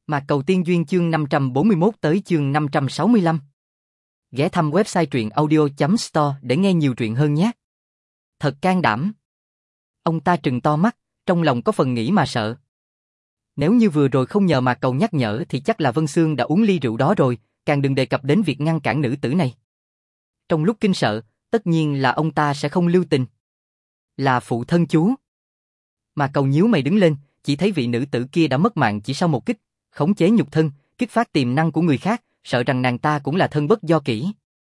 Mạc Cầu Tiên Duyên chương 541 tới chương 565. Ghé thăm website truyện audio.store để nghe nhiều truyện hơn nhé. Thật can đảm. Ông ta trừng to mắt, trong lòng có phần nghĩ mà sợ. Nếu như vừa rồi không nhờ Mạc Cầu nhắc nhở thì chắc là Vân Xương đã uống ly rượu đó rồi, càng đừng đề cập đến việc ngăn cản nữ tử này. Trong lúc kinh sợ, tất nhiên là ông ta sẽ không lưu tình. Là phụ thân chú. Mạc Cầu nhíu mày đứng lên, chỉ thấy vị nữ tử kia đã mất mạng chỉ sau một kích, khống chế nhục thân, kích phát tiềm năng của người khác, sợ rằng nàng ta cũng là thân bất do kỷ.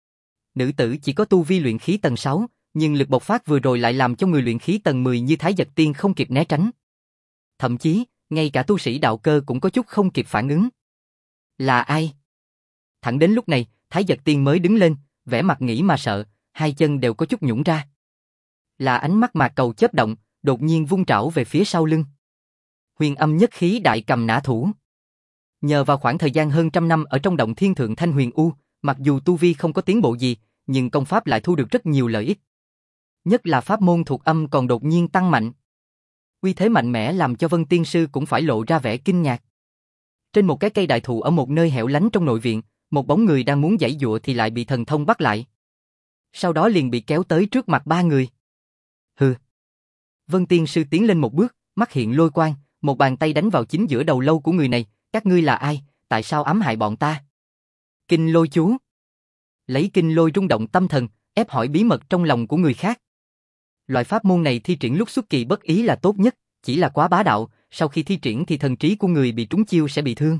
Nữ tử chỉ có tu vi luyện khí tầng 6, nhưng lực bộc phát vừa rồi lại làm cho người luyện khí tầng 10 như Thái Dật Tiên không kịp né tránh. Thậm chí, ngay cả tu sĩ đạo cơ cũng có chút không kịp phản ứng. Là ai? Thẳng đến lúc này, Thái Dật Tiên mới đứng lên, vẻ mặt nghĩ mà sợ, hai chân đều có chút nhũn ra. Là ánh mắt Mạc Cầu chớp động, đột nhiên vung trảo về phía sau lưng. Huyền Âm Nhất Khí Đại Cầm Nã Thủ. Nhờ vào khoảng thời gian hơn trăm năm ở trong động thiên thượng Thanh Huyền U, mặc dù tu vi không có tiến bộ gì, nhưng công pháp lại thu được rất nhiều lợi ích. Nhất là pháp môn thuộc âm còn đột nhiên tăng mạnh. Uy thế mạnh mẽ làm cho Vân Tiên Sư cũng phải lộ ra vẻ kinh ngạc. Trên một cái cây đại thụ ở một nơi hẻo lánh trong nội viện, một bóng người đang muốn giãy giụa thì lại bị thần thông bắt lại. Sau đó liền bị kéo tới trước mặt ba người. Hừ. Vân Tiên Sư tiến lên một bước, mắt hiện lôi quang, một bàn tay đánh vào chính giữa đầu lâu của người này. Các ngươi là ai? Tại sao ám hại bọn ta? Kinh Lôi chú. Lấy kinh lôi rung động tâm thần, ép hỏi bí mật trong lòng của người khác. Loại pháp môn này thi triển lúc xuất kỳ bất ý là tốt nhất, chỉ là quá bá đạo, sau khi thi triển thì thần trí của người bị trúng chiêu sẽ bị thương.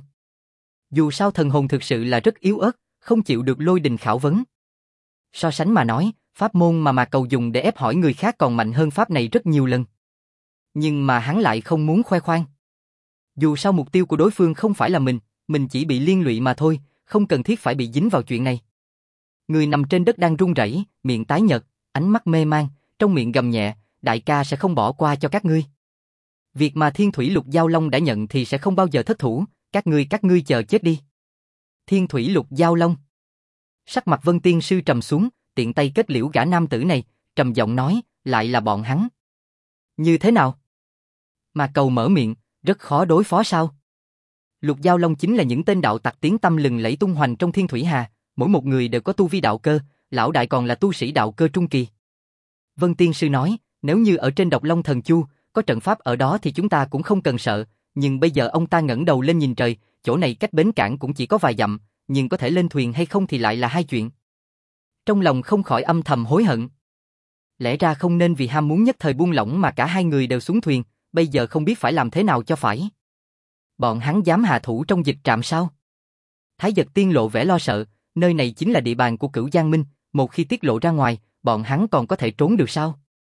Dù sao thần hồn thực sự là rất yếu ớt, không chịu được lôi đình khảo vấn. So sánh mà nói, pháp môn mà Mạc Cầu dùng để ép hỏi người khác còn mạnh hơn pháp này rất nhiều lần. Nhưng mà hắn lại không muốn khoe khoang. Dù sao mục tiêu của đối phương không phải là mình chỉ bị liên lụy mà thôi, không cần thiết phải bị dính vào chuyện này. Người nằm trên đất đang run rẩy, miệng tái nhợt, ánh mắt mê man, trong miệng gầm nhẹ, đại ca sẽ không bỏ qua cho các ngươi. Việc mà Thiên Thủy Lục Giao Long đã nhận thì sẽ không bao giờ thất thủ, các ngươi chờ chết đi. Thiên Thủy Lục Giao Long. Sắc mặt Vân Tiên Sư trầm xuống, tiện tay kết liễu gã nam tử này, trầm giọng nói, lại là bọn hắn. Như thế nào? Mà Cầu mở miệng, rất khó đối phó sao? Lục Giao Long chính là những tên đạo tặc tiếng tăm lừng lẫy tung hoành trong Thiên Thủy Hà, mỗi một người đều có tu vi đạo cơ, lão đại còn là tu sĩ đạo cơ trung kỳ. Vân Tiên Sư nói, nếu như ở trên Độc Long Thần Chu, có trận pháp ở đó thì chúng ta cũng không cần sợ, nhưng bây giờ ông ta ngẩng đầu lên nhìn trời, chỗ này cách bến cảng cũng chỉ có vài dặm, nhưng có thể lên thuyền hay không thì lại là hai chuyện. Trong lòng không khỏi âm thầm hối hận. Lẽ ra không nên vì ham muốn nhất thời buông lỏng mà cả hai người đều xuống thuyền, bây giờ không biết phải làm thế nào cho phải. Bọn hắn dám hạ thủ trong dịch trạm sao? Thái Dật Tiên lộ vẻ lo sợ, nơi này chính là địa bàn của Cửu Giang Minh, một khi tiết lộ ra ngoài, bọn hắn còn có thể trốn được sao?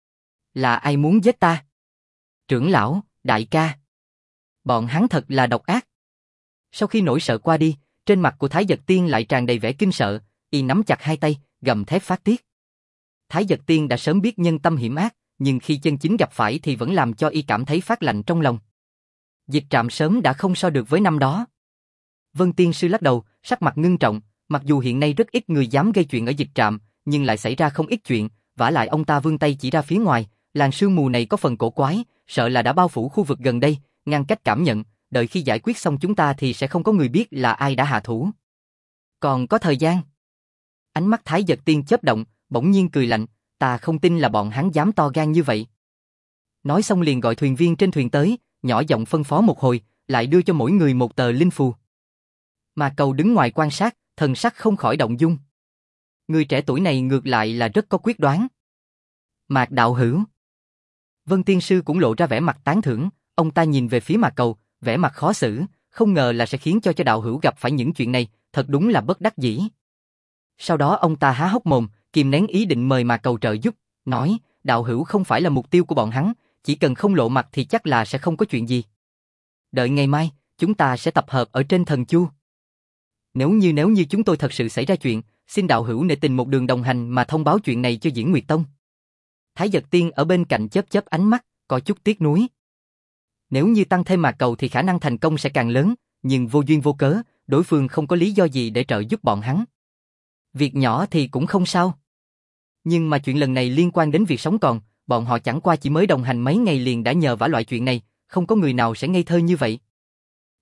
Là ai muốn giết ta? Trưởng lão, đại ca. Bọn hắn thật là độc ác. Sau khi nỗi sợ qua đi, trên mặt của Thái Dật Tiên lại tràn đầy vẻ kinh sợ, y nắm chặt hai tay, gầm thét phát tiết. Thái Dật Tiên đã sớm biết nhân tâm hiểm ác, nhưng khi chân chính gặp phải thì vẫn làm cho y cảm thấy phát lạnh trong lòng. Dịch trạm sớm đã không so được với năm đó. Vân Tiên Sư lắc đầu, sắc mặt ngưng trọng, mặc dù hiện nay rất ít người dám gây chuyện ở dịch trạm, nhưng lại xảy ra không ít chuyện, vả lại ông ta vươn tay chỉ ra phía ngoài, làn sương mù này có phần cổ quái, sợ là đã bao phủ khu vực gần đây, ngăn cách cảm nhận, đợi khi giải quyết xong chúng ta thì sẽ không có người biết là ai đã hạ thủ. Còn có thời gian. Ánh mắt Thái Dật Tiên chớp động, bỗng nhiên cười lạnh, ta không tin là bọn hắn dám to gan như vậy. Nói xong liền gọi thuyền viên trên thuyền tới, nhỏ giọng phân phó một hồi, lại đưa cho mỗi người một tờ linh phù. Mà Cầu đứng ngoài quan sát, thần sắc không khỏi động dung. Người trẻ tuổi này ngược lại là rất có quyết đoán. Mạc đạo hữu. Vân Tiên Sư cũng lộ ra vẻ mặt tán thưởng, ông ta nhìn về phía Mạc Cầu, vẻ mặt khó xử, không ngờ là sẽ khiến cho đạo hữu gặp phải những chuyện này, thật đúng là bất đắc dĩ. Sau đó ông ta há hốc mồm, kìm nén ý định mời Mạc Cầu trợ giúp, nói, đạo hữu không phải là mục tiêu của bọn hắn, chỉ cần không lộ mặt thì chắc là sẽ không có chuyện gì. Đợi ngày mai, chúng ta sẽ tập hợp ở trên Thần Chu. Nếu như chúng tôi thật sự xảy ra chuyện, xin đạo hữu nể tình một đường đồng hành mà thông báo chuyện này cho Diễn Nguyệt Tông. Thái Dật Tiên ở bên cạnh chớp chớp ánh mắt, có chút tiếc nuối. Nếu như tăng thêm Mạc Cầu thì khả năng thành công sẽ càng lớn, nhưng vô duyên vô cớ, đối phương không có lý do gì để trợ giúp bọn hắn. Việc nhỏ thì cũng không sao. Nhưng mà chuyện lần này liên quan đến việc sống còn, bọn họ chẳng qua chỉ mới đồng hành mấy ngày liền đã nhờ vả loại chuyện này, không có người nào sẽ ngây thơ như vậy.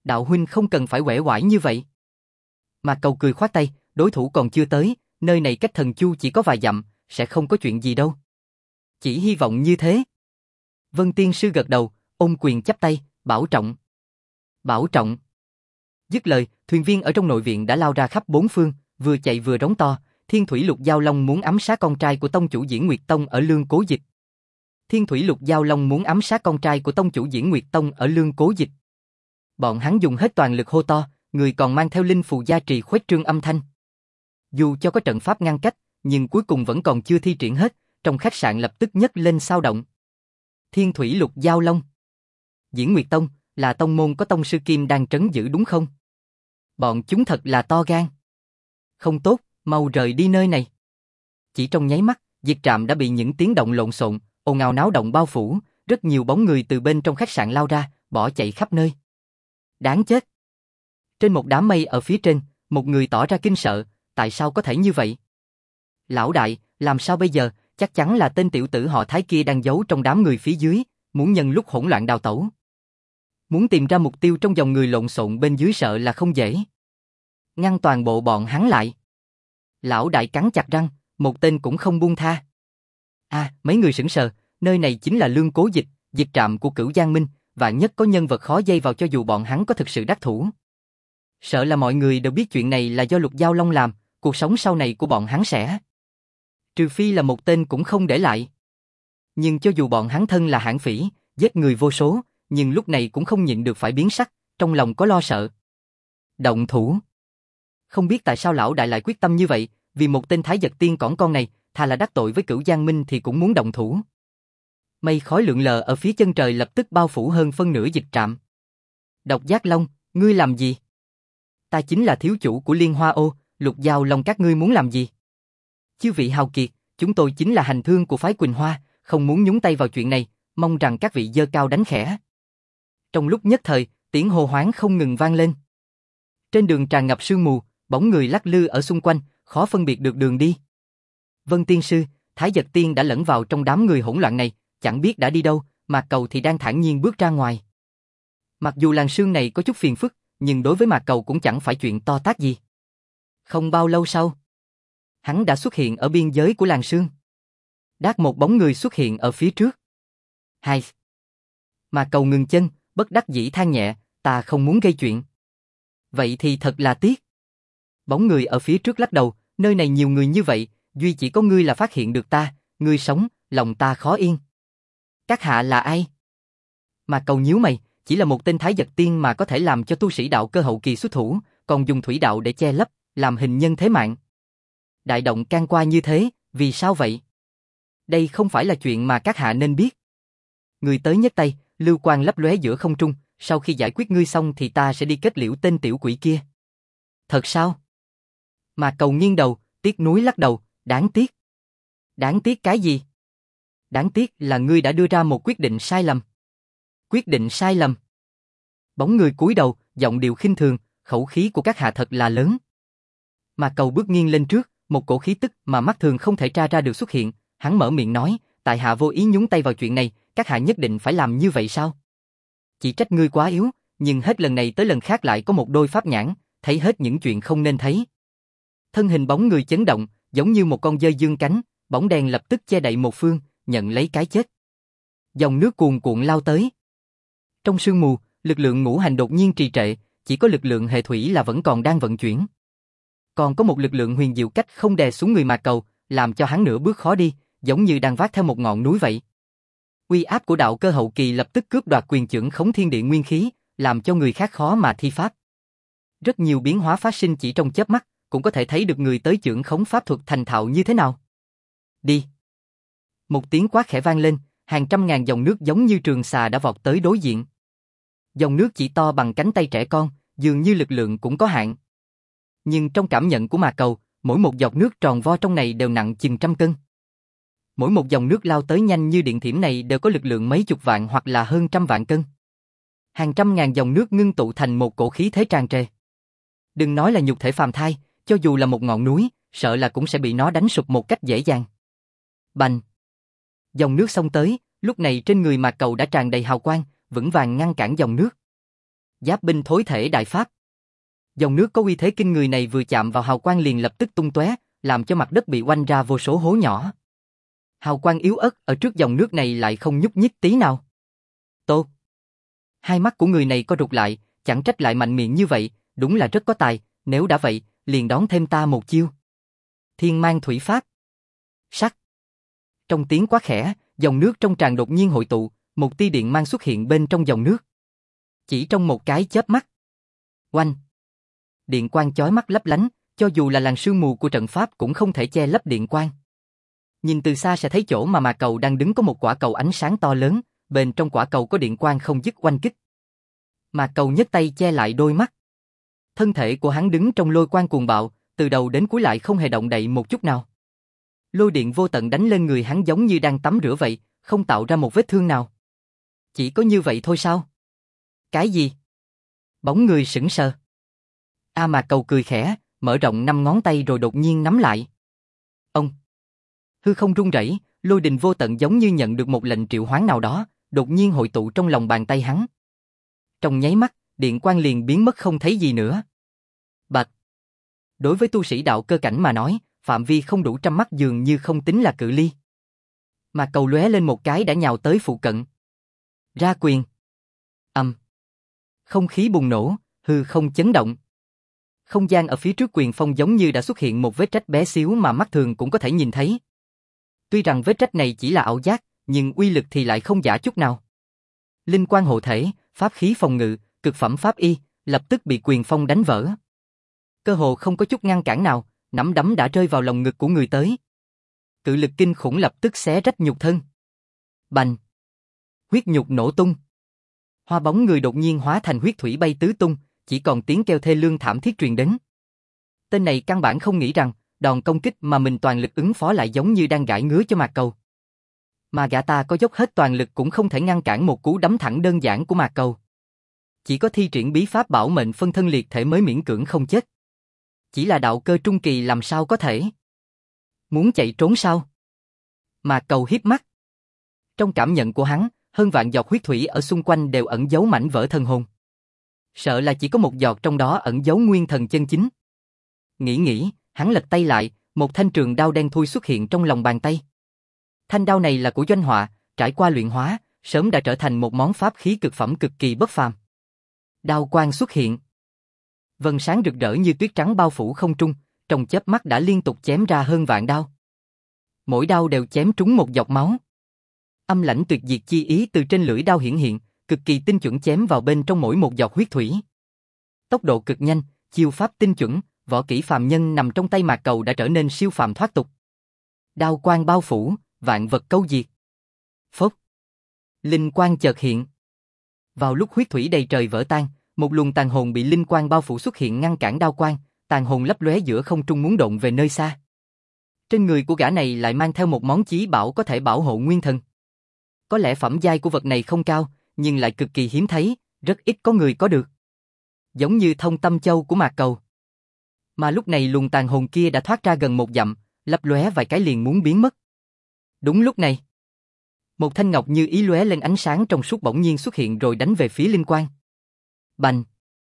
Đạo huynh không cần phải uể oải như vậy. Mạc Cầu cười khoát tay, đối thủ còn chưa tới, nơi này cách Thần Chu chỉ có vài dặm, sẽ không có chuyện gì đâu. Chỉ hy vọng như thế. Vân Tiên Sư gật đầu, ôm quyền chắp tay, bảo trọng. Bảo trọng. Dứt lời, thuyền viên ở trong nội viện đã lao ra khắp bốn phương, vừa chạy vừa rống to, Thiên Thủy Lục Giao Long muốn ám sát con trai của tông chủ Diễn Nguyệt Tông ở Lương Cố Dịch. Thiên Thủy Lục Giao Long muốn ám sát con trai của tông chủ Diễn Nguyệt Tông ở Lương Cố Dịch. Bọn hắn dùng hết toàn lực hô to, người còn mang theo linh phù gia trì khuếch trương âm thanh. Dù cho có trận pháp ngăn cách, nhưng cuối cùng vẫn còn chưa thi triển hết, trong khách sạn lập tức nhấc lên sao động. Thiên Thủy Lục Giao Long. Diễn Nguyệt Tông là tông môn có tông sư Kim đang trấn giữ đúng không? Bọn chúng thật là to gan. Không tốt, mau rời đi nơi này. Chỉ trong nháy mắt, Diệt Trạm đã bị những tiếng động lộn xộn, ồn ào náo động bao phủ, rất nhiều bóng người từ bên trong khách sạn lao ra, bỏ chạy khắp nơi. Đáng chết. Trên một đám mây ở phía trên, một người tỏ ra kinh sợ, tại sao có thể như vậy? Lão đại, làm sao bây giờ, chắc chắn là tên tiểu tử họ Thái kia đang giấu trong đám người phía dưới, muốn nhân lúc hỗn loạn đào tẩu. Muốn tìm ra mục tiêu trong dòng người lộn xộn bên dưới sợ là không dễ. Ngăn toàn bộ bọn hắn lại. Lão đại cắn chặt răng, một tên cũng không buông tha. Mấy người sững sờ, nơi này chính là Lương Cố Dịch, Diệt Trạm của Cửu Giang Minh, vạn nhất có nhân vật khó dây vào cho dù bọn hắn có thực sự đắc thủ. Sợ là mọi người đều biết chuyện này là do Lục Giao Long làm, cuộc sống sau này của bọn hắn sẽ. Trừ phi là một tên cũng không để lại. Nhưng cho dù bọn hắn thân là hãn phỉ, giết người vô số, nhưng lúc này cũng không nhịn được phải biến sắc, trong lòng có lo sợ. Động thủ. Không biết tại sao lão đại lại quyết tâm như vậy, vì một tên Thái Giật Tiên cỏn con này, thà là đắc tội với Cửu Giang Minh thì cũng muốn động thủ. Mây khói lượn lờ ở phía chân trời lập tức bao phủ hơn phân nửa Dịch Trạm. Độc Giác Long, ngươi làm gì? Ta chính là thiếu chủ của Liên Hoa Ô, Lục Giao Long các ngươi muốn làm gì? Chư vị hào kiệt, chúng tôi chính là hành thương của phái Quỳnh Hoa, không muốn nhúng tay vào chuyện này, mong rằng các vị giơ cao đánh khẽ. Trong lúc nhất thời, tiếng hô hoáng không ngừng vang lên. Trên đường tràn ngập sương mù, bóng người lắc lư ở xung quanh, khó phân biệt được đường đi. Vân Tiên Sư, Thái Giật Tiên đã lẫn vào trong đám người hỗn loạn này, chẳng biết đã đi đâu, Mạc Cầu thì đang thản nhiên bước ra ngoài. Mặc dù làn sương này có chút phiền phức, nhưng đối với Mạc Cầu cũng chẳng phải chuyện to tát gì. Không bao lâu sau, hắn đã xuất hiện ở biên giới của làn sương. Đát một bóng người xuất hiện ở phía trước. Hai. Mạc Cầu ngừng chân, bất đắc dĩ than nhẹ, ta không muốn gây chuyện. Vậy thì thật là tiếc. Bóng người ở phía trước lắc đầu, nơi này nhiều người như vậy, duy chỉ có ngươi là phát hiện được ta, ngươi sống, lòng ta khó yên. Các hạ là ai? Mạc Cầu nhíu mày, chỉ là một tên Thái Giật Tiên mà có thể làm cho tu sĩ đạo cơ hậu kỳ xuất thủ, còn dùng thủy đạo để che lấp, làm hình nhân thế mạng. Đại động can qua như thế, vì sao vậy? Đây không phải là chuyện mà các hạ nên biết. Người tới nhấc tay, lưu quang lấp lóe giữa không trung, sau khi giải quyết ngươi xong thì ta sẽ đi kết liễu tên tiểu quỷ kia. Thật sao? Mạc Cầu nghiêng đầu, tiếc nuối lắc đầu, đáng tiếc. Đáng tiếc cái gì? Đáng tiếc là ngươi đã đưa ra một quyết định sai lầm. Quyết định sai lầm. Bóng người cúi đầu, giọng điệu khinh thường, khẩu khí của các hạ thật là lớn. Mạc Cầu bước nghiêng lên trước, một cổ khí tức mà mắt thường không thể tra ra được xuất hiện, hắn mở miệng nói, tại hạ vô ý nhúng tay vào chuyện này, các hạ nhất định phải làm như vậy sao? Chỉ trách ngươi quá yếu, nhưng hết lần này tới lần khác lại có một đôi pháp nhãn, thấy hết những chuyện không nên thấy. Thân hình bóng người chấn động, giống như một con dơi dương cánh, bóng đen lập tức che đậy một phương, nhận lấy cái chết. Dòng nước cuồn cuộn lao tới. Trong sương mù, lực lượng ngũ hành đột nhiên trì trệ, chỉ có lực lượng hệ thủy là vẫn còn đang vận chuyển. Còn có một lực lượng huyền diệu cách không đè xuống người Mạc Cầu, làm cho hắn nửa bước khó đi, giống như đang vác theo một ngọn núi vậy. Uy áp của đạo cơ hậu kỳ lập tức cướp đoạt quyền chưởng khống thiên địa nguyên khí, làm cho người khác khó mà thi pháp. Rất nhiều biến hóa phát sinh chỉ trong chớp mắt, cũng có thể thấy được người tới chưởng khống pháp thuật thành thạo như thế nào. Đi. Một tiếng quát khẽ vang lên, hàng trăm ngàn dòng nước giống như trường xà đã vọt tới đối diện. Dòng nước chỉ to bằng cánh tay trẻ con, dường như lực lượng cũng có hạn. Nhưng trong cảm nhận của Mạc Cầu, mỗi một giọt nước tròn vo trong này đều nặng chừng trăm cân. Mỗi một dòng nước lao tới nhanh như điện thiểm này đều có lực lượng mấy chục vạn hoặc là hơn trăm vạn cân. Hàng trăm ngàn dòng nước ngưng tụ thành một cổ khí thế tràn trề. Đừng nói là nhục thể phàm thai, cho dù là một ngọn núi, sợ là cũng sẽ bị nó đánh sụp một cách dễ dàng. Bành! Dòng nước xông tới, lúc này trên người Mạc Cầu đã tràn đầy hào quang, vững vàng ngăn cản dòng nước. Giáp binh thối thể đại pháp. Dòng nước có uy thế kinh người này vừa chạm vào hào quang liền lập tức tung tóe, làm cho mặt đất bị oanh ra vô số hố nhỏ. Hào quang yếu ớt ở trước dòng nước này lại không nhúc nhích tí nào. Tốt. Hai mắt của người này co rụt lại, chẳng trách lại mạnh miệng như vậy, đúng là rất có tài, nếu đã vậy, liền đón thêm ta một chiêu. Thiên mang thủy pháp. Sắc. Trong tiếng quá khẽ, dòng nước trong tràn đột nhiên hội tụ, một tia điện mang xuất hiện bên trong dòng nước. Chỉ trong một cái chớp mắt. Oanh. Điện quang chói mắt lấp lánh, cho dù là làn sương mù của trận pháp cũng không thể che lấp điện quang. Nhìn từ xa sẽ thấy chỗ mà Mạc Cầu đang đứng có một quả cầu ánh sáng to lớn, bên trong quả cầu có điện quang không dứt oanh kích. Mạc Cầu nhấc tay che lại đôi mắt. Thân thể của hắn đứng trong lôi quang cuồng bạo, từ đầu đến cuối lại không hề động đậy một chút nào. Lôi điện vô tận đánh lên người hắn giống như đang tắm rửa vậy, không tạo ra một vết thương nào. Chỉ có như vậy thôi sao? Cái gì? Bóng người sững sờ. Mạc Cầu cười khẽ, mở rộng 5 ngón tay rồi đột nhiên nắm lại. Ông. Hư không rung rẩy, lôi đình vô tận giống như nhận được một lệnh triệu hoán nào đó, đột nhiên hội tụ trong lòng bàn tay hắn. Trong nháy mắt, điện quang liền biến mất không thấy gì nữa. Bạch. Đối với tu sĩ đạo cơ cảnh mà nói, phạm vi không đủ trăm mắt dường như không tính là cự ly. Mạc Cầu lóe lên một cái đã nhào tới phụ cận. Ra quyền. Không khí bùng nổ, hư không chấn động. Không gian ở phía trước quyền phong giống như đã xuất hiện một vết rách bé xíu mà mắt thường cũng có thể nhìn thấy. Tuy rằng vết rách này chỉ là ảo giác, nhưng uy lực thì lại không giả chút nào. Linh quang hộ thể, pháp khí phòng ngự, cực phẩm pháp y, lập tức bị quyền phong đánh vỡ. Cơ hồ không có chút ngăn cản nào, nắm đấm đã rơi vào lồng ngực của người tới. Cự lực kinh khủng lập tức xé rách nhục thân. Bành! Huyết nhục nổ tung. Hoa bóng người đột nhiên hóa thành huyết thủy bay tứ tung, chỉ còn tiếng kêu thê lương thảm thiết truyền đến. Tên này căn bản không nghĩ rằng, đòn công kích mà mình toàn lực ứng phó lại giống như đang gãi ngứa cho Mạc Cầu. Mà gã ta có dốc hết toàn lực cũng không thể ngăn cản một cú đấm thẳng đơn giản của Mạc Cầu. Chỉ có thi triển bí pháp bảo mệnh phân thân liệt thể mới miễn cưỡng không chết. Chỉ là đạo cơ trung kỳ làm sao có thể? Muốn chạy trốn sao? Mạc Cầu hiếp mắt. Trong cảm nhận của hắn, hơn vạn giọt huyết thủy ở xung quanh đều ẩn giấu mảnh vỡ thần hồn. Sợ là chỉ có một giọt trong đó ẩn giấu nguyên thần chân chính. Nghĩ, hắn lật tay lại, một thanh trường đao đen thui xuất hiện trong lòng bàn tay. Thanh đao này là của Doanh Họa, trải qua luyện hóa, sớm đã trở thành một món pháp khí cực phẩm cực kỳ bất phàm. Đao quang xuất hiện. Vầng sáng rực rỡ như tuyết trắng bao phủ không trung, trong chớp mắt đã liên tục chém ra hơn vạn đao. Mỗi đao đều chém trúng một giọt máu. Âm lãnh tuyệt diệt chi ý từ trên lưỡi đao hiển hiện, cực kỳ tinh chuẩn chém vào bên trong mỗi một giọt huyết thủy. Tốc độ cực nhanh, chiêu pháp tinh chuẩn, võ kỹ phàm nhân nằm trong tay Mạc Cầu đã trở nên siêu phàm thoát tục. Đao quang bao phủ, vạn vật câu diệt. Phốc. Linh quang chợt hiện. Vào lúc huyết thủy đầy trời vỡ tan, một luồng tàn hồn bị linh quang bao phủ xuất hiện ngăn cản đao quang, tàn hồn lấp lóe giữa không trung muốn độn về nơi xa. Trên người của gã này lại mang theo một món chí bảo có thể bảo hộ nguyên thần. Có lẽ phẩm giai của vật này không cao, nhưng lại cực kỳ hiếm thấy, rất ít có người có được. Giống như Thông Tâm Châu của Mạc Cầu. Mà lúc này luồng tàn hồn kia đã thoát ra gần một dặm, lấp lóe vài cái liền muốn biến mất. Đúng lúc này, một thanh ngọc như ý lóe lên ánh sáng trong suốt bỗng nhiên xuất hiện rồi đánh về phía linh quang. Bành!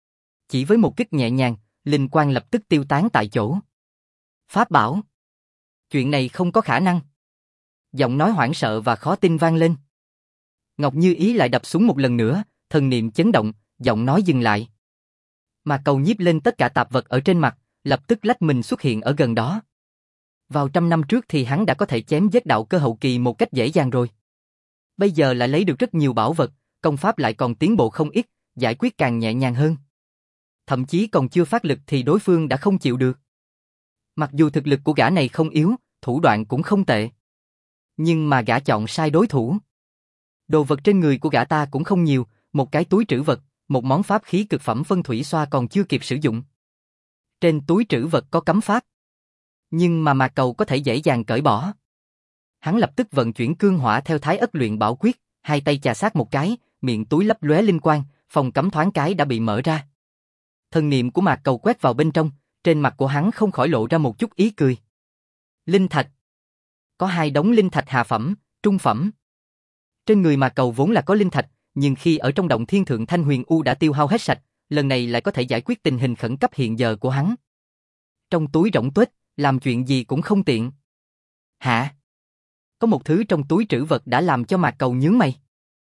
Chỉ với một kích nhẹ nhàng, linh quang lập tức tiêu tán tại chỗ. Pháp bảo! Chuyện này không có khả năng. Giọng nói hoảng sợ và khó tin vang lên. Ngọc Như Ý lại đập xuống một lần nữa, thần niệm chấn động, giọng nói dừng lại. Mà Cầu nhiếp lên tất cả tạp vật ở trên mặt, lập tức lách mình xuất hiện ở gần đó. Vào 100 năm trước thì hắn đã có thể chém giết đạo cơ hậu kỳ một cách dễ dàng rồi. Bây giờ lại lấy được rất nhiều bảo vật, công pháp lại còn tiến bộ không ít, giải quyết càng nhẹ nhàng hơn. Thậm chí còn chưa phát lực thì đối phương đã không chịu được. Mặc dù thực lực của gã này không yếu, thủ đoạn cũng không tệ. Nhưng mà gã chọn sai đối thủ. Đồ vật trên người của gã ta cũng không nhiều, một cái túi trữ vật, một món pháp khí cực phẩm phân thủy xoa còn chưa kịp sử dụng. Trên túi trữ vật có cấm pháp. Nhưng mà Mạc Cầu có thể dễ dàng cởi bỏ. Hắn lập tức vận chuyển cương hỏa theo Thái Ất luyện bảo quyết, hai tay chà sát một cái, miệng túi lấp lóe linh quang, phòng cấm thoáng cái đã bị mở ra. Thần niệm của Mạc Cầu quét vào bên trong, trên mặt của hắn không khỏi lộ ra một chút ý cười. Linh thạch. Có 2 đống linh thạch hạ phẩm, trung phẩm. Trên người Mạc Cầu vốn là có linh thạch, nhưng khi ở trong động thiên thượng Thanh Huyền U đã tiêu hao hết sạch, lần này lại có thể giải quyết tình hình khẩn cấp hiện giờ của hắn. Trong túi rỗng tuếch, làm chuyện gì cũng không tiện. Hả? Có một thứ trong túi trữ vật đã làm cho Mạc Cầu nhướng mày.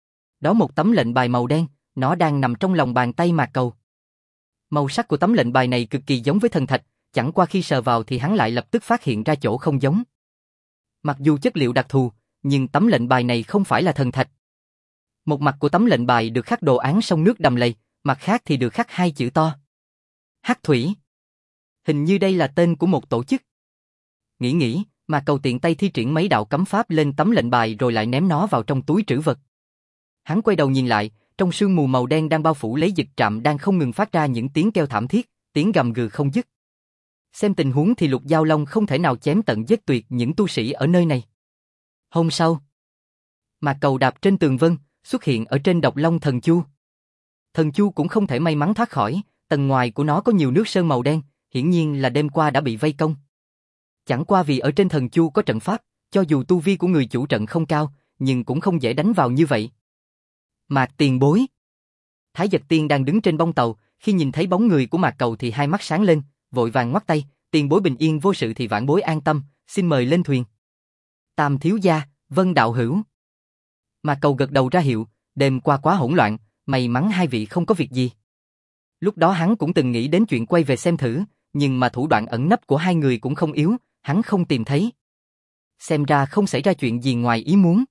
Đó một tấm lệnh bài màu đen, nó đang nằm trong lòng bàn tay Mạc Cầu. Màu sắc của tấm lệnh bài này cực kỳ giống với thần thạch, chẳng qua khi sờ vào thì hắn lại lập tức phát hiện ra chỗ không giống. Mặc dù chất liệu đặc thù, nhưng tấm lệnh bài này không phải là thần thạch. Một mặt của tấm lệnh bài được khắc đồ án sông nước đầm lầy, mặt khác thì được khắc hai chữ to. Hắc Thủy. Hình như đây là tên của một tổ chức. Nghĩ, Mạc Cầu tiện tay thi triển mấy đạo cấm pháp lên tấm lệnh bài rồi lại ném nó vào trong túi trữ vật. Hắn quay đầu nhìn lại, trong sương mù màu đen đang bao phủ lấy Dực Trạm đang không ngừng phát ra những tiếng kêu thảm thiết, tiếng gầm gừ không dứt. Xem tình huống thì Lục Giao Long không thể nào chém tận giết tuyệt những tu sĩ ở nơi này. Hôm sau, Mạc Cầu đạp trên tường vân, xuất hiện ở trên Độc Long Thần Chu. Thần Chu cũng không thể may mắn thoát khỏi, tầng ngoài của nó có nhiều nước sơn màu đen, hiển nhiên là đêm qua đã bị vây công. Chẳng qua vì ở trên Thần Chu có trận pháp, cho dù tu vi của người chủ trận không cao, nhưng cũng không dễ đánh vào như vậy. Mạc tiền bối. Thái Dật Tiên đang đứng trên bông tàu, khi nhìn thấy bóng người của Mạc Cầu thì hai mắt sáng lên, vội vàng ngoắc tay, tiền bối bình yên vô sự thì vãn bối an tâm, xin mời lên thuyền. Tam thiếu gia, Vân đạo hữu. Mạc Cầu gật đầu ra hiệu, đêm qua quá hỗn loạn, may mắn hai vị không có việc gì. Lúc đó hắn cũng từng nghĩ đến chuyện quay về xem thử, nhưng mà thủ đoạn ẩn nấp của hai người cũng không yếu, hắn không tìm thấy. Xem ra không xảy ra chuyện gì ngoài ý muốn.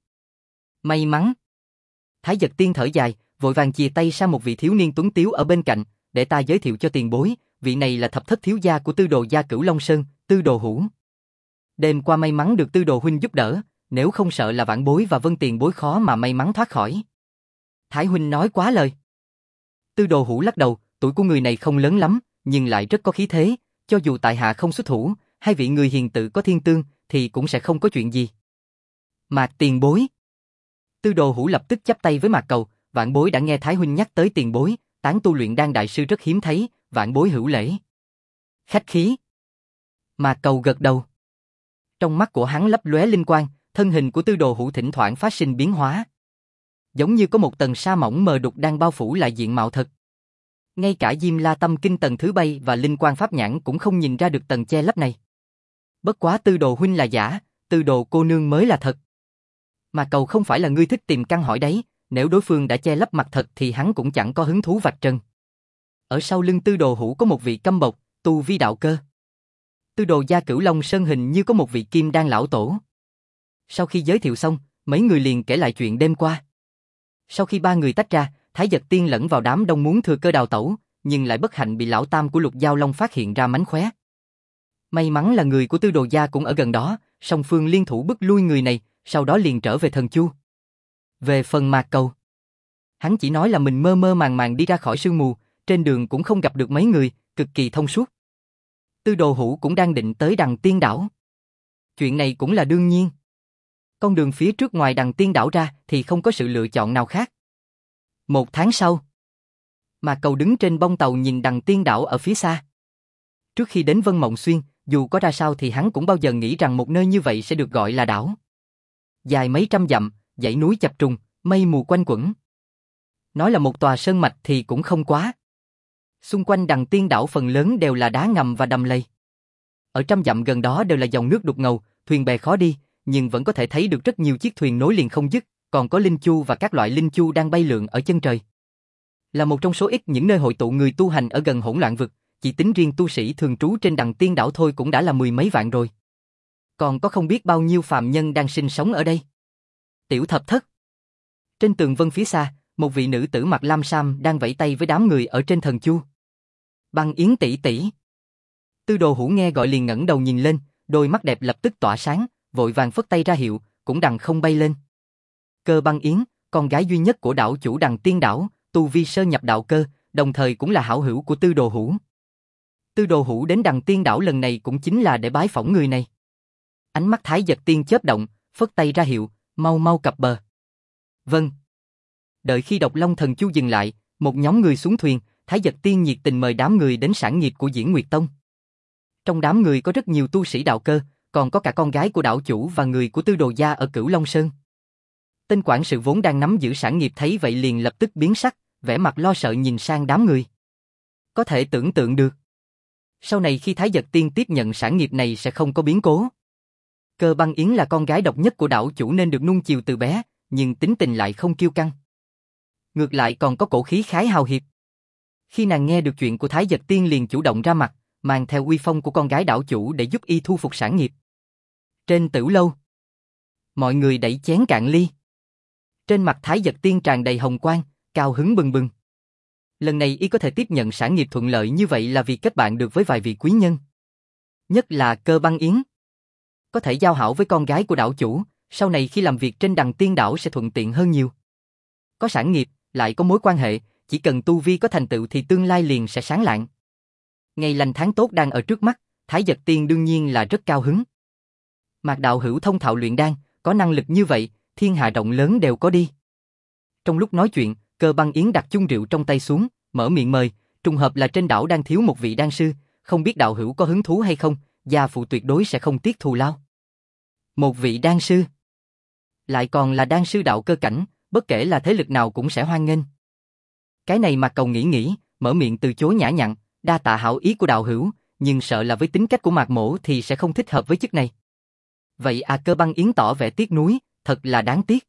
May mắn. Thái Dật Tiên thở dài, vội vàng chìa tay sang một vị thiếu niên tuấn tiếu ở bên cạnh, để ta giới thiệu cho tiền bối, vị này là thập thất thiếu gia của Tư Đồ gia Cửu Long Sơn, Tư Đồ Hữu. Đêm qua may mắn được Tư Đồ huynh giúp đỡ, nếu không sợ là vãn bối và Vân tiền bối khó mà may mắn thoát khỏi. Thái huynh nói quá lời. Tư Đồ Hữu lắc đầu, tuổi của người này không lớn lắm, nhưng lại rất có khí thế, cho dù tại hạ không xuất thủ, hai vị người hiền tự có thiên tương, thì cũng sẽ không có chuyện gì. Mạc tiền bối. Tư Đồ Hữu lập tức chắp tay với Mạc Cầu, vãn bối đã nghe Thái huynh nhắc tới tiền bối, tán tu luyện đan đại sư rất hiếm thấy, vãn bối hữu lễ. Khách khí. Mạc Cầu gật đầu. Trong mắt của hắn lấp lóe linh quang, thân hình của Tư Đồ Hữu thỉnh thoảng phát sinh biến hóa. Giống như có một tầng sa mỏng mờ đục đang bao phủ lại diện mạo thật. Ngay cả Diêm La Tâm Kinh tầng thứ bay và linh quang pháp nhãn cũng không nhìn ra được tầng che lấp này. Bất quá Tư Đồ huynh là giả, Tư Đồ cô nương mới là thật. Mà Cầu không phải là ngươi thích tìm căn hỏi đấy, nếu đối phương đã che lấp mặt thật thì hắn cũng chẳng có hứng thú vạch trần. Ở sau lưng Tư Đồ Hữu có một vị câm bộc, tu vi đạo cơ. Tư Đồ gia Cửu Long Sơn hình như có một vị kim đan lão tổ. Sau khi giới thiệu xong, mấy người liền kể lại chuyện đêm qua. Sau khi ba người tách ra, Thái Dật Tiên lẫn vào đám đông muốn thừa cơ đào tẩu, nhưng lại bất hạnh bị lão tam của Lục Giao Long phát hiện ra mánh khóe. May mắn là người của Tư Đồ gia cũng ở gần đó, song phương liên thủ bức lui người này, sau đó liền trở về Thần Chu. Về phần Mạc Cầu, hắn chỉ nói là mình mơ mơ màng màng đi ra khỏi sương mù, trên đường cũng không gặp được mấy người, cực kỳ thông suốt. Tư Đồ Hữu cũng đang định tới Đằng Tiên đảo. Chuyện này cũng là đương nhiên. Con đường phía trước ngoài Đằng Tiên đảo ra thì không có sự lựa chọn nào khác. 1 tháng sau, Mạc Cầu đứng trên bông tàu nhìn Đằng Tiên đảo ở phía xa. Trước khi đến Vân Mộng Xuyên, dù có ra sao thì hắn cũng bao giờ nghĩ rằng một nơi như vậy sẽ được gọi là đảo. Dài mấy trăm dặm, dãy núi chập trùng, mây mù quanh quẩn. Nói là một tòa sơn mạch thì cũng không quá. Xung quanh Đằng Tiên đảo phần lớn đều là đá ngầm và đầm lầy. Ở trăm dặm gần đó đều là dòng nước đục ngầu, thuyền bè khó đi, nhưng vẫn có thể thấy được rất nhiều chiếc thuyền nối liền không dứt, còn có linh chu và các loại linh chu đang bay lượn ở chân trời. Là một trong số ít những nơi hội tụ người tu hành ở gần hỗn loạn vực, chỉ tính riêng tu sĩ thường trú trên Đằng Tiên đảo thôi cũng đã là mười mấy vạn rồi. Còn có không biết bao nhiêu phàm nhân đang sinh sống ở đây. Tiểu Thập Thất. Trên tường vân phía xa, một vị nữ tử mặc lam sam đang vẫy tay với đám người ở trên Thần Chu. Băng Yến tỷ tỷ. Tư Đồ Hữu nghe gọi liền ngẩng đầu nhìn lên, đôi mắt đẹp lập tức tỏa sáng, vội vàng phất tay ra hiệu, cũng đằng không bay lên. Cơ Băng Yến, con gái duy nhất của đảo chủ Đằng Tiên đảo, tu vi sơ nhập đạo cơ, đồng thời cũng là hảo hữu của Tư Đồ Hữu. Tư Đồ Hữu đến Đằng Tiên đảo lần này cũng chính là để bái phỏng người này. Ánh mắt Thái Dật Tiên chớp động, phất tay ra hiệu, mau mau cập bờ. Vâng. Đợi khi Độc Long Thần Chu dừng lại, một nhóm người xuống thuyền, Thái Dật Tiên nhiệt tình mời đám người đến sản nghiệp của Diễn Nguyệt Tông. Trong đám người có rất nhiều tu sĩ đạo cơ, còn có cả con gái của đảo chủ và người của Tư Đồ gia ở Cửu Long Sơn. Tên quản sự vốn đang nắm giữ sản nghiệp thấy vậy liền lập tức biến sắc, vẻ mặt lo sợ nhìn sang đám người. Có thể tưởng tượng được. Sau này khi Thái Dật Tiên tiếp nhận sản nghiệp này sẽ không có biến cố. Cơ Băng Yến là con gái độc nhất của đảo chủ nên được nuông chiều từ bé, nhưng tính tình lại không kiêu căng. Ngược lại còn có cổ khí khái hào hiệp. Khi nàng nghe được chuyện của Thái Dật Tiên liền chủ động ra mặt, mang theo uy phong của con gái đảo chủ để giúp y thu phục sản nghiệp. Trên Tửu lâu, mọi người đẩy chén cạn ly. Trên mặt Thái Dật Tiên tràn đầy hồng quang, cao hứng bừng bừng. Lần này y có thể tiếp nhận sản nghiệp thuận lợi như vậy là vì kết bạn được với vài vị quý nhân. Nhất là Cơ Băng Yến. Có thể giao hảo với con gái của đảo chủ, sau này khi làm việc trên Đằng Tiên đảo sẽ thuận tiện hơn nhiều. Có sản nghiệp, lại có mối quan hệ, chỉ cần tu vi có thành tựu thì tương lai liền sẽ sáng lạng. Ngày lành tháng tốt đang ở trước mắt, Thái Dật Tiên đương nhiên là rất cao hứng. Mạc đạo hữu thông thạo luyện đan, có năng lực như vậy, thiên hạ rộng lớn đều có đi. Trong lúc nói chuyện, Cơ Băng Yến đặt chung rượu trong tay xuống, mở miệng mời, trùng hợp là trên đảo đang thiếu một vị đan sư, không biết đạo hữu có hứng thú hay không, gia phụ tuyệt đối sẽ không tiếc thù lao. Một vị đan sư, lại còn là đan sư đạo cơ cảnh, bất kể là thế lực nào cũng sẽ hoan nghênh. Cái này Mạc Cầu nghĩ, mở miệng từ chối nhã nhặn, đa tạ hảo ý của đạo hữu, nhưng sợ là với tính cách của Mạc Mỗ thì sẽ không thích hợp với chức này. Vậy à, Cơ Băng Yến tỏ vẻ tiếc nuối, thật là đáng tiếc.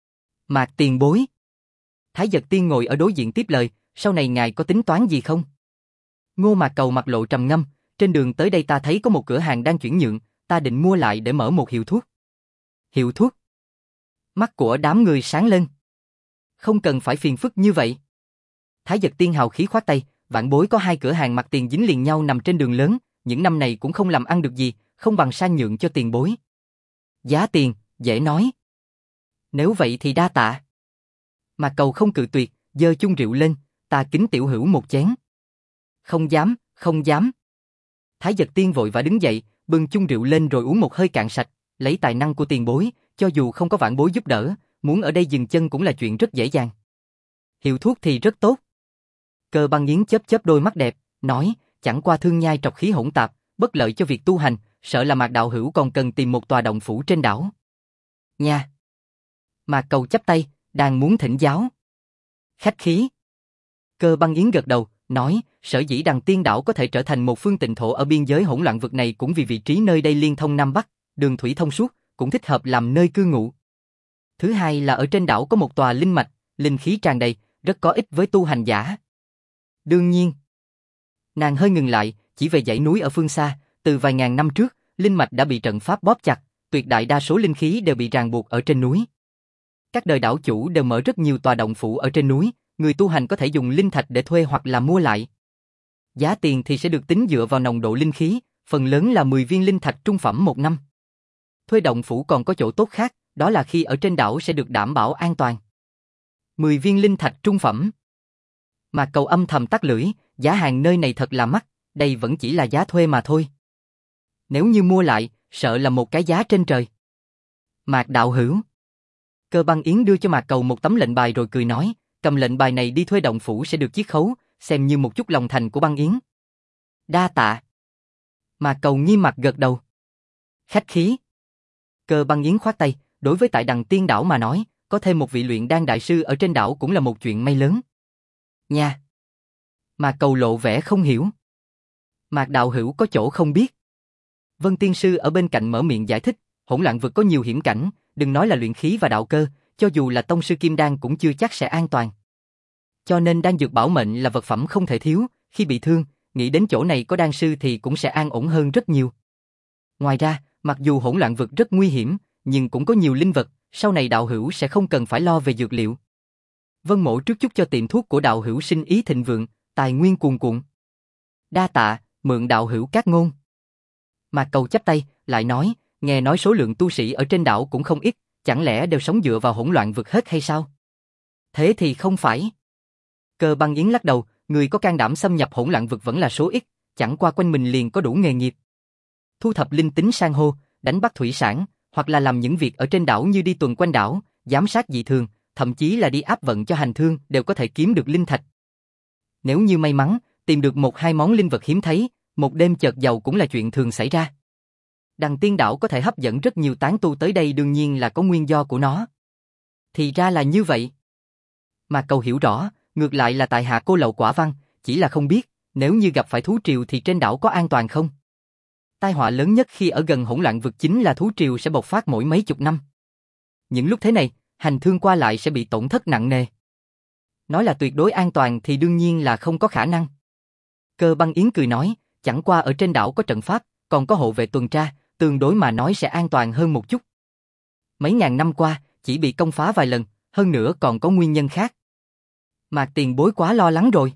Mạc tiền bối. Thái Dật Tiên ngồi ở đối diện tiếp lời, sau này ngài có tính toán gì không? Ngô Mạc Cầu mặt lộ trầm ngâm, trên đường tới đây ta thấy có một cửa hàng đang chuyển nhượng, ta định mua lại để mở một hiệu thuốc. Hiệu thuốc? Mắt của đám người sáng lên. Không cần phải phiền phức như vậy. Thái Dật Tiên hào khí khoát tay, vạn bối có 2 cửa hàng mặt tiền dính liền nhau nằm trên đường lớn, những năm này cũng không làm ăn được gì, không bằng sang nhượng cho tiền bối. Giá tiền, dễ nói. Nếu vậy thì đa tạ. Mạc Cầu không cự tuyệt, giơ chung rượu lên, ta kính tiểu hữu một chén. Không dám, không dám. Thái Dật Tiên vội vã đứng dậy, bưng chung rượu lên rồi uống một hơi cạn sạch, lấy tài năng của tiền bối, cho dù không có vạn bối giúp đỡ, muốn ở đây dừng chân cũng là chuyện rất dễ dàng. Hiệu thuốc thì rất tốt. Cơ Băng Yến chớp chớp đôi mắt đẹp, nói, chẳng qua thương nhai trọc khí hỗn tạp, bất lợi cho việc tu hành, sợ là Mạc đạo hữu còn cần tìm một tòa động phủ trên đảo. Nha. Mạc Cầu chắp tay, đang muốn thỉnh giáo. Khách khí. Cơ Băng Yến gật đầu, nói, sở dĩ Đằng Tiên đảo có thể trở thành một phương tịnh thổ ở biên giới hỗn loạn vực này cũng vì vị trí nơi đây liên thông Nam Bắc, đường thủy thông suốt, cũng thích hợp làm nơi cư ngụ. Thứ hai là ở trên đảo có một tòa linh mạch, linh khí tràn đầy, rất có ích với tu hành giả. Đương nhiên. Nàng hơi ngừng lại, chỉ về dãy núi ở phương xa, từ vài ngàn năm trước, linh mạch đã bị trận pháp bóp chặt, tuyệt đại đa số linh khí đều bị ràng buộc ở trên núi. Các đời đảo chủ đều mở rất nhiều tòa động phủ ở trên núi, người tu hành có thể dùng linh thạch để thuê hoặc là mua lại. Giá tiền thì sẽ được tính dựa vào nồng độ linh khí, phần lớn là 10 viên linh thạch trung phẩm một năm. Thuê động phủ còn có chỗ tốt khác, đó là khi ở trên đảo sẽ được đảm bảo an toàn. 10 viên linh thạch trung phẩm. Mạc Cầu âm thầm tắt lưỡi, giá hàng nơi này thật là mắc, đây vẫn chỉ là giá thuê mà thôi. Nếu như mua lại, sợ là một cái giá trên trời. Mạc đạo hữu. Cơ Băng Yến đưa cho Mạc Cầu một tấm lệnh bài rồi cười nói, cầm lệnh bài này đi thuê động phủ sẽ được chiết khấu, xem như một chút lòng thành của Băng Yến. Đa tạ. Mạc Cầu nghiêm mặt gật đầu. Khách khí. Cơ Băng Yến khoát tay, đối với tại Đằng Tiên đảo mà nói, có thêm một vị luyện đan đại sư ở trên đảo cũng là một chuyện may lớn. Nha. Mạc Cầu lộ vẻ không hiểu. Mạc đạo hữu có chỗ không biết. Vân Tiên sư ở bên cạnh mở miệng giải thích, hỗn loạn vực có nhiều hiểm cảnh, đừng nói là luyện khí và đạo cơ, cho dù là tông sư kim đan cũng chưa chắc sẽ an toàn. Cho nên đan dược bảo mệnh là vật phẩm không thể thiếu, khi bị thương, nghĩ đến chỗ này có đan sư thì cũng sẽ an ổn hơn rất nhiều. Ngoài ra, mặc dù hỗn loạn vực rất nguy hiểm, nhưng cũng có nhiều linh vật, sau này đạo hữu sẽ không cần phải lo về dược liệu. Vân Mỗ trước chúc cho tiệm thuốc của đạo hữu sinh ý thịnh vượng, tài nguyên cuồn cuộn. Đa tạ, mượn đạo hữu các ngôn. Mạc Cầu chắp tay, lại nói, nghe nói số lượng tu sĩ ở trên đảo cũng không ít, chẳng lẽ đều sống dựa vào hỗn loạn vực hết hay sao? Thế thì không phải. Cơ Băng Yến lắc đầu, người có can đảm xâm nhập hỗn loạn vực vẫn là số ít, chẳng qua quanh mình liền có đủ nghề nghiệp. Thu thập linh tính san hô, đánh bắt thủy sản, hoặc là làm những việc ở trên đảo như đi tuần quanh đảo, giám sát dị thường, thậm chí là đi áp vận cho hành thương đều có thể kiếm được linh thạch. Nếu như may mắn, tìm được một hai món linh vật hiếm thấy, một đêm chợt giàu cũng là chuyện thường xảy ra. Đằng Tiên đảo có thể hấp dẫn rất nhiều tán tu tới đây đương nhiên là có nguyên do của nó. Thì ra là như vậy. Mà Cầu hiểu rõ, ngược lại là tại hạ cô lậu quả văn, chỉ là không biết, nếu như gặp phải thú triều thì trên đảo có an toàn không? Tai họa lớn nhất khi ở gần hỗn loạn vực chính là thú triều sẽ bộc phát mỗi mấy chục năm. Những lúc thế này, hành thương qua lại sẽ bị tổn thất nặng nề. Nói là tuyệt đối an toàn thì đương nhiên là không có khả năng. Cơ Băng Yến cười nói, chẳng qua ở trên đảo có trận pháp, còn có hộ vệ tuần tra, tương đối mà nói sẽ an toàn hơn một chút. Mấy ngàn năm qua, chỉ bị công phá vài lần, hơn nữa còn có nguyên nhân khác. Mạc tiền bối quá lo lắng rồi.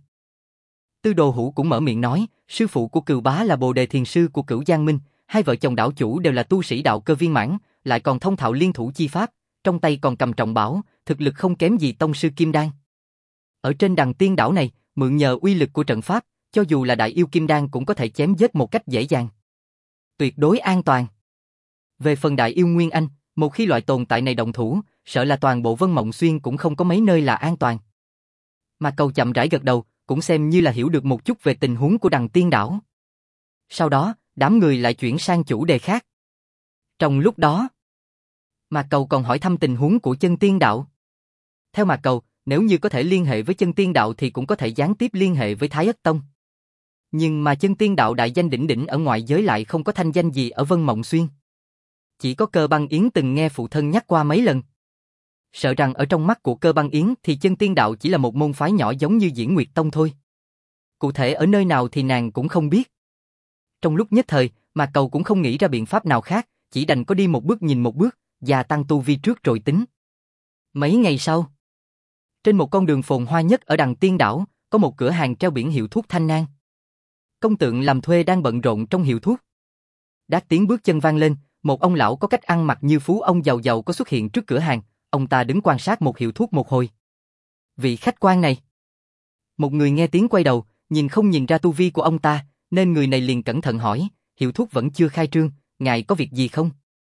Tư Đồ Hữu cũng mở miệng nói, sư phụ của Cừu Bá là Bồ Đề Thiền Sư của Cửu Giang Minh, hai vợ chồng đảo chủ đều là tu sĩ đạo cơ viên mãn, lại còn thông thạo liên thủ chi pháp, trong tay còn cầm trọng bảo, thực lực không kém gì tông sư Kim Đan. Ở trên Đằng Tiên đảo này, mượn nhờ uy lực của trận pháp, cho dù là đại yêu Kim Đan cũng có thể chém giết một cách dễ dàng. Tuyệt đối an toàn. Về phần đại yêu Nguyên Anh, một khi loại tồn tại này động thủ, sợ là toàn bộ Vân Mộng Xuyên cũng không có mấy nơi là an toàn. Mà Cầu chậm rãi gật đầu, cũng xem như là hiểu được một chút về tình huống của Đằng Tiên đảo. Sau đó, đám người lại chuyển sang chủ đề khác. Trong lúc đó, Mạc Cầu còn hỏi thăm tình huống của Chân Tiên đạo. Theo Mạc Cầu, nếu như có thể liên hệ với Chân Tiên đạo thì cũng có thể gián tiếp liên hệ với Thái Ất Tông. Nhưng mà Chân Tiên đạo đại danh đỉnh đỉnh ở ngoại giới lại không có thanh danh gì ở Vân Mộng Xuyên. Chỉ có Cơ Băng Yến từng nghe phụ thân nhắc qua mấy lần. Sợ rằng ở trong mắt của Cơ Băng Yến thì Chân Tiên đạo chỉ là một môn phái nhỏ giống như Diễn Nguyệt Tông thôi. Cụ thể ở nơi nào thì nàng cũng không biết. Trong lúc nhất thời, Mạc Cầu cũng không nghĩ ra biện pháp nào khác, chỉ đành có đi một bước nhìn một bước, gia tăng tu vi trước rồi tính. Mấy ngày sau, trên một con đường phồn hoa nhất ở Đằng Tiên đảo, có một cửa hàng treo biển hiệu thuốc Thanh Nang. Công tượng làm thuê đang bận rộn trong hiệu thuốc. Đát tiếng bước chân vang lên, một ông lão có cách ăn mặc như phú ông giàu giàu có xuất hiện trước cửa hàng, ông ta đứng quan sát một hiệu thuốc một hồi. Vị khách quan này. Một người nghe tiếng quay đầu, nhìn không nhìn ra tu vi của ông ta, nên người này liền cẩn thận hỏi, hiệu thuốc vẫn chưa khai trương, ngài có việc gì không?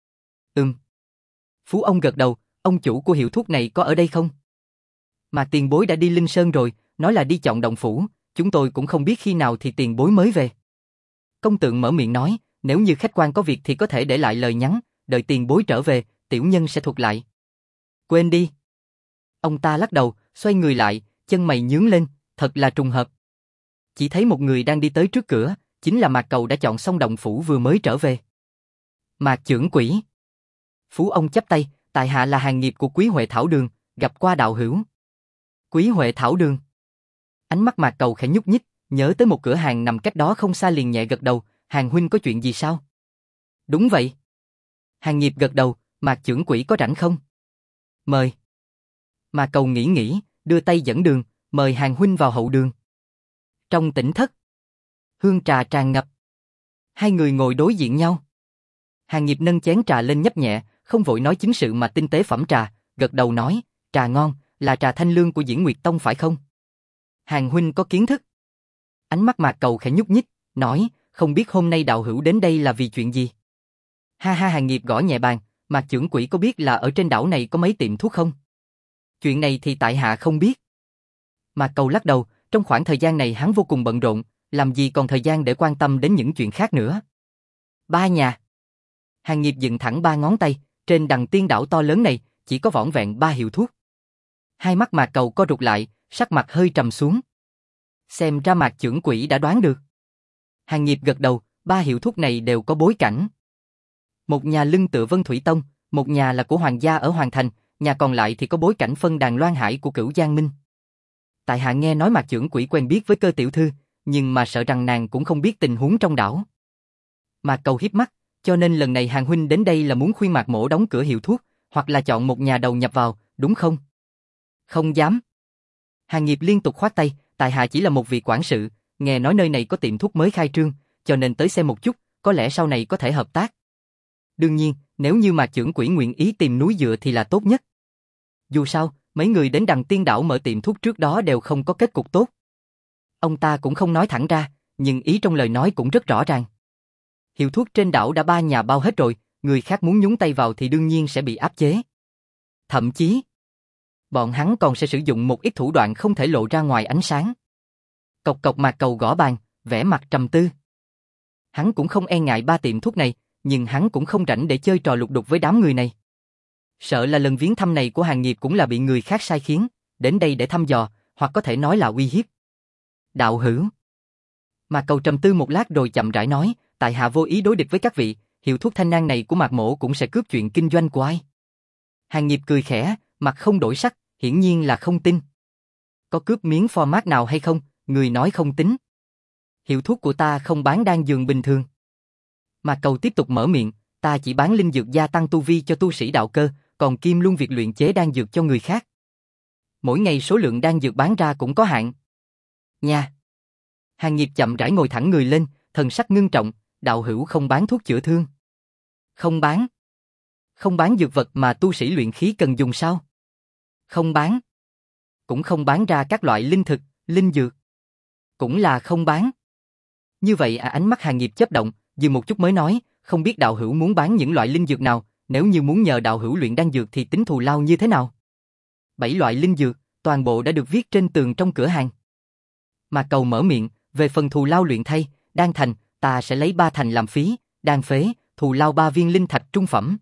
Phú ông gật đầu, ông chủ của hiệu thuốc này có ở đây không? Mà tiền bối đã đi Linh Sơn rồi, nói là đi chọn động phủ, chúng tôi cũng không biết khi nào thì tiền bối mới về. Công tượng mở miệng nói, nếu như khách quan có việc thì có thể để lại lời nhắn, đợi tiền bối trở về, tiểu nhân sẽ thuật lại. Quên đi. Ông ta lắc đầu, xoay người lại, chân mày nhướng lên, thật là trùng hợp. Chỉ thấy một người đang đi tới trước cửa, chính là Mạc Cầu đã chọn xong động phủ vừa mới trở về. Mạc trưởng quỹ. Phú ông chắp tay, tại hạ là hàng nghiệp của Quý Huệ Thảo Đường, gặp qua đạo hữu. Quý Huệ Thảo Đường. Ánh mắt Mạc Cầu khẽ nhúc nhích, nhớ tới một cửa hàng nằm cách đó không xa liền nhẹ gật đầu, Hàng huynh có chuyện gì sao? Đúng vậy. Hàng nghiệp gật đầu, Mạc trưởng quỹ có rảnh không? Mời. Mạc Cầu nghĩ, đưa tay dẫn đường, mời Hàng huynh vào hậu đường. Trong tỉnh thất, hương trà tràn ngập. Hai người ngồi đối diện nhau. Hàng nghiệp nâng chén trà lên nhấp nhẹ, không vội nói chính sự mà tinh tế phẩm trà, gật đầu nói, trà ngon, là trà thanh lương của Diễn Nguyệt Tông phải không? Hàng huynh có kiến thức. Ánh mắt Mạc Cầu khẽ nhúc nhích, nói, không biết hôm nay đạo hữu đến đây là vì chuyện gì? Ha ha, Hàng nghiệp gõ nhẹ bàn, Mạc trưởng quỹ có biết là ở trên đảo này có mấy tiệm thuốc không? Chuyện này thì tại hạ không biết. Mạc Cầu lắc đầu, trong khoảng thời gian này hắn vô cùng bận rộn, làm gì còn thời gian để quan tâm đến những chuyện khác nữa. Ba nhà. Hàng nghiệp dựng thẳng ba ngón tay, trên Đằng Tiên đảo to lớn này, chỉ có vỏn vẹn ba hiệu thuốc. Hai mắt Mạc Cầu co rụt lại, sắc mặt hơi trầm xuống. Xem ra Mạc trưởng quỹ đã đoán được. Hàng nghiệp gật đầu, ba hiệu thuốc này đều có bối cảnh. Một nhà lưng tựa Vân Thủy Tông, một nhà là của hoàng gia ở Hoàng Thành, nhà còn lại thì có bối cảnh phân đàn Loan Hải của Cửu Giang Minh. Tại hạ nghe nói Mạc trưởng quỹ quen biết với Cơ tiểu thư, nhưng mà sợ rằng nàng cũng không biết tình huống trong đảo. Mạc Cầu hiếp mắt, cho nên lần này Hàng huynh đến đây là muốn khuyên Mạc mỗ đóng cửa hiệu thuốc, hoặc là chọn một nhà đầu nhập vào, đúng không? Không dám. Hàng nghiệp liên tục khoát tay, tại hạ chỉ là một vị quản sự, nghe nói nơi này có tiệm thuốc mới khai trương, cho nên tới xem một chút, có lẽ sau này có thể hợp tác. Đương nhiên, nếu như Mạc trưởng quỹ nguyện ý tìm núi dựa thì là tốt nhất. Dù sao, mấy người đến Đằng Tiên đảo mở tiệm thuốc trước đó đều không có kết cục tốt. Ông ta cũng không nói thẳng ra, nhưng ý trong lời nói cũng rất rõ ràng. Hiệu thuốc trên đảo đã ba nhà bao hết rồi, người khác muốn nhúng tay vào thì đương nhiên sẽ bị áp chế. Thậm chí, bọn hắn còn sẽ sử dụng một ít thủ đoạn không thể lộ ra ngoài ánh sáng. Cộc cộc, Mạc Cầu gõ bàn, vẻ mặt trầm tư. Hắn cũng không e ngại ba tiệm thuốc này, nhưng hắn cũng không rảnh để chơi trò lục đục với đám người này. Sợ là lần viếng thăm này của Hàng Nghiệp cũng là bị người khác sai khiến, đến đây để thăm dò, hoặc có thể nói là uy hiếp. Đạo hữu. Mạc Cầu trầm tư một lát rồi chậm rãi nói, tại hạ vô ý đối địch với các vị, hiệu thuốc thanh nang này của Mạc mỗ cũng sẽ cướp chuyện kinh doanh của ai. Hàng Nghiệp cười khẽ, mặt không đổi sắc, hiển nhiên là không tin. Có cướp miếng format nào hay không, người nói không tính. Hiệu thuốc của ta không bán đan dược bình thường. Mạc Cầu tiếp tục mở miệng, ta chỉ bán linh dược gia tăng tu vi cho tu sĩ đạo cơ, còn kiêm luôn việc luyện chế đan dược cho người khác. Mỗi ngày số lượng đan dược bán ra cũng có hạn. Nha. Hàng Nghiệp chậm rãi ngồi thẳng người lên, thần sắc ngưng trọng, đạo hữu không bán thuốc chữa thương. Không bán. Không bán dược vật mà tu sĩ luyện khí cần dùng sao? Không bán. Cũng không bán ra các loại linh thực, linh dược. Cũng là không bán. Như vậy ánh mắt Hàng Nghiệp chớp động, dừng một chút mới nói, không biết đạo hữu muốn bán những loại linh dược nào, nếu như muốn nhờ đạo hữu luyện đan dược thì tính thù lao như thế nào? 7 loại linh dược, toàn bộ đã được viết trên tường trong cửa hàng. Mạc Cầu mở miệng, về phần thù lao luyện thay, đan thành, ta sẽ lấy 3 thành làm phí, đan phế, thù lao 3 viên linh thạch trung phẩm.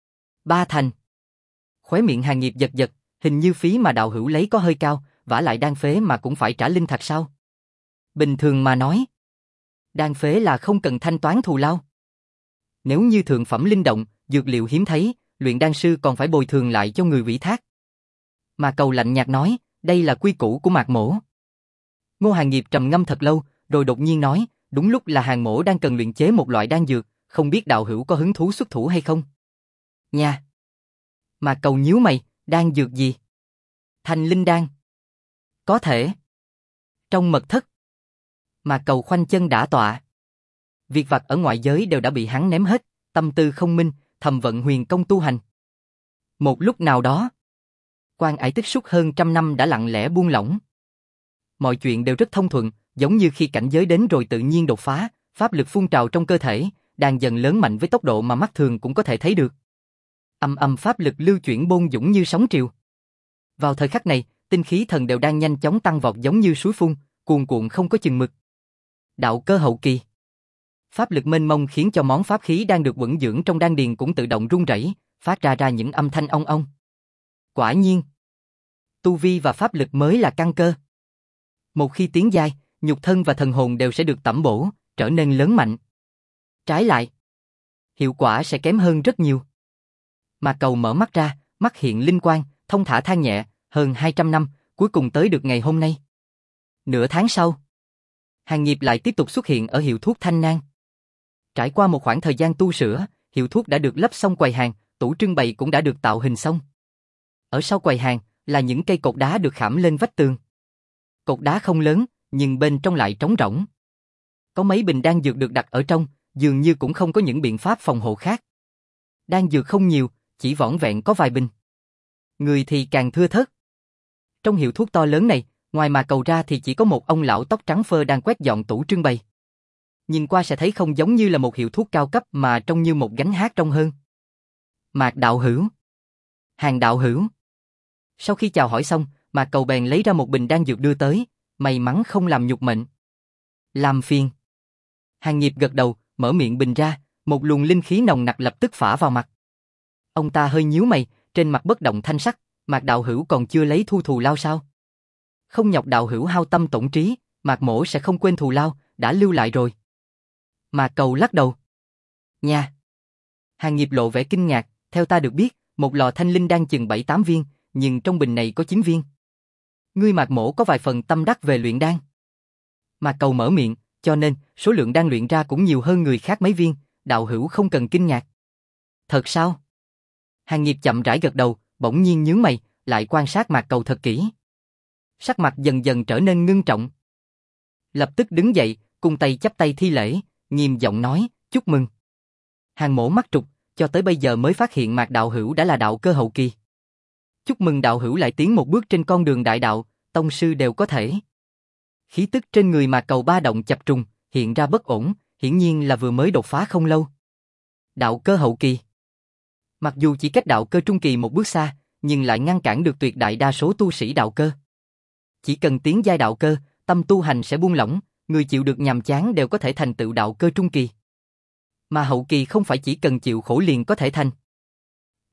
3 thành. Khóe miệng Hàng Nghiệp giật giật, hình như phí mà đạo hữu lấy có hơi cao, vả lại đan phế mà cũng phải trả linh thạch sao? Bình thường mà nói, đan phế là không cần thanh toán thù lao. Nếu như thượng phẩm linh động, dược liệu hiếm thấy, luyện đan sư còn phải bồi thường lại cho người ủy thác. Mạc Cầu lạnh nhạt nói, đây là quy củ của Mạc mỗ. Ngô Hàng Nghiệp trầm ngâm thật lâu, rồi đột nhiên nói, đúng lúc là Hàng mỗ đang cần luyện chế một loại đan dược, không biết đạo hữu có hứng thú xuất thủ hay không? Nha. Mạc Cầu nhíu mày, đan dược gì? Thanh linh đan. Có thể. Trong mật thất. Mạc Cầu khoanh chân đả tọa. Việc vặt ở ngoại giới đều đã bị hắn ném hết, tâm tư không minh, thầm vận huyền công tu hành. Một lúc nào đó, quan ải tích suốt hơn 100 năm đã lặng lẽ buông lỏng. Mọi chuyện đều rất thông thuận, giống như khi cảnh giới đến rồi tự nhiên đột phá, pháp lực phun trào trong cơ thể, đang dần lớn mạnh với tốc độ mà mắt thường cũng có thể thấy được. Âm âm pháp lực lưu chuyển bôn dũng như sóng triều. Vào thời khắc này, tinh khí thần đều đang nhanh chóng tăng vọt giống như suối phun, cuồn cuộn không có chừng mực. Đạo cơ hậu kỳ. Pháp lực mênh mông khiến cho món pháp khí đang được vững dưỡng trong đan điền cũng tự động rung rẩy, phát ra những âm thanh ong ong. Quả nhiên, tu vi và pháp lực mới là căn cơ. Một khi tiến giai, nhục thân và thần hồn đều sẽ được tẩm bổ, trở nên lớn mạnh. Trái lại, hiệu quả sẽ kém hơn rất nhiều. Mạc Cầu mở mắt ra, mắt hiện linh quang, thông thả than nhẹ, hơn 200 năm, cuối cùng tới được ngày hôm nay. Nửa tháng sau, Hàng Nghiệp lại tiếp tục xuất hiện ở hiệu thuốc Thanh Nang. Trải qua một khoảng thời gian tu sửa, hiệu thuốc đã được lắp xong quầy hàng, tủ trưng bày cũng đã được tạo hình xong. Ở sau quầy hàng là những cây cột đá được khảm lên vách tường. Cột đá không lớn, nhưng bên trong lại trống rỗng. Có mấy bình đan dược được đặt ở trong, dường như cũng không có những biện pháp phòng hộ khác. Đan dược không nhiều, chỉ vỏn vẹn có vài bình. Người thì càng thưa thớt. Trong hiệu thuốc to lớn này, ngoài Mạc Cầu ra thì chỉ có một ông lão tóc trắng phơ đang quét dọn tủ trưng bày. Nhìn qua sẽ thấy không giống như là một hiệu thuốc cao cấp mà trông như một gánh hát trong hơn. Mạc đạo hữu. Hàng đạo hữu. Sau khi chào hỏi xong, Mạc Cầu bèn lấy ra một bình đan dược đưa tới, may mắn không làm nhục mệnh. Làm phiền. Hàng Nghiệp gật đầu, mở miệng bình ra, một luồng linh khí nồng nặc lập tức phả vào mặt. Ông ta hơi nhíu mày, trên mặt bất động thanh sắc, Mạc đạo hữu còn chưa lấy thu thù lao sao? Không nhọc đạo hữu hao tâm tổn trí, Mạc mỗ sẽ không quên thù lao, đã lưu lại rồi. Mạc Cầu lắc đầu. Nha. Hàng Nghiệp lộ vẻ kinh ngạc, theo ta được biết, một lò thanh linh đan chừng 7-8 viên, nhưng trong bình này có 9 viên. Ngươi Mạc mỗ có vài phần tâm đắc về luyện đan. Mạc Cầu mở miệng, cho nên số lượng đan luyện ra cũng nhiều hơn người khác mấy viên, đạo hữu không cần kinh ngạc. Thật sao? Hàng Nghiệp chậm rãi gật đầu, bỗng nhiên nhướng mày, lại quan sát Mạc Cầu thật kỹ. Sắc mặt dần dần trở nên ngưng trọng. Lập tức đứng dậy, cung tay chắp tay thi lễ, nghiêm giọng nói, chúc mừng. Hàng mỗ mắt trục, cho tới bây giờ mới phát hiện Mạc đạo hữu đã là đạo cơ hậu kỳ. Chúc mừng đạo hữu lại tiến một bước trên con đường đại đạo, tông sư đều có thể. Khí tức trên người Mạc Cầu ba động chập trùng, hiện ra bất ổn, hiển nhiên là vừa mới đột phá không lâu. Đạo cơ hậu kỳ. Mặc dù chỉ cách đạo cơ trung kỳ một bước xa, nhưng lại ngăn cản được tuyệt đại đa số tu sĩ đạo cơ. Chỉ cần tiến giai đạo cơ, tâm tu hành sẽ buông lỏng, người chịu được nhàm chán đều có thể thành tựu đạo cơ trung kỳ. Mà hậu kỳ không phải chỉ cần chịu khổ liền có thể thành.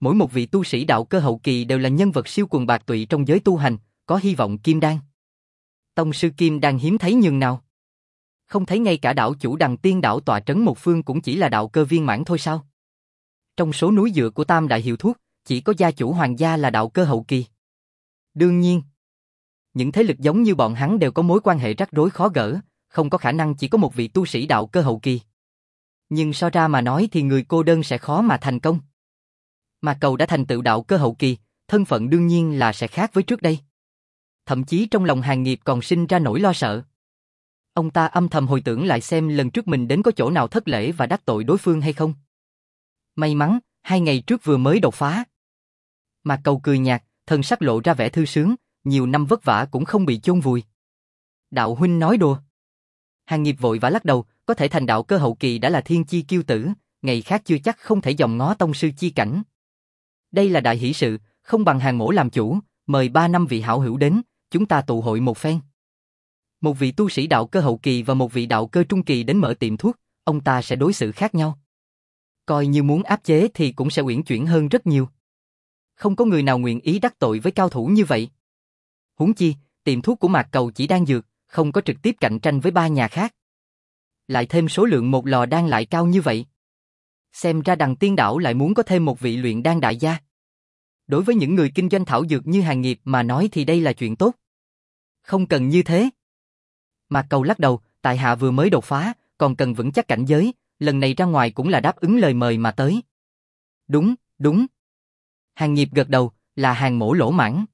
Mỗi một vị tu sĩ đạo cơ hậu kỳ đều là nhân vật siêu quần bạc tụy trong giới tu hành, có hy vọng kim đan. Tông sư kim đan hiếm thấy nhường nào. Không thấy ngay cả đạo chủ Đằng Tiên đảo tọa trấn một phương cũng chỉ là đạo cơ viên mãn thôi sao? Trong số núi dựa của Tam đại hiệu thuốc, chỉ có gia chủ hoàng gia là đạo cơ hậu kỳ. Đương nhiên, những thế lực giống như bọn hắn đều có mối quan hệ rắc rối khó gỡ, không có khả năng chỉ có một vị tu sĩ đạo cơ hậu kỳ. Nhưng so ra mà nói thì người cô đơn sẽ khó mà thành công. Mà Cầu đã thành tựu đạo cơ hậu kỳ, thân phận đương nhiên là sẽ khác với trước đây. Thậm chí trong lòng Hàn Nghiệp còn sinh ra nỗi lo sợ. Ông ta âm thầm hồi tưởng lại xem lần trước mình đến có chỗ nào thất lễ và đắc tội đối phương hay không. May mắn, 2 ngày trước vừa mới đột phá. Mà Cầu cười nhạt, thần sắc lộ ra vẻ thư sướng, nhiều năm vất vả cũng không bị chôn vùi. Đạo huynh nói đùa. Hàn Nghiệp vội vã lắc đầu, có thể thành đạo cơ hậu kỳ đã là thiên chi kiêu tử, ngày khác chưa chắc không thể dòm ngó tông sư chi cảnh. Đây là đại hỷ sự, không bằng Hàn mỗ làm chủ, mời 3 năm vị hảo hữu đến, chúng ta tụ hội một phen. Một vị tu sĩ đạo cơ hậu kỳ và một vị đạo cơ trung kỳ đến mở tiệm thuốc, ông ta sẽ đối xử khác nhau. Coi như muốn áp chế thì cũng sẽ uyển chuyển hơn rất nhiều. Không có người nào nguyện ý đắc tội với cao thủ như vậy. Huống chi, tiệm thuốc của Mạc Cầu chỉ đan dược, không có trực tiếp cạnh tranh với 3 nhà khác. Lại thêm số lượng một lò đan lại cao như vậy. Xem ra Đằng Tiên đảo lại muốn có thêm một vị luyện đan đại gia. Đối với những người kinh doanh thảo dược như Hàn Nghiệp mà nói thì đây là chuyện tốt. Không cần như thế. Mạc Cầu lắc đầu, tại hạ vừa mới đột phá, còn cần vững chắc cảnh giới, lần này ra ngoài cũng là đáp ứng lời mời mà tới. Đúng, đúng. Hàn Nghiệp gật đầu, là Hàn mỗ lỗ mãn.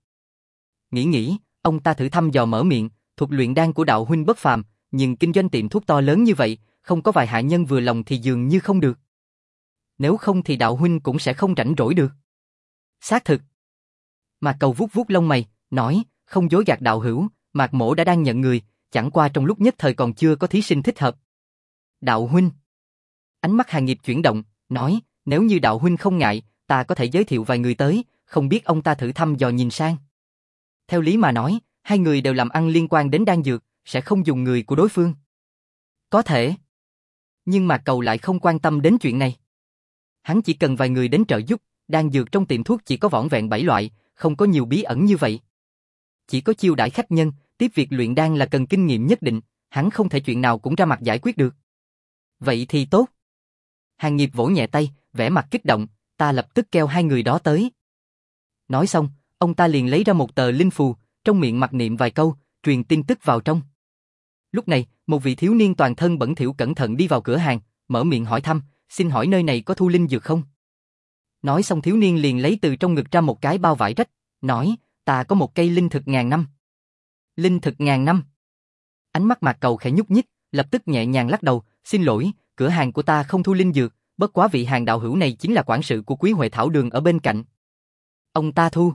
Nghĩ, ông ta thử thăm dò mở miệng, thuật luyện đan của đạo huynh bất phàm, nhưng kinh doanh tiệm thuốc to lớn như vậy, không có vài hạ nhân vừa lòng thì dường như không được. Nếu không thì đạo huynh cũng sẽ không rảnh rỗi được. Xác thực. Mạc Cầu vuốt vuốt lông mày, nói, không dối gạt đạo hữu, Mạc mỗ đã đang nhận người, chẳng qua trong lúc nhất thời còn chưa có thí sinh thích hợp. Đạo huynh. Ánh mắt Hàn Nghiệp chuyển động, nói, nếu như đạo huynh không ngại, ta có thể giới thiệu vài người tới, không biết ông ta thử thăm dò nhìn sang. Theo lý mà nói, hai người đều làm ăn liên quan đến đan dược, sẽ không dùng người của đối phương. Có thể. Nhưng Mạc Cầu lại không quan tâm đến chuyện này. Hắn chỉ cần vài người đến trợ giúp, đan dược trong tiệm thuốc chỉ có vỏn vẹn 7 loại, không có nhiều bí ẩn như vậy. Chỉ có chiêu đãi khách nhân, tiếp việc luyện đan là cần kinh nghiệm nhất định, hắn không thể chuyện nào cũng ra mặt giải quyết được. Vậy thì tốt. Hàn Nghiệp vỗ nhẹ tay, vẻ mặt kích động, ta lập tức kêu hai người đó tới. Nói xong, ông ta liền lấy ra một tờ linh phù, trong miệng mặc niệm vài câu, truyền tin tức vào trong. Lúc này, một vị thiếu niên toàn thân bẩn thỉu cẩn thận đi vào cửa hàng, mở miệng hỏi thăm, xin hỏi nơi này có thu linh dược không? Nói xong thiếu niên liền lấy từ trong ngực ra một cái bao vải rách, nói, ta có một cây linh thực 1000 năm. Linh thực 1000 năm. Ánh mắt Mạc Cầu khẽ nhúc nhích, lập tức nhẹ nhàng lắc đầu, xin lỗi, cửa hàng của ta không thu linh dược, bất quá vị Hàn đạo hữu này chính là quản sự của Quý Huệ Thảo Đường ở bên cạnh. Ông ta thu.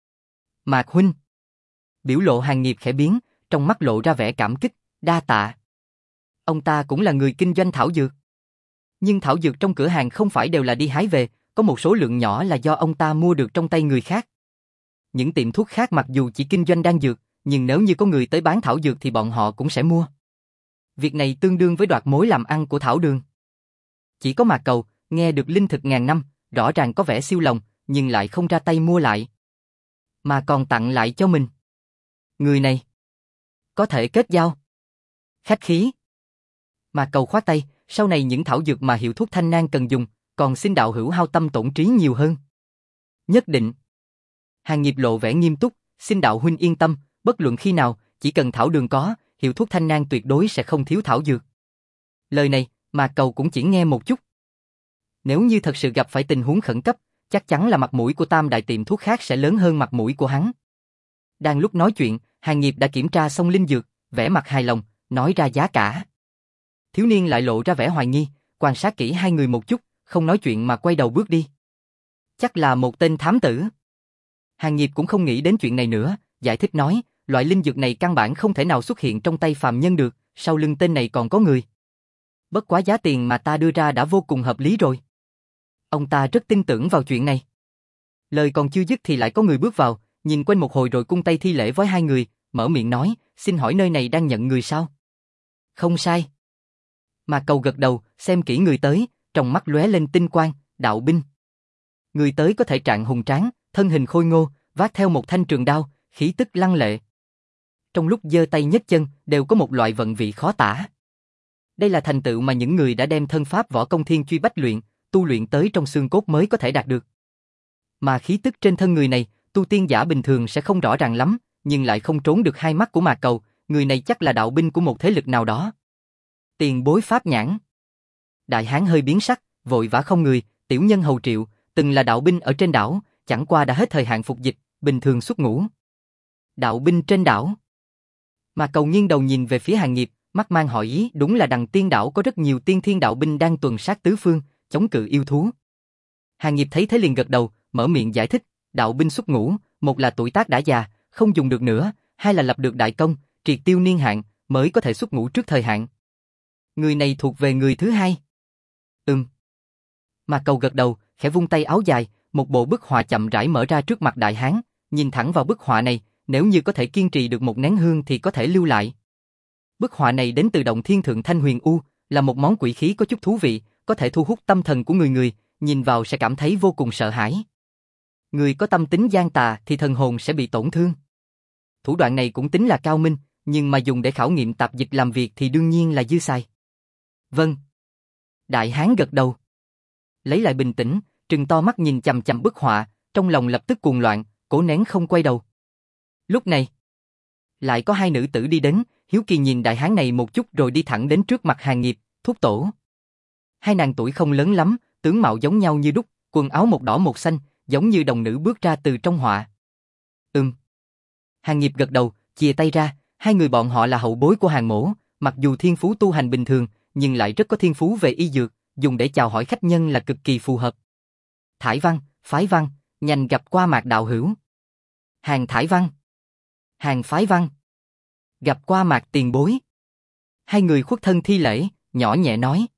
Mạc huynh. Biểu lộ Hàn Nghiệp khẽ biến, trong mắt lộ ra vẻ cảm kích, đa tạ. Ông ta cũng là người kinh doanh thảo dược. Nhưng thảo dược trong cửa hàng không phải đều là đi hái về, có một số lượng nhỏ là do ông ta mua được trong tay người khác. Những tiệm thuốc khác mặc dù chỉ kinh doanh đan dược, nhưng nếu như có người tới bán thảo dược thì bọn họ cũng sẽ mua. Việc này tương đương với đoạt mối làm ăn của Thảo Đường. Chỉ có Mạc Cầu, nghe được linh thực 1000 năm, rõ ràng có vẻ siêu lòng, nhưng lại không ra tay mua lại. Mà còn tặng lại cho mình. Người này, có thể kết giao. Khách khí. Mạc Cầu khoát tay, sau này những thảo dược mà hiệu thuốc Thanh Nang cần dùng, còn xin đạo hữu hao tâm tổn trí nhiều hơn. Nhất định. Hàn Nghiệp lộ vẻ nghiêm túc, xin đạo huynh yên tâm, bất luận khi nào, chỉ cần Thảo Đường có, hiệu thuốc Thanh Nang tuyệt đối sẽ không thiếu thảo dược. Lời này, Mạc Cầu cũng chỉ nghe một chút. Nếu như thật sự gặp phải tình huống khẩn cấp, chắc chắn là mặt mũi của tam đại tiệm thuốc khác sẽ lớn hơn mặt mũi của hắn. Đang lúc nói chuyện, Hàn Nghiệp đã kiểm tra xong linh dược, vẻ mặt hài lòng, nói ra giá cả. Thiếu niên lại lộ ra vẻ hoài nghi, quan sát kỹ hai người một chút, không nói chuyện mà quay đầu bước đi. Chắc là một tên thám tử. Hàn Nghiệp cũng không nghĩ đến chuyện này nữa, giải thích nói, loại linh dược này căn bản không thể nào xuất hiện trong tay phàm nhân được, sau lưng tên này còn có người. Bất quá giá tiền mà ta đưa ra đã vô cùng hợp lý rồi. Ông ta rất tin tưởng vào chuyện này. Lời còn chưa dứt thì lại có người bước vào, nhìn quanh một hồi rồi cung tay thi lễ với hai người, mở miệng nói, xin hỏi nơi này đang nhận người sao? Không sai. Mà Cầu gật đầu, xem kỹ người tới, trong mắt lóe lên tinh quang, đạo binh. người tới có thể trạng hùng tráng, thân hình khôi ngô, vác theo một thanh trường đao, khí tức lăng lệ. Trong lúc giơ tay nhấc chân, đều có một loại vận vị khó tả. Đây là thành tựu mà những người đã đem thân pháp võ công thiên truy bách luyện, tu luyện tới trong xương cốt mới có thể đạt được. Mà khí tức trên thân người này, tu tiên giả bình thường sẽ không rõ ràng lắm, nhưng lại không trốn được hai mắt của Mạc Cầu, người này chắc là đạo binh của một thế lực nào đó. Tiền bối pháp nhãn. Đại hán hơi biến sắc, vội vã không người, tiểu nhân Hầu Triệu, từng là đạo binh ở trên đảo, chẳng qua đã hết thời hạn phục dịch, bình thường xuất ngũ. Đạo binh trên đảo. Mạc Cầu nghiêng đầu nhìn về phía Hàng Nghiệp, mắt mang hỏi ý, đúng là Đằng Tiên đảo có rất nhiều tiên thiên đạo binh đang tuần sát tứ phương, chống cự yêu thú. Hàng Nghiệp thấy thế liền gật đầu, mở miệng giải thích, đạo binh xuất ngũ, một là tuổi tác đã già, không dùng được nữa, hai là lập được đại công, triệt tiêu niên hạn, mới có thể xuất ngũ trước thời hạn. Người này thuộc về người thứ hai. Mạc Cầu gật đầu, khẽ vung tay áo dài, một bộ bức họa chậm rãi mở ra trước mặt đại hán, nhìn thẳng vào bức họa này, nếu như có thể kiên trì được một nén hương thì có thể lưu lại. Bức họa này đến từ Động Thiên Thượng Thanh Huyền U, là một món quỷ khí có chút thú vị, có thể thu hút tâm thần của người, nhìn vào sẽ cảm thấy vô cùng sợ hãi. Người có tâm tính gian tà thì thần hồn sẽ bị tổn thương. Thủ đoạn này cũng tính là cao minh, nhưng mà dùng để khảo nghiệm tạp dịch làm việc thì đương nhiên là dư xài. Vâng. Đại hán gật đầu. Lấy lại bình tĩnh, trừng to mắt nhìn chằm chằm bức họa, trong lòng lập tức cuồng loạn, cố nén không quay đầu. Lúc này, lại có hai nữ tử đi đến, hiếu kỳ nhìn đại hán này một chút rồi đi thẳng đến trước mặt Hàng Nghiệp, thúc tổ. Hai nàng tuổi không lớn lắm, tướng mạo giống nhau như đúc, quần áo một đỏ một xanh, giống như đồng nữ bước ra từ trong họa. Hàng Nghiệp gật đầu, chìa tay ra, hai người bọn họ là hậu bối của Hàng Mỗ, mặc dù thiên phú tu hành bình thường, nhưng lại rất có thiên phú về y dược, dùng để chào hỏi khách nhân là cực kỳ phù hợp. Thải Văn, Phái Văn, nhanh gặp qua Mạc đạo hữu. Hàng Thải Văn, Hàng Phái Văn, gặp qua Mạc tiền bối. Hai người khuất thân thi lễ, nhỏ nhẹ nói.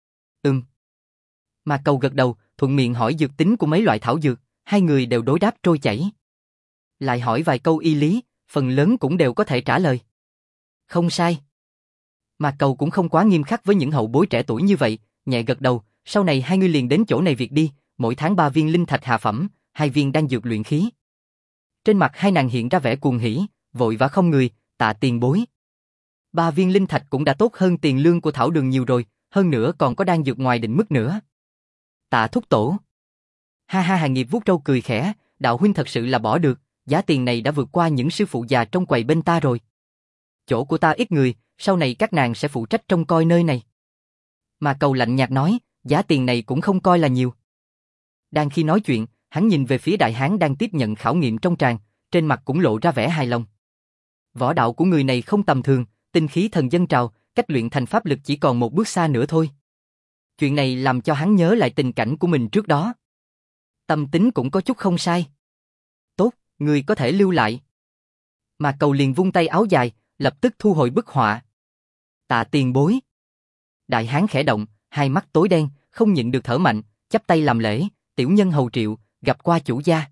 Mạc Cầu gật đầu, thuận miệng hỏi dược tính của mấy loại thảo dược, hai người đều đối đáp trôi chảy. Lại hỏi vài câu y lý, phần lớn cũng đều có thể trả lời. Không sai. Mạc Cầu cũng không quá nghiêm khắc với những hậu bối trẻ tuổi như vậy, nhẹ gật đầu, sau này hai người liền đến chỗ này việc đi, mỗi tháng 3 viên linh thạch hạ phẩm, 2 viên đan dược luyện khí. Trên mặt hai nàng hiện ra vẻ cuồng hỉ, vội vã không người, tạ tiền bối. 3 viên linh thạch cũng đã tốt hơn tiền lương của Thảo Đường nhiều rồi, hơn nữa còn có đan dược ngoài định mức nữa. Tạ thúc tổ. Ha ha, Hàng Nghiệp vuốt râu cười khẽ, đạo huynh thật sự là bỏ được, giá tiền này đã vượt qua những sư phụ già trong quầy bên ta rồi. Chỗ của ta ít người, sau này các nàng sẽ phụ trách trông coi nơi này. Mà Cầu lạnh nhạt nói, giá tiền này cũng không coi là nhiều. Đang khi nói chuyện, hắn nhìn về phía đại hán đang tiếp nhận khảo nghiệm trong tràng, trên mặt cũng lộ ra vẻ hài lòng. Võ đạo của người này không tầm thường, tinh khí thần dâng trào, cách luyện thành pháp lực chỉ còn một bước xa nữa thôi. Chuyện này làm cho hắn nhớ lại tình cảnh của mình trước đó. Tâm tính cũng có chút không sai. Tốt, người có thể lưu lại. Mà Cầu liền vung tay áo dài, lập tức thu hồi bức họa. Tạ tiền bối. Đại hán khẽ động, hai mắt tối đen, không nhịn được thở mạnh, chắp tay làm lễ, tiểu nhân Hầu Triệu, gặp qua chủ gia.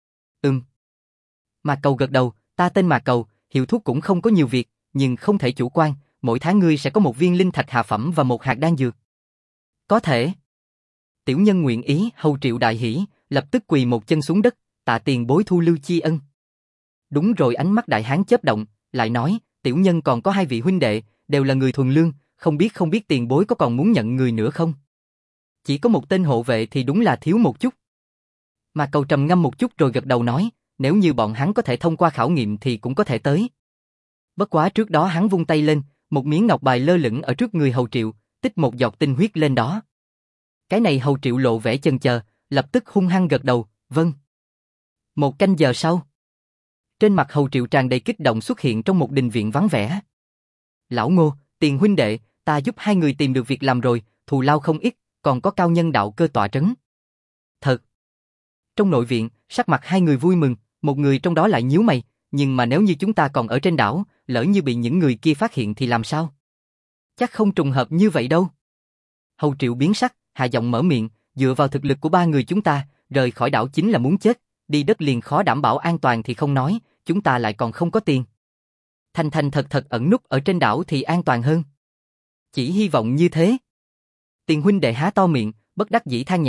Mạc Cầu gật đầu, ta tên Mạc Cầu, hiệu thuốc cũng không có nhiều việc, nhưng không thể chủ quan, mỗi tháng ngươi sẽ có 1 viên linh thạch hạ phẩm và 1 hạt đan dược. Có thể. Tiểu nhân nguyện ý, Hầu Triệu đại hỉ, lập tức quỳ một chân xuống đất, tạ tiền bối thu lưu chi ân. Đúng rồi, ánh mắt đại hán chớp động, lại nói, tiểu nhân còn có 2 vị huynh đệ, đều là người thuần lương, không biết tiền bối có còn muốn nhận người nữa không? Chỉ có một tên hộ vệ thì đúng là thiếu một chút. Mà Cầu trầm ngâm một chút rồi gật đầu nói, nếu như bọn hắn có thể thông qua khảo nghiệm thì cũng có thể tới. Bất quá trước đó hắn vung tay lên, một miếng ngọc bài lơ lửng ở trước người Hầu Triệu, tích một giọt tinh huyết lên đó. Cái này Hầu Triệu lộ vẻ chần chờ, lập tức hung hăng gật đầu, vâng. 1 canh giờ sau, trên mặt Hầu Triệu tràn đầy kích động xuất hiện trong một đình viện vắng vẻ. Lão Ngô, Tiền huynh đệ, ta giúp 2 người tìm được việc làm rồi, thù lao không ít, còn có cao nhân đạo cơ tọa trấn. Thật. Trong nội viện, sắc mặt 2 người vui mừng, một người trong đó lại nhíu mày, nhưng mà nếu như chúng ta còn ở trên đảo, lỡ như bị những người kia phát hiện thì làm sao? Chắc không trùng hợp như vậy đâu. Hầu Triệu biến sắc, hạ giọng mở miệng, dựa vào thực lực của 3 người chúng ta, rời khỏi đảo chính là muốn chết, đi đất liền khó đảm bảo an toàn thì không nói, chúng ta lại còn không có tiền. Thành thật ẩn núp ở trên đảo thì an toàn hơn. Chỉ hy vọng như thế. Tiền huynh đệ há to miệng, bất đắc dĩ than nhẹ,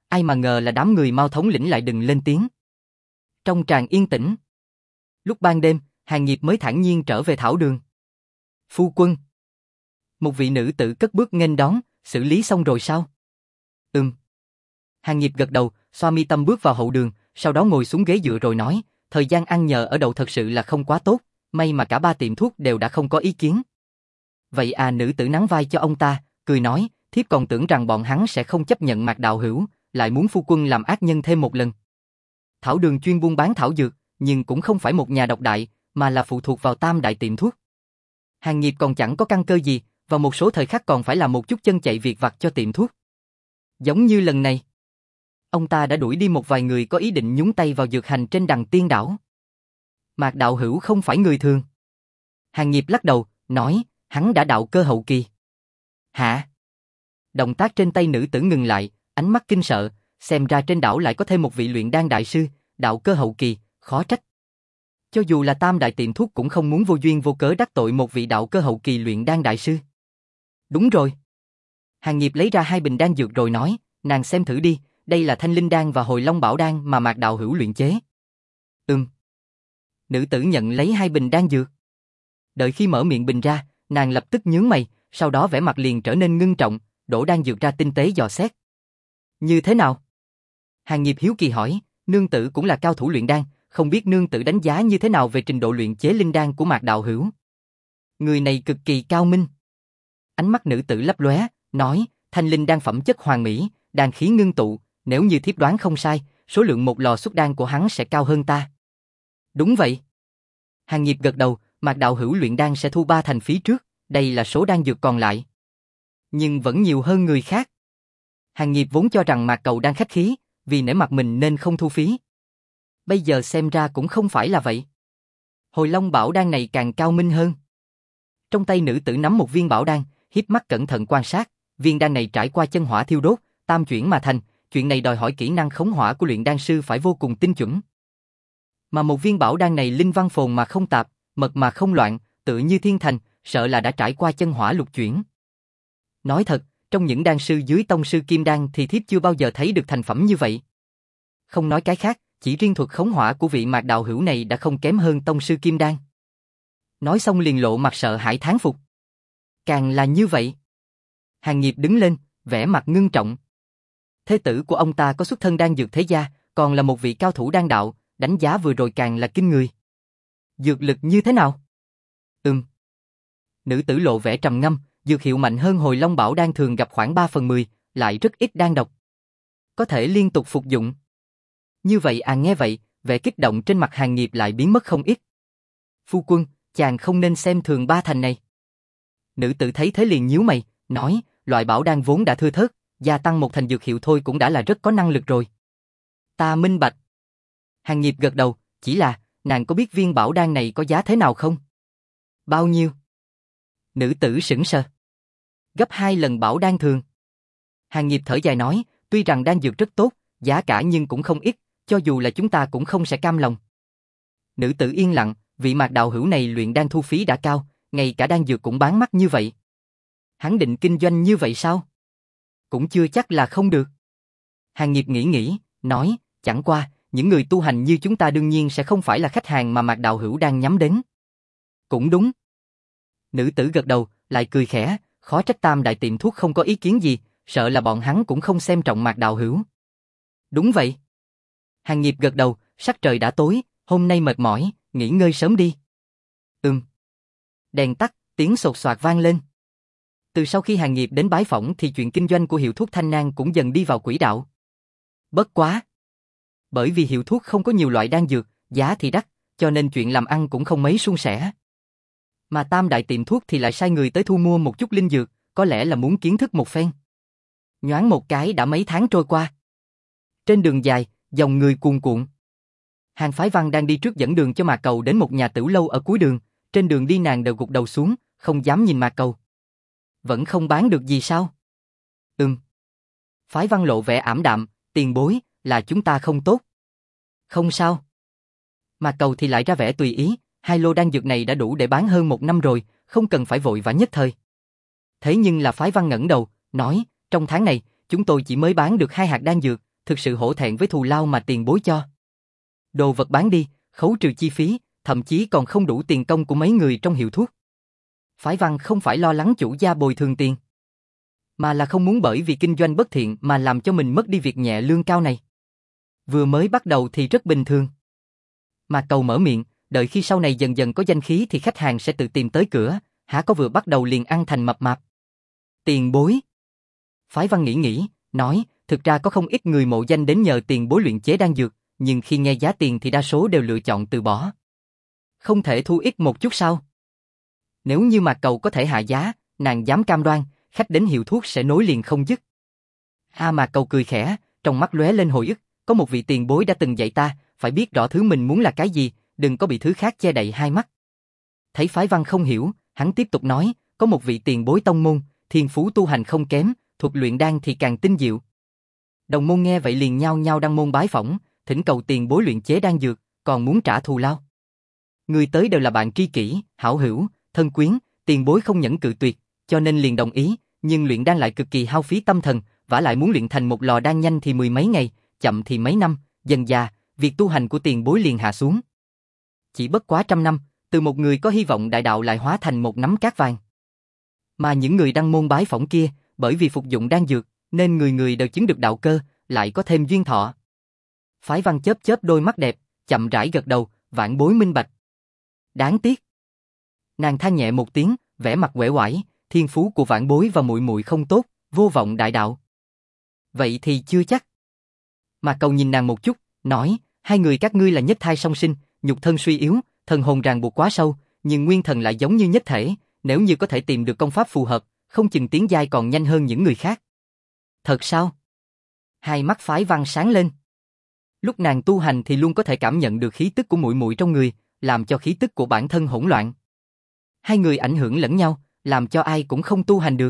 Ai mà ngờ là đám người Mao thống lĩnh lại đừng lên tiếng. Trong tràng yên tĩnh. Lúc ban đêm, Hàng Nghiệp mới thản nhiên trở về thảo đường. Phu quân. Một vị nữ tử cất bước nghênh đón, xử lý xong rồi sao? Hàng Nghiệp gật đầu, xoa mi tâm bước vào hậu đường, sau đó ngồi xuống ghế dựa rồi nói, thời gian ăn nhờ ở đậu thật sự là không quá tốt, may mà cả ba tiệm thuốc đều đã không có ý kiến. Vậy à, nữ tử nắn vai cho ông ta, cười nói, thiếp còn tưởng rằng bọn hắn sẽ không chấp nhận Mạc đạo hữu, lại muốn phu quân làm ác nhân thêm một lần. Thảo đường chuyên buôn bán thảo dược, nhưng cũng không phải một nhà độc đại, mà là phụ thuộc vào tam đại tiệm thuốc. Hàng Nghiệp còn chẳng có căn cơ gì, vào một số thời khắc còn phải làm một chút chân chạy việc vặt cho tiệm thuốc. Giống như lần này, ông ta đã đuổi đi một vài người có ý định nhúng tay vào dược hành trên Đằng Tiên đảo. Mạc đạo hữu không phải người thường. Hàng Nghiệp lắc đầu, nói, hắn đã đạo cơ hậu kỳ. Hả? Động tác trên tay nữ tử ngừng lại, ánh mắt kinh sợ, xem ra trên đảo lại có thêm một vị luyện đan đại sư, đạo cơ hậu kỳ, khó trách. Cho dù là tam đại tiệm thuốc cũng không muốn vô duyên vô cớ đắc tội một vị đạo cơ hậu kỳ luyện đan đại sư. Đúng rồi. Hàng Nghiệp lấy ra 2 bình đan dược rồi nói, nàng xem thử đi, đây là Thanh Linh đan và Hồi Long Bảo đan mà Mạc đạo hữu luyện chế. Nữ tử nhận lấy 2 bình đan dược. Đợi khi mở miệng bình ra, nàng lập tức nhướng mày, sau đó vẻ mặt liền trở nên ngưng trọng, đổ đan dược ra tinh tế dò xét. Như thế nào? Hàng Nghiệp hiếu kỳ hỏi, nương tử cũng là cao thủ luyện đan, không biết nương tử đánh giá như thế nào về trình độ luyện chế linh đan của Mạc đạo hữu. Người này cực kỳ cao minh. Ánh mắt nữ tử lấp lóe, nói, Thanh Linh đan phẩm chất hoàn mỹ, đan khí ngưng tụ, nếu như thiếp đoán không sai, số lượng một lò xuất đan của hắn sẽ cao hơn ta. Đúng vậy. Hàng Nghiệp gật đầu, Mạc đạo hữu luyện đan sẽ thu 3 thành phí trước, đây là số đan dược còn lại. Nhưng vẫn nhiều hơn người khác. Hàng Nghiệp vốn cho rằng Mạc cậu đang khách khí, vì nể mặt mình nên không thu phí. Bây giờ xem ra cũng không phải là vậy. Hồi Long Bảo đan này càng cao minh hơn. Trong tay nữ tử nắm một viên bảo đan, hiếp mắt cẩn thận quan sát, viên đan này trải qua chân hỏa thiêu đốt, tam chuyển mà thành, chuyện này đòi hỏi kỹ năng khống hỏa của luyện đan sư phải vô cùng tinh chuẩn. Mà một viên bảo đan này linh văn phồn mà không tạp, mật mà không loạn, tự như thiên thành, sợ là đã trải qua chân hỏa lục chuyển. Nói thật, trong những đan sư dưới tông sư kim đan thì thiếp chưa bao giờ thấy được thành phẩm như vậy. Không nói cái khác, chỉ riêng thuật khống hỏa của vị Mạc đạo hữu này đã không kém hơn tông sư kim đan. Nói xong liền lộ mặt sợ hãi thán phục. Càng là như vậy. Hàng Nghiệp đứng lên, vẻ mặt ngưng trọng. Thế tử của ông ta có xuất thân đan dược thế gia, còn là một vị cao thủ đan đạo, đánh giá vừa rồi càng là kinh người. Dược lực như thế nào? Nữ tử lộ vẻ trầm ngâm, dược hiệu mạnh hơn Hồi Long Bảo đan thường gặp khoảng 3/10, lại rất ít đan độc. Có thể liên tục phục dụng. Như vậy à, nghe vậy, vẻ kích động trên mặt Hàng Nghiệp lại biến mất không ít. Phu quân, chàng không nên xem thường 3 thành này. Nữ tử thấy thế liền nhíu mày, nói, loại bảo đan vốn đã thưa thớt, gia tăng 1 thành dược hiệu thôi cũng đã là rất có năng lực rồi. Ta minh bạch. Hàng Nghiệp gật đầu, chỉ là, nàng có biết viên bảo đan này có giá thế nào không? Bao nhiêu? Nữ tử sững sờ. Gấp 2 lần bảo đan thường. Hàng Nghiệp thở dài nói, tuy rằng đan dược rất tốt, giá cả nhưng cũng không ít, cho dù là chúng ta cũng không sẽ cam lòng. Nữ tử yên lặng, vị Mạc đạo hữu này luyện đan thu phí đã cao, ngay cả đan dược cũng bán mắc như vậy. Hắn định kinh doanh như vậy sao? Cũng chưa chắc là không được. Hàng Nghiệp nghĩ, nói, chẳng qua, những người tu hành như chúng ta đương nhiên sẽ không phải là khách hàng mà Mạc đạo hữu đang nhắm đến. Cũng đúng. Nữ tử gật đầu, lại cười khẽ, khó trách tam đại tiệm thuốc không có ý kiến gì, sợ là bọn hắn cũng không xem trọng Mạc đạo hữu. Đúng vậy. Hàng Nghiệp gật đầu, sắc trời đã tối, hôm nay mệt mỏi, nghỉ ngơi sớm đi. Đèn tắt, tiếng sột soạt vang lên. Từ sau khi Hàng Nghiệp đến bái phỏng thì chuyện kinh doanh của hiệu thuốc Thanh Nang cũng dần đi vào quỹ đạo. Bất quá. Bởi vì hiệu thuốc không có nhiều loại đan dược, giá thì đắt, cho nên chuyện làm ăn cũng không mấy suôn sẻ. Mà tam đại tiệm thuốc thì lại sai người tới thu mua một chút linh dược, có lẽ là muốn kiến thức một phen. Nhoáng một cái đã mấy tháng trôi qua. Trên đường dài, dòng người cuồn cuộn. Hàng Phái Văn đang đi trước dẫn đường cho Mạc Cầu đến một nhà tửu lâu ở cuối đường, trên đường đi nàng đều gục đầu xuống, không dám nhìn Mạc Cầu. Vẫn không bán được gì sao? Phái Văn lộ vẻ ảm đạm, tiền bối, là chúng ta không tốt. Không sao. Mạc Cầu thì lại ra vẻ tùy ý, 2 lô đan dược này đã đủ để bán hơn 1 năm rồi, không cần phải vội vã nhất thời. Thế nhưng là Phái Văn ngẩng đầu, nói, trong tháng này, chúng tôi chỉ mới bán được 2 hạt đan dược, thực sự hổ thẹn với thù lao mà tiền bối cho. Đồ vật bán đi, khấu trừ chi phí, thậm chí còn không đủ tiền công của mấy người trong hiệu thuốc. Phái Văn không phải lo lắng chủ gia bồi thường tiền, mà là không muốn bởi vì kinh doanh bất thiện mà làm cho mình mất đi việc nhẹ lương cao này. Vừa mới bắt đầu thì rất bình thường. Mà Cầu mở miệng, đợi khi sau này dần dần có danh khí thì khách hàng sẽ tự tìm tới cửa, hả có vừa bắt đầu liền ăn thành mập mạp. Tiền bối. Phái Văn nghĩ, nói, thực ra có không ít người mộ danh đến nhờ tiền bối luyện chế đan dược, nhưng khi nghe giá tiền thì đa số đều lựa chọn từ bỏ. Không thể thu ít một chút sao? Nếu như mà Cầu có thể hạ giá, nàng dám cam đoan, khách đến hiệu thuốc sẽ nối liền không dứt. Mà Cầu cười khẽ, trong mắt lóe lên hồi ức, có một vị tiền bối đã từng dạy ta, phải biết rõ thứ mình muốn là cái gì, đừng có bị thứ khác che đậy hai mắt. Thấy Phái Văn không hiểu, hắn tiếp tục nói, có một vị tiền bối tông môn, thiên phú tu hành không kém, thuật luyện đan thì càng tinh diệu. Đồng môn nghe vậy liền nhao nhao đăng môn bái phỏng, thỉnh cầu tiền bối luyện chế đan dược, còn muốn trả thù lao. Người tới đều là bạn tri kỷ, hảo hữu, thân quyến, tiền bối không nhẫn cự tuyệt, cho nên liền đồng ý, nhưng luyện đan lại cực kỳ hao phí tâm thần, vả lại muốn luyện thành một lò đan nhanh thì mười mấy ngày, chậm thì mấy năm, dần dà, việc tu hành của tiền bối liền hạ xuống. Chỉ bất quá trăm năm, từ một người có hy vọng đại đạo lại hóa thành một nắm cát vàng. Mà những người đăng môn bái phỏng kia, bởi vì phục dụng đan dược, nên người người đều chứng được đạo cơ, lại có thêm duyên thọ. Phái Văn chớp chớp đôi mắt đẹp, chậm rãi gật đầu, vãn bối minh bạch. Đáng tiếc. Nàng than nhẹ một tiếng, vẻ mặt uể oải, thiên phú của vãn bối và muội muội không tốt, vô vọng đại đạo. Vậy thì chưa chắc. Mà Cầu nhìn nàng một chút, nói, hai người các ngươi là nhất thai song sinh, nhục thân suy yếu, thần hồn ràng buộc quá sâu, nhưng nguyên thần lại giống như nhất thể, nếu như có thể tìm được công pháp phù hợp, không chừng tiến giai còn nhanh hơn những người khác. Thật sao? Hai mắt Phái Văn sáng lên. Lúc nàng tu hành thì luôn có thể cảm nhận được khí tức của muội muội trong người, làm cho khí tức của bản thân hỗn loạn. Hai người ảnh hưởng lẫn nhau, làm cho ai cũng không tu hành được.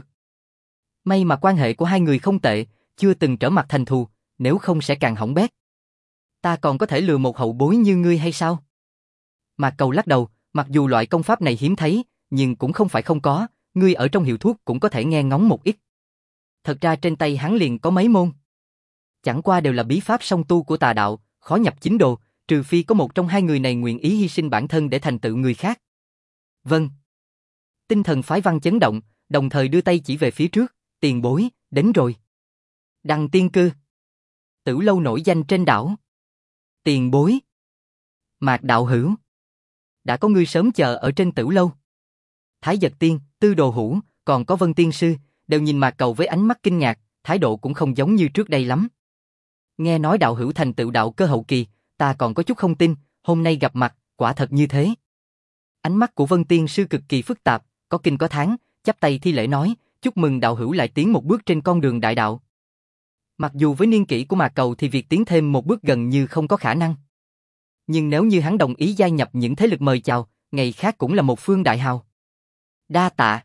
May mà quan hệ của hai người không tệ, chưa từng trở mặt thành thù, nếu không sẽ càng hỏng bét. Ta còn có thể lừa một hậu bối như ngươi hay sao? Mạc Cầu lắc đầu, mặc dù loại công pháp này hiếm thấy, nhưng cũng không phải không có, ngươi ở trong hiệu thuốc cũng có thể nghe ngóng một ít. Thật ra trên tay hắn liền có mấy môn. Chẳng qua đều là bí pháp song tu của tà đạo, khó nhập chính đồ, trừ phi có một trong hai người này nguyện ý hy sinh bản thân để thành tựu người khác. Vâng. Tinh thần Phái Văn chấn động, đồng thời đưa tay chỉ về phía trước, tiền bối, đến rồi. Đăng Tiên Cư. Tử lâu nổi danh trên đảo. Tiền bối. Mạc đạo hữu. Đã có ngươi sớm chờ ở trên Tử lâu. Thái Dật Tiên, Tư Đồ Hữu, còn có Vân Tiên Sư, đều nhìn Mạc Cầu với ánh mắt kinh ngạc, thái độ cũng không giống như trước đây lắm. Nghe nói đạo hữu thành tựu đạo cơ hậu kỳ, ta còn có chút không tin, hôm nay gặp mặt, quả thật như thế. Ánh mắt của Vân Tiên Sư cực kỳ phức tạp, có kinh có thán, chắp tay thi lễ nói, chúc mừng đạo hữu lại tiến một bước trên con đường đại đạo. Mặc dù với niên kỷ của Mạc Cầu thì việc tiến thêm một bước gần như không có khả năng. Nhưng nếu như hắn đồng ý gia nhập những thế lực mời chào, ngày khác cũng là một phương đại hào. Đa tạ.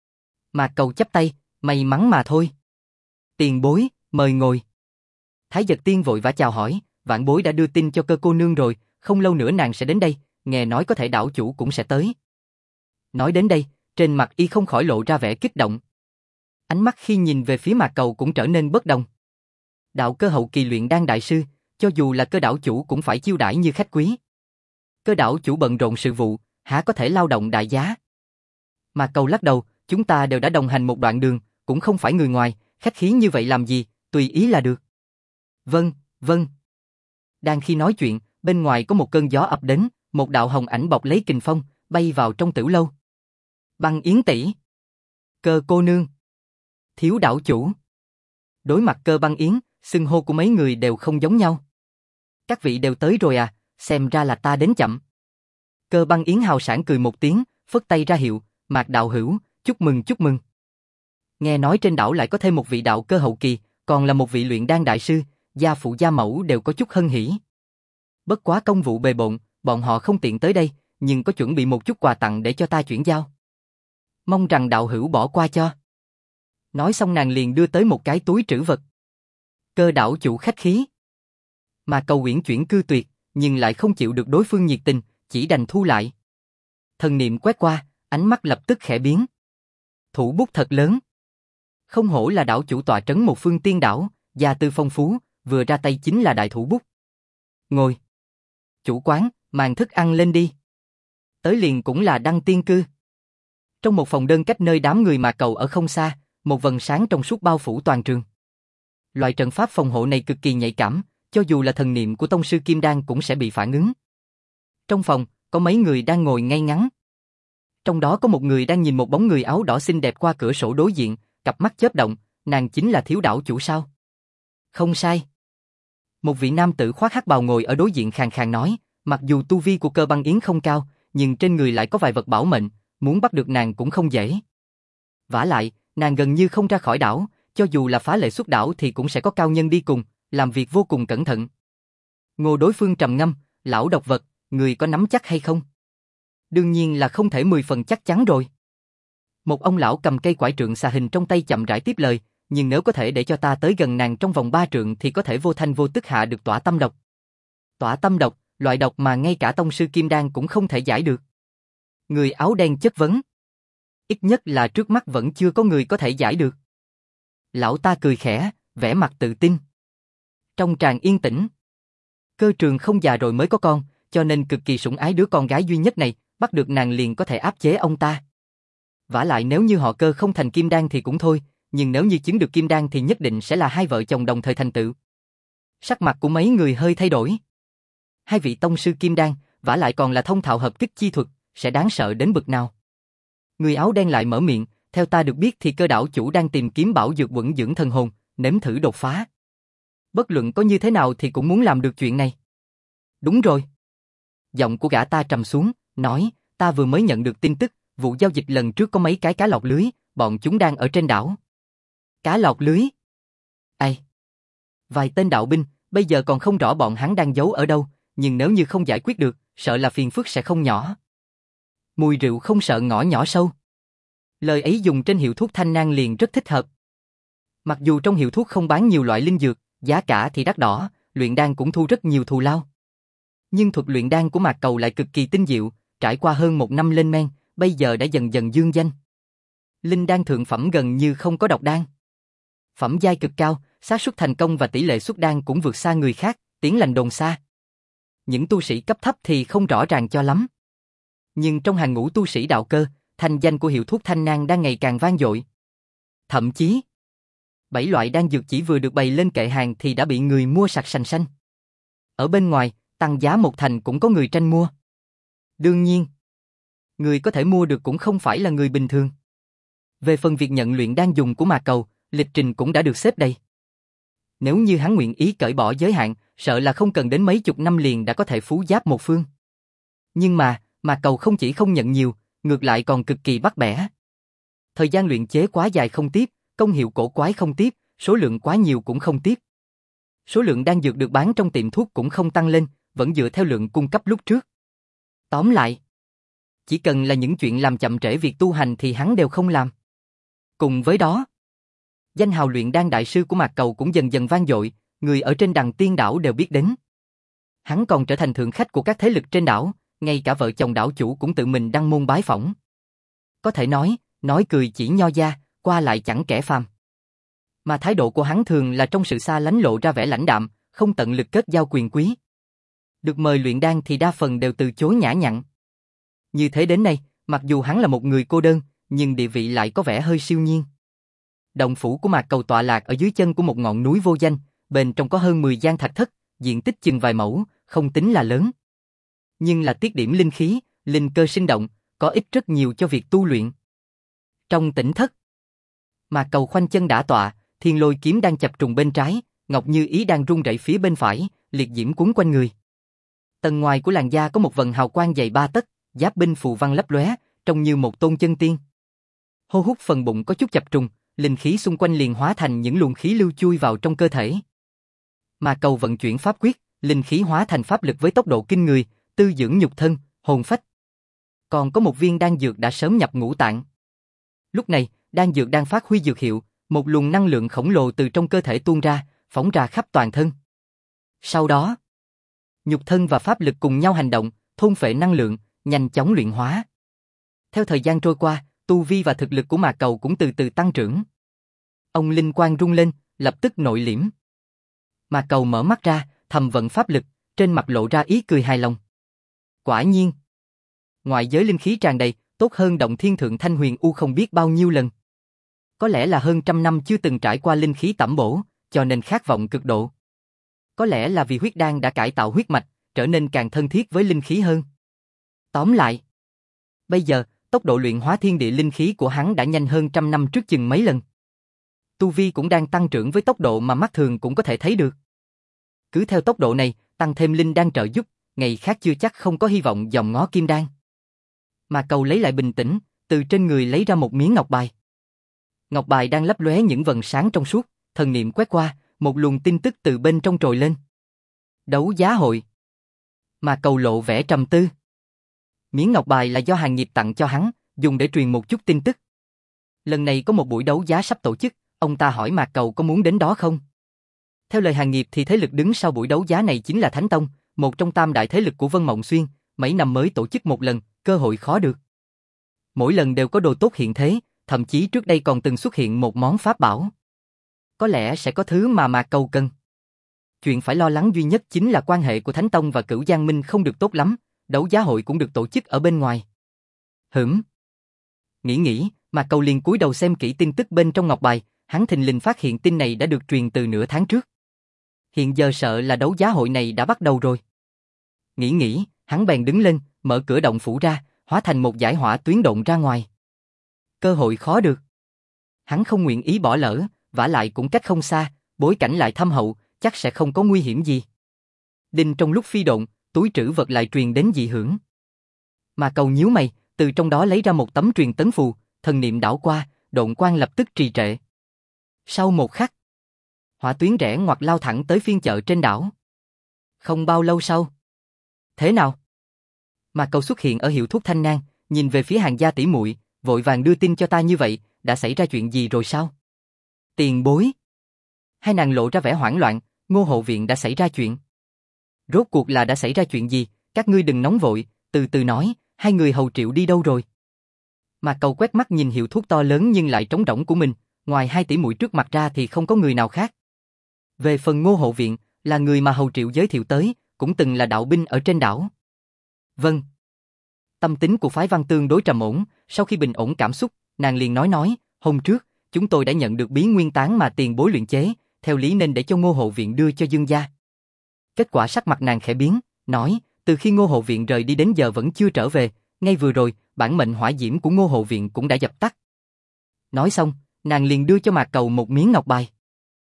Mạc Cầu chắp tay, may mắn mà thôi. Tiền bối, mời ngồi. Thái Dật Tiên vội vã chào hỏi, vãn bối đã đưa tin cho Cơ cô nương rồi, không lâu nữa nàng sẽ đến đây, nghe nói có thể đảo chủ cũng sẽ tới. Nói đến đây, trên mặt y không khỏi lộ ra vẻ kích động. Ánh mắt khi nhìn về phía Mạc Cầu cũng trở nên bất đồng. Đạo cơ hậu kỳ luyện đan đại sư, cho dù là Cơ đảo chủ cũng phải chiêu đãi như khách quý. Cơ đảo chủ bận rộn sự vụ, há có thể lao động đại giá. Mạc Cầu lắc đầu, chúng ta đều đã đồng hành một đoạn đường, cũng không phải người ngoài, khách khí như vậy làm gì, tùy ý là được. Vâng, vâng. Đang khi nói chuyện, bên ngoài có một cơn gió ập đến, một đạo hồng ảnh bọc lấy kình phong, bay vào trong Tử lâu. Băng Yến tỷ, Cơ cô nương, Thiếu đảo chủ. Đối mặt Cơ Băng Yến, xưng hô của mấy người đều không giống nhau. Các vị đều tới rồi à, xem ra là ta đến chậm. Cơ Băng Yến hào sảng cười một tiếng, phất tay ra hiệu, Mạc đạo hữu, chúc mừng chúc mừng. Nghe nói trên đảo lại có thêm một vị đạo cơ hậu kỳ, còn là một vị luyện đan đại sư, gia phụ gia mẫu đều có chút hân hỉ. Bất quá công vụ bề bộn, bọn họ không tiện tới đây, nhưng có chuẩn bị một chút quà tặng để cho ta chuyển giao. Mong rằng đạo hữu bỏ qua cho. Nói xong nàng liền đưa tới một cái túi trữ vật. Cơ đảo chủ khách khí. Mà Cầu Uyển chuyển cư tuyệt, nhưng lại không chịu được đối phương nhiệt tình, chỉ đành thu lại. Thần niệm quét qua, ánh mắt lập tức khẽ biến. Thủ bút thật lớn. Không hổ là đảo chủ tọa trấn một phương tiên đảo, gia tư phong phú, vừa ra tay chính là đại thủ bút. Ngồi. Chủ quán, mang thức ăn lên đi. Tới liền cũng là Đăng Tiên Cư. Trong một phòng đơn cách nơi đám người Mạc Cầu ở không xa, một vầng sáng trong suốt bao phủ toàn trường. Loại trận pháp phòng hộ này cực kỳ nhạy cảm, cho dù là thần niệm của tông sư Kim Đan cũng sẽ bị phản ứng. Trong phòng, có mấy người đang ngồi ngay ngắn. Trong đó có một người đang nhìn một bóng người áo đỏ xinh đẹp qua cửa sổ đối diện, cặp mắt chớp động, nàng chính là Thiếu đảo chủ sao? Không sai. Một vị nam tử khoác hắc bào ngồi ở đối diện khàn khàn nói, mặc dù tu vi của Cơ Băng Yến không cao, nhưng trên người lại có vài vật bảo mệnh, muốn bắt được nàng cũng không dễ. Vả lại, nàng gần như không ra khỏi đảo, cho dù là phá lệ xuất đảo thì cũng sẽ có cao nhân đi cùng, làm việc vô cùng cẩn thận. Ngô đối phương trầm ngâm, lão độc vật, người có nắm chắc hay không? Đương nhiên là không thể 10 phần chắc chắn rồi. Một ông lão cầm cây quải trượng xà hình trong tay chậm rãi tiếp lời, nhưng nếu có thể để cho ta tới gần nàng trong vòng 3 trượng thì có thể vô thanh vô tức hạ được tỏa tâm độc. Tỏa tâm độc, loại độc mà ngay cả tông sư Kim Đan cũng không thể giải được. Người áo đen chất vấn. Ít nhất là trước mắt vẫn chưa có người có thể giải được. Lão ta cười khẽ, vẻ mặt tự tin. Trong tràng yên tĩnh. Cơ Trường không già rồi mới có con, cho nên cực kỳ sủng ái đứa con gái duy nhất này, bắt được nàng liền có thể áp chế ông ta. Vả lại nếu như họ Cơ không thành Kim Đan thì cũng thôi, nhưng nếu như chứng được Kim Đan thì nhất định sẽ là hai vợ chồng đồng thời thành tựu. Sắc mặt của mấy người hơi thay đổi. Hai vị tông sư Kim Đan, vả lại còn là thông thạo hợp kích chi thuật, sẽ đáng sợ đến bực nào. Người áo đen lại mở miệng, theo ta được biết thì Cơ đảo chủ đang tìm kiếm bảo dược quẩn dưỡng thần hồn, nếm thử đột phá. Bất luận có như thế nào thì cũng muốn làm được chuyện này. Đúng rồi. Giọng của gã ta trầm xuống, nói, ta vừa mới nhận được tin tức, vụ giao dịch lần trước có mấy cái cá lọt lưới, bọn chúng đang ở trên đảo. Cá lọt lưới? Ai? Vài tên đạo binh, bây giờ còn không rõ bọn hắn đang giấu ở đâu, nhưng nếu như không giải quyết được, sợ là phiền phức sẽ không nhỏ. Mùi rượu không sợ ngõ nhỏ sâu. Lời ấy dùng trên hiệu thuốc Thanh Nang liền rất thích hợp. Mặc dù trong hiệu thuốc không bán nhiều loại linh dược, giá cả thì đắt đỏ, luyện đan cũng thu rất nhiều thù lao. Nhưng thuật luyện đan của Mạc Cầu lại cực kỳ tinh diệu, trải qua hơn 1 năm lên men, bây giờ đã dần dần dương danh. Linh đan thượng phẩm gần như không có độc đan. Phẩm giai cực cao, xác suất thành công và tỷ lệ xuất đan cũng vượt xa người khác, tiếng lành đồn xa. Những tu sĩ cấp thấp thì không rõ ràng cho lắm. Nhưng trong hàng ngũ tu sĩ đạo cơ, thanh danh của hiệu thuốc Thanh Nang đang ngày càng vang dội. Thậm chí, 7 loại đan dược chỉ vừa được bày lên kệ hàng thì đã bị người mua sạch sành xanh. Ở bên ngoài, tăng giá 1 thành cũng có người tranh mua. Đương nhiên, người có thể mua được cũng không phải là người bình thường. Về phần việc nhận luyện đan dùng của Mạc Cầu, lịch trình cũng đã được xếp đầy. Nếu như hắn nguyện ý cởi bỏ giới hạn, sợ là không cần đến mấy chục năm liền đã có thể phú giáp một phương. Nhưng mà, Mạc Cầu không chỉ không nhận nhiều, ngược lại còn cực kỳ bắt bẻ. Thời gian luyện chế quá dài không tiếp, công hiệu cổ quái không tiếp, số lượng quá nhiều cũng không tiếp. Số lượng đan dược được bán trong tiệm thuốc cũng không tăng lên, vẫn dựa theo lượng cung cấp lúc trước. Tóm lại, chỉ cần là những chuyện làm chậm trễ việc tu hành thì hắn đều không làm. Cùng với đó, danh hào luyện đan đại sư của Mạc Cầu cũng dần dần vang dội, người ở trên Đằng Tiên đảo đều biết đến. Hắn còn trở thành thượng khách của các thế lực trên đảo, ngay cả vợ chồng đảo chủ cũng tự mình đăng môn bái phỏng. Có thể nói cười chỉ nho gia, qua lại chẳng kẻ phàm. Mà thái độ của hắn thường là trong sự xa lánh lộ ra vẻ lãnh đạm, không tận lực kết giao quyền quý. Được mời luyện đan thì đa phần đều từ chối nhã nhặn. Như thế đến nay, mặc dù hắn là một người cô đơn, nhưng địa vị lại có vẻ hơi siêu nhiên. Động phủ của Mạc Cầu tọa lạc ở dưới chân của một ngọn núi vô danh, bên trong có hơn 10 gian thạch thất, diện tích chừng vài mẫu, không tính là lớn. Nhưng là tiết điểm linh khí, linh cơ sinh động, có ích rất nhiều cho việc tu luyện. Trong tĩnh thất, Mạc Cầu khoanh chân đả tọa, thiên lôi kiếm đang chập trùng bên trái, Ngọc Như Ý đang rung rẩy phía bên phải, liệt diễm cuốn quanh người. Tầng ngoài của làn da có một vầng hào quang dày 3 tấc, giáp binh phù văn lấp lóe, trông như một tôn chân tiên. Hô hút phần bụng có chút chập trùng, linh khí xung quanh liền hóa thành những luồng khí lưu chui vào trong cơ thể. Mạc Cầu vận chuyển pháp quyết, linh khí hóa thành pháp lực với tốc độ kinh người, tư dưỡng nhục thân, hồn phách. Còn có một viên đan dược đã sớm nhập ngũ tạng. Lúc này, đan dược đang phát huy dược hiệu, một luồng năng lượng khổng lồ từ trong cơ thể tuôn ra, phóng ra khắp toàn thân. Sau đó, nhục thân và pháp lực cùng nhau hành động, thôn phệ năng lượng, nhanh chóng luyện hóa. Theo thời gian trôi qua, tu vi và thực lực của Mạc Cầu cũng từ từ tăng trưởng. Ông linh quang rung lên, lập tức nội liễm. Mà Cầu mở mắt ra, thầm vận pháp lực, trên mặt lộ ra ý cười hài lòng. Quả nhiên, ngoại giới linh khí tràn đầy, tốt hơn động thiên thượng thanh huyền u không biết bao nhiêu lần. Có lẽ là hơn trăm năm chưa từng trải qua linh khí tẩm bổ, cho nên khát vọng cực độ. Có lẽ là vì huyết đan đã cải tạo huyết mạch, trở nên càng thân thiết với linh khí hơn. Tóm lại, bây giờ, tốc độ luyện hóa thiên địa linh khí của hắn đã nhanh hơn trăm năm trước chừng mấy lần. Tu vi cũng đang tăng trưởng với tốc độ mà mắt thường cũng có thể thấy được. Cứ theo tốc độ này, tăng thêm linh đan trợ giúp, ngày khác chưa chắc không có hy vọng dòm ngó kim đan. Mà Cầu lấy lại bình tĩnh, từ trên người lấy ra một miếng ngọc bài. Ngọc bài đang lấp lóe những vầng sáng trong suốt, thần niệm quét qua, một luồng tin tức từ bên trong trồi lên. Đấu giá hội. Mà Cầu lộ vẻ trầm tư. Miếng ngọc bài là do Hàng Nghiệp tặng cho hắn, dùng để truyền một chút tin tức. Lần này có một buổi đấu giá sắp tổ chức, ông ta hỏi Mạc Cầu có muốn đến đó không? Theo lời Hàng Nghiệp thì thế lực đứng sau buổi đấu giá này chính là Thánh Tông, một trong tam đại thế lực của Vân Mộng Xuyên, mấy năm mới tổ chức một lần, cơ hội khó được. Mỗi lần đều có đồ tốt hiện thế, thậm chí trước đây còn từng xuất hiện một món pháp bảo. Có lẽ sẽ có thứ mà Mạc Cầu cần. Chuyện phải lo lắng duy nhất chính là quan hệ của Thánh Tông và Cửu Giang Minh không được tốt lắm, đấu giá hội cũng được tổ chức ở bên ngoài. Nghĩ, Mạc Cầu liền cúi đầu xem kỹ tin tức bên trong ngọc bài, hắn thình lình phát hiện tin này đã được truyền từ nửa tháng trước. Hiện giờ sợ là đấu giá hội này đã bắt đầu rồi. Nghĩ, hắn bèn đứng lên, mở cửa động phủ ra, hóa thành một dải hỏa tuyến độn ra ngoài. Cơ hội khó được. Hắn không nguyện ý bỏ lỡ, vả lại cũng cách không xa, bối cảnh lại thâm hậu, chắc sẽ không có nguy hiểm gì. Đinh trong lúc phi độn, túi trữ vật lại truyền đến dị hưởng. Mà Cầu nhíu mày, từ trong đó lấy ra một tấm truyền tấn phù, thần niệm đảo qua, độn quang lập tức trì trệ. Sau một khắc, hỏa tuyến rẽ ngoặt lao thẳng tới phiên chợ trên đảo. Không bao lâu sau. Thế nào? Mà Cầu xuất hiện ở hiệu thuốc Thanh Nang, nhìn về phía Hàng gia tỷ muội, vội vàng đưa tin cho ta như vậy, đã xảy ra chuyện gì rồi sao? Tiền bối. Hai nàng lộ ra vẻ hoảng loạn, Ngô hộ viện đã xảy ra chuyện. Rốt cuộc là đã xảy ra chuyện gì, các ngươi đừng nóng vội, từ từ nói, hai người hầu Triệu đi đâu rồi? Mà Cầu quét mắt nhìn hiệu thuốc to lớn nhưng lại trống rỗng của mình, ngoài hai tỷ muội trước mặt ra thì không có người nào khác. Về phần Ngô hộ viện, là người mà hầu Triệu giới thiệu tới, cũng từng là đạo binh ở trên đảo. Vâng. Tâm tính của phái Văn tương đối trầm ổn, sau khi bình ổn cảm xúc, nàng liền nói, hôm trước, chúng tôi đã nhận được bí nguyên tán mà tiền bối luyện chế, theo lý nên để cho Ngô hộ viện đưa cho Dương gia. Kết quả sắc mặt nàng khẽ biến, nói, từ khi Ngô hộ viện rời đi đến giờ vẫn chưa trở về, ngay vừa rồi, bản mệnh hỏa diễm của Ngô hộ viện cũng đã dập tắt. Nói xong, nàng liền đưa cho Mạc Cầu một miếng ngọc bài.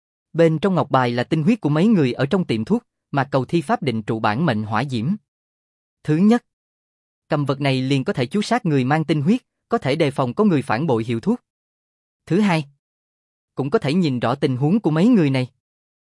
Bên trong ngọc bài là tinh huyết của mấy người ở trong tiệm thuốc, Mạc Cầu thi pháp định trụ bản mệnh hỏa diễm. Thứ nhất, cầm vật này liền có thể chú sát người mang tinh huyết, có thể đề phòng có người phản bội hiệu thuốc. Thứ hai, cũng có thể nhìn rõ tình huống của mấy người này.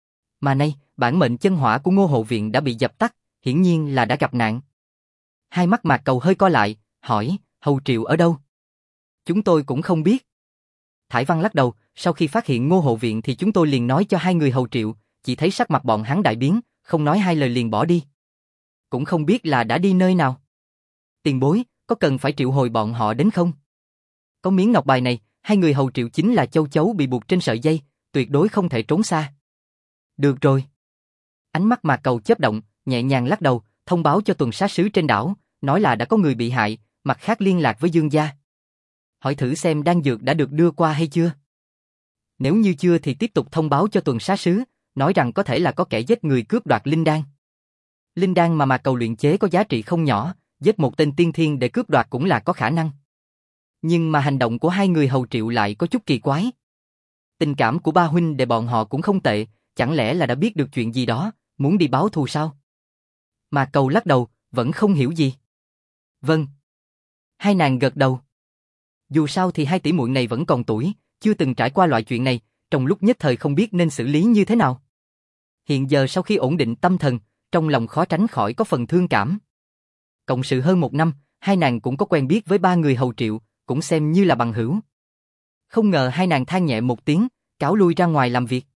Mà nay, bản mệnh chân hỏa của Ngô hộ viện đã bị dập tắt, hiển nhiên là đã gặp nạn. Hai mắt Mạc Cầu hơi co lại, hỏi, hầu Triệu ở đâu? Chúng tôi cũng không biết. Thải Văn lắc đầu, sau khi phát hiện Ngô hộ viện thì chúng tôi liền nói cho hai người hầu Triệu, chỉ thấy sắc mặt bọn hắn đại biến, không nói hai lời liền bỏ đi. Cũng không biết là đã đi nơi nào. Tiền bối, có cần phải triệu hồi bọn họ đến không? Có miếng ngọc bài này, hai người hầu Triệu chính là châu chấu bị buộc trên sợi dây, tuyệt đối không thể trốn xa. Được rồi. Ánh mắt Mạc Cầu chớp động, nhẹ nhàng lắc đầu, thông báo cho tuần sát sứ trên đảo, nói là đã có người bị hại, mặt khác liên lạc với Dương gia. Hỏi thử xem đan dược đã được đưa qua hay chưa. Nếu như chưa thì tiếp tục thông báo cho tuần sát sứ, nói rằng có thể là có kẻ giết người cướp đoạt linh đan. Linh đan mà Mạc Cầu luyện chế có giá trị không nhỏ, giết một tên tiên thiên để cướp đoạt cũng là có khả năng. Nhưng mà hành động của hai người hầu Triệu lại có chút kỳ quái. Tình cảm của ba huynh đệ bọn họ cũng không tệ, chẳng lẽ là đã biết được chuyện gì đó, muốn đi báo thù sao? Mạc Cầu lắc đầu, vẫn không hiểu gì. Vâng. Hai nàng gật đầu. Dù sao thì hai tỷ muội này vẫn còn tuổi, chưa từng trải qua loại chuyện này, trong lúc nhất thời không biết nên xử lý như thế nào. Hiện giờ sau khi ổn định tâm thần, trong lòng khó tránh khỏi có phần thương cảm. Cộng sự hơn một năm, hai nàng cũng có quen biết với ba người hầu Triệu, cũng xem như là bằng hữu. Không ngờ hai nàng than nhẹ một tiếng, cáo lui ra ngoài làm việc.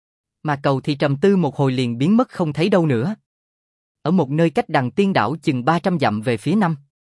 Mà Cầu thì trầm tư một hồi liền biến mất không thấy đâu nữa. Ở một nơi cách Đằng Tiên đảo chừng 300 dặm về phía nam.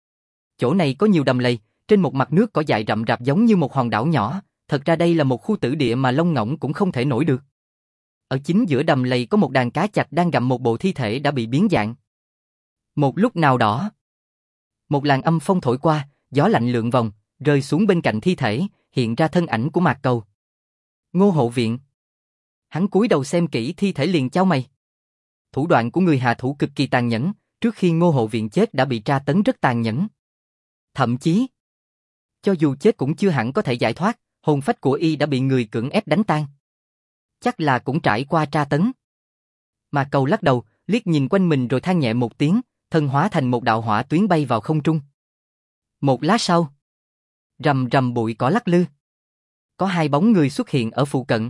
Chỗ này có nhiều đầm lầy, trên một mặt nước cỏ dại rậm rạp giống như một hòn đảo nhỏ, thật ra đây là một khu tử địa mà lông ngỗng cũng không thể nổi được. ở chính giữa đầm lầy có một đàn cá chạch đang gặm một bộ thi thể đã bị biến dạng. Một lúc nào đó, một làn âm phong thổi qua, gió lạnh lượn vòng, rơi xuống bên cạnh thi thể, hiện ra thân ảnh của Mạc Cầu. Ngô Hộ Viện. Hắn cúi đầu xem kỹ thi thể liền chau mày. Thủ đoạn của người hạ thủ cực kỳ tàn nhẫn, trước khi Ngô Hộ Viện chết đã bị tra tấn rất tàn nhẫn. Thậm chí, cho dù chết cũng chưa hẳn có thể giải thoát, hồn phách của y đã bị người cưỡng ép đánh tan. Chắc là cũng trải qua tra tấn. Mạc Cầu lắc đầu, liếc nhìn quanh mình rồi than nhẹ một tiếng, thân hóa thành một đạo hỏa tuyến bay vào không trung. Một lát sau, rầm rầm bụi cỏ lắc lư. Có hai bóng người xuất hiện ở phụ cận.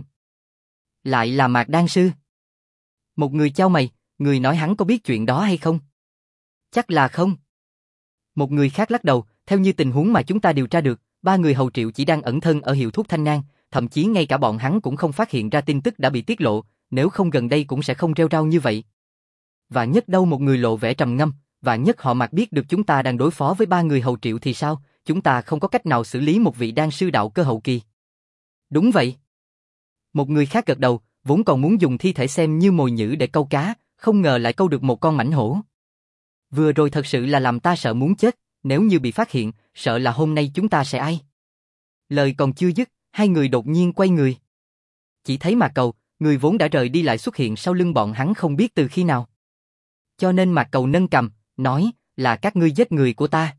Lại là Mạc Đan Sư. Một người chau mày, người nói hắn có biết chuyện đó hay không? Chắc là không. Một người khác lắc đầu, theo như tình huống mà chúng ta điều tra được, ba người hầu Triệu chỉ đang ẩn thân ở hiệu thuốc Thanh Nang, thậm chí ngay cả bọn hắn cũng không phát hiện ra tin tức đã bị tiết lộ, nếu không gần đây cũng sẽ không rêu rao như vậy. Và nhất đâu một người lộ vẻ trầm ngâm, và nhất họ Mạc biết được chúng ta đang đối phó với ba người hầu Triệu thì sao, chúng ta không có cách nào xử lý một vị đan sư đạo cơ hậu kỳ. Đúng vậy. Một người khác gật đầu, vốn còn muốn dùng thi thể xem như mồi nhử để câu cá, không ngờ lại câu được một con mãnh hổ. Vừa rồi thật sự là làm ta sợ muốn chết, nếu như bị phát hiện, sợ là hôm nay chúng ta sẽ ai. Lời còn chưa dứt, hai người đột nhiên quay người. Chỉ thấy Mạc Cầu, người vốn đã rời đi lại xuất hiện sau lưng bọn hắn không biết từ khi nào. Cho nên Mạc Cầu nâng cằm, nói, là các ngươi giết người của ta.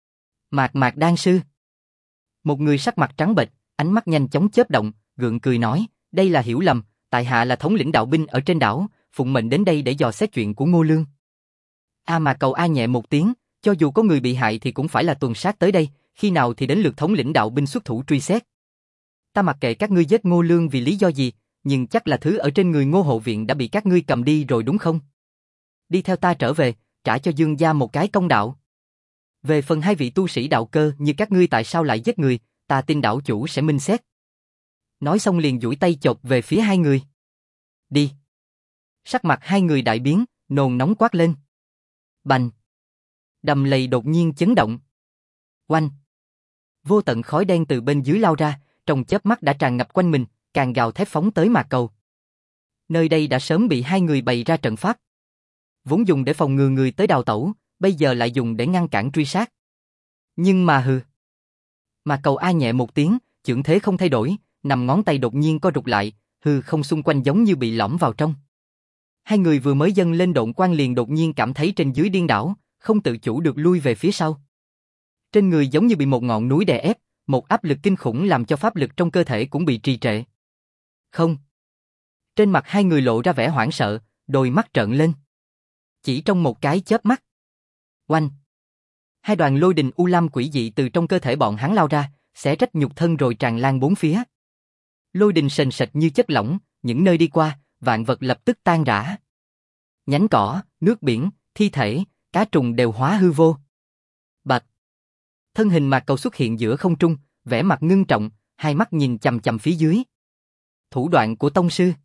Mạc Đan Sư. Một người sắc mặt trắng bệch, ánh mắt nhanh chóng chớp động, gượng cười nói, đây là hiểu lầm, tại hạ là thống lĩnh đạo binh ở trên đảo, phụng mệnh đến đây để dò xét chuyện của Ngô Lương. Mạc Cầu a nhẹ một tiếng, cho dù có người bị hại thì cũng phải là tuần sát tới đây, khi nào thì đến lượt thống lĩnh đạo binh xuất thủ truy xét. Ta mặc kệ các ngươi giết Ngô Lương vì lý do gì, nhưng chắc là thứ ở trên người Ngô Hộ Viện đã bị các ngươi cầm đi rồi đúng không? Đi theo ta trở về, trả cho Dương gia một cái công đạo. Về phần hai vị tu sĩ đạo cơ như các ngươi tại sao lại giết người, ta tin đảo chủ sẽ minh xét. Nói xong liền duỗi tay chộp về phía hai người. Đi. Sắc mặt hai người đại biến, nôn nóng quát lên. Bành. Đầm lầy đột nhiên chấn động. Oanh. Vô tận khói đen từ bên dưới lao ra, trong chớp mắt đã tràn ngập quanh mình, càng gào thét phóng tới Mạc Cầu. Nơi đây đã sớm bị hai người bày ra trận pháp. Vốn dùng để phòng ngừa người tới đào tẩu, bây giờ lại dùng để ngăn cản truy sát. Nhưng mà hừ. Mạc Cầu a nhẹ một tiếng, chưởng thế không thay đổi, nằm ngón tay đột nhiên co rụt lại, hư không xung quanh giống như bị lõm vào trong. Hai người vừa mới dâng lên độn quang liền đột nhiên cảm thấy trên dưới điên đảo, không tự chủ được lui về phía sau. Trên người giống như bị một ngọn núi đè ép, một áp lực kinh khủng làm cho pháp lực trong cơ thể cũng bị trì trệ. Không. Trên mặt hai người lộ ra vẻ hoảng sợ, đôi mắt trợn lên. Chỉ trong một cái chớp mắt. Oanh. Hai đoàn lôi đình u lam quỷ dị từ trong cơ thể bọn hắn lao ra, xé rách nhục thân rồi tràn lan bốn phía. Lôi đình sền sệt như chất lỏng, những nơi đi qua, vạn vật lập tức tan rã. Nhánh cỏ, nước biển, thi thể, cá trùng đều hóa hư vô. Bạch. Thân hình Mạc Cầu xuất hiện giữa không trung, vẻ mặt ngưng trọng, hai mắt nhìn chằm chằm phía dưới. Thủ đoạn của tông sư.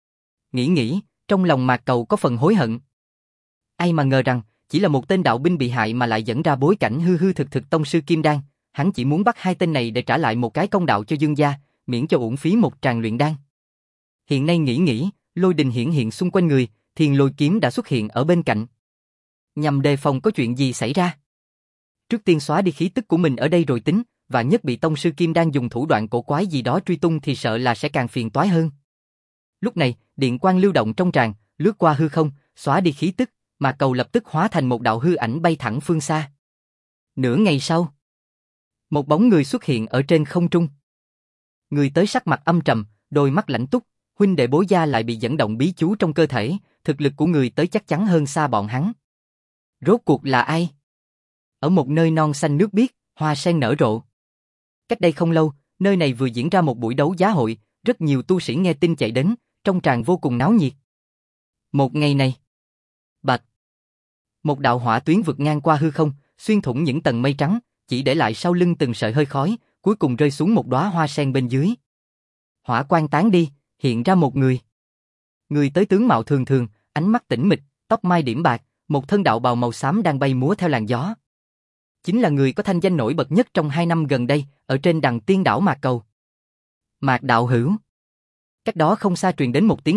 Nghĩ, trong lòng Mạc Cầu có phần hối hận. Ai mà ngờ rằng, chỉ là một tên đạo binh bị hại mà lại dẫn ra bối cảnh hư hư thực tông sư Kim Đan, hắn chỉ muốn bắt hai tên này để trả lại một cái công đạo cho Dương gia, miễn cho uổng phí một tràng luyện đan. Hiện nay nghĩ, lôi đình hiện xung quanh người, Thiên Lôi kiếm đã xuất hiện ở bên cạnh. Nhằm đề phòng có chuyện gì xảy ra. Trước tiên xóa đi khí tức của mình ở đây rồi tính, và nhất bị tông sư Kim Đan dùng thủ đoạn cổ quái gì đó truy tung thì sợ là sẽ càng phiền toái hơn. Lúc này, điện quang lưu động trong tràng, lướt qua hư không, xóa đi khí tức, Mạc Cầu lập tức hóa thành một đạo hư ảnh bay thẳng phương xa. Nửa ngày sau, một bóng người xuất hiện ở trên không trung. Người tới sắc mặt âm trầm, đôi mắt lãnh túc, huynh đệ Bố gia lại bị dẫn động bí chú trong cơ thể, thực lực của người tới chắc chắn hơn xa bọn hắn. Rốt cuộc là ai? Ở một nơi non xanh nước biếc, hoa sen nở rộ. Cách đây không lâu, nơi này vừa diễn ra một buổi đấu giá hội, rất nhiều tu sĩ nghe tin chạy đến, trong tràng vô cùng náo nhiệt. Một ngày này, bạch, một đạo hỏa tuyến vượt ngang qua hư không, xuyên thủng những tầng mây trắng, chỉ để lại sau lưng từng sợi hơi khói, cuối cùng rơi xuống một đóa hoa sen bên dưới. Hỏa quang tán đi, hiện ra một người. Người tới tướng mạo thường thường, ánh mắt tĩnh mịch, tóc mai điểm bạc, một thân đạo bào màu xám đang bay múa theo làn gió. Chính là người có thanh danh nổi bật nhất trong 2 năm gần đây, ở trên đằng tiên đảo Mạc Cầu. Mạc đạo hữu. Cách đó không xa truyền đến một tiếng la,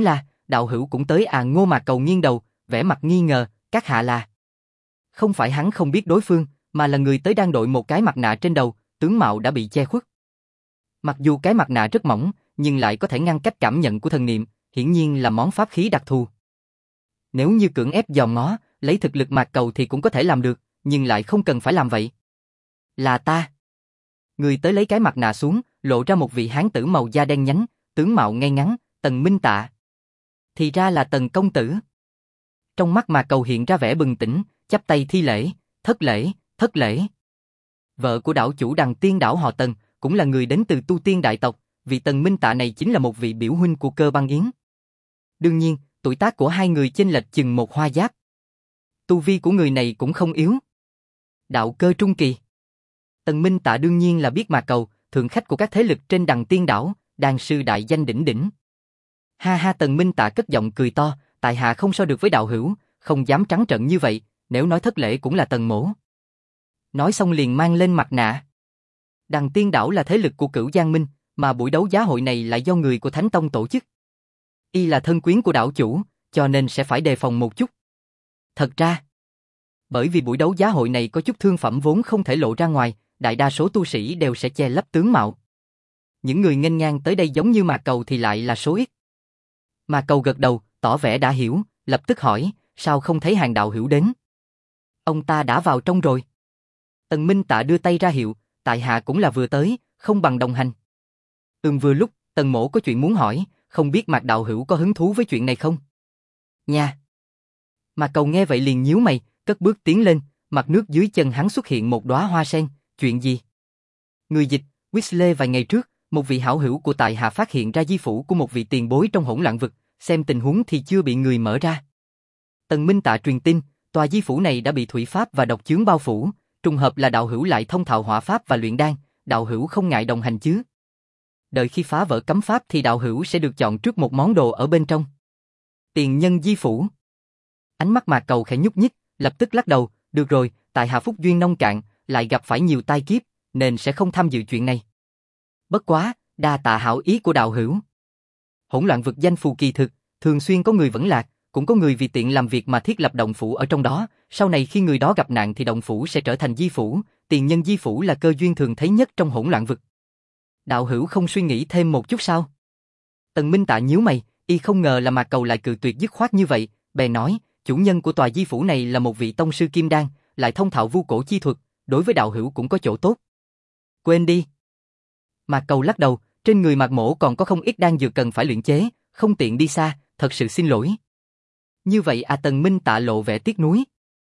đạo hữu cũng tới à? Ngô Mạc Cầu nghiêng đầu, vẻ mặt nghi ngờ, các hạ là. Không phải hắn không biết đối phương, mà là người tới đang đội một cái mặt nạ trên đầu, tướng mạo đã bị che khuất. Mặc dù cái mặt nạ rất mỏng, nhưng lại có thể ngăn cách cảm nhận của thần niệm, hiển nhiên là món pháp khí đặc thù. Nếu như cưỡng ép dòm ngó, lấy thực lực Mạc Cầu thì cũng có thể làm được, nhưng lại không cần phải làm vậy. Là ta. Người tới lấy cái mặt nạ xuống, lộ ra một vị hán tử màu da đen nhánh, tướng mạo ngay ngắn, Tần Minh Tạ. Thì ra là Tần công tử. Trong mắt Mạc Cầu hiện ra vẻ bừng tỉnh, chắp tay thi lễ, thất lễ, thất lễ. Vợ của đảo chủ Đằng Tiên đảo họ Tần, cũng là người đến từ tu tiên đại tộc, vị Tần Minh Tạ này chính là một vị biểu huynh của Cơ Băng Yến. Đương nhiên, tuổi tác của hai người chênh lệch chừng một hoa giáp. Tu vi của người này cũng không yếu. Đạo cơ trung kỳ. Tần Minh Tạ đương nhiên là biết Mạc Cầu, thượng khách của các thế lực trên Đằng Tiên đảo, đan sư đại danh đỉnh đỉnh. Ha ha, Tần Minh Tạ cất giọng cười to, tại hạ không so được với đạo hữu, không dám trắng trợn như vậy, nếu nói thất lễ cũng là Tần mỗ. Nói xong liền mang lên mặt nạ. Đằng Tiên đảo là thế lực của Cửu Giang Minh, mà buổi đấu giá hội này lại do người của Thánh Tông tổ chức. Y là thân quyến của đảo chủ, cho nên sẽ phải đề phòng một chút. Thật ra, bởi vì buổi đấu giá hội này có chút thương phẩm vốn không thể lộ ra ngoài, đại đa số tu sĩ đều sẽ che lấp tướng mạo. Những người nghênh ngang tới đây giống như Mạc Cầu thì lại là số ít. Mạc Cầu gật đầu, tỏ vẻ đã hiểu, lập tức hỏi, sao không thấy Hàng đạo hữu đến? Ông ta đã vào trong rồi. Tần Minh Tạ đưa tay ra hiệu, tại hạ cũng là vừa tới, không bằng đồng hành. Vừa lúc, Tần mỗ có chuyện muốn hỏi, không biết Mạc đạo hữu có hứng thú với chuyện này không? Nha. Mạc Cầu nghe vậy liền nhíu mày, cất bước tiến lên, mặt nước dưới chân hắn xuất hiện một đóa hoa sen, chuyện gì? Người dịch, Weasley vài ngày trước, một vị hảo hữu của tại hạ phát hiện ra di phủ của một vị tiền bối trong hỗn loạn vực, xem tình huống thì chưa bị người mở ra. Tần Minh Tạ truyền tin, tòa di phủ này đã bị thủy pháp và độc chướng bao phủ, trùng hợp là đạo hữu lại thông thạo hỏa pháp và luyện đan, đạo hữu không ngại đồng hành chứ? Đợi khi phá vỡ cấm pháp thì đạo hữu sẽ được chọn trước một món đồ ở bên trong. Tiền nhân di phủ. Ánh mắt Mạc Cầu khẽ nhúc nhích, lập tức lắc đầu, được rồi, tại hạ phúc duyên nông cạn, lại gặp phải nhiều tai kiếp, nên sẽ không tham dự chuyện này. Bất quá, đa tạ hảo ý của đạo hữu. Hỗn loạn vực danh phù kỳ thực, thường xuyên có người vẫn lạc, cũng có người vì tiện làm việc mà thiết lập động phủ ở trong đó, sau này khi người đó gặp nạn thì động phủ sẽ trở thành di phủ, tiền nhân di phủ là cơ duyên thường thấy nhất trong hỗn loạn vực. Đạo hữu không suy nghĩ thêm một chút sao? Tần Minh Tạ nhíu mày, y không ngờ là Mạc Cầu lại cự tuyệt dứt khoát như vậy, bèn nói, chủ nhân của tòa di phủ này là một vị tông sư kim đan, lại thông thạo vu cổ chi thuật, đối với đạo hữu cũng có chỗ tốt. Quên đi. Mạc Cầu lắc đầu, trên người Mạc mỗ còn có không ít đan dược cần phải luyện chế, không tiện đi xa, thật sự xin lỗi. Như vậy à? Tần Minh Tạ lộ vẻ tiếc nuối.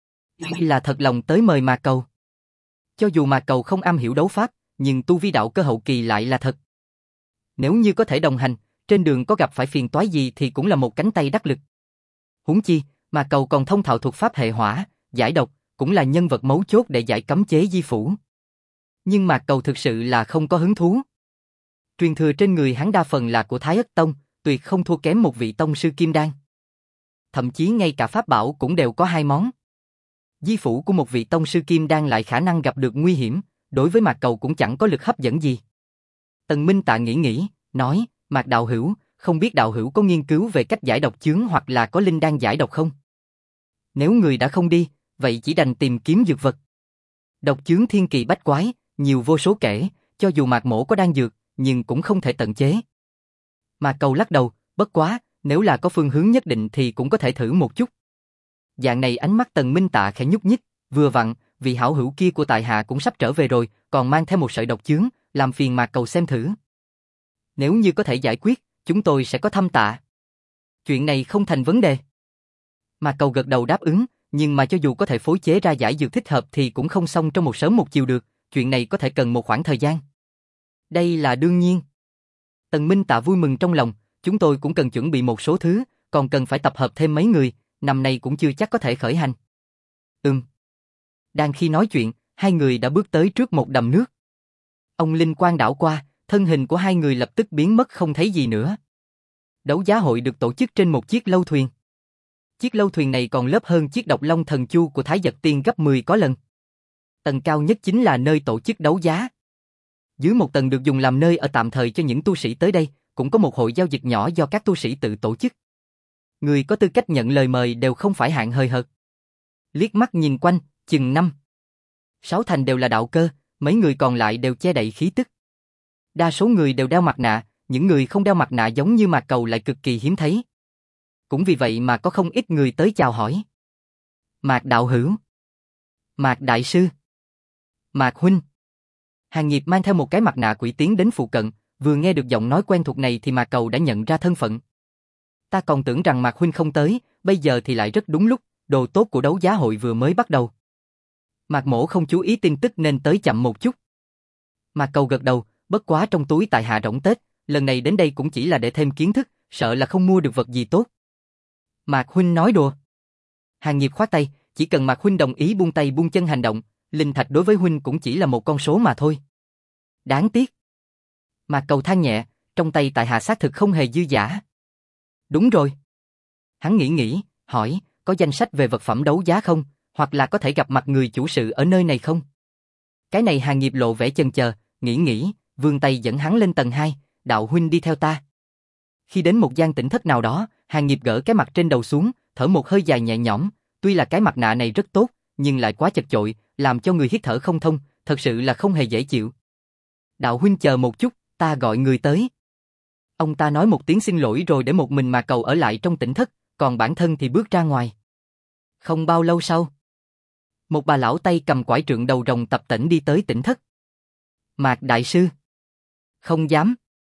Là thật lòng tới mời Mạc Cầu. Cho dù Mạc Cầu không am hiểu đấu pháp, nhưng tu vi đạo cơ hậu kỳ lại là thật. Nếu như có thể đồng hành, trên đường có gặp phải phiền toái gì thì cũng là một cánh tay đắc lực. Huống chi, Mạc Cầu còn thông thạo thuật pháp hệ hỏa, giải độc, cũng là nhân vật mấu chốt để giải cấm chế di phủ. Nhưng Mạc Cầu thực sự là không có hứng thú. Truyền thừa trên người hắn đa phần là của Thái Ất Tông, tuyệt không thua kém một vị tông sư kim đan. Thậm chí ngay cả pháp bảo cũng đều có 2 món. Di phủ của một vị tông sư kim đan lại khả năng gặp được nguy hiểm, đối với Mạc Cầu cũng chẳng có lực hấp dẫn gì. Tần Minh Tạ nghĩ, nói, Mạc đạo hữu, không biết đạo hữu có nghiên cứu về cách giải độc chướng hoặc là có linh đan giải độc không? Nếu người đã không đi, vậy chỉ đành tìm kiếm dược vật. Độc chướng thiên kỳ bách quái, nhiều vô số kể, cho dù Mạc mỗ có đan dược, nhưng cũng không thể tận chế. Mạc Cầu lắc đầu, bất quá, nếu là có phương hướng nhất định thì cũng có thể thử một chút. Dạng này ánh mắt Tần Minh Tạ khẽ nhúc nhích, vừa vặn, vị hảo hữu kia của tại hạ cũng sắp trở về rồi, còn mang theo một sợi độc chướng, làm phiền Mạc Cầu xem thử. Nếu như có thể giải quyết, chúng tôi sẽ có thâm tạ. Chuyện này không thành vấn đề. Mạc Cầu gật đầu đáp ứng, nhưng mà cho dù có thể phối chế ra giải dược thích hợp thì cũng không xong trong một sớm một chiều được, chuyện này có thể cần một khoảng thời gian. Đây là đương nhiên. Tần Minh Tạ vui mừng trong lòng, chúng tôi cũng cần chuẩn bị một số thứ, còn cần phải tập hợp thêm mấy người, năm nay cũng chưa chắc có thể khởi hành. Đang khi nói chuyện, hai người đã bước tới trước một đầm nước. Ông linh quang đảo qua, thân hình của hai người lập tức biến mất không thấy gì nữa. Đấu giá hội được tổ chức trên một chiếc lâu thuyền. Chiếc lâu thuyền này còn lớp hơn chiếc độc long thần chu của Thái Dật Tiên gấp 10 có lần. Tầng cao nhất chính là nơi tổ chức đấu giá. Dưới một tầng được dùng làm nơi ở tạm thời cho những tu sĩ tới đây, cũng có một hội giao dịch nhỏ do các tu sĩ tự tổ chức. Người có tư cách nhận lời mời đều không phải hạng hời hợt. Liếc mắt nhìn quanh, chừng 5, 6 thành đều là đạo cơ, mấy người còn lại đều che đậy khí tức. Đa số người đều đeo mặt nạ, những người không đeo mặt nạ giống như Mạc Cầu lại cực kỳ hiếm thấy. Cũng vì vậy mà có không ít người tới chào hỏi. Mạc đạo hữu, Mạc đại sư, Mạc huynh. Hàng Nghiệp mang theo một cái mặt nạ quỷ tiến đến phụ cận, vừa nghe được giọng nói quen thuộc này thì Mạc Cầu đã nhận ra thân phận. Ta còn tưởng rằng Mạc huynh không tới, bây giờ thì lại rất đúng lúc, đồ tốt của đấu giá hội vừa mới bắt đầu. Mạc mỗ không chú ý tin tức nên tới chậm một chút. Mạc Cầu gật đầu, bất quá trong túi tại hạ rỗng Tết, lần này đến đây cũng chỉ là để thêm kiến thức, sợ là không mua được vật gì tốt. Mạc huynh nói đùa. Hàng Nghiệp khoát tay, chỉ cần Mạc huynh đồng ý buông tay buông chân hành động, linh thạch đối với huynh cũng chỉ là một con số mà thôi. Đáng tiếc. Mạc Cầu than nhẹ, trong tay tại hạ xác thực không hề dư giả. Đúng rồi. Hắn nghĩ, hỏi, có danh sách về vật phẩm đấu giá không, hoặc là có thể gặp mặt người chủ sự ở nơi này không? Cái này Hàng Nghiệp lộ vẻ chần chờ, nghĩ, vươn tay dẫn hắn lên tầng 2, đạo huynh đi theo ta. Khi đến một gian tĩnh thất nào đó, Hàng Nghiệp gỡ cái mặt trên đầu xuống, thở một hơi dài nhẹ nhõm, tuy là cái mặt nạ này rất tốt, nhưng lại quá chật chội, làm cho người hít thở không thông, thật sự là không hề dễ chịu. Đạo huynh chờ một chút, ta gọi người tới. Ông ta nói một tiếng xin lỗi rồi để một mình Mạc Cầu ở lại trong tĩnh thất, còn bản thân thì bước ra ngoài. Không bao lâu sau, một bà lão tay cầm quải trượng đầu rồng tập tễnh đi tới tĩnh thất. Mạc đại sư. Không dám.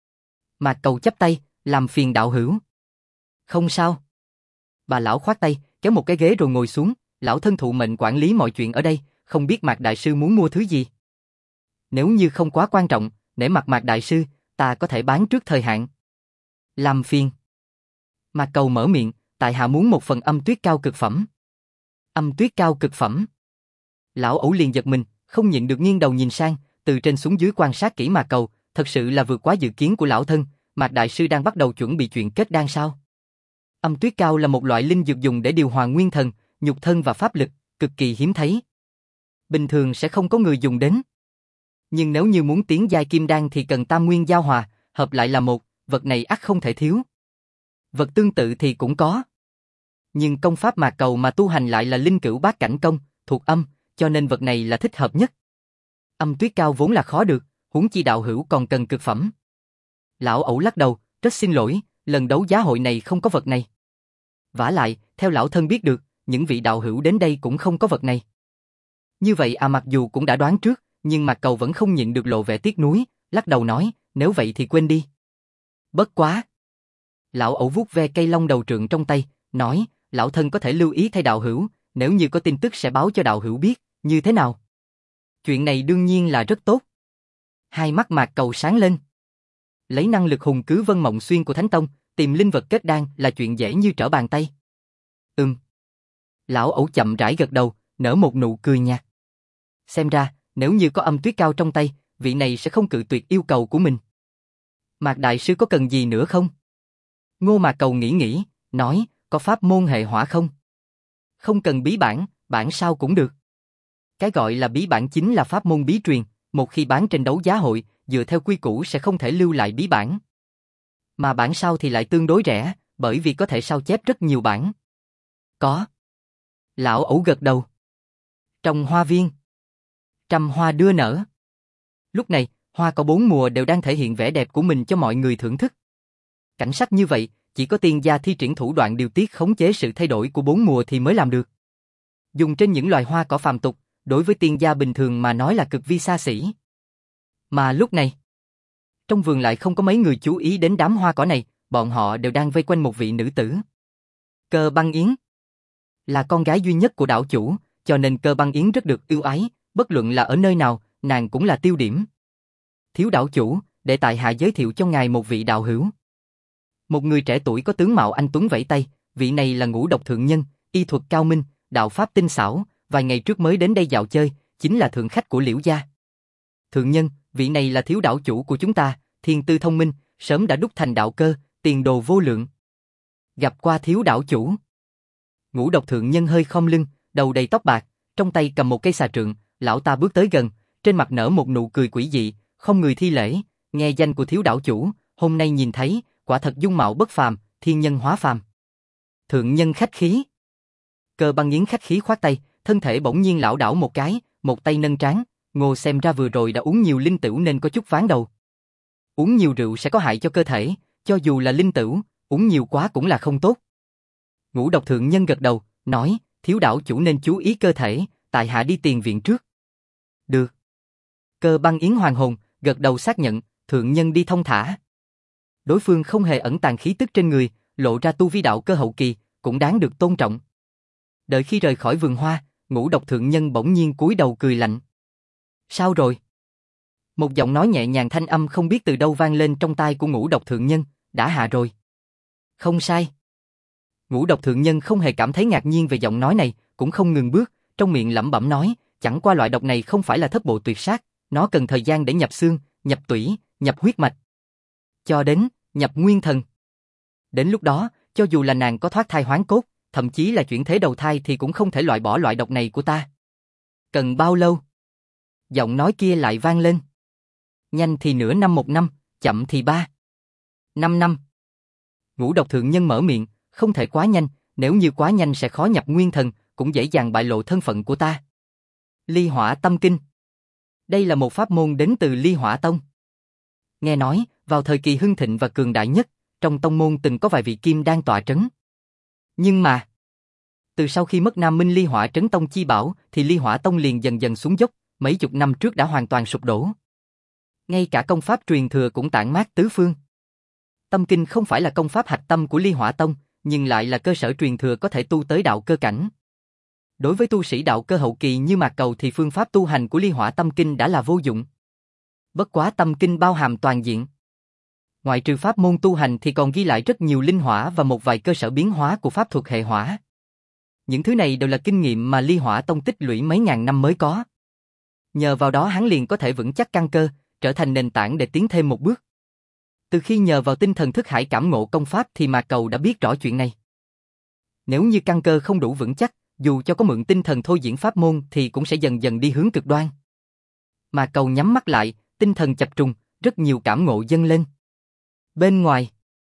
Mạc Cầu chắp tay, làm phiền đạo hữu. Không sao. Bà lão khoát tay, kéo một cái ghế rồi ngồi xuống, lão thân thụ mệnh quản lý mọi chuyện ở đây, không biết Mạc đại sư muốn mua thứ gì. Nếu như không quá quan trọng, nể mặt Mạc đại sư, ta có thể bán trước thời hạn. Làm phiền. Mạc Cầu mở miệng, tại hạ muốn một phần âm tuyết cao cực phẩm. Âm tuyết cao cực phẩm. Lão ẩu liền giật mình, không nhịn được nghiêng đầu nhìn sang, từ trên xuống dưới quan sát kỹ Mạc Cầu, thật sự là vượt quá dự kiến của lão thân, Mạc đại sư đang bắt đầu chuẩn bị chuyện kết đan sao? Âm tuyết cao là một loại linh dược dùng để điều hòa nguyên thần, nhục thân và pháp lực, cực kỳ hiếm thấy. Bình thường sẽ không có người dùng đến. Nhưng nếu như muốn tiến giai kim đan thì cần tam nguyên giao hòa, hợp lại là một, vật này ắt không thể thiếu. Vật tương tự thì cũng có. Nhưng công pháp Mạc Cầu mà tu hành lại là linh cửu bát cảnh công, thuộc âm, cho nên vật này là thích hợp nhất. Âm tuyết cao vốn là khó được, huống chi đạo hữu còn cần cực phẩm. Lão ẩu lắc đầu, rất xin lỗi, lần đấu giá hội này không có vật này. Vả lại, theo lão thân biết được, những vị đạo hữu đến đây cũng không có vật này. Như vậy mặc dù cũng đã đoán trước, nhưng Mạc Cầu vẫn không nhịn được lộ vẻ tiếc nuối, lắc đầu nói, nếu vậy thì quên đi. Bất quá. Lão ẩu vuốt ve cây long đầu trượng trong tay, nói, lão thân có thể lưu ý thay đạo hữu, nếu như có tin tức sẽ báo cho đạo hữu biết, như thế nào? Chuyện này đương nhiên là rất tốt. Hai mắt Mạc Cầu sáng lên. Lấy năng lực hùng cứ Vân Mộng Xuyên của Thánh Tông, tìm linh vật kết đan là chuyện dễ như trở bàn tay. Lão ẩu chậm rãi gật đầu, nở một nụ cười nhạt. Xem ra, nếu như có âm tuyết cao trong tay, vị này sẽ không cự tuyệt yêu cầu của mình. Mạc đại sư có cần gì nữa không? Ngô Mạc Cầu nghĩ, nói, có pháp môn hệ hỏa không? Không cần bí bản, bản sao cũng được. Cái gọi là bí bản chính là pháp môn bí truyền, một khi bán trên đấu giá hội, dựa theo quy củ sẽ không thể lưu lại bí bản. Mà bản sao thì lại tương đối rẻ, bởi vì có thể sao chép rất nhiều bản. Có. Lão ẩu gật đầu. Trong hoa viên, trăm hoa đưa nở. Lúc này, hoa có 4 mùa đều đang thể hiện vẻ đẹp của mình cho mọi người thưởng thức. Cảnh sắc như vậy, chỉ có tiên gia thi triển thủ đoạn điều tiết khống chế sự thay đổi của 4 mùa thì mới làm được. Dùng trên những loài hoa cỏ phàm tục, đối với tiên gia bình thường mà nói là cực vi xa xỉ. Mà lúc này, trong vườn lại không có mấy người chú ý đến đám hoa cỏ này, bọn họ đều đang vây quanh một vị nữ tử. Cơ Băng Yến là con gái duy nhất của đảo chủ, cho nên Cơ Băng Yến rất được ưu ái, bất luận là ở nơi nào, nàng cũng là tiêu điểm. Thiếu đảo chủ, để tại hạ giới thiệu cho ngài một vị đạo hữu. Một người trẻ tuổi có tướng mạo anh tuấn vẫy tay, vị này là Ngũ Độc thượng nhân, y thuật cao minh, đạo pháp tinh xảo, vài ngày trước mới đến đây dạo chơi, chính là thượng khách của Liễu gia. Thượng nhân, vị này là thiếu đảo chủ của chúng ta, thiên tư thông minh, sớm đã đúc thành đạo cơ, tiền đồ vô lượng. Gặp qua thiếu đảo chủ. Ngũ Độc thượng nhân hơi khom lưng, đầu đầy tóc bạc, trong tay cầm một cây xà trượng, lão ta bước tới gần, trên mặt nở một nụ cười quỷ dị, không người thi lễ, nghe danh của thiếu đảo chủ, hôm nay nhìn thấy, quả thật dung mạo bất phàm, thiên nhân hóa phàm. Thượng nhân khách khí. Cơ Băng Yến khách khí khoát tay, thân thể bỗng nhiên lảo đảo một cái, một tay nâng trán, Ngô xem ra vừa rồi đã uống nhiều linh tửu nên có chút ván đầu. Uống nhiều rượu sẽ có hại cho cơ thể, cho dù là linh tửu, uống nhiều quá cũng là không tốt. Ngũ Độc thượng nhân gật đầu, nói, thiếu đảo chủ nên chú ý cơ thể, tại hạ đi tiền viện trước. Được. Cơ Băng Yến hoàn hồn, gật đầu xác nhận, thượng nhân đi thông thả. Đối phương không hề ẩn tàng khí tức trên người, lộ ra tu vi đạo cơ hậu kỳ, cũng đáng được tôn trọng. Đợi khi rời khỏi vườn hoa, Ngũ Độc thượng nhân bỗng nhiên cúi đầu cười lạnh. Sao rồi? Một giọng nói nhẹ nhàng thanh âm không biết từ đâu vang lên trong tai của Ngũ Độc thượng nhân, đã hạ rồi. Không sai. Ngũ Độc thượng nhân không hề cảm thấy ngạc nhiên về giọng nói này, cũng không ngừng bước, trong miệng lẩm bẩm nói, chẳng qua loại độc này không phải là thất bộ tuyệt sát, nó cần thời gian để nhập xương, nhập tủy, nhập huyết mạch, cho đến nhập nguyên thần. Đến lúc đó, cho dù là nàng có thoát thai hoán cốt, thậm chí là chuyển thế đầu thai thì cũng không thể loại bỏ loại độc này của ta. Cần bao lâu? Giọng nói kia lại vang lên. Nhanh thì nửa năm 1 năm, chậm thì 3-5 năm. Ngũ Độc thượng nhân mở miệng, không thể quá nhanh, nếu như quá nhanh sẽ khó nhập nguyên thần, cũng dễ dàng bại lộ thân phận của ta. Ly Hỏa Tâm Kinh. Đây là một pháp môn đến từ Ly Hỏa Tông. Nghe nói, vào thời kỳ hưng thịnh và cường đại nhất, trong tông môn từng có vài vị kim đan tọa trấn. Nhưng mà, từ sau khi mất Nam Minh Ly Hỏa Trấn Tông chi bảo, thì Ly Hỏa Tông liền dần dần xuống dốc, mấy chục năm trước đã hoàn toàn sụp đổ. Ngay cả công pháp truyền thừa cũng tản mát tứ phương. Tâm Kinh không phải là công pháp hạch tâm của Ly Hỏa Tông, nhưng lại là cơ sở truyền thừa có thể tu tới đạo cơ cảnh. Đối với tu sĩ đạo cơ hậu kỳ như Mạc Cầu thì phương pháp tu hành của Ly Hỏa Tâm Kinh đã là vô dụng. Bất quá Tâm Kinh bao hàm toàn diện. Ngoại trừ pháp môn tu hành thì còn ghi lại rất nhiều linh hỏa và một vài cơ sở biến hóa của pháp thuật hệ hỏa. Những thứ này đều là kinh nghiệm mà Ly Hỏa Tông tích lũy mấy ngàn năm mới có. Nhờ vào đó hắn liền có thể vững chắc căn cơ, trở thành nền tảng để tiến thêm một bước. Từ khi nhờ vào tinh thần thức hải cảm ngộ công pháp thì Mạc Cầu đã biết rõ chuyện này. Nếu như căn cơ không đủ vững chắc, dù cho có mượn tinh thần thôi diễn pháp môn thì cũng sẽ dần dần đi hướng cực đoan. Mạc Cầu nhắm mắt lại, tinh thần chập trùng, rất nhiều cảm ngộ dâng lên. Bên ngoài,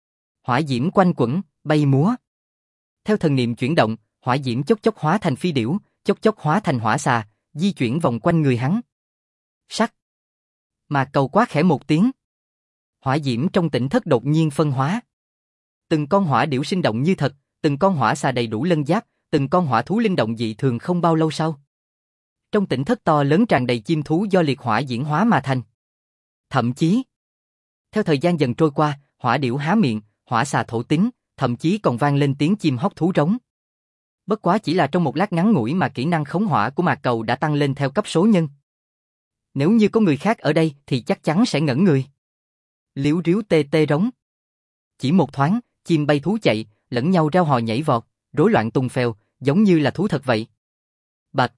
hỏa diễm quanh quẩn, bay múa. Theo thần niệm chuyển động, hỏa diễm chốc chốc hóa thành phi điểu, chốc chốc hóa thành hỏa xà, di chuyển vòng quanh người hắn. Sắc. Mạc Cầu quát khẽ một tiếng. Hỏa diễm trong tỉnh thất đột nhiên phân hóa. Từng con hỏa điểu sinh động như thật, từng con hỏa xà đầy đủ lân giáp, từng con hỏa thú linh động dị thường không bao lâu sau. Trong tỉnh thất to lớn tràn đầy chim thú do liệt hỏa diễn hóa mà thành. Thậm chí, theo thời gian dần trôi qua, hỏa điểu há miệng, hỏa xà thổ tín, thậm chí còn vang lên tiếng chim hót thú rống. Bất quá chỉ là trong một lát ngắn ngủi mà kỹ năng khống hỏa của Mạc Cầu đã tăng lên theo cấp số nhân. Nếu như có người khác ở đây thì chắc chắn sẽ ngẩn người. Liếu ríu tê tê rống. Chỉ một thoáng, chim bay thú chạy, lẫn nhau reo hò nhảy vọt, rối loạn tung phèo, giống như là thú thật vậy. Bạch.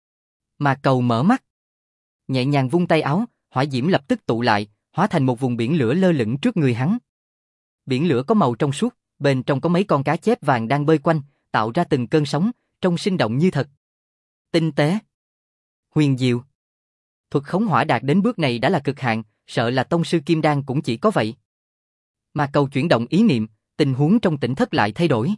Mạc Cầu mở mắt. Nhẹ nhàng vung tay áo, hỏa diễm lập tức tụ lại, hóa thành một vùng biển lửa lơ lửng trước người hắn. Biển lửa có màu trong suốt, bên trong có mấy con cá chép vàng đang bơi quanh, tạo ra từng cơn sóng, trông sinh động như thật. Tinh tế. Huyền diệu. Thuật khống hỏa đạt đến bước này đã là cực hạn, sợ là tông sư kim đan cũng chỉ có vậy. Mạc Cầu chuyển động ý niệm, tình huống trong tỉnh thất lại thay đổi.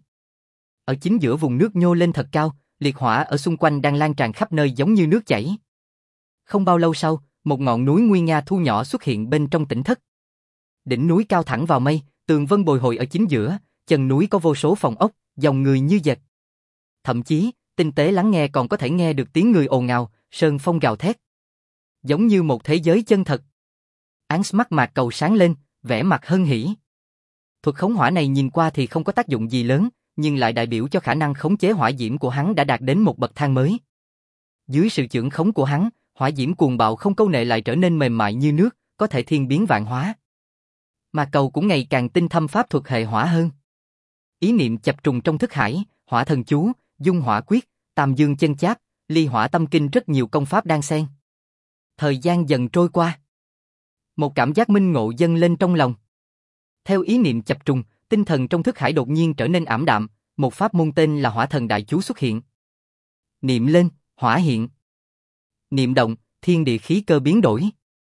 Ở chính giữa vùng nước nhô lên thật cao, liệt hỏa ở xung quanh đang lan tràn khắp nơi giống như nước chảy. Không bao lâu sau, một ngọn núi nguy nga thu nhỏ xuất hiện bên trong tỉnh thất. Đỉnh núi cao thẳng vào mây, tường vân bồi hồi ở chính giữa, chân núi có vô số phòng ốc, dòng người như dệt. Thậm chí, tinh tế lắng nghe còn có thể nghe được tiếng người ồn ào, sơn phong gào thét. Giống như một thế giới chân thật. Mắt Mạc Cầu sáng lên, vẻ mặt hân hỉ. Thuật khống hỏa này nhìn qua thì không có tác dụng gì lớn, nhưng lại đại biểu cho khả năng khống chế hỏa diễm của hắn đã đạt đến một bậc thang mới. Dưới sự chưởng khống của hắn, hỏa diễm cuồng bạo không câu nệ lại trở nên mềm mại như nước, có thể thiên biến vạn hóa. Mạc Cầu cũng ngày càng tinh thâm pháp thuật hệ hỏa hơn. Ý niệm chập trùng trong thức hải, hỏa thần chú, dung hỏa quyết, tam dương chân cháp, ly hỏa tâm kinh rất nhiều công pháp đan xen. Thời gian dần trôi qua. Một cảm giác minh ngộ dâng lên trong lòng. Theo ý niệm chập trùng, tinh thần trong thức hải đột nhiên trở nên ảm đạm, một pháp môn tên là hỏa thần đại chú xuất hiện. Niệm lên, hỏa hiện. Niệm động, thiên địa khí cơ biến đổi.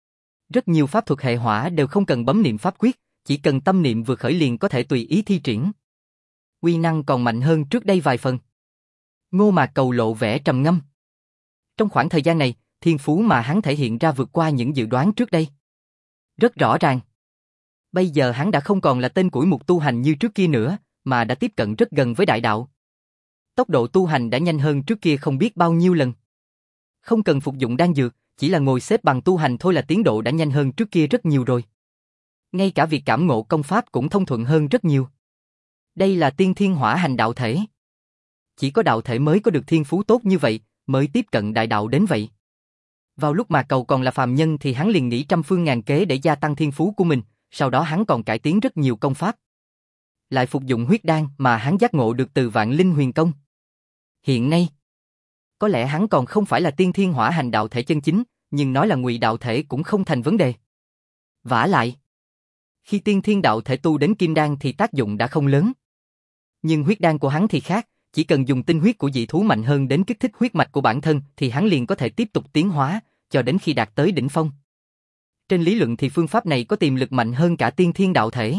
Rất nhiều pháp thuật hệ hỏa đều không cần bấm niệm pháp quyết, chỉ cần tâm niệm vừa khởi liền có thể tùy ý thi triển. uy năng còn mạnh hơn trước đây vài phần. Ngô Mạc Cầu lộ vẻ trầm ngâm. Trong khoảng thời gian này, thiên phú mà hắn thể hiện ra vượt qua những dự đoán trước đây. Rất rõ ràng. Bây giờ hắn đã không còn là tên củi mục tu hành như trước kia nữa, mà đã tiếp cận rất gần với đại đạo. Tốc độ tu hành đã nhanh hơn trước kia không biết bao nhiêu lần. Không cần phục dụng đan dược, chỉ là ngồi xếp bằng tu hành thôi là tiến độ đã nhanh hơn trước kia rất nhiều rồi. Ngay cả việc cảm ngộ công pháp cũng thông thuận hơn rất nhiều. Đây là tiên thiên hỏa hành đạo thể. Chỉ có đạo thể mới có được thiên phú tốt như vậy, mới tiếp cận đại đạo đến vậy. Vào lúc mà Cầu còn là phàm nhân thì hắn liền nghĩ trăm phương ngàn kế để gia tăng thiên phú của mình, sau đó hắn còn cải tiến rất nhiều công pháp. Lại phục dụng huyết đan mà hắn giác ngộ được từ Vạn Linh Huyền Công. Hiện nay, có lẽ hắn còn không phải là tiên thiên hỏa hành đạo thể chân chính, nhưng nói là ngụy đạo thể cũng không thành vấn đề. Vả lại, khi tiên thiên đạo thể tu đến kim đan thì tác dụng đã không lớn. Nhưng huyết đan của hắn thì khác, chỉ cần dùng tinh huyết của dị thú mạnh hơn đến kích thích huyết mạch của bản thân thì hắn liền có thể tiếp tục tiến hóa, cho đến khi đạt tới đỉnh phong. Trên lý luận thì phương pháp này có tiềm lực mạnh hơn cả tiên thiên đạo thể.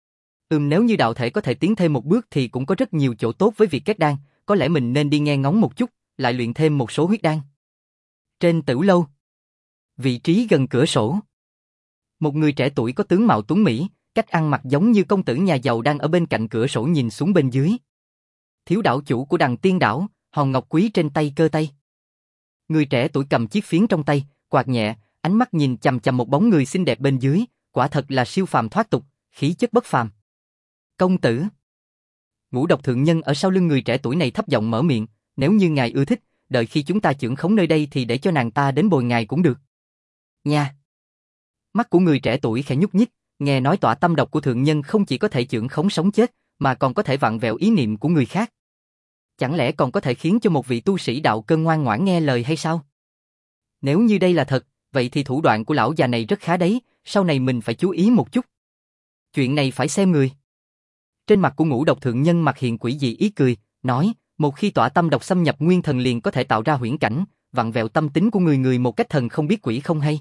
Nếu như đạo thể có thể tiến thêm một bước thì cũng có rất nhiều chỗ tốt với việc kết đan, có lẽ mình nên đi nghe ngóng một chút, lại luyện thêm một số huyết đan. Trên Tử lâu, vị trí gần cửa sổ, một người trẻ tuổi có tướng mạo tuấn mỹ, cách ăn mặc giống như công tử nhà giàu đang ở bên cạnh cửa sổ nhìn xuống bên dưới. Thiếu đảo chủ của Đằng Tiên đảo, hòn ngọc quý trên tay cơ tay. Người trẻ tuổi cầm chiếc phiến trong tay, quạt nhẹ, ánh mắt nhìn chằm chằm một bóng người xinh đẹp bên dưới, quả thật là siêu phàm thoát tục, khí chất bất phàm. Công tử. Ngũ độc thượng nhân ở sau lưng người trẻ tuổi này thấp giọng mở miệng, nếu như ngài ưa thích, đợi khi chúng ta chưởng khống nơi đây thì để cho nàng ta đến bồi ngài cũng được. Nha. Mắt của người trẻ tuổi khẽ nhúc nhích, nghe nói tỏa tâm độc của thượng nhân không chỉ có thể chưởng khống sống chết, mà còn có thể vặn vẹo ý niệm của người khác. Chẳng lẽ còn có thể khiến cho một vị tu sĩ đạo cơn ngoan ngoãn nghe lời hay sao? Nếu như đây là thật, vậy thì thủ đoạn của lão già này rất khá đấy, sau này mình phải chú ý một chút. Chuyện này phải xem người. Trên mặt của Ngũ độc thượng nhân mặt hiện quỷ dị ý cười, nói, một khi tỏa tâm độc xâm nhập nguyên thần liền có thể tạo ra huyễn cảnh, vặn vẹo tâm tính của người một cách thần không biết quỷ không hay.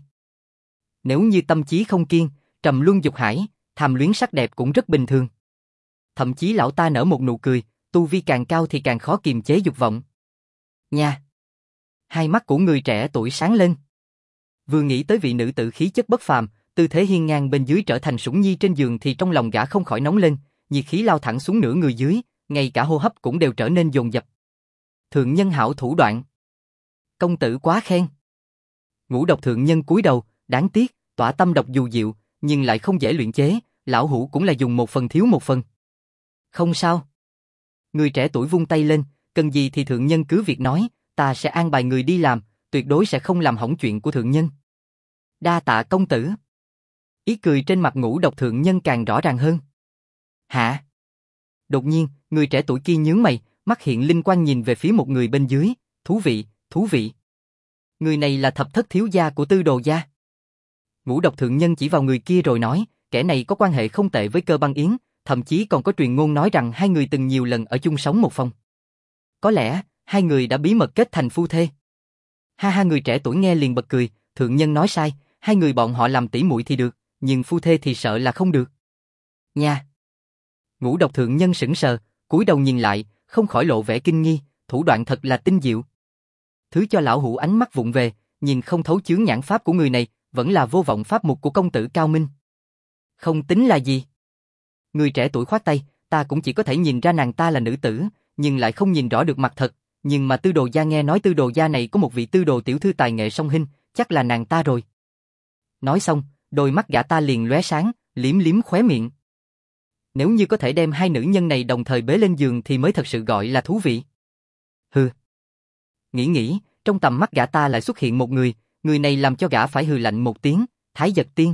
Nếu như tâm trí không kiên, trầm luân dục hải, tham luyến sắc đẹp cũng rất bình thường. Thậm chí lão ta nở một nụ cười, tu vi càng cao thì càng khó kiềm chế dục vọng. Nha! Hai mắt của người trẻ tuổi sáng lên. Vừa nghĩ tới vị nữ tử khí chất bất phàm, tư thế hiên ngang bên dưới trở thành sủng nhi trên giường thì trong lòng gã không khỏi nóng lên, nhiệt khí lao thẳng xuống nửa người dưới, ngay cả hô hấp cũng đều trở nên dồn dập. Thượng nhân hảo thủ đoạn. Công tử quá khen. Ngũ độc thượng nhân cúi đầu, đáng tiếc, tỏa tâm độc dù diệu, nhưng lại không dễ luyện chế, lão hủ cũng là dùng một phần thiếu một phần. Không sao. Người trẻ tuổi vung tay lên, cần gì thì thượng nhân cứ việc nói, ta sẽ an bài người đi làm, tuyệt đối sẽ không làm hỏng chuyện của thượng nhân. Đa tạ công tử. Ý cười trên mặt Ngũ độc thượng nhân càng rõ ràng hơn. Hả? Đột nhiên, người trẻ tuổi kia nhướng mày, mắt hiện linh quang nhìn về phía một người bên dưới, thú vị, thú vị. Người này là thập thất thiếu gia của Tư Đồ gia. Ngũ độc thượng nhân chỉ vào người kia rồi nói, kẻ này có quan hệ không tệ với Cơ Băng Yến, thậm chí còn có truyền ngôn nói rằng hai người từng nhiều lần ở chung sống một phòng. Có lẽ, hai người đã bí mật kết thành phu thê. Ha ha, người trẻ tuổi nghe liền bật cười, thượng nhân nói sai, hai người bọn họ làm tỷ muội thì được, nhưng phu thê thì sợ là không được. Nha. Ngũ độc thượng nhân sững sờ, cúi đầu nhìn lại, không khỏi lộ vẻ kinh nghi, thủ đoạn thật là tinh diệu. Thứ cho lão hủ ánh mắt vụng về, nhìn không thấu chướng nhãn pháp của người này, vẫn là vô vọng pháp mục của công tử cao minh. Không tính là gì. Người trẻ tuổi khoát tay, ta cũng chỉ có thể nhìn ra nàng ta là nữ tử, nhưng lại không nhìn rõ được mặt thật, nhưng mà Tư Đồ gia nghe nói Tư Đồ gia này có một vị Tư Đồ tiểu thư tài nghệ song hình, chắc là nàng ta rồi. Nói xong, đôi mắt gã ta liền lóe sáng, liếm liếm khóe miệng. Nếu như có thể đem hai nữ nhân này đồng thời bế lên giường thì mới thật sự gọi là thú vị. Hừ. Nghĩ, trong tầm mắt gã ta lại xuất hiện một người, người này làm cho gã phải hừ lạnh một tiếng, Thái Dật Tiên.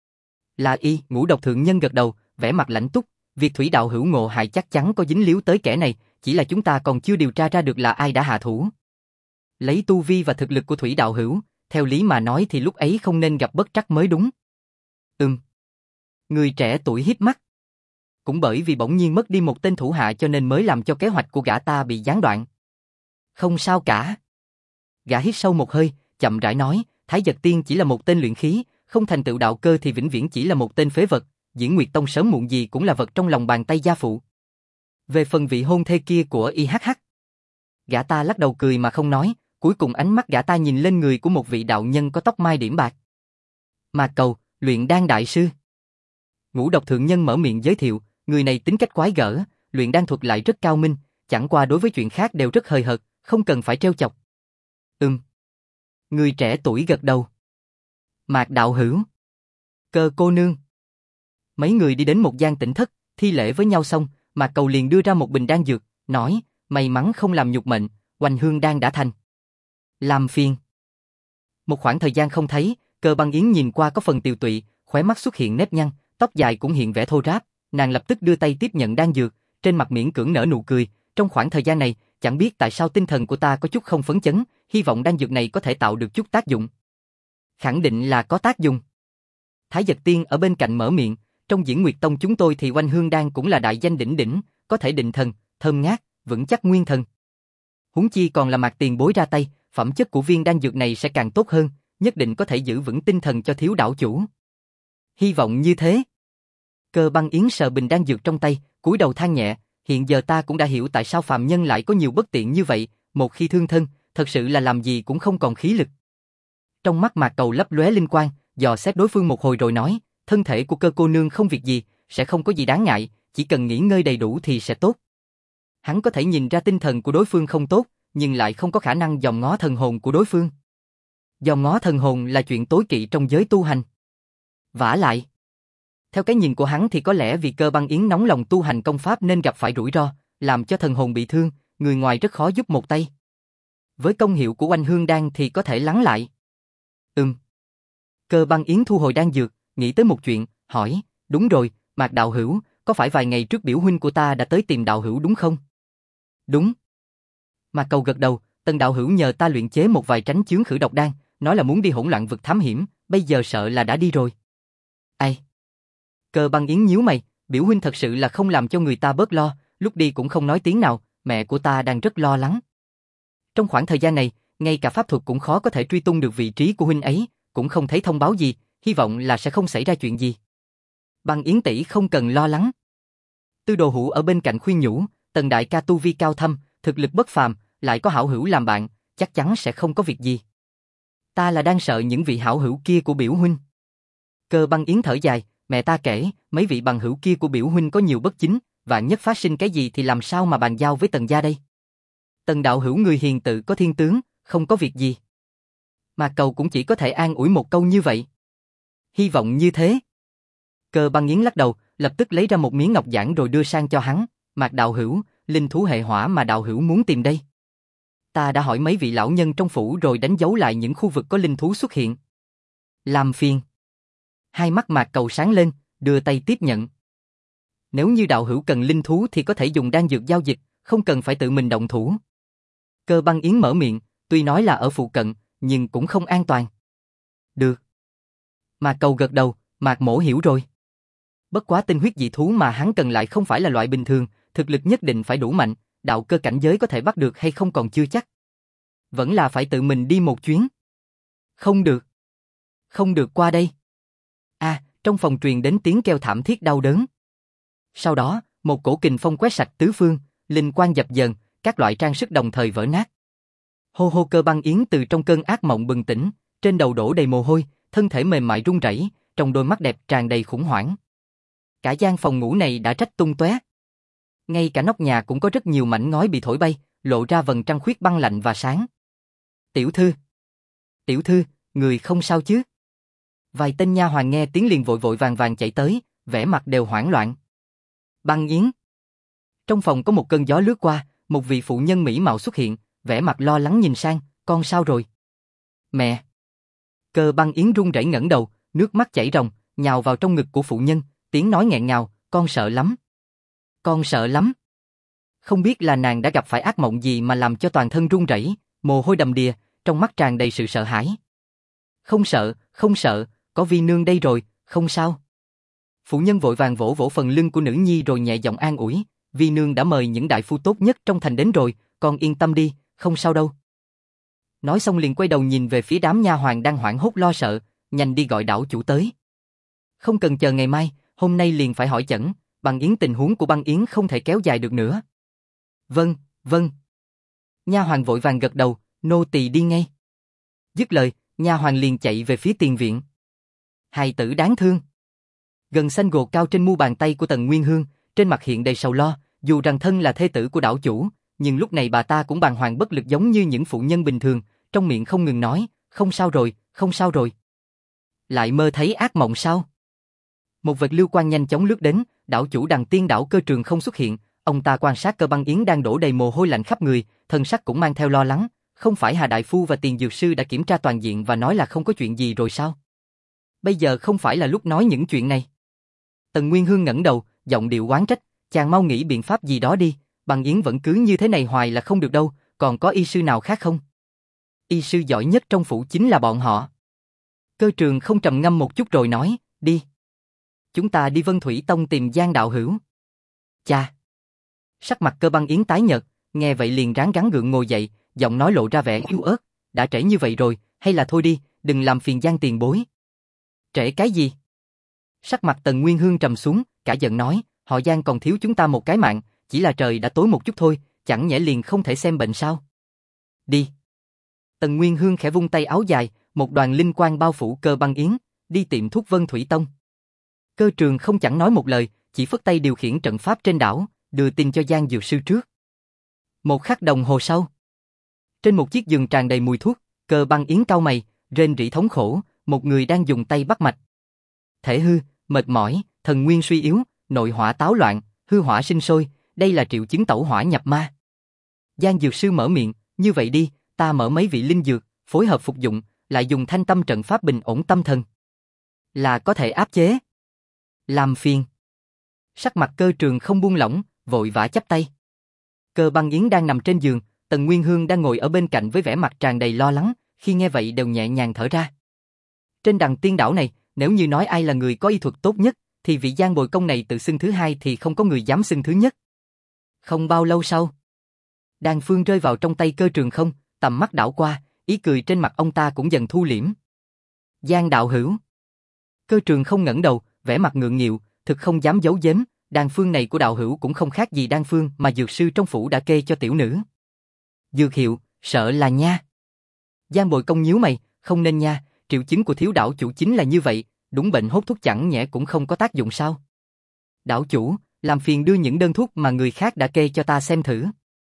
Là y, Ngũ độc thượng nhân gật đầu, vẻ mặt lãnh túc, việc thủy đạo hữu ngộ hại chắc chắn có dính líu tới kẻ này, chỉ là chúng ta còn chưa điều tra ra được là ai đã hạ thủ. Lấy tu vi và thực lực của thủy đạo hữu, theo lý mà nói thì lúc ấy không nên gặp bất trắc mới đúng. Người trẻ tuổi híp mắt. Cũng bởi vì bỗng nhiên mất đi một tên thủ hạ cho nên mới làm cho kế hoạch của gã ta bị gián đoạn. Không sao cả. Gã hít sâu một hơi, chậm rãi nói, Thái Dật Tiên chỉ là một tên luyện khí, không thành tựu đạo cơ thì vĩnh viễn chỉ là một tên phế vật, Diễn Nguyệt Tông sớm muộn gì cũng là vật trong lòng bàn tay gia phụ. Về phần vị hôn thê kia của IHH, gã ta lắc đầu cười mà không nói, cuối cùng ánh mắt gã ta nhìn lên người của một vị đạo nhân có tóc mai điểm bạc. Mạc Cầu, luyện đan đại sư. Ngũ độc thượng nhân mở miệng giới thiệu, người này tính cách quái gở, luyện đan thuật lại rất cao minh, chẳng qua đối với chuyện khác đều rất hời hợt, không cần phải trêu chọc. Người trẻ tuổi gật đầu. Mạc đạo hữu. Cơ cô nương. Mấy người đi đến một gian tĩnh thất, thi lễ với nhau xong, Mạc Cầu liền đưa ra một bình đan dược, nói, may mắn không làm nhục mệnh, Hoành Hương đan đã thành. Làm phiền. Một khoảng thời gian không thấy, Cơ Băng Yến nhìn qua có phần tiều tụy, khóe mắt xuất hiện nếp nhăn, tóc dài cũng hiện vẻ thô ráp, nàng lập tức đưa tay tiếp nhận đan dược, trên mặt miễn cưỡng nở nụ cười, trong khoảng thời gian này, chẳng biết tại sao tinh thần của ta có chút không phấn chấn, hy vọng đan dược này có thể tạo được chút tác dụng. Khẳng định là có tác dụng. Thái Dật Tiên ở bên cạnh mở miệng, trong Diễn Nguyệt Tông chúng tôi thì Hoành Hương đan cũng là đại danh đỉnh đỉnh, có thể định thần, thơm ngát, vững chắc nguyên thần. Huống chi còn là Mạc tiền bối ra tay, phẩm chất của viên đan dược này sẽ càng tốt hơn, nhất định có thể giữ vững tinh thần cho thiếu đạo chủ. Hy vọng như thế. Cơ Băng Yến sờ bình đan dược trong tay, cúi đầu than nhẹ, hiện giờ ta cũng đã hiểu tại sao phàm nhân lại có nhiều bất tiện như vậy, một khi thương thân, thật sự là làm gì cũng không còn khí lực. Trong mắt Mạc Cầu lấp lóe linh quang, dò xét đối phương một hồi rồi nói, thân thể của Cơ cô nương không việc gì, sẽ không có gì đáng ngại, chỉ cần nghỉ ngơi đầy đủ thì sẽ tốt. Hắn có thể nhìn ra tinh thần của đối phương không tốt, nhưng lại không có khả năng dòm ngó thần hồn của đối phương. Dòm ngó thần hồn là chuyện tối kỵ trong giới tu hành. Vả lại, theo cái nhìn của hắn thì có lẽ vì Cơ Băng Yến nóng lòng tu hành công pháp nên gặp phải rủi ro, làm cho thần hồn bị thương, người ngoài rất khó giúp một tay. Với công hiệu của Hoành Hương đan thì có thể lắng lại. Cơ Băng Yến thu hồi đan dược, nghĩ tới một chuyện, hỏi, đúng rồi, Mạc đạo hữu, có phải vài ngày trước biểu huynh của ta đã tới tìm đạo hữu đúng không? Đúng. Mạc Cầu gật đầu, Tần đạo hữu nhờ ta luyện chế một vài tránh chướng khử độc đan, nói là muốn đi hỗn loạn vực thám hiểm, bây giờ sợ là đã đi rồi. Ai? Cơ Băng Yến nhíu mày, biểu huynh thật sự là không làm cho người ta bớt lo, lúc đi cũng không nói tiếng nào, mẹ của ta đang rất lo lắng. Trong khoảng thời gian này, ngay cả pháp thuật cũng khó có thể truy tung được vị trí của huynh ấy, cũng không thấy thông báo gì, hy vọng là sẽ không xảy ra chuyện gì. Băng Yến tỷ không cần lo lắng. Tư Đồ Hữu ở bên cạnh khuyên nhủ, Tần đại ca tu vi cao thâm, thực lực bất phàm, lại có hảo hữu làm bạn, chắc chắn sẽ không có việc gì. Ta là đang sợ những vị hảo hữu kia của biểu huynh. Cơ Băng Yến thở dài, mẹ ta kể, mấy vị bằng hữu kia của biểu huynh có nhiều bất chính, vạn nhất phát sinh cái gì thì làm sao mà bàn giao với Tần gia đây? Tần đạo hữu người hiền tự có thiên tướng, không có việc gì. Mà Cầu cũng chỉ có thể an ủi một câu như vậy. Hy vọng như thế. Cơ Băng Yến lắc đầu, lập tức lấy ra một miếng ngọc giản rồi đưa sang cho hắn. Mạc đạo hữu, linh thú hệ hỏa mà đạo hữu muốn tìm đây. Ta đã hỏi mấy vị lão nhân trong phủ rồi đánh dấu lại những khu vực có linh thú xuất hiện. Làm phiền. Hai mắt Mạc Cầu sáng lên, đưa tay tiếp nhận. Nếu như đạo hữu cần linh thú thì có thể dùng đan dược giao dịch, không cần phải tự mình động thủ. Cơ Băng Yến mở miệng, tuy nói là ở phụ cận, nhưng cũng không an toàn. Được. Mạc Cầu gật đầu, Mạc mỗ hiểu rồi. Bất quá tinh huyết dị thú mà hắn cần lại không phải là loại bình thường, thực lực nhất định phải đủ mạnh, đạo cơ cảnh giới có thể bắt được hay không còn chưa chắc. Vẫn là phải tự mình đi một chuyến. Không được. Không được qua đây. Trong phòng truyền đến tiếng kêu thảm thiết đau đớn. Sau đó, một cổ kình phong quét sạch tứ phương, linh quang dập dờn, các loại trang sức đồng thời vỡ nát. Hô hô. Cơ Băng Yến từ trong cơn ác mộng bừng tỉnh, trên đầu đổ đầy mồ hôi, thân thể mềm mại run rẩy, trong đôi mắt đẹp tràn đầy khủng hoảng. Cả gian phòng ngủ này đã rách tung tóe. Ngay cả nóc nhà cũng có rất nhiều mảnh ngói bị thổi bay, lộ ra vầng trăng khuyết băng lạnh và sáng. Tiểu thư, người không sao chứ? Vài tên nha hoàn nghe tiếng liền vội vội vàng vàng chạy tới, vẻ mặt đều hoảng loạn. Băng Yến. Trong phòng có một cơn gió lướt qua, một vị phụ nhân mỹ mạo xuất hiện, vẻ mặt lo lắng nhìn sang, con sao rồi? Mẹ. Cơ Băng Yến run rẩy ngẩng đầu, nước mắt chảy ròng, nhào vào trong ngực của phụ nhân, tiếng nói nghẹn ngào, con sợ lắm. Con sợ lắm. Không biết là nàng đã gặp phải ác mộng gì mà làm cho toàn thân run rẩy, mồ hôi đầm đìa, trong mắt tràn đầy sự sợ hãi. Không sợ, có vi nương đây rồi, không sao. Phụ nhân vội vàng vỗ vỗ phần lưng của nữ nhi rồi nhẹ giọng an ủi, vi nương đã mời những đại phu tốt nhất trong thành đến rồi, con yên tâm đi, không sao đâu. Nói xong liền quay đầu nhìn về phía đám nha hoàn đang hoảng hốt lo sợ, nhanh đi gọi đảo chủ tới. Không cần chờ ngày mai, hôm nay liền phải hỏi chẩn, Băng Yến, tình huống của Băng Yến không thể kéo dài được nữa. Vâng, vâng. Nha hoàn vội vàng gật đầu, nô tỳ đi ngay. Dứt lời, nha hoàn liền chạy về phía tiền viện. Hài tử đáng thương. Gần xanh gột cao trên mu bàn tay của Tần Nguyên Hương, trên mặt hiện đầy sầu lo, dù rằng thân là thê tử của đảo chủ, nhưng lúc này bà ta cũng bàng hoàng bất lực giống như những phụ nhân bình thường, trong miệng không ngừng nói, không sao rồi, không sao rồi. Lại mơ thấy ác mộng sao? Một vệt lưu quang nhanh chóng lướt đến, đảo chủ Đằng Tiên đảo Cơ Trường không xuất hiện, ông ta quan sát Cơ Băng Yến đang đổ đầy mồ hôi lạnh khắp người, thân sắc cũng mang theo lo lắng, không phải Hà đại phu và Tiền dược sư đã kiểm tra toàn diện và nói là không có chuyện gì rồi sao? Bây giờ không phải là lúc nói những chuyện này. Tần Nguyên Hương ngẩng đầu, giọng điệu oán trách, chàng mau nghĩ biện pháp gì đó đi, Băng Yến vẫn cứ như thế này hoài là không được đâu, còn có y sư nào khác không? Y sư giỏi nhất trong phủ chính là bọn họ. Cơ Trường không trầm ngâm một chút rồi nói, đi. Chúng ta đi Vân Thủy Tông tìm Giang đạo hữu. Cha. Sắc mặt Cơ Băng Yến tái nhợt, nghe vậy liền ráng gắng gượng ngồi dậy, giọng nói lộ ra vẻ yếu ớt, đã trễ như vậy rồi, hay là thôi đi, đừng làm phiền Giang tiền bối. Trễ cái gì? Sắc mặt Tần Nguyên Hương trầm xuống, cả giận nói, họ Giang còn thiếu chúng ta một cái mạng, chỉ là trời đã tối một chút thôi, chẳng nhẽ liền không thể xem bệnh sao? Đi. Tần Nguyên Hương khẽ vung tay áo dài, một đoàn linh quang bao phủ Cơ Băng Yến, đi tiệm thuốc Vân Thủy Tông. Cơ Trường không chẳng nói một lời, chỉ phất tay điều khiển trận pháp trên đảo, đưa tin cho Giang dược sư trước. Một khắc đồng hồ sau, trên một chiếc giường tràn đầy mùi thuốc, Cơ Băng Yến cau mày, rên rỉ thống khổ, một người đang dùng tay bắt mạch. Thể hư, mệt mỏi, thần nguyên suy yếu, nội hỏa táo loạn, hư hỏa sinh sôi, đây là triệu chứng tẩu hỏa nhập ma. Giang dược sư mở miệng, như vậy đi, ta mở mấy vị linh dược, phối hợp phục dụng, lại dùng thanh tâm trận pháp bình ổn tâm thần. Là có thể áp chế. Làm phiền. Sắc mặt Cơ Trường không buông lỏng, vội vã chắp tay. Cơ Băng Yến đang nằm trên giường, Tần Nguyên Hương đang ngồi ở bên cạnh với vẻ mặt tràn đầy lo lắng, khi nghe vậy đều nhẹ nhàng thở ra. Trên Đằng Tiên đảo này, nếu như nói ai là người có y thuật tốt nhất, thì vị Giang Bồi Công này tự xưng thứ hai thì không có người dám xưng thứ nhất. Không bao lâu sau, đan phương rơi vào trong tay Cơ Trường không, tầm mắt đảo qua, ý cười trên mặt ông ta cũng dần thu liễm. Giang đạo hữu. Cơ Trường không ngẩng đầu, vẻ mặt ngượng nghịu, thực không dám giấu giếm, đan phương này của đạo hữu cũng không khác gì đan phương mà dược sư trong phủ đã kê cho tiểu nữ. Dược hiệu, sợ là nha. Giang Bồi Công nhíu mày, không nên nha, triệu chứng của thiếu đảo chủ chính là như vậy, đúng bệnh hốt thuốc chẳng nhẽ cũng không có tác dụng sao? Đảo chủ, làm phiền đưa những đơn thuốc mà người khác đã kê cho ta xem thử.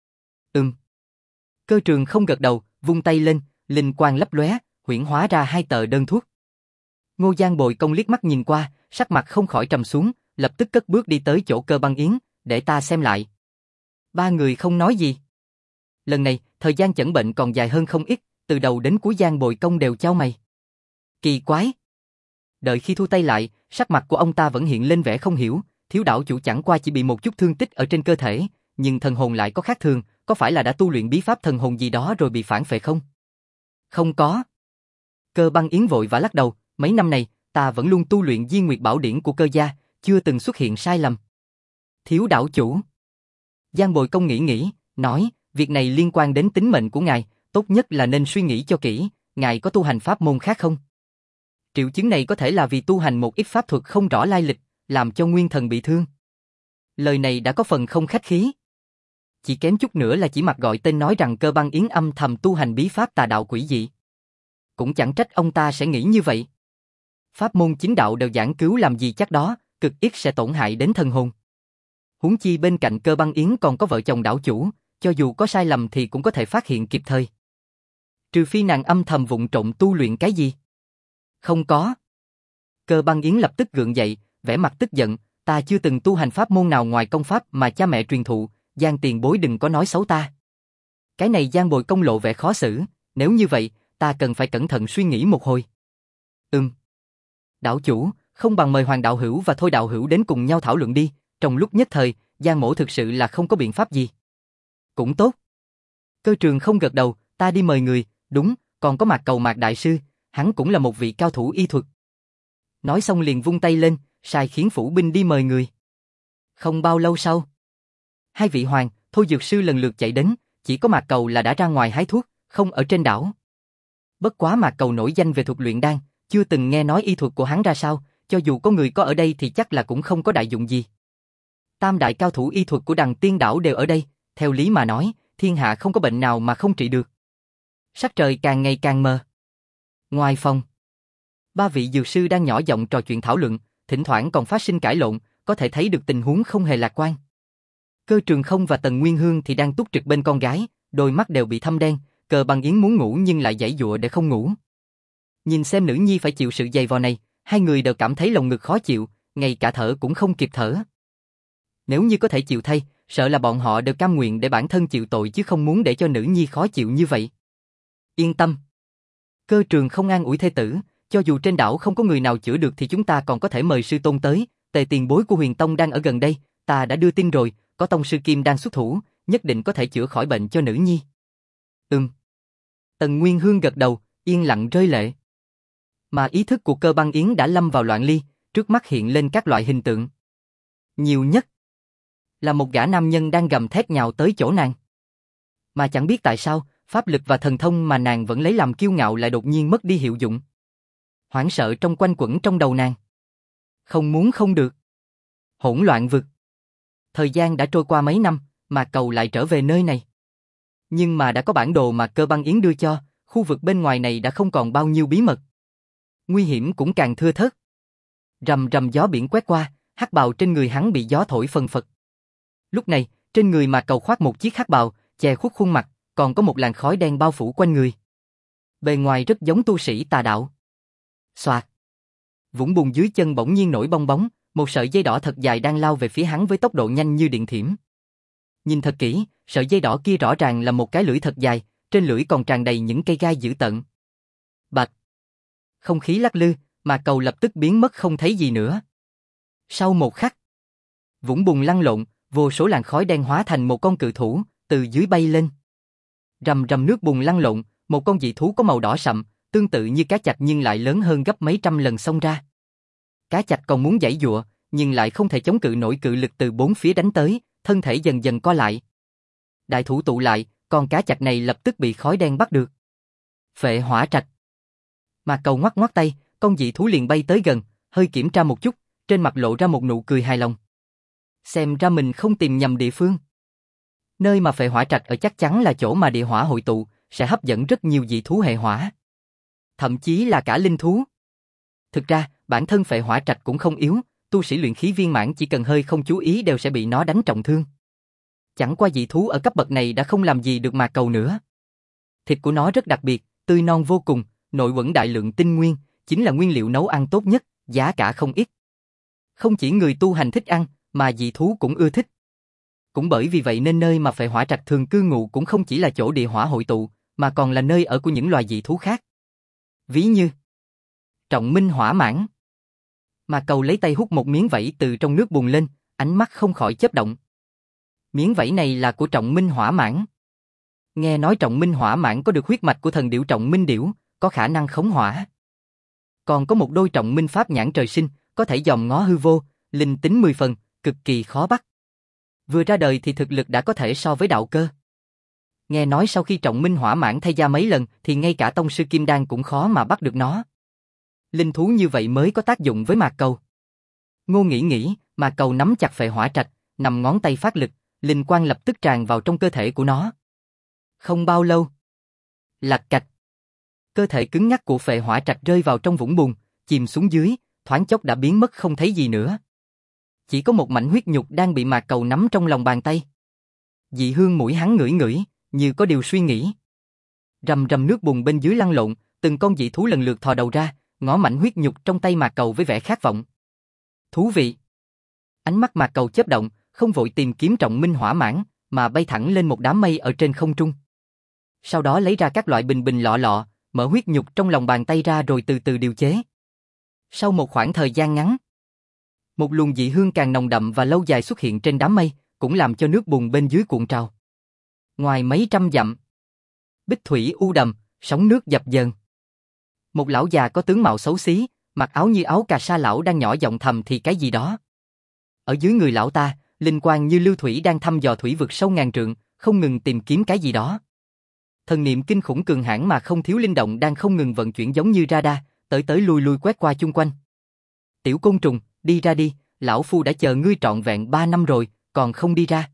Cơ Trường không gật đầu, vung tay lên, linh quang lấp lóe, huyễn hóa ra 2 tờ đơn thuốc. Ngô Giang Bồi Công liếc mắt nhìn qua, sắc mặt không khỏi trầm xuống, lập tức cất bước đi tới chỗ Cơ Băng Yến, để ta xem lại. Ba người không nói gì. Lần này, thời gian chẩn bệnh còn dài hơn không ít, từ đầu đến cuối Giang Bồi Công đều chau mày. Kỳ quái. Đợi khi thu tay lại, sắc mặt của ông ta vẫn hiện lên vẻ không hiểu, thiếu đảo chủ chẳng qua chỉ bị một chút thương tích ở trên cơ thể, nhưng thần hồn lại có khác thường, có phải là đã tu luyện bí pháp thần hồn gì đó rồi bị phản phệ không? Không có. Cơ Băng Yến vội vã lắc đầu, mấy năm này, ta vẫn luôn tu luyện Di Nguyệt Bảo Điển của Cơ gia, chưa từng xuất hiện sai lầm. Thiếu đảo chủ. Giang Bồi Công nghĩ, nói, việc này liên quan đến tính mệnh của ngài, tốt nhất là nên suy nghĩ cho kỹ, ngài có tu hành pháp môn khác không? Triệu chứng này có thể là vì tu hành một ít pháp thuật không rõ lai lịch, làm cho nguyên thần bị thương. Lời này đã có phần không khách khí. Chỉ kém chút nữa là chỉ mặt gọi tên nói rằng Cơ Băng Yến âm thầm tu hành bí pháp tà đạo quỷ dị. Cũng chẳng trách ông ta sẽ nghĩ như vậy. Pháp môn chính đạo đều giảng cứu làm gì chắc đó, cực ít sẽ tổn hại đến thần hồn. Huống chi bên cạnh Cơ Băng Yến còn có vợ chồng đảo chủ, cho dù có sai lầm thì cũng có thể phát hiện kịp thời. Trừ phi nàng âm thầm vụng trộm tu luyện cái gì. Không có. Cơ Băng Yến lập tức gượng dậy, vẻ mặt tức giận, ta chưa từng tu hành pháp môn nào ngoài công pháp mà cha mẹ truyền thụ, Giang tiền bối đừng có nói xấu ta. Cái này Giang Bồi Công lộ vẻ khó xử, nếu như vậy, ta cần phải cẩn thận suy nghĩ một hồi. Đảo chủ, không bằng mời Hoàng đạo hữu và Thôi đạo hữu đến cùng nhau thảo luận đi, trong lúc nhất thời, Giang mỗ thực sự là không có biện pháp gì. Cũng tốt. Cơ Trường không gật đầu, ta đi mời người, đúng, còn có Mạc Cầu Mạc đại sư, hắn cũng là một vị cao thủ y thuật. Nói xong liền vung tay lên, sai khiến phủ binh đi mời người. Không bao lâu sau, 2 vị hoàng, Thôi dược sư lần lượt chạy đến, chỉ có Mạc Cầu là đã ra ngoài hái thuốc, không ở trên đảo. Bất quá Mạc Cầu nổi danh về thuật luyện đan, chưa từng nghe nói y thuật của hắn ra sao, cho dù có người có ở đây thì chắc là cũng không có đại dụng gì. Tam đại cao thủ y thuật của Đằng Tiên đảo đều ở đây, theo lý mà nói, thiên hạ không có bệnh nào mà không trị được. Sắc trời càng ngày càng mờ. Ngoài phòng, ba vị dược sư đang nhỏ giọng trò chuyện thảo luận, thỉnh thoảng còn phát sinh cãi lộn, có thể thấy được tình huống không hề lạc quan. Cơ Trường Không và Tần Nguyên Hương thì đang túc trực bên con gái, đôi mắt đều bị thâm đen, Cơ Băng Yến muốn ngủ nhưng lại giãy giụa để không ngủ. Nhìn xem nữ nhi phải chịu sự dày vò này, hai người đều cảm thấy lồng ngực khó chịu, ngay cả thở cũng không kịp thở. Nếu như có thể chịu thay, sợ là bọn họ đều cam nguyện để bản thân chịu tội chứ không muốn để cho nữ nhi khó chịu như vậy. Yên tâm. Cơ Trường Không an ủi thê tử, cho dù trên đảo không có người nào chữa được thì chúng ta còn có thể mời sư tôn tới, Tề tiền bối của Huyền Tông đang ở gần đây, ta đã đưa tin rồi, có tông sư Kim đang xuất thủ, nhất định có thể chữa khỏi bệnh cho nữ nhi. Tần Nguyên Hương gật đầu, yên lặng rơi lệ. Mà ý thức của Cơ Băng Yến đã lâm vào loạn ly, trước mắt hiện lên các loại hình tượng. Nhiều nhất là một gã nam nhân đang gầm thét nhào tới chỗ nàng. Mà chẳng biết tại sao, pháp lực và thần thông mà nàng vẫn lấy làm kiêu ngạo lại đột nhiên mất đi hiệu dụng. Hoảng sợ trong quanh quẩn trong đầu nàng. Không muốn không được. Hỗn loạn vực. Thời gian đã trôi qua mấy năm, mà cầu lại trở về nơi này. Nhưng mà đã có bản đồ mà Cơ Băng Yến đưa cho, khu vực bên ngoài này đã không còn bao nhiêu bí mật. Nguy hiểm cũng càng thưa thớt. Rầm rầm gió biển quét qua, hắc bào trên người hắn bị gió thổi phần phật. Lúc này, trên người mà cầu khoác một chiếc hắc bào, che khuất khuôn mặt, còn có một làn khói đen bao phủ quanh người. Bề ngoài rất giống tu sĩ tà đạo. Xoạt. Vũng bùn dưới chân bỗng nhiên nổi bong bóng, một sợi dây đỏ thật dài đang lao về phía hắn với tốc độ nhanh như điện thiểm. Nhìn thật kỹ, sợi dây đỏ kia rõ ràng là một cái lưỡi thật dài, trên lưỡi còn tràn đầy những cây gai dữ tợn. Bạch. Không khí lắc lư, mà cầu lập tức biến mất không thấy gì nữa. Sau một khắc, vũng bùn lăn lộn, vô số làn khói đen hóa thành một con cự thủ, từ dưới bay lên. Rầm rầm nước bùn lăn lộn, một con dị thú có màu đỏ sậm, tương tự như cá chạch nhưng lại lớn hơn gấp mấy trăm lần xông ra. Cá chạch còn muốn giãy giụa, nhưng lại không thể chống cự nổi cự lực từ bốn phía đánh tới, thân thể dần dần co lại. Đại thủ tụ lại, con cá chạch này lập tức bị khói đen bắt được. Phệ hỏa trạch. Mà cầu ngoắc ngoắc tay, con dị thú liền bay tới gần, hơi kiểm tra một chút, trên mặt lộ ra một nụ cười hài lòng. Xem ra mình không tìm nhầm địa phương. Nơi mà phệ hỏa trạch ở chắc chắn là chỗ mà địa hỏa hội tụ, sẽ hấp dẫn rất nhiều dị thú hệ hỏa. Thậm chí là cả linh thú. Thực ra, bản thân phệ hỏa trạch cũng không yếu, tu sĩ luyện khí viên mãn chỉ cần hơi không chú ý đều sẽ bị nó đánh trọng thương. Chẳng qua dị thú ở cấp bậc này đã không làm gì được mà cầu nữa. Thịt của nó rất đặc biệt, tươi non vô cùng, nội quẩn đại lượng tinh nguyên, chính là nguyên liệu nấu ăn tốt nhất, giá cả không ít. Không chỉ người tu hành thích ăn, mà dị thú cũng ưa thích. Cũng bởi vì vậy nên nơi mà phệ hỏa trạch thường cư ngụ cũng không chỉ là chỗ địa hỏa hội tụ, mà còn là nơi ở của những loài dị thú khác. Ví như Trọng Minh Hỏa Mãng. Mà cầu lấy tay hút một miếng vảy từ trong nước bùn lên, ánh mắt không khỏi chớp động. Miếng vảy này là của Trọng Minh Hỏa Mãng. Nghe nói Trọng Minh Hỏa Mãng có được huyết mạch của thần điểu Trọng Minh Điểu, có khả năng khống hỏa. Còn có một đôi Trọng Minh Pháp nhãn trời sinh, có thể dòm ngó hư vô, linh tính 10 phần, cực kỳ khó bắt. Vừa ra đời thì thực lực đã có thể so với đạo cơ. Nghe nói sau khi Trọng Minh Hỏa Mãng thay da mấy lần thì ngay cả tông sư Kim Đan cũng khó mà bắt được nó. Linh thú như vậy mới có tác dụng với Mạc Cầu. Ngô nghĩ, Mạc Cầu nắm chặt phệ hỏa trạch, nằm ngón tay phát lực, linh quang lập tức tràn vào trong cơ thể của nó. Không bao lâu, lạch cạch, cơ thể cứng ngắc của phệ hỏa trạch rơi vào trong vũng bùn, chìm xuống dưới, thoáng chốc đã biến mất không thấy gì nữa. Chỉ có một mảnh huyết nhục đang bị Mạc Cầu nắm trong lòng bàn tay. Dị hương mũi hắn ngửi ngửi, như có điều suy nghĩ. Rầm rầm nước bùn bên dưới lăn lộn, từng con dị thú lần lượt thò đầu ra, ngó mảnh huyết nhục trong tay Mạc Cầu với vẻ khát vọng. Thú vị. Ánh mắt Mạc Cầu chớp động, không vội tìm kiếm Trọng Minh Hỏa Mãng, mà bay thẳng lên một đám mây ở trên không trung. Sau đó lấy ra các loại bình lọ lọ, mở huyết nhục trong lòng bàn tay ra rồi từ từ điều chế. Sau một khoảng thời gian ngắn, một luồng dị hương càng nồng đậm và lâu dài xuất hiện trên đám mây, cũng làm cho nước bùn bên dưới cuộn trào. Ngoài mấy trăm dặm, bích thủy u đầm, sóng nước dập dờn. Một lão già có tướng mạo xấu xí, mặc áo như áo cà sa lão đang nhỏ giọng thầm thì cái gì đó. Ở dưới người lão ta, linh quang như lưu thủy đang thăm dò thủy vực sâu ngàn trượng, không ngừng tìm kiếm cái gì đó. Thần niệm kinh khủng cường hãn mà không thiếu linh động đang không ngừng vận chuyển giống như radar, tới lui lui quét qua chung quanh. Tiểu côn trùng, đi ra đi, lão phu đã chờ ngươi trọn vẹn 3 năm rồi, còn không đi ra.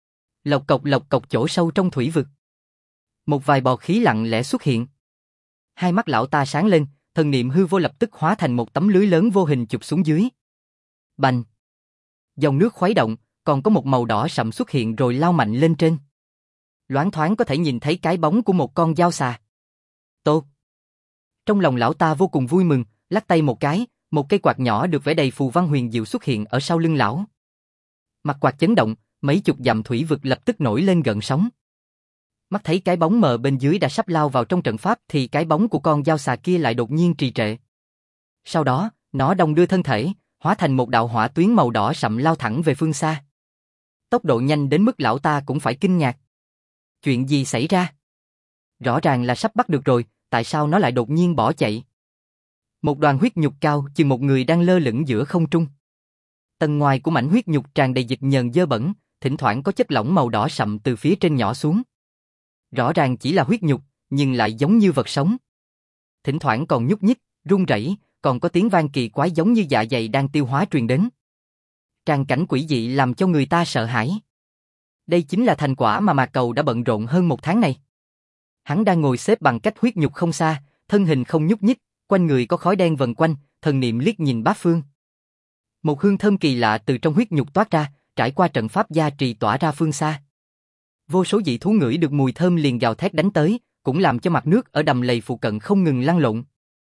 Lộc cộc chỗ sâu trong thủy vực. Một vài bọt khí lặng lẽ xuất hiện. Hai mắt lão ta sáng lên, thần niệm hư vô lập tức hóa thành một tấm lưới lớn vô hình chụp xuống dưới. Bành! Dòng nước khuấy động, còn có một màu đỏ sậm xuất hiện rồi lao mạnh lên trên. Loáng thoáng có thể nhìn thấy cái bóng của một con dao xà. Tốt! Trong lòng lão ta vô cùng vui mừng, lắc tay một cái, một cây quạt nhỏ được vẽ đầy phù văn huyền diệu xuất hiện ở sau lưng lão. Mặt quạt chấn động, mấy chục dặm thủy vực lập tức nổi lên gợn sóng. Mắt thấy cái bóng mờ bên dưới đã sắp lao vào trong trận pháp thì cái bóng của con dao xà kia lại đột nhiên trì trệ. Sau đó, nó đong đưa thân thể, hóa thành một đạo hỏa tuyến màu đỏ sậm lao thẳng về phương xa. Tốc độ nhanh đến mức lão ta cũng phải kinh ngạc. Chuyện gì xảy ra? Rõ ràng là sắp bắt được rồi, tại sao nó lại đột nhiên bỏ chạy? Một đoàn huyết nhục cao chừng một người đang lơ lửng giữa không trung. Tầng ngoài của mảnh huyết nhục tràn đầy dịch nhờn dơ bẩn, thỉnh thoảng có chất lỏng màu đỏ sậm từ phía trên nhỏ xuống. Rõ ràng chỉ là huyết nhục, nhưng lại giống như vật sống. Thỉnh thoảng còn nhúc nhích, run rẩy, còn có tiếng vang kỳ quái giống như dạ dày đang tiêu hóa truyền đến. Tràng cảnh quỷ dị làm cho người ta sợ hãi. Đây chính là thành quả mà Mạc Cầu đã bận rộn hơn 1 tháng này. Hắn đang ngồi xếp bằng cách huyết nhục không xa, thân hình không nhúc nhích, quanh người có khói đen vần quanh, thần niệm liếc nhìn bát phương. Một hương thơm kỳ lạ từ trong huyết nhục toát ra, trải qua trận pháp gia trì tỏa ra phương xa. Vô số dị thú ngửi được mùi thơm liền gào thét đánh tới, cũng làm cho mặt nước ở đầm lầy phụ cận không ngừng lăn lộn.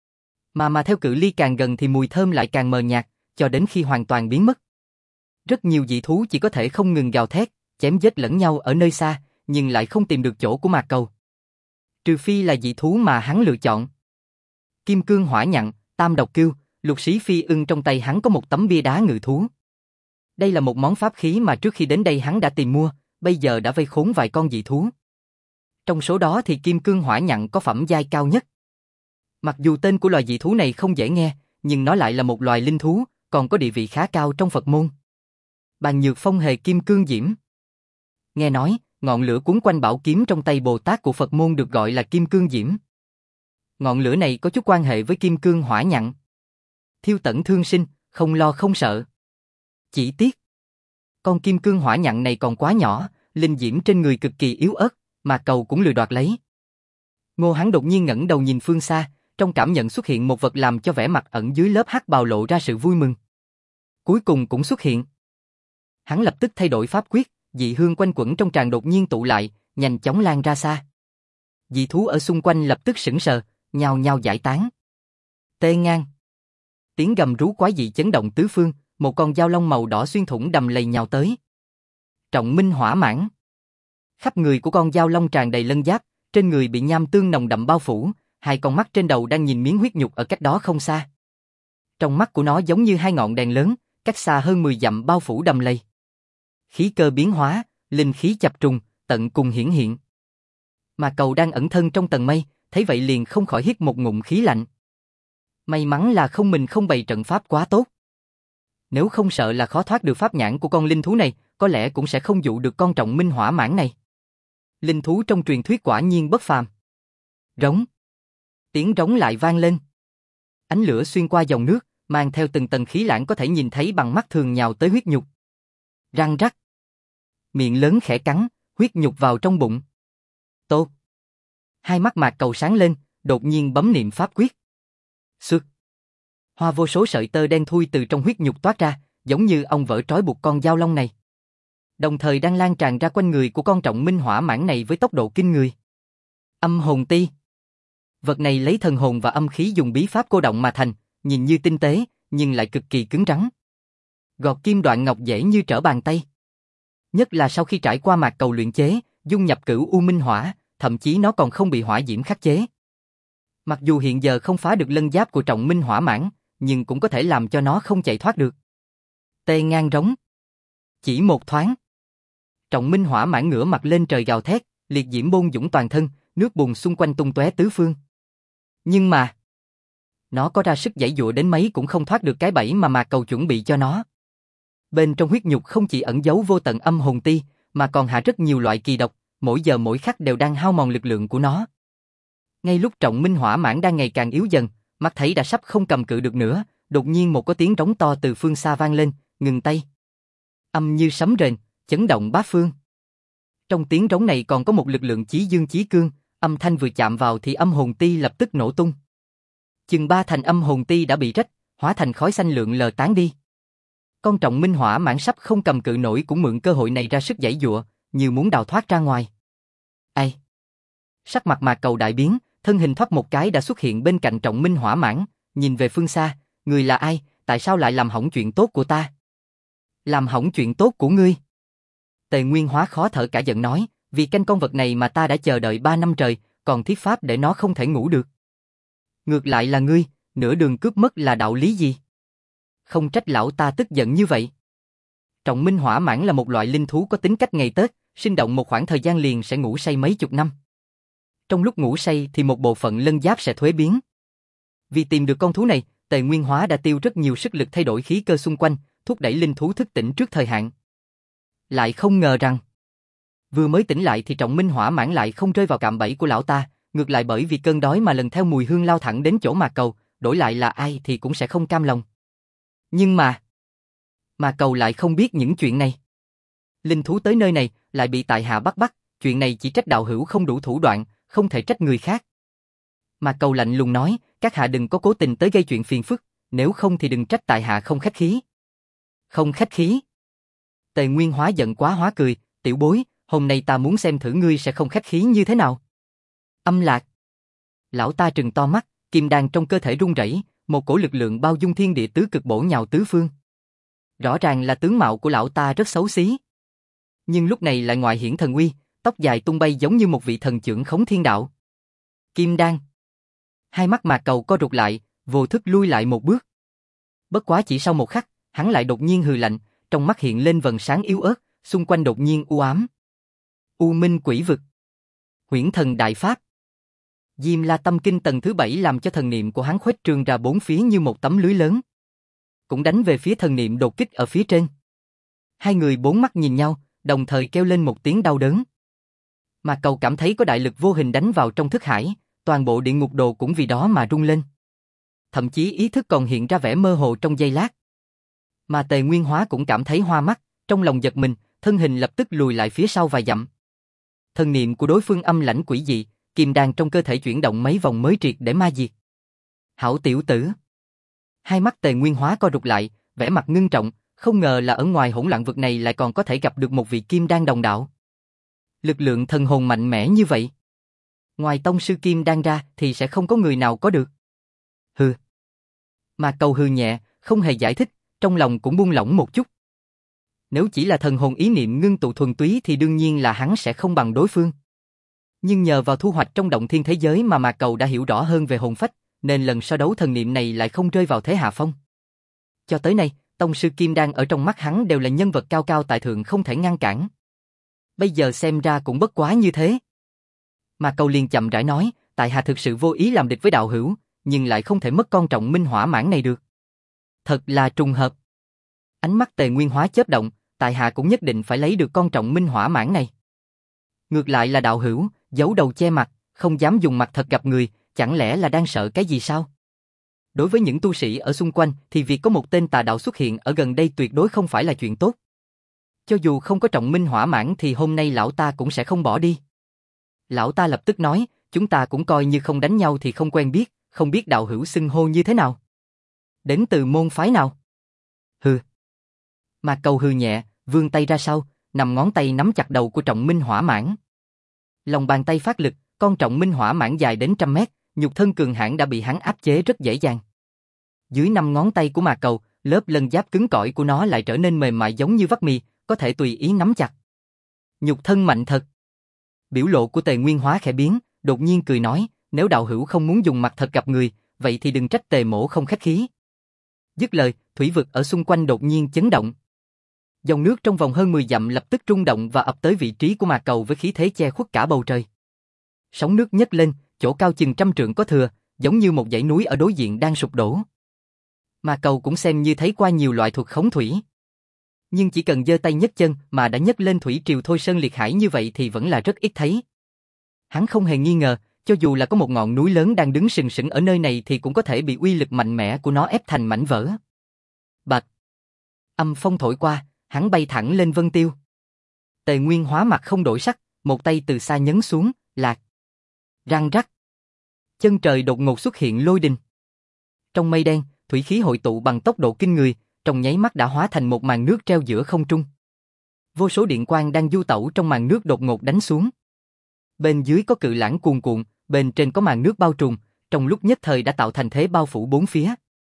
Mà theo cự ly càng gần thì mùi thơm lại càng mờ nhạt, cho đến khi hoàn toàn biến mất. Rất nhiều dị thú chỉ có thể không ngừng gào thét, chém giết lẫn nhau ở nơi xa, nhưng lại không tìm được chỗ của Mạc Cầu. Trừ phi là dị thú mà hắn lựa chọn. Kim cương hỏa nhặn, tam độc cưu, lục xí phi ưng trong tay hắn có một tấm bia đá ngự thú. Đây là một món pháp khí mà trước khi đến đây hắn đã tìm mua, bây giờ đã vây khốn vài con dị thú. Trong số đó thì kim cương hỏa nhặn có phẩm giai cao nhất. Mặc dù tên của loài dị thú này không dễ nghe, nhưng nó lại là một loài linh thú, còn có địa vị khá cao trong Phật môn. Bàn nhược phong hề kim cương diễm. Nghe nói, ngọn lửa cuốn quanh bảo kiếm trong tay Bồ Tát của Phật môn được gọi là kim cương diễm. Ngọn lửa này có chút quan hệ với kim cương hỏa nhặn. Thiêu tận thương sinh, không lo không sợ. Chỉ tiếc, con kim cương hỏa nhặn này còn quá nhỏ, linh diễm trên người cực kỳ yếu ớt, mà Cầu cũng lười đoạt lấy. Ngô hắn đột nhiên ngẩng đầu nhìn phương xa, trong cảm nhận xuất hiện một vật làm cho vẻ mặt ẩn dưới lớp hắc bào lộ ra sự vui mừng. Cuối cùng cũng xuất hiện. Hắn lập tức thay đổi pháp quyết, dị hương quanh quẩn trong tràng đột nhiên tụ lại, nhanh chóng lan ra xa. Dị thú ở xung quanh lập tức sững sờ, nhao nhao giải tán. Tê ngang. Tiếng gầm rú quái dị chấn động tứ phương, một con dao long màu đỏ xuyên thủng đầm lầy nhào tới. Trọng minh hỏa mãn. Khắp người của con dao long tràn đầy lân giáp, trên người bị nham tương nồng đậm bao phủ, hai con mắt trên đầu đang nhìn miếng huyết nhục ở cách đó không xa. Trong mắt của nó giống như hai ngọn đèn lớn, cách xa hơn 10 dặm bao phủ đầm lầy. Khí cơ biến hóa, linh khí chập trùng, tận cùng hiển hiện. Mà Cầu đang ẩn thân trong tầng mây, thấy vậy liền không khỏi hít một ngụm khí lạnh. May mắn là mình không bày trận pháp quá tốt. Nếu không sợ là khó thoát được pháp nhãn của con linh thú này, có lẽ cũng sẽ không dụ được con trọng minh hỏa mãn này. Linh thú trong truyền thuyết quả nhiên bất phàm. Rống. Tiếng rống lại vang lên. Ánh lửa xuyên qua dòng nước, mang theo từng tầng khí lãng có thể nhìn thấy bằng mắt thường nhào tới huyết nhục. Răng rắc. Miệng lớn khẽ cắn, huyết nhục vào trong bụng. Tốt. Hai mắt Mạc Cầu sáng lên, đột nhiên bấm niệm pháp quyết. Xuất. Hoa vô số sợi tơ đen thui từ trong huyết nhục toát ra, giống như ong vỡ trói buộc con dao long này. Đồng thời đang lan tràn ra quanh người của con trọng minh hỏa mãn này với tốc độ kinh người. Âm hồn ti. Vật này lấy thần hồn và âm khí dùng bí pháp cô động mà thành, nhìn như tinh tế, nhưng lại cực kỳ cứng rắn. Gọt kim đoạn ngọc dễ như trở bàn tay. Nhất là sau khi trải qua Mạc Cầu luyện chế, dung nhập cửu u minh hỏa, thậm chí nó còn không bị hỏa diễm khắc chế. Mặc dù hiện giờ không phá được lân giáp của trọng minh hỏa mãn, nhưng cũng có thể làm cho nó không chạy thoát được. Tê ngang rống. Chỉ một thoáng. Trọng minh hỏa mãn ngửa mặt lên trời gào thét, liệt diễm bôn dũng toàn thân, nước bùn xung quanh tung tóe tứ phương. Nhưng mà, nó có ra sức giãy giụa đến mấy cũng không thoát được cái bẫy mà Mạc Cầu chuẩn bị cho nó. Bên trong huyết nhục không chỉ ẩn giấu vô tận âm hồn ti, mà còn hạ rất nhiều loại kỳ độc, mỗi giờ mỗi khắc đều đang hao mòn lực lượng của nó. Ngay lúc trọng minh hỏa mãn đang ngày càng yếu dần, mắt thấy đã sắp không cầm cự được nữa, đột nhiên một có tiếng rống to từ phương xa vang lên, ngừng tay. Âm như sấm rền, chấn động bát phương. Trong tiếng rống này còn có một lực lượng chí dương chí cương, âm thanh vừa chạm vào thì âm hồn ti lập tức nổ tung. Chừng 3 thành âm hồn ti đã bị rách, hóa thành khói xanh lượn lờ tán đi. Con trọng minh hỏa mãng sắp không cầm cự nổi cũng mượn cơ hội này ra sức giãy giụa, như muốn đào thoát ra ngoài. Ai? Sắc mặt Mạc Cầu đại biến, thân hình thoát một cái đã xuất hiện bên cạnh trọng minh hỏa mãng, nhìn về phương xa, người là ai, tại sao lại làm hỏng chuyện tốt của ta? Làm hỏng chuyện tốt của ngươi? Tề Nguyên Hóa khó thở cả giận nói, vì canh con vật này mà ta đã chờ đợi 3 năm trời, còn thiết pháp để nó không thể ngủ được. Ngược lại là ngươi, nửa đường cướp mất là đạo lý gì? Không trách lão ta tức giận như vậy. Trọng minh hỏa mãng là một loại linh thú có tính cách ngày Tết, sinh động một khoảng thời gian liền sẽ ngủ say mấy chục năm. Trong lúc ngủ say thì một bộ phận lân giáp sẽ thuế biến. Vì tìm được con thú này, Tề Nguyên Hóa đã tiêu rất nhiều sức lực thay đổi khí cơ xung quanh, thúc đẩy linh thú thức tỉnh trước thời hạn. Lại không ngờ rằng, vừa mới tỉnh lại thì trọng minh hỏa mãng lại không rơi vào cạm bẫy của lão ta, ngược lại bởi vì cơn đói mà lần theo mùi hương lao thẳng đến chỗ Mạc Cầu, đổi lại là ai thì cũng sẽ không cam lòng. Nhưng mà Mạc Cầu lại không biết những chuyện này. Linh thú tới nơi này lại bị tại hạ bắt, chuyện này chỉ trách đạo hữu không đủ thủ đoạn, không thể trách người khác. Mạc Cầu lạnh lùng nói, các hạ đừng có cố tình tới gây chuyện phiền phức, nếu không thì đừng trách tại hạ không khách khí. Không khách khí? Tề Nguyên Hóa giận quá hóa cười, tiểu bối, hôm nay ta muốn xem thử ngươi sẽ không khách khí như thế nào. Âm lạc. Lão ta trừng to mắt, kim đan trong cơ thể rung rẩy, một cổ lực lượng bao dung thiên địa tứ cực bổ nhào tứ phương. Rõ ràng là tướng mạo của lão ta rất xấu xí. Nhưng lúc này lại ngoại hiển thần uy, tóc dài tung bay giống như một vị thần trưởng khống thiên đạo. Kim đan. Hai mắt Mạc Cầu co rụt lại, vô thức lui lại một bước. Bất quá chỉ sau một khắc, hắn lại đột nhiên hừ lạnh, trong mắt hiện lên vầng sáng yếu ớt, xung quanh đột nhiên u ám. U Minh Quỷ Vực. Huyễn Thần Đại Pháp. Diêm La Tâm Kinh tầng thứ 7 làm cho thần niệm của hắn khuếch trương ra bốn phía như một tấm lưới lớn. Cũng đánh về phía thần niệm đột kích ở phía trên. Hai người bốn mắt nhìn nhau, đồng thời kêu lên một tiếng đau đớn. Mạc Cầu cảm thấy có đại lực vô hình đánh vào trong thức hải, toàn bộ địa ngục đồ cũng vì đó mà rung lên. Thậm chí ý thức còn hiện ra vẻ mơ hồ trong giây lát. Mà Tề Nguyên Hóa cũng cảm thấy hoa mắt, trong lòng giật mình, thân hình lập tức lùi lại phía sau vài dặm. Thần niệm của đối phương âm lãnh quỷ dị, kim đan trong cơ thể chuyển động mấy vòng mới triệt để ma diệt. Hảo tiểu tử. Hai mắt Tề Nguyên Hóa co rụt lại, vẻ mặt ngưng trọng, không ngờ là ở ngoài hỗn loạn vực này lại còn có thể gặp được một vị kim đan đồng đạo. Lực lượng thần hồn mạnh mẽ như vậy. Ngoài tông sư kim đan ra thì sẽ không có người nào có được. Hừ. Mạc Cầu hừ nhẹ, không hề giải thích, trong lòng cũng buông lỏng một chút. Nếu chỉ là thần hồn ý niệm ngưng tụ thuần túy thì đương nhiên là hắn sẽ không bằng đối phương. Nhưng nhờ vào thu hoạch trong động thiên thế giới mà Mạc Cầu đã hiểu rõ hơn về hồn phách, nên lần so đấu thần niệm này lại không rơi vào thế hạ phong. Cho tới nay, tông sư kim đan ở trong mắt hắn đều là nhân vật cao cao tại thượng không thể ngăn cản. Bây giờ xem ra cũng bất quá như thế. Mạc Cầu liền chậm rãi nói, tại hạ thực sự vô ý làm địch với đạo hữu, nhưng lại không thể mất con trọng minh hỏa mãng này được. Thật là trùng hợp. Ánh mắt Tề Nguyên Hóa chớp động, tại hạ cũng nhất định phải lấy được con trọng minh hỏa mãng này. Ngược lại là đạo hữu, giấu đầu che mặt, không dám dùng mặt thật gặp người, chẳng lẽ là đang sợ cái gì sao? Đối với những tu sĩ ở xung quanh thì việc có một tên tà đạo xuất hiện ở gần đây tuyệt đối không phải là chuyện tốt. Cho dù không có trọng minh hỏa mãng thì hôm nay lão ta cũng sẽ không bỏ đi. Lão ta lập tức nói, chúng ta cũng coi như không đánh nhau thì không quen biết, không biết đạo hữu xưng hô như thế nào? Đến từ môn phái nào? Hừ. Mạc Cầu hừ nhẹ, vươn tay ra sau, nằm ngón tay nắm chặt đầu của trọng minh hỏa mãng. Lòng bàn tay phát lực, con trọng minh hỏa mãng dài đến 100 mét, nhục thân cường hãn đã bị hắn áp chế rất dễ dàng. Dưới 5 ngón tay của Mạc Cầu, lớp lân giáp cứng cỏi của nó lại trở nên mềm mại giống như vắt mì, có thể tùy ý nắm chặt. Nhục thân mạnh thật. Biểu lộ của Tề Nguyên Hóa khẽ biến, đột nhiên cười nói, nếu đạo hữu không muốn dùng mặt thật gặp người, vậy thì đừng trách Tề mỗ không khách khí. Dứt lời, thủy vực ở xung quanh đột nhiên chấn động. Dòng nước trong vòng hơn 10 dặm lập tức rung động và ập tới vị trí của Mạc Cầu với khí thế che khuất cả bầu trời. Sóng nước nhấc lên, chỗ cao chừng 100 trượng có thừa, giống như một dãy núi ở đối diện đang sụp đổ. Mạc Cầu cũng xem như thấy qua nhiều loại thuật khống thủy. Nhưng chỉ cần giơ tay nhấc chân mà đã nhấc lên thủy triều thôi sơn liệt hải như vậy thì vẫn là rất ít thấy. Hắn không hề nghi ngờ, cho dù là có một ngọn núi lớn đang đứng sừng sững ở nơi này thì cũng có thể bị uy lực mạnh mẽ của nó ép thành mảnh vỡ. Bạch! Âm phong thổi qua, hắn bay thẳng lên vân tiêu. Tề Nguyên Hóa mặt không đổi sắc, một tay từ xa nhấn xuống, lạc. Răng rắc. Chân trời đột ngột xuất hiện lôi đình. Trong mây đen, thủy khí hội tụ bằng tốc độ kinh người, trong nháy mắt đã hóa thành một màn nước treo giữa không trung. Vô số điện quang đang du tẩu trong màn nước đột ngột đánh xuống. Bên dưới có cự lãng cuồn cuộn, bên trên có màn nước bao trùm, trong lúc nhất thời đã tạo thành thế bao phủ bốn phía.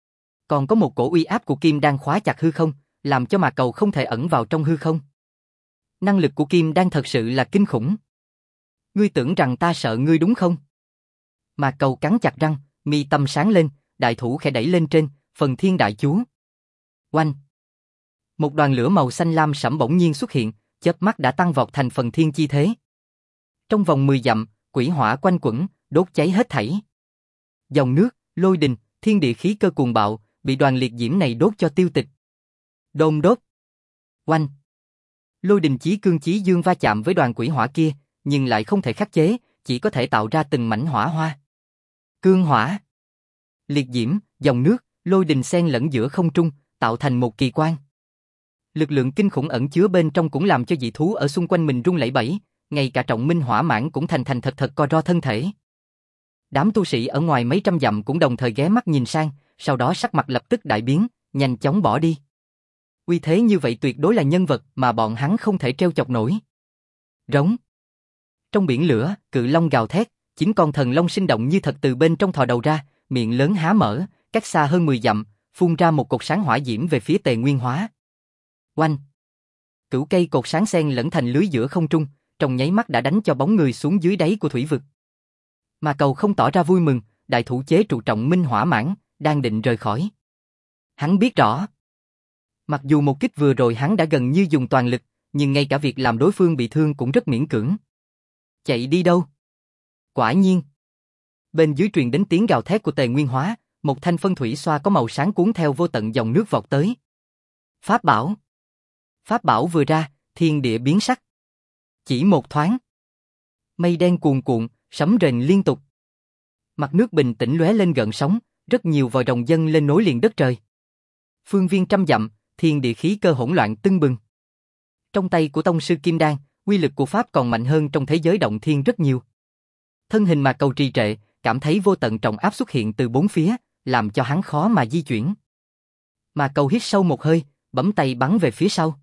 Còn có một cổ uy áp của kim đang khóa chặt hư không, làm cho Mạc Cầu không thể ẩn vào trong hư không. Năng lực của kim đang thật sự là kinh khủng. Ngươi tưởng rằng ta sợ ngươi đúng không? Mạc Cầu cắn chặt răng, mi tâm sáng lên, đại thủ khẽ đẩy lên trên, phần thiên đại chú. Oanh! Một đoàn lửa màu xanh lam sẫm bỗng nhiên xuất hiện, chớp mắt đã tăng vọt thành phần thiên chi thế. Trong vòng 10 dặm, quỷ hỏa quanh quẩn, đốt cháy hết thảy. Dòng nước, lôi đình, thiên địa khí cơ cuồng bạo, bị đoàn liệt diễm này đốt cho tiêu tịch. Đôn đốt. Oanh! Lôi đình chí cương chí dương va chạm với đoàn quỷ hỏa kia, nhưng lại không thể khắc chế, chỉ có thể tạo ra từng mảnh hỏa hoa. Cương hỏa. Liệt diễm, dòng nước, lôi đình xen lẫn giữa không trung, tạo thành một kỳ quan. Lực lượng kinh khủng ẩn chứa bên trong cũng làm cho dị thú ở xung quanh mình rung lẩy bẩy, ngay cả Trọng Minh Hỏa Mãng cũng thành thành thật thật co ro thân thể. Đám tu sĩ ở ngoài mấy trăm dặm cũng đồng thời ghé mắt nhìn sang, sau đó sắc mặt lập tức đại biến, nhanh chóng bỏ đi. Uy thế như vậy tuyệt đối là nhân vật mà bọn hắn không thể trêu chọc nổi. Rống. Trong biển lửa, cự long gào thét, 9 con thần long sinh động như thật từ bên trong thò đầu ra, miệng lớn há mở, cách xa hơn 10 dặm, phun ra một cột sáng hỏa diễm về phía Tề Nguyên Hóa. Oanh! Cửu cây cột sáng xen lẫn thành lưới giữa không trung, trong nháy mắt đã đánh cho bóng người xuống dưới đáy của thủy vực. Mà Cầu không tỏ ra vui mừng, đại thủ chế trụ Trọng Minh Hỏa Mãng, đang định rời khỏi. Hắn biết rõ. Mặc dù một kích vừa rồi hắn đã gần như dùng toàn lực, nhưng ngay cả việc làm đối phương bị thương cũng rất miễn cưỡng. Chạy đi đâu? Quả nhiên. Bên dưới truyền đến tiếng gào thét của Tề Nguyên Hóa, một thanh phân thủy xoa có màu sáng cuốn theo vô tận dòng nước vọt tới. Pháp bảo. Pháp bảo vừa ra, thiên địa biến sắc. Chỉ một thoáng. Mây đen cuồn cuộn, sấm rền liên tục. Mặt nước bình tĩnh lóe lên gợn sóng, rất nhiều vòi rồng dâng lên nối liền đất trời. Phương viên trăm dặm, thiên địa khí cơ hỗn loạn tưng bừng. Trong tay của tông sư Kim Đan, uy lực của pháp còn mạnh hơn trong thế giới động thiên rất nhiều. Thân hình Mạc Cầu trì trệ, cảm thấy vô tận trọng áp xuất hiện từ bốn phía, làm cho hắn khó mà di chuyển. Mạc Cầu hít sâu một hơi, bấm tay bắn về phía sau.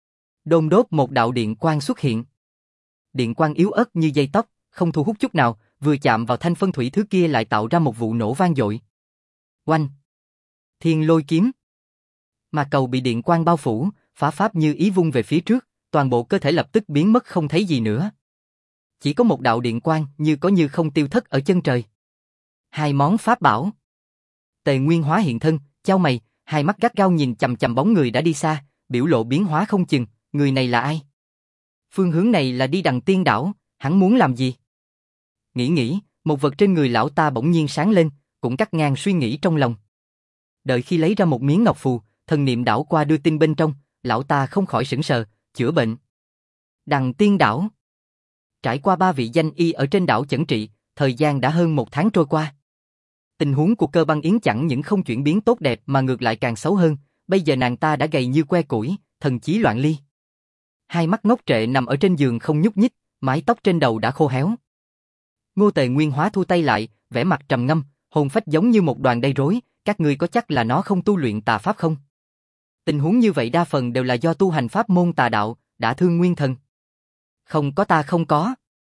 Đôn đốt một đạo điện quang xuất hiện. Điện quang yếu ớt như dây tóc, không thu hút chút nào, vừa chạm vào thanh phân thủy thứ kia lại tạo ra một vụ nổ vang dội. Oanh! Thiên lôi kiếm. Mạc Cầu bị điện quang bao phủ, phá pháp như ý vung về phía trước, toàn bộ cơ thể lập tức biến mất không thấy gì nữa. Chỉ có một đạo điện quang như có như không tiêu thất ở chân trời. Hai món pháp bảo. Tề Nguyên Hóa hiện thân, chau mày, hai mắt gắt gao nhìn chằm chằm bóng người đã đi xa, biểu lộ biến hóa không chừng, người này là ai? Phương hướng này là đi Đằng Tiên đảo, hắn muốn làm gì? Nghĩ, một vật trên người lão ta bỗng nhiên sáng lên, cũng cắt ngang suy nghĩ trong lòng. Đợi khi lấy ra một miếng ngọc phù, thần niệm đảo qua đưa tin bên trong, lão ta không khỏi sững sờ, chữa bệnh. Đằng Tiên đảo. Trải qua 3 vị danh y ở trên đảo chẩn trị, thời gian đã hơn 1 tháng trôi qua. Tình huống của Cơ Băng Yến chẳng những không chuyển biến tốt đẹp mà ngược lại càng xấu hơn, bây giờ nàng ta đã gầy như que củi, thần trí loạn ly. Hai mắt ngốc trệ nằm ở trên giường không nhúc nhích, mái tóc trên đầu đã khô héo. Ngô Tề Nguyên Hóa thu tay lại, vẻ mặt trầm ngâm, hồn phách giống như một đoàn đầy rối, các ngươi có chắc là nó không tu luyện tà pháp không? Tình huống như vậy đa phần đều là do tu hành pháp môn tà đạo, đã thương nguyên thần. Không có, ta không có.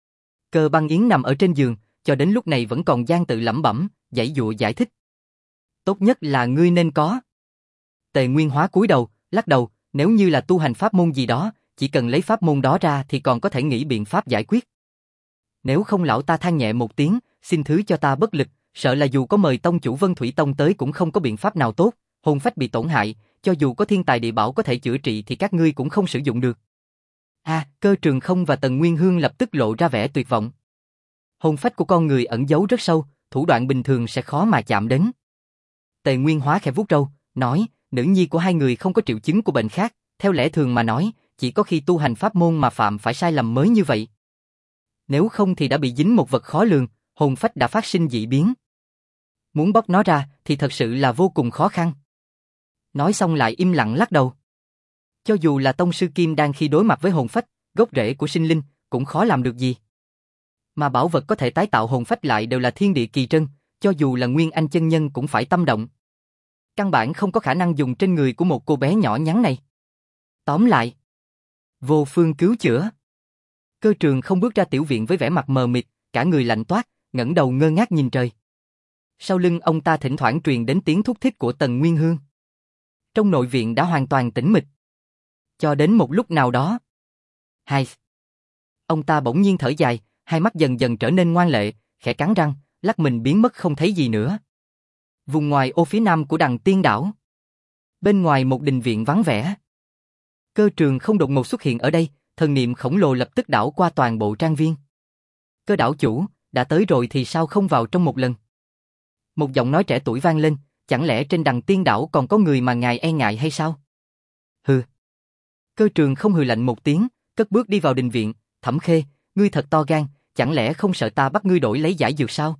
Cơ Băng Yến nằm ở trên giường, cho đến lúc này vẫn còn gian tự lẩm bẩm, giãy giụa giải thích. Tốt nhất là ngươi nên có. Tề Nguyên Hóa cúi đầu, lắc đầu, nếu như là tu hành pháp môn gì đó, chỉ cần lấy pháp môn đó ra thì còn có thể nghĩ biện pháp giải quyết. Nếu không lão ta than nhẹ một tiếng, xin thứ cho ta bất lực, sợ là dù có mời tông chủ Vân Thủy Tông tới cũng không có biện pháp nào tốt, hồn phách bị tổn hại, cho dù có thiên tài địa bảo có thể chữa trị thì các ngươi cũng không sử dụng được. Cơ Trường Không và Tần Nguyên Hương lập tức lộ ra vẻ tuyệt vọng. Hồn phách của con người ẩn giấu rất sâu, thủ đoạn bình thường sẽ khó mà chạm đến. Tề Nguyên Hóa khẽ vuốt râu, nói, nữ nhi của hai người không có triệu chứng của bệnh khác, theo lẽ thường mà nói, chỉ có khi tu hành pháp môn mà phạm phải sai lầm mới như vậy. Nếu không thì đã bị dính một vật khó lường, hồn phách đã phát sinh dị biến. Muốn bóc nó ra thì thật sự là vô cùng khó khăn. Nói xong lại im lặng lắc đầu. Cho dù là tông sư kim đan khi đối mặt với hồn phách, gốc rễ của sinh linh, cũng khó làm được gì. Mà bảo vật có thể tái tạo hồn phách lại đều là thiên địa kỳ trân, cho dù là Nguyên Anh chân nhân cũng phải tâm động. Căn bản không có khả năng dùng trên người của một cô bé nhỏ nhắn này. Tóm lại, vô phương cứu chữa. Cơ Trường không bước ra tiểu viện với vẻ mặt mờ mịt, cả người lạnh toát, ngẩng đầu ngơ ngác nhìn trời. Sau lưng ông ta thỉnh thoảng truyền đến tiếng thúc thích của Tần Nguyên Hương. Trong nội viện đã hoàn toàn tĩnh mịch. Cho đến một lúc nào đó. Ông ta bỗng nhiên thở dài, hai mắt dần dần trở nên ngoan lệ, khẽ cắn răng, lắc mình biến mất không thấy gì nữa. Vùng ngoài ô phía nam của Đằng Tiên Đảo. Bên ngoài một đình viện vắng vẻ. Cơ Trường không đột ngột xuất hiện ở đây, thần niệm khổng lồ lập tức đảo qua toàn bộ trang viên. Cơ đảo chủ, đã tới rồi thì sao không vào trong một lần? Một giọng nói trẻ tuổi vang lên, chẳng lẽ trên Đằng Tiên Đảo còn có người mà ngài e ngại hay sao? Hừ. Cơ Trường không hừ lạnh một tiếng, cất bước đi vào đình viện. Thẩm Khê, ngươi thật to gan, chẳng lẽ không sợ ta bắt ngươi đổi lấy giải dược sao?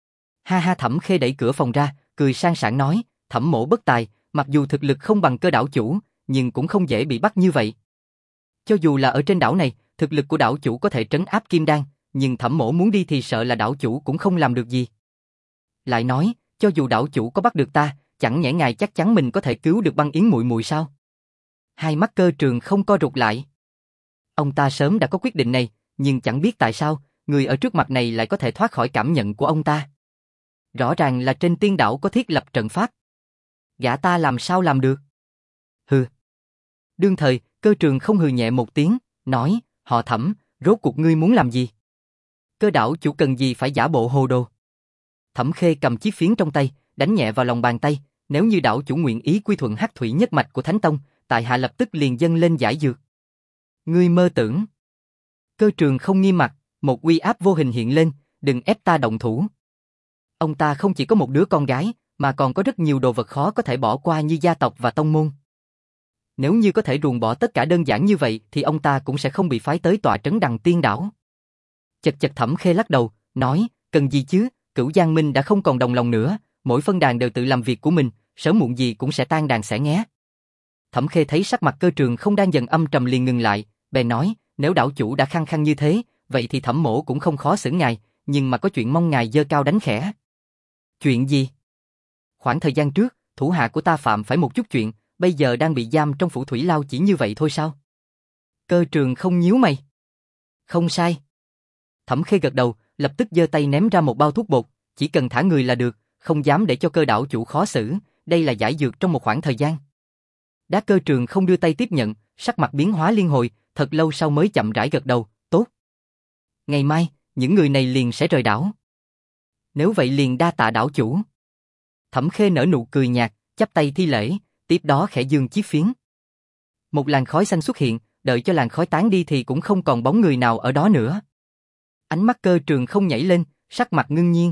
Ha ha. Thẩm Khê đẩy cửa phòng ra, cười sang sảng nói, Thẩm mỗ bất tài, mặc dù thực lực không bằng Cơ đảo chủ, nhưng cũng không dễ bị bắt như vậy. Cho dù là ở trên đảo này, thực lực của đảo chủ có thể trấn áp kim đan, nhưng Thẩm mỗ muốn đi thì sợ là đảo chủ cũng không làm được gì. Lại nói, cho dù đảo chủ có bắt được ta, chẳng nhẽ ngài chắc chắn mình có thể cứu được Băng Yến muội muội sao? Hai mắt Cơ Trường không co rụt lại. Ông ta sớm đã có quyết định này, nhưng chẳng biết tại sao, người ở trước mặt này lại có thể thoát khỏi cảm nhận của ông ta. Rõ ràng là trên tiên đảo có thiết lập trận pháp. Gã ta làm sao làm được? Hừ. Đương thời, Cơ Trường không hừ nhẹ một tiếng, nói, họ Thẩm, rốt cuộc ngươi muốn làm gì? Cơ đảo chủ cần gì phải giả bộ hồ đồ? Thẩm Khê cầm chiếc phiến trong tay, đánh nhẹ vào lòng bàn tay, nếu như đảo chủ nguyện ý quy thuận Hắc Thủy nhất mạch của Thánh Tông, tại hạ lập tức liền dâng lên giải dược. Ngươi mơ tưởng. Cơ Trường không nghiêm mặt, một uy áp vô hình hiện lên, đừng ép ta động thủ. Ông ta không chỉ có một đứa con gái, mà còn có rất nhiều đồ vật khó có thể bỏ qua như gia tộc và tông môn. Nếu như có thể ruồng bỏ tất cả đơn giản như vậy thì ông ta cũng sẽ không bị phái tới tọa trấn Đằng Tiên Đảo. Chật chật. Thẩm Khê lắc đầu, nói, cần gì chứ, Cửu Giang Minh đã không còn đồng lòng nữa, mỗi phân đàn đều tự làm việc của mình, sớm muộn gì cũng sẽ tan đàn xẻ nghé. Thẩm Khê thấy sắc mặt Cơ Trường không đang dần âm trầm liền ngừng lại, bèn nói, nếu đảo chủ đã khăng khăng như thế, vậy thì Thẩm mỗ cũng không khó xử ngài, nhưng mà có chuyện mong ngài giơ cao đánh khẽ. Chuyện gì? Khoảng thời gian trước, thủ hạ của ta phạm phải một chút chuyện, bây giờ đang bị giam trong phủ Thủy Lao chỉ như vậy thôi sao? Cơ Trường không nhíu mày. Không sai. Thẩm Khê gật đầu, lập tức giơ tay ném ra một bao thuốc bột, chỉ cần thả người là được, không dám để cho Cơ đảo chủ khó xử, đây là giải dược trong một khoảng thời gian. Đá Cơ Trường không đưa tay tiếp nhận, sắc mặt biến hóa liên hồi, thật lâu sau mới chậm rãi gật đầu, tốt. Ngày mai, những người này liền sẽ rời đảo. Nếu vậy liền đa tạ đảo chủ. Thẩm Khê nở nụ cười nhạt, chắp tay thi lễ, tiếp đó khẽ giương chiếc phiến. Một làn khói xanh xuất hiện, đợi cho làn khói tán đi thì cũng không còn bóng người nào ở đó nữa. Ánh mắt Cơ Trường không nhảy lên, sắc mặt ngưng nhiên.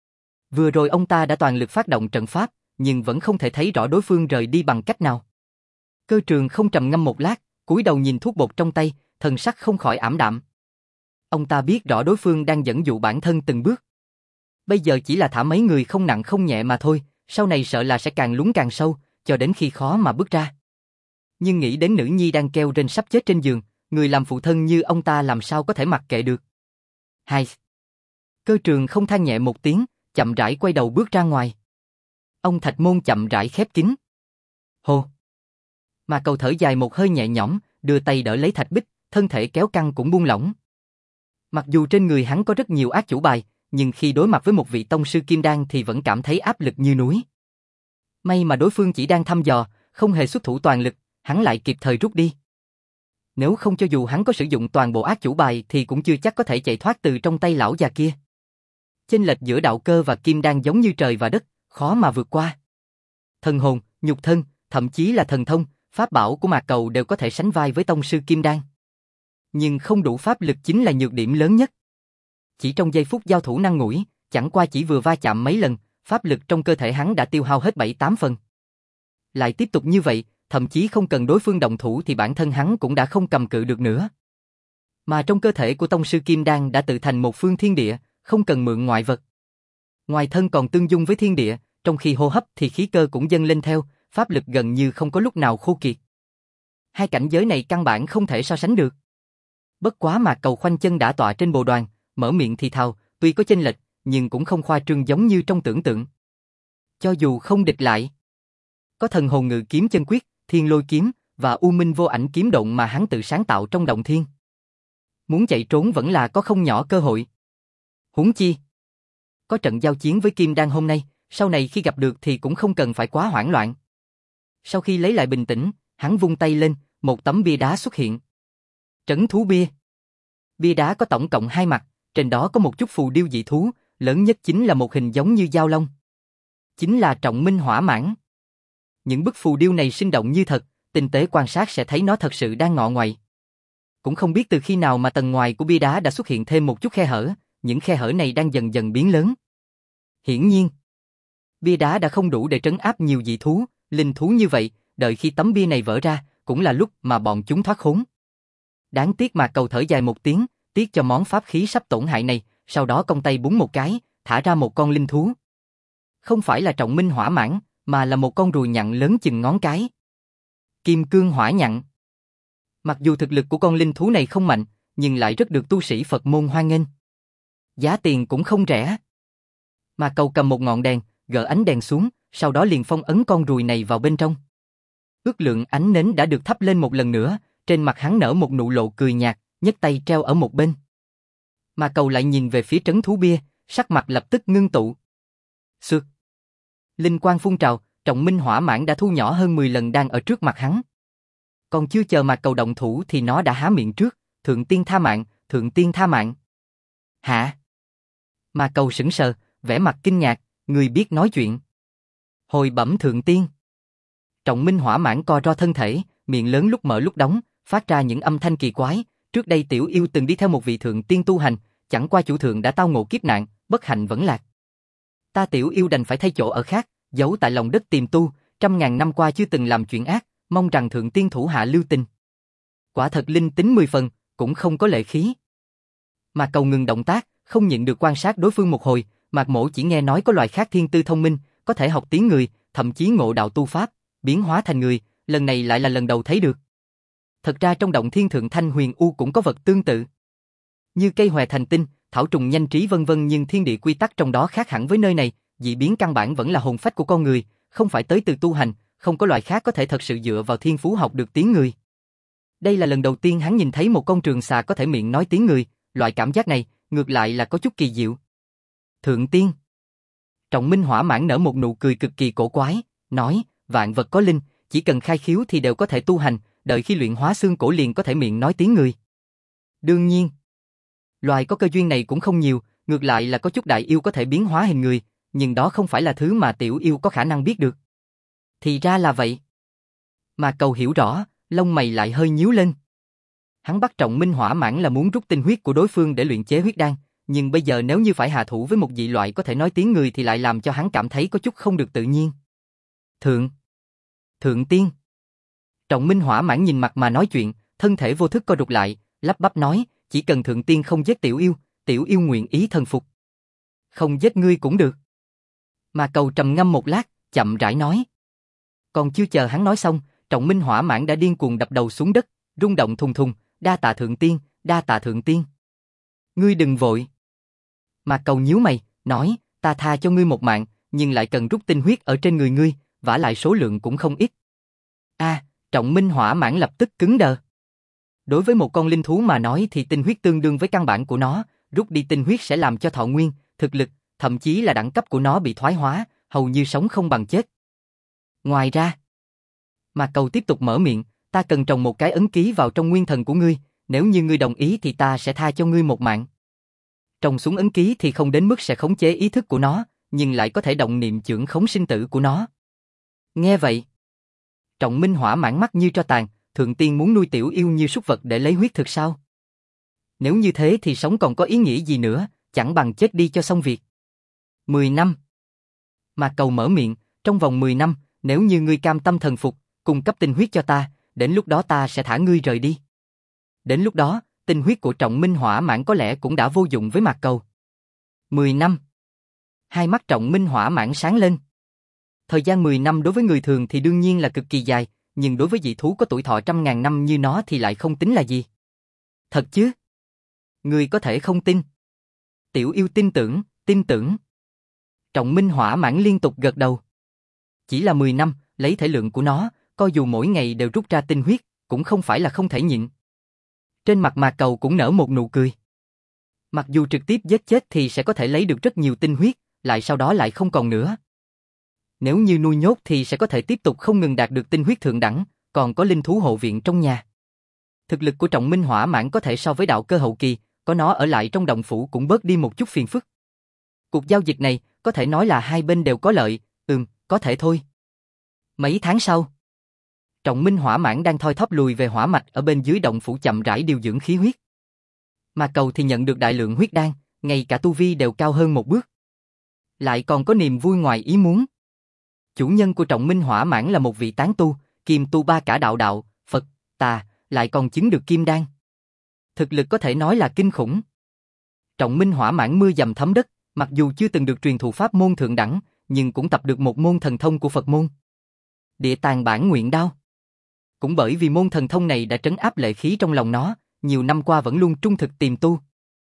Vừa rồi ông ta đã toàn lực phát động trận pháp, nhưng vẫn không thể thấy rõ đối phương rời đi bằng cách nào. Cơ Trường không trầm ngâm một lát, cúi đầu nhìn thuốc bột trong tay, thần sắc không khỏi ảm đạm. Ông ta biết rõ đối phương đang dẫn dụ bản thân từng bước. Bây giờ chỉ là thả mấy người không nặng không nhẹ mà thôi, sau này sợ là sẽ càng lún càng sâu, cho đến khi khó mà bước ra. Nhưng nghĩ đến nữ nhi đang kêu rên sắp chết trên giường, người làm phụ thân như ông ta làm sao có thể mặc kệ được. Cơ Trường không than nhẹ một tiếng, chậm rãi quay đầu bước ra ngoài. Ông thạch môn chậm rãi khép kín. Hô. Mà Cầu thở dài một hơi nhẹ nhõm, đưa tay đỡ lấy thạch bích, thân thể kéo căng cũng buông lỏng. Mặc dù trên người hắn có rất nhiều ác chủ bài, nhưng khi đối mặt với một vị tông sư kim đan thì vẫn cảm thấy áp lực như núi. May mà đối phương chỉ đang thăm dò, không hề xuất thủ toàn lực, hắn lại kịp thời rút đi. Nếu không cho dù hắn có sử dụng toàn bộ ác chủ bài thì cũng chưa chắc có thể chạy thoát từ trong tay lão già kia. Chênh lệch giữa đạo cơ và kim đan giống như trời và đất, khó mà vượt qua. Thần hồn, nhục thân, thậm chí là thần thông, pháp bảo của Mạc Cầu đều có thể sánh vai với tông sư kim đan. Nhưng không đủ pháp lực chính là nhược điểm lớn nhất. Chỉ trong giây phút giao thủ năng ngủi, chẳng qua chỉ vừa va chạm mấy lần, pháp lực trong cơ thể hắn đã tiêu hao hết 7-8 phần. Lại tiếp tục như vậy, thậm chí không cần đối phương động thủ thì bản thân hắn cũng đã không cầm cự được nữa. Mà trong cơ thể của tông sư kim đan đã tự thành một phương thiên địa, không cần mượn ngoại vật. Ngoài thân còn tương dung với thiên địa, trong khi hô hấp thì khí cơ cũng dâng lên theo, pháp lực gần như không có lúc nào khô kiệt. Hai cảnh giới này căn bản không thể so sánh được. Bất quá Mạc Cầu khoanh chân đã tọa trên bồ đoàn, mở miệng thì thào, tuy có chênh lệch, nhưng cũng không khoa trương giống như trong tưởng tượng. Cho dù không địch lại, có thần hồn ngự kiếm chân quyết, thiên lôi kiếm và u minh vô ảnh kiếm độn mà hắn tự sáng tạo trong động thiên. Muốn chạy trốn vẫn là có không nhỏ cơ hội. Huống chi, có trận giao chiến với Kim Đan hôm nay, sau này khi gặp được thì cũng không cần phải quá hoảng loạn. Sau khi lấy lại bình tĩnh, hắn vung tay lên, một tấm bia đá xuất hiện. Trấn thú bia. Bia đá có tổng cộng 2 mặt, trên đó có một chút phù điêu dị thú, lớn nhất chính là một hình giống như dao long. Chính là Trọng Minh Hỏa Mãng. Những bức phù điêu này sinh động như thật, tinh tế quan sát sẽ thấy nó thật sự đang ngọ ngoại. Cũng không biết từ khi nào mà tầng ngoài của bia đá đã xuất hiện thêm một chút khe hở, những khe hở này đang dần dần biến lớn. Hiển nhiên, bia đá đã không đủ để trấn áp nhiều dị thú, linh thú như vậy, đợi khi tấm bia này vỡ ra, cũng là lúc mà bọn chúng thoát khốn. Đáng tiếc mà Cầu thở dài một tiếng, tiếc cho món pháp khí sắp tổn hại này, sau đó cong tay búng một cái, thả ra một con linh thú. Không phải là Trọng Minh Hỏa Mãng, mà là một con ruồi nhặn lớn chừng ngón cái. Kim cương hỏa nhặn. Mặc dù thực lực của con linh thú này không mạnh, nhưng lại rất được tu sĩ Phật môn hoan nghênh. Giá tiền cũng không rẻ. Mà Cầu cầm một ngọn đèn, gỡ ánh đèn xuống, sau đó liền phong ấn con ruồi này vào bên trong. Ước lượng ánh nến đã được thắp lên một lần nữa, trên mặt hắn nở một nụ lộ cười nhạt, nhấc tay treo ở một bên. Mà Cầu lại nhìn về phía trấn thú bia, sắc mặt lập tức ngưng tụ. Xược. Linh quang phun trào, Trọng Minh Hỏa Mãng đã thu nhỏ hơn 10 lần đang ở trước mặt hắn. Còn chưa chờ Mạc Cầu động thủ thì nó đã há miệng trước, Thượng Tiên tha mạng, Thượng Tiên tha mạng. Hả? Mạc Cầu sững sờ, vẻ mặt kinh ngạc, người biết nói chuyện. Hồi bẩm Thượng Tiên. Trọng Minh Hỏa Mãng co ro thân thể, miệng lớn lúc mở lúc đóng, phát ra những âm thanh kỳ quái. Trước đây tiểu yêu từng đi theo một vị Thượng Tiên tu hành, chẳng qua chủ thượng đã tao ngộ kiếp nạn, bất hạnh vẫn lạc. Ta tiểu yêu đành phải thay chỗ ở khác, giấu tại lòng đất tìm tu, 100.000 năm qua chưa từng làm chuyện ác, mong rằng Thượng Tiên thủ hạ lưu tình. Quả thật linh tính 10 phần, cũng không có lệ khí. Mạc Cầu ngừng động tác, không nhịn được quan sát đối phương một hồi. Mạc Mỗ chỉ nghe nói có loài khác thiên tư thông minh, có thể học tiếng người, thậm chí ngộ đạo tu pháp, biến hóa thành người, lần này lại là lần đầu thấy được. Thật ra trong động thiên Thượng Thanh Huyền U cũng có vật tương tự. Như cây hòe thành tinh, thảo trùng nhanh trí vân vân, nhưng thiên địa quy tắc trong đó khác hẳn với nơi này, dị biến căn bản vẫn là hồn phách của con người, không phải tới từ tu hành, không có loài khác có thể thật sự dựa vào thiên phú học được tiếng người. Đây là lần đầu tiên hắn nhìn thấy một con trường xà có thể miệng nói tiếng người, loại cảm giác này, ngược lại là có chút kỳ diệu. Thượng Tiên. Trọng Minh Hỏa Mãng nở một nụ cười cực kỳ cổ quái, nói, vạn vật có linh, chỉ cần khai khiếu thì đều có thể tu hành, đợi khi luyện hóa xương cổ liền có thể miệng nói tiếng người. Đương nhiên, loài có cơ duyên này cũng không nhiều, ngược lại là có chút đại yêu có thể biến hóa hình người, nhưng đó không phải là thứ mà tiểu yêu có khả năng biết được. Thì ra là vậy. Mà Cầu hiểu rõ, lông mày lại hơi nhíu lên. Hắn bắt Trọng Minh Hỏa Mãng là muốn rút tinh huyết của đối phương để luyện chế huyết đan, nhưng bây giờ nếu như phải hạ thủ với một dị loại có thể nói tiếng người thì lại làm cho hắn cảm thấy có chút không được tự nhiên. Thượng Tiên. Trọng Minh Hỏa Mãng nhìn mặt mà nói chuyện, thân thể vô thức co rụt lại, lắp bắp nói, chỉ cần Thượng Tiên không giết tiểu yêu nguyện ý thần phục. Không giết ngươi cũng được. Mà Cầu trầm ngâm một lát, chậm rãi nói. Còn chưa chờ hắn nói xong, Trọng Minh Hỏa Mãng đã điên cuồng đập đầu xuống đất, rung động thùng thùng, đa tạ Thượng Tiên, đa tạ Thượng Tiên. Ngươi đừng vội. Mà Cầu nhíu mày, nói, ta tha cho ngươi một mạng, nhưng lại cần rút tinh huyết ở trên người ngươi, vả lại số lượng cũng không ít. Trọng Minh Hỏa Mãng lập tức cứng đờ. Đối với một con linh thú mà nói thì tinh huyết tương đương với căn bản của nó, rút đi tinh huyết sẽ làm cho thọ nguyên, thực lực, thậm chí là đẳng cấp của nó bị thoái hóa, hầu như sống không bằng chết. Ngoài ra, Mạc Cầu tiếp tục mở miệng, ta cần trồng một cái ấn ký vào trong nguyên thần của ngươi, nếu như ngươi đồng ý thì ta sẽ tha cho ngươi một mạng. Trồng xuống ấn ký thì không đến mức sẽ khống chế ý thức của nó, nhưng lại có thể động niệm chưởng khống sinh tử của nó. Nghe vậy, Trọng Minh Hỏa Mãng mắt như tro tàn, Thượng Tiên muốn nuôi tiểu yêu như súc vật để lấy huyết thực sao? Nếu như thế thì sống còn có ý nghĩa gì nữa, chẳng bằng chết đi cho xong việc. 10 năm. Mạc Cầu mở miệng, trong vòng 10 năm, nếu như ngươi cam tâm thần phục, cung cấp tinh huyết cho ta, đến lúc đó ta sẽ thả ngươi rời đi. Đến lúc đó, tinh huyết của Trọng Minh Hỏa Mãng có lẽ cũng đã vô dụng với Mạc Cầu. 10 năm. Hai mắt Trọng Minh Hỏa Mãng sáng lên. Thời gian 10 năm đối với người thường thì đương nhiên là cực kỳ dài, nhưng đối với dị thú có tuổi thọ trăm ngàn năm như nó thì lại không tính là gì. Thật chứ? Ngươi có thể không tin. Tiểu yêu tin tưởng, tin tưởng. Trọng Minh Hỏa Mãng liên tục gật đầu. Chỉ là 10 năm, lấy thể lượng của nó, coi dù mỗi ngày đều rút ra tinh huyết, cũng không phải là không thể nhịn. Trên mặt Mạc Cầu cũng nở một nụ cười. Mặc dù trực tiếp giết chết thì sẽ có thể lấy được rất nhiều tinh huyết, lại sau đó lại không còn nữa. Nếu như nuôi nhốt thì sẽ có thể tiếp tục không ngừng đạt được tinh huyết thượng đẳng, còn có linh thú hộ viện trong nhà. Thực lực của Trọng Minh Hỏa Mãng có thể so với đạo cơ hậu kỳ, có nó ở lại trong động phủ cũng bớt đi một chút phiền phức. Cuộc giao dịch này, có thể nói là hai bên đều có lợi, có thể thôi. Mấy tháng sau, Trọng Minh Hỏa Mãng đang thoi thóp lùi về hỏa mạch ở bên dưới động phủ chậm rãi điều dưỡng khí huyết. Mà Cầu thì nhận được đại lượng huyết đan, ngay cả tu vi đều cao hơn một bước. Lại còn có niềm vui ngoài ý muốn. Chủ nhân của Trọng Minh Hỏa Mãng là một vị tán tu, kiêm tu ba cả đạo, Phật, Tà, lại còn chứng được kim đan. Thực lực có thể nói là kinh khủng. Trọng Minh Hỏa Mãng mưa dầm thấm đất, mặc dù chưa từng được truyền thụ pháp môn thượng đẳng, nhưng cũng tập được một môn thần thông của Phật môn. Địa Tàng Bản Nguyện Đao. Cũng bởi vì môn thần thông này đã trấn áp lệ khí trong lòng nó, nhiều năm qua vẫn luôn trung thực tiềm tu.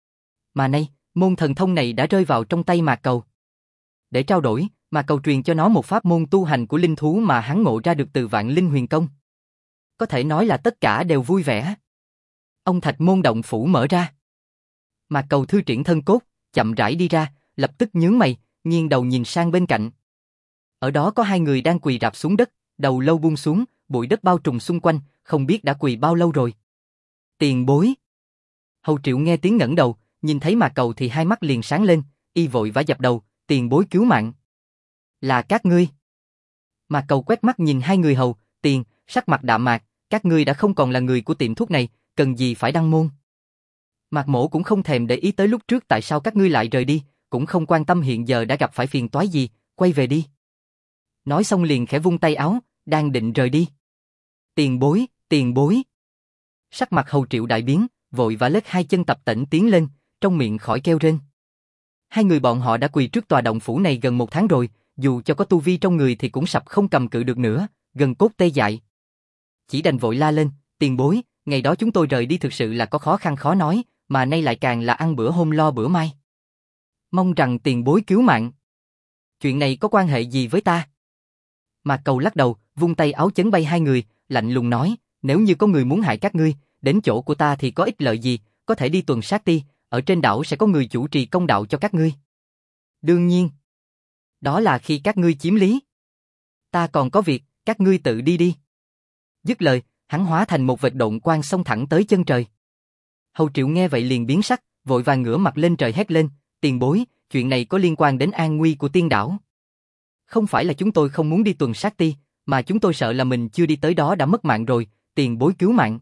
Mà nay, môn thần thông này đã rơi vào trong tay Mạc Cầu. Để trao đổi, Mạc Cầu truyền cho nó một pháp môn tu hành của linh thú mà hắn ngộ ra được từ Vạn Linh Huyền Công. Có thể nói là tất cả đều vui vẻ. Ông Thạch Môn động phủ mở ra. Mạc Cầu thư triển thân cốt, chậm rãi đi ra, lập tức nhướng mày, nghiêng đầu nhìn sang bên cạnh. Ở đó có hai người đang quỳ rạp xuống đất, đầu lâu buông xuống, bụi đất bao trùm xung quanh, không biết đã quỳ bao lâu rồi. Tiền bối. Hầu Triệu nghe tiếng ngẩng đầu, nhìn thấy Mạc Cầu thì hai mắt liền sáng lên, y vội vã dập đầu, tiền bối cứu mạng. Là các ngươi. Mạc Cầu quét mắt nhìn hai người hầu, tiền, sắc mặt đạm mạc, các ngươi đã không còn là người của tiệm thuốc này, cần gì phải đăng môn. Mạc Mỗ cũng không thèm để ý tới lúc trước tại sao các ngươi lại rời đi, cũng không quan tâm hiện giờ đã gặp phải phiền toái gì, quay về đi. Nói xong liền khẽ vung tay áo, đang định rời đi. Tiền bối, tiền bối. Sắc mặt Hầu Triệu đại biến, vội vã lết hai chân tập tễnh tiến lên, trong miệng khỏi kêu rên. Hai người bọn họ đã quỳ trước tòa động phủ này gần một tháng rồi, dù cho có tu vi trong người thì cũng sập không cầm cự được nữa, gần cốt tê dại. Chỉ đành vội la lên, tiền bối, ngày đó chúng tôi rời đi thực sự là có khó khăn khó nói, mà nay lại càng là ăn bữa hôm lo bữa mai. Mong rằng tiền bối cứu mạng. Chuyện này có quan hệ gì với ta? Mạc Cầu lắc đầu, vung tay áo chấn bay hai người, lạnh lùng nói, nếu như có người muốn hại các ngươi, đến chỗ của ta thì có ích lợi gì, có thể đi tuần sát ti, ở trên đảo sẽ có người chủ trì công đạo cho các ngươi. Đương nhiên. Đó là khi các ngươi chiếm lý. Ta còn có việc, các ngươi tự đi đi. Dứt lời, hắn hóa thành một vệt độn quang xông thẳng tới chân trời. Hầu Triệu nghe vậy liền biến sắc, vội vàng ngửa mặt lên trời hét lên, tiền bối, chuyện này có liên quan đến an nguy của tiên đảo. Không phải là chúng tôi không muốn đi tuần sát ti, mà chúng tôi sợ là mình chưa đi tới đó đã mất mạng rồi, tiền bối cứu mạng.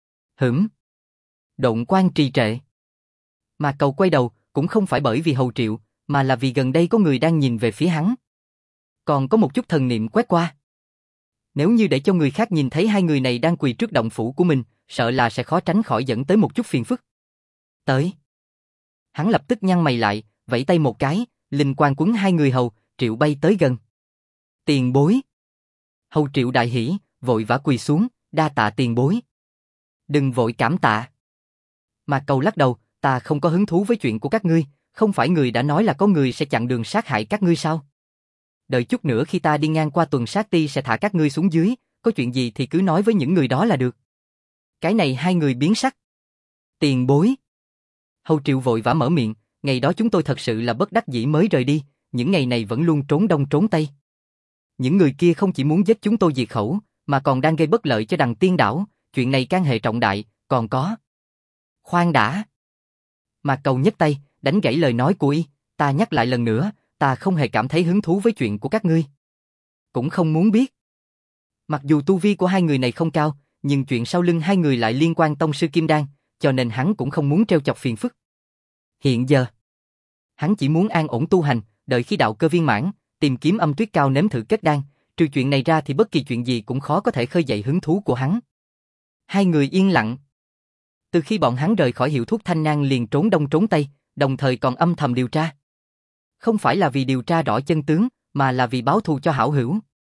Độn quang trì trệ. Mà Cầu quay đầu, cũng không phải bởi vì Hầu Triệu, mà là vì gần đây có người đang nhìn về phía hắn. Còn có một chút thần niệm quét qua. Nếu như để cho người khác nhìn thấy hai người này đang quỳ trước động phủ của mình, sợ là sẽ khó tránh khỏi dẫn tới một chút phiền phức. Tới. Hắn lập tức nhăn mày lại, vẫy tay một cái, linh quang quấn hai người Hầu, Triệu bay tới gần. Tiền bối. Hầu Triệu đại hỉ, vội vã quỳ xuống, đa tạ tiền bối. Đừng vội cảm tạ. Mà Cầu lắc đầu, ta không có hứng thú với chuyện của các ngươi, không phải người đã nói là có người sẽ chặn đường sát hại các ngươi sao? Đợi chút nữa khi ta đi ngang qua tuần sát ti sẽ thả các ngươi xuống dưới, có chuyện gì thì cứ nói với những người đó là được. Cái này hai người biến sắc. Tiền bối. Hầu Triệu vội vã mở miệng, ngày đó chúng tôi thật sự là bất đắc dĩ mới rời đi, những ngày này vẫn luôn trốn đông trốn tây. Những người kia không chỉ muốn giết chúng tôi diệt khẩu, mà còn đang gây bất lợi cho Đằng Tiên đảo, chuyện này can hệ trọng đại, còn có. Khoan đã. Mà Cầu nhấc tay, đánh gãy lời nói của y, ta nhắc lại lần nữa, ta không hề cảm thấy hứng thú với chuyện của các ngươi. Cũng không muốn biết. Mặc dù tu vi của hai người này không cao, nhưng chuyện sau lưng hai người lại liên quan tông sư Kim Đan, cho nên hắn cũng không muốn trêu chọc phiền phức. Hiện giờ, hắn chỉ muốn an ổn tu hành, đợi khi đạo cơ viên mãn, tìm kiếm Âm Tuyết Cao nếm thử kết đan, trừ chuyện này ra thì bất kỳ chuyện gì cũng khó có thể khơi dậy hứng thú của hắn. Hai người yên lặng. Từ khi bọn hắn rời khỏi hiệu thuốc Thanh Nang liền trốn đông trốn tây, đồng thời còn âm thầm điều tra. Không phải là vì điều tra rõ chân tướng, mà là vì báo thù cho hảo hữu.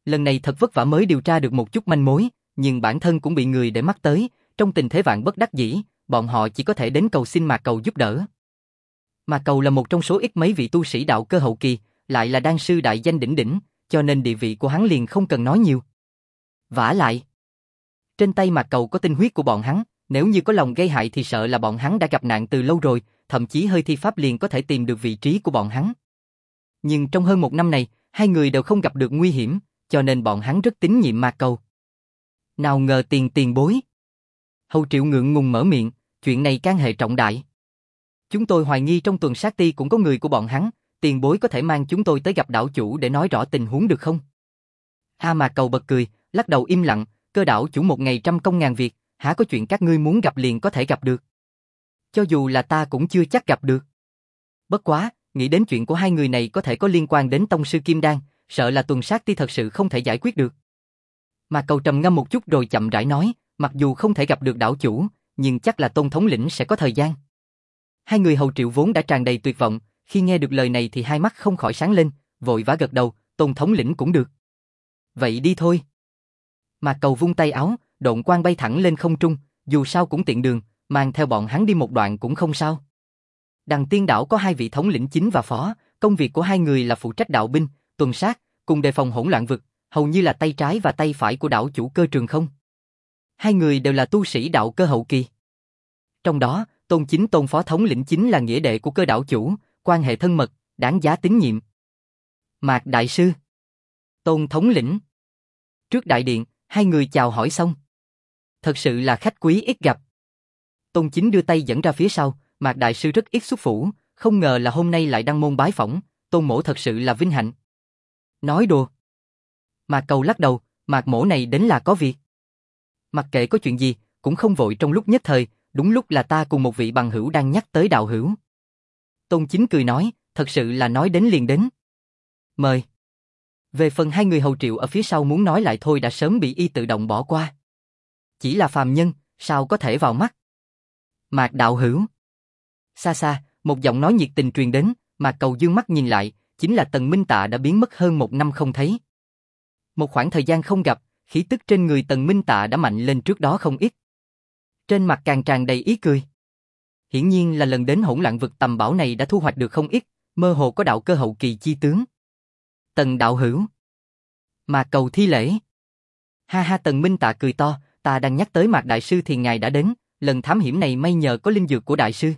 Lần này thật vất vả mới điều tra được một chút manh mối, nhưng bản thân cũng bị người để mắt tới, trong tình thế vạn bất đắc dĩ, bọn họ chỉ có thể đến cầu xin Mạc Cầu giúp đỡ. Mạc Cầu là một trong số ít mấy vị tu sĩ đạo cơ hậu kỳ, lại là đan sư đại danh đỉnh đỉnh, cho nên địa vị của hắn liền không cần nói nhiều. Vả lại, trên tay Mạc Cầu có tinh huyết của bọn hắn, nếu như có lòng gây hại thì sợ là bọn hắn đã gặp nạn từ lâu rồi, thậm chí hơi thi pháp liền có thể tìm được vị trí của bọn hắn. Nhưng trong hơn một năm này, hai người đều không gặp được nguy hiểm, cho nên bọn hắn rất tín nhiệm Mạc Cầu. Nào ngờ tiền bối. Hầu Triệu ngượng ngùng mở miệng, chuyện này can hệ trọng đại. Chúng tôi hoài nghi trong tuần sát ti cũng có người của bọn hắn, tiền bối có thể mang chúng tôi tới gặp đảo chủ để nói rõ tình huống được không? Mạc Cầu bật cười, lắc đầu im lặng, Cơ đảo chủ một ngày trăm công ngàn việc, hả có chuyện các ngươi muốn gặp liền có thể gặp được. Cho dù là ta cũng chưa chắc gặp được. Bất quá, nghĩ đến chuyện của hai người này có thể có liên quan đến tông sư Kim Đan, sợ là tuần sát ti thật sự không thể giải quyết được. Mạc Cầu trầm ngâm một chút rồi chậm rãi nói, mặc dù không thể gặp được đảo chủ, nhưng chắc là Tôn thống lĩnh sẽ có thời gian. Hai người Hầu Triệu vốn đã tràn đầy tuyệt vọng, khi nghe được lời này thì hai mắt không khỏi sáng lên, vội vã gật đầu, Tôn thống lĩnh cũng được. Vậy đi thôi. Mạc Cầu vung tay áo, độn quang bay thẳng lên không trung, dù sao cũng tiện đường, mang theo bọn hắn đi một đoạn cũng không sao. Đằng Tiên đảo có hai vị thống lĩnh chính và phó, công việc của hai người là phụ trách đạo binh, tuần sát, cùng đề phòng hỗn loạn vực, hầu như là tay trái và tay phải của đảo chủ Cơ Trường Không. Hai người đều là tu sĩ đạo cơ hậu kỳ. Trong đó, Tôn chính Tôn phó thống lĩnh chính là nghĩa đệ của Cơ đảo chủ, quan hệ thân mật, đáng giá tín nhiệm. Mạc đại sư, Tôn thống lĩnh. Trước đại điện, hai người chào hỏi xong. Thật sự là khách quý ít gặp. Tôn chính đưa tay dẫn ra phía sau, Mạc đại sư rất ít xuất phủ, không ngờ là hôm nay lại đăng môn bái phỏng, Tôn mỗ thật sự là vinh hạnh. Nói đùa. Mạc Cầu lắc đầu, Mạc mỗ này đến là có việc. Mặc kệ có chuyện gì, cũng không vội trong lúc nhất thời, đúng lúc là ta cùng một vị bằng hữu đang nhắc tới đạo hữu. Tôn chính cười nói, thật sự là nói đến liền đến. Mời. Về phần hai người Hầu Triệu ở phía sau muốn nói lại thôi đã sớm bị y tự động bỏ qua. Chỉ là phàm nhân, sao có thể vào mắt. Mạc đạo hữu. Xa xa, một giọng nói nhiệt tình truyền đến, Mạc Cầu dương mắt nhìn lại, chính là Tần Minh Tạ đã biến mất hơn một năm không thấy. Một khoảng thời gian không gặp, khí tức trên người Tần Minh Tạ đã mạnh lên trước đó không ít. Trên mặt càng tràn đầy ý cười. Hiển nhiên là lần đến hỗn loạn vực tầm bảo này đã thu hoạch được không ít, mơ hồ có đạo cơ hậu kỳ chi tướng. Tần đạo hữu. Mạc Cầu thi lễ. Ha ha, Tần Minh Tạ cười to, ta đang nhắc tới Mạc đại sư thì ngài đã đến, lần thám hiểm này may nhờ có linh dược của đại sư.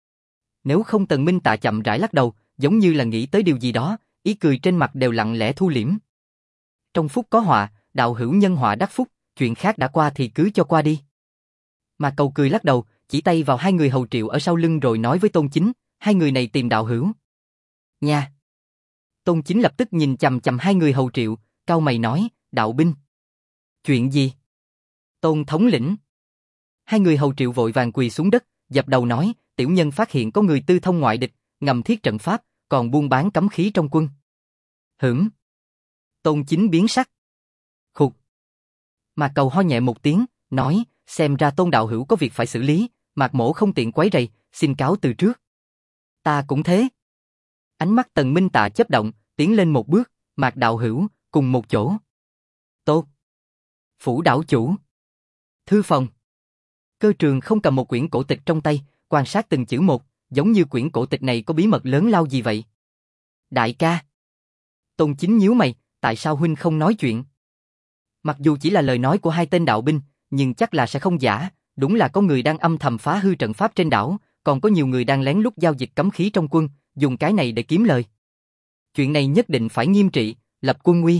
Nếu không, Tần Minh Tạ chậm rãi lắc đầu, giống như là nghĩ tới điều gì đó, ý cười trên mặt đều lặng lẽ thu liễm. Trong phúc có họa, đạo hữu nhân họa đắc phúc, chuyện khác đã qua thì cứ cho qua đi. Mạc Cầu cười lắc đầu, chỉ tay vào hai người Hầu Triệu ở sau lưng rồi nói với Tôn chính, hai người này tìm đạo hữu. Nha. Tôn chính lập tức nhìn chằm chằm hai người Hầu Triệu, cau mày nói, đạo binh. Chuyện gì? Tôn thống lĩnh. Hai người Hầu Triệu vội vàng quỳ xuống đất, dập đầu nói, tiểu nhân phát hiện có người tư thông ngoại địch, ngầm thiết trận pháp, còn buôn bán cấm khí trong quân. Hửng. Tôn chính biến sắc. Khục. Mạc Cầu ho nhẹ một tiếng, nói, xem ra Tôn đạo hữu có việc phải xử lý, Mạc mỗ không tiện quấy rầy, xin cáo từ trước. Ta cũng thế. Ánh mắt Tần Minh Tạ chớp động, tiến lên một bước, Mạc đạo hữu, cùng một chỗ. Tốt. Phủ đảo chủ. Thư phòng. Cơ Trường không cầm một quyển cổ tịch trong tay, quan sát từng chữ một, giống như quyển cổ tịch này có bí mật lớn lao gì vậy. Đại ca. Tôn chính nhíu mày, tại sao huynh không nói chuyện? Mặc dù chỉ là lời nói của hai tên đạo binh, nhưng chắc là sẽ không giả, đúng là có người đang âm thầm phá hư trận pháp trên đảo, còn có nhiều người đang lén lút giao dịch cấm khí trong quân, dùng cái này để kiếm lời. Chuyện này nhất định phải nghiêm trị, lập quân nguy.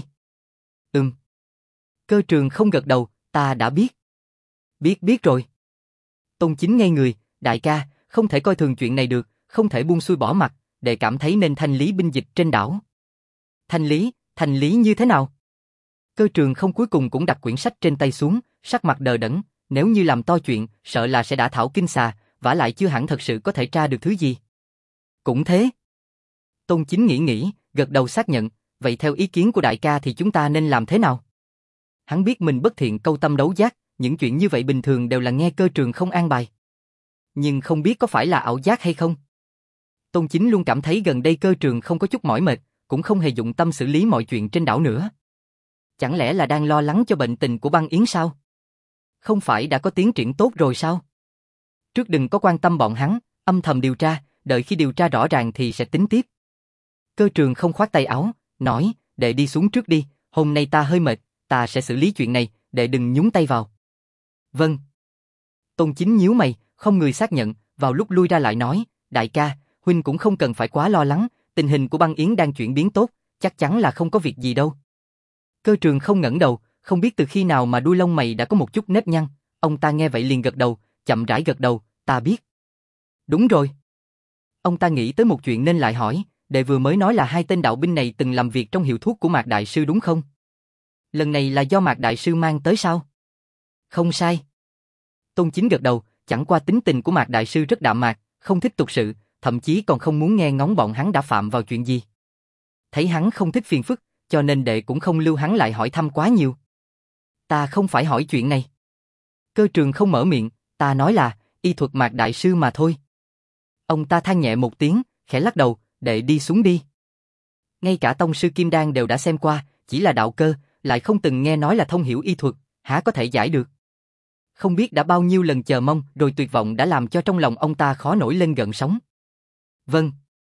Cơ Trường không gật đầu, ta đã biết. Biết rồi. Tôn chính ngây người, đại ca, không thể coi thường chuyện này được, không thể buông xuôi bỏ mặc, để cảm thấy nên thanh lý binh dịch trên đảo. Thanh lý như thế nào? Cơ Trường không cuối cùng cũng đặt quyển sách trên tay xuống, sắc mặt đờ đẫn, nếu như làm to chuyện, sợ là sẽ đả thảo kinh xà, vả lại chưa hẳn thật sự có thể tra được thứ gì. Cũng thế. Tôn chính nghĩ, gật đầu xác nhận, vậy theo ý kiến của đại ca thì chúng ta nên làm thế nào? Hắn biết mình bất thiện câu tâm đấu giác, những chuyện như vậy bình thường đều là nghe Cơ Trường không an bài. Nhưng không biết có phải là ảo giác hay không? Tôn chính luôn cảm thấy gần đây Cơ Trường không có chút mỏi mệt, cũng không hề dụng tâm xử lý mọi chuyện trên đảo nữa. Chẳng lẽ là đang lo lắng cho bệnh tình của băng Yến sao? Không phải đã có tiến triển tốt rồi sao? Trước đừng có quan tâm bọn hắn, âm thầm điều tra, đợi khi điều tra rõ ràng thì sẽ tính tiếp. Cơ Trường không khoát tay áo, nói, đệ đi xuống trước đi, hôm nay ta hơi mệt, ta sẽ xử lý chuyện này, đệ đừng nhúng tay vào. Vâng. Tôn Chính nhíu mày, không người xác nhận, vào lúc lui ra lại nói, đại ca, huynh cũng không cần phải quá lo lắng, tình hình của băng Yến đang chuyển biến tốt, chắc chắn là không có việc gì đâu. Cơ Trường không ngẩng đầu, không biết từ khi nào mà đuôi lông mày đã có một chút nếp nhăn, ông ta nghe vậy liền gật đầu, chậm rãi gật đầu, ta biết. Đúng rồi. Ông ta nghĩ tới một chuyện nên lại hỏi, đệ vừa mới nói là hai tên đạo binh này từng làm việc trong hiệu thuốc của Mạc Đại Sư đúng không? Lần này là do Mạc Đại Sư mang tới sao? Không sai. Tôn Chính gật đầu, chẳng qua tính tình của Mạc Đại Sư rất đạm mạc, không thích tục sự, thậm chí còn không muốn nghe ngóng bọn hắn đã phạm vào chuyện gì. Thấy hắn không thích phiền phức, cho nên đệ cũng không lưu hắn lại hỏi thăm quá nhiều. Ta không phải hỏi chuyện này. Cơ Trường không mở miệng, ta nói là, y thuật Mạc Đại Sư mà thôi. Ông ta than nhẹ một tiếng, khẽ lắc đầu, đệ đi xuống đi. Ngay cả tông sư Kim Đan đều đã xem qua, chỉ là đạo cơ, lại không từng nghe nói là thông hiểu y thuật, há có thể giải được. Không biết đã bao nhiêu lần chờ mong rồi tuyệt vọng đã làm cho trong lòng ông ta khó nổi lên gợn sóng. Vâng.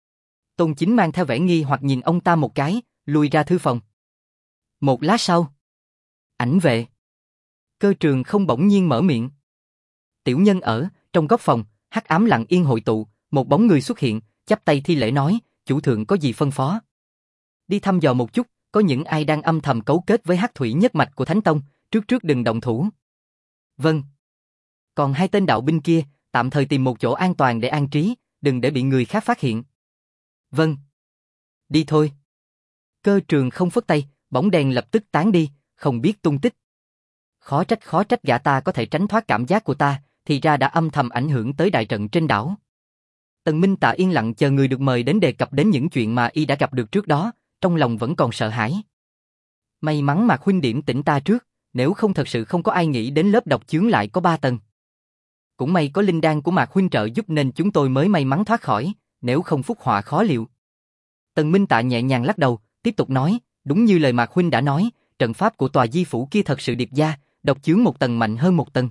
Tôn Chính mang theo vẻ nghi hoặc nhìn ông ta một cái, lui ra thư phòng. Một lát sau. Ảnh vệ. Cơ Trường không bỗng nhiên mở miệng. Tiểu nhân ở, trong góc phòng, hắc ám lặng yên hội tụ, một bóng người xuất hiện, chắp tay thi lễ nói, chủ thượng có gì phân phó. Đi thăm dò một chút, có những ai đang âm thầm cấu kết với hắc thủy nhất mạch của Thánh Tông, trước đừng động thủ. Vâng. Còn hai tên đạo binh kia, tạm thời tìm một chỗ an toàn để an trí, đừng để bị người khác phát hiện. Vâng. Đi thôi. Cơ Trường không phất tay, bóng đèn lập tức tán đi, không biết tung tích. Khó trách gã ta có thể tránh thoát cảm giác của ta, thì ra đã âm thầm ảnh hưởng tới đại trận trên đảo. Tần Minh Tạ yên lặng chờ người được mời đến đề cập đến những chuyện mà y đã gặp được trước đó, trong lòng vẫn còn sợ hãi. May mắn Mạc huynh điểm tỉnh ta trước, nếu không thật sự không có ai nghĩ đến lớp độc chướng lại có 3 tầng. Cũng may có linh đan của Mạc huynh trợ giúp nên chúng tôi mới may mắn thoát khỏi, nếu không phúc họa khó liệu. Tần Minh Tạ nhẹ nhàng lắc đầu, tiếp tục nói, đúng như lời Mạc huynh đã nói, trận pháp của tòa di phủ kia thật sự điệp gia, độc chướng một tầng mạnh hơn một tầng.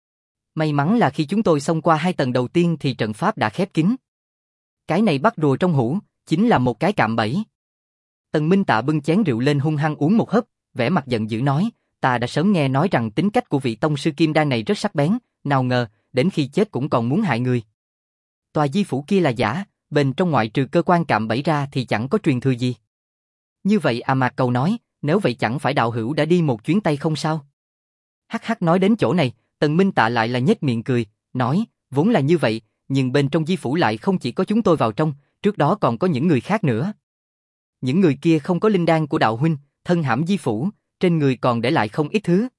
May mắn là khi chúng tôi xông qua 2 tầng đầu tiên thì trận pháp đã khép kín. Cái này bắt rùa trong hũ, chính là một cái cạm bẫy. Tần Minh Tạ bưng chén rượu lên hung hăng uống một hớp, vẻ mặt giận dữ nói, ta đã sớm nghe nói rằng tính cách của vị tông sư Kim Đan này rất sắc bén, nào ngờ, đến khi chết cũng còn muốn hại người. Tòa di phủ kia là giả, bên trong ngoại trừ cơ quan cạm bẫy ra thì chẳng có truyền thừa gì. Như vậy Mạc Cầu nói, nếu vậy chẳng phải đạo hữu đã đi một chuyến tay không sao? Hắc hắc nói đến chỗ này, Tần Minh Tạ lại là nhếch miệng cười, nói, vốn là như vậy, nhưng bên trong di phủ lại không chỉ có chúng tôi vào trong, trước đó còn có những người khác nữa. Những người kia không có linh đan của đạo huynh, thân hãm di phủ, trên người còn để lại không ít thứ.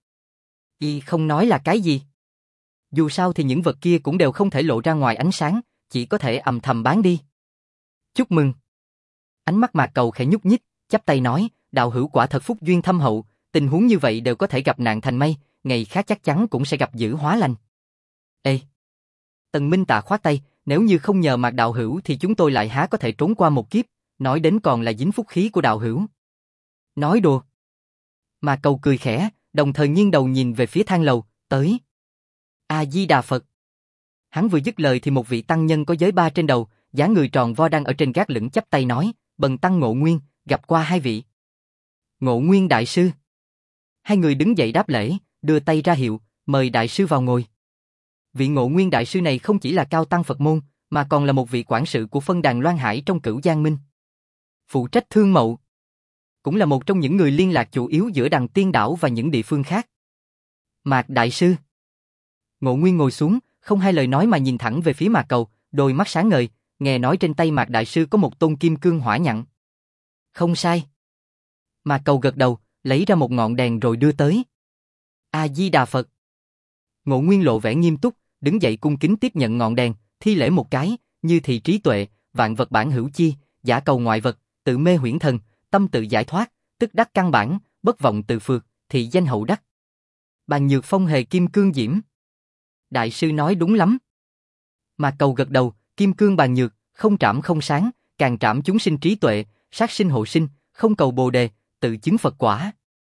Y không nói là cái gì. Dù sao thì những vật kia cũng đều không thể lộ ra ngoài ánh sáng, chỉ có thể âm thầm bán đi. Chúc mừng. Ánh mắt Mạc Cầu khẽ nhúc nhích, chắp tay nói, đạo hữu quả thật phúc duyên thâm hậu, tình huống như vậy đều có thể gặp nạn thành may, ngày khác chắc chắn cũng sẽ gặp dữ hóa lành. Ê! Tần Minh Tạ khoát tay, nếu như không nhờ Mạc đạo hữu thì chúng tôi lại há có thể trốn qua một kiếp, nói đến còn là dính phúc khí của đạo hữu. Nói đùa. Mạc Cầu cười khẽ, đồng thời nghiêng đầu nhìn về phía thang lầu, tới. A-di-đà Phật. Hắn vừa dứt lời thì một vị tăng nhân có giới ba trên đầu, dáng người tròn vo đang ở trên gác lửng chắp tay nói, bần tăng Ngộ Nguyên, gặp qua hai vị. Ngộ Nguyên đại sư. Hai người đứng dậy đáp lễ, đưa tay ra hiệu, mời đại sư vào ngồi. Vị Ngộ Nguyên đại sư này không chỉ là cao tăng Phật môn, mà còn là một vị quản sự của phân đàn Loan Hải trong Cửu Giang Minh. Phụ trách thương mậu. Cũng là một trong những người liên lạc chủ yếu giữa Đằng Tiên Đảo và những địa phương khác. Mạc đại sư. Ngộ Nguyên ngồi xuống, không hai lời nói mà nhìn thẳng về phía Mạc Cầu, đôi mắt sáng ngời, nghe nói trên tay Mạc đại sư có một tôn kim cương hỏa nhặn. Không sai. Mạc Cầu gật đầu, lấy ra một ngọn đèn rồi đưa tới. A-di-đà Phật. Ngộ Nguyên lộ vẻ nghiêm túc, đứng dậy cung kính tiếp nhận ngọn đèn, thi lễ một cái, như thị trí tuệ, vạn vật bản hữu chi, giả cầu ngoại vật, tự mê huyễn thần, tâm tự giải thoát, tức đắc căn bản, bất vọng tự phược, thị danh hậu đắc. Bàn nhược phong hề kim cương diễm. Đại sư nói đúng lắm. Mạc Cầu gật đầu, kim cương bàn nhược, không trảm không sáng, càng trảm chúng sinh trí tuệ, sát sinh hộ sinh, không cầu bồ đề, tự chứng Phật quả.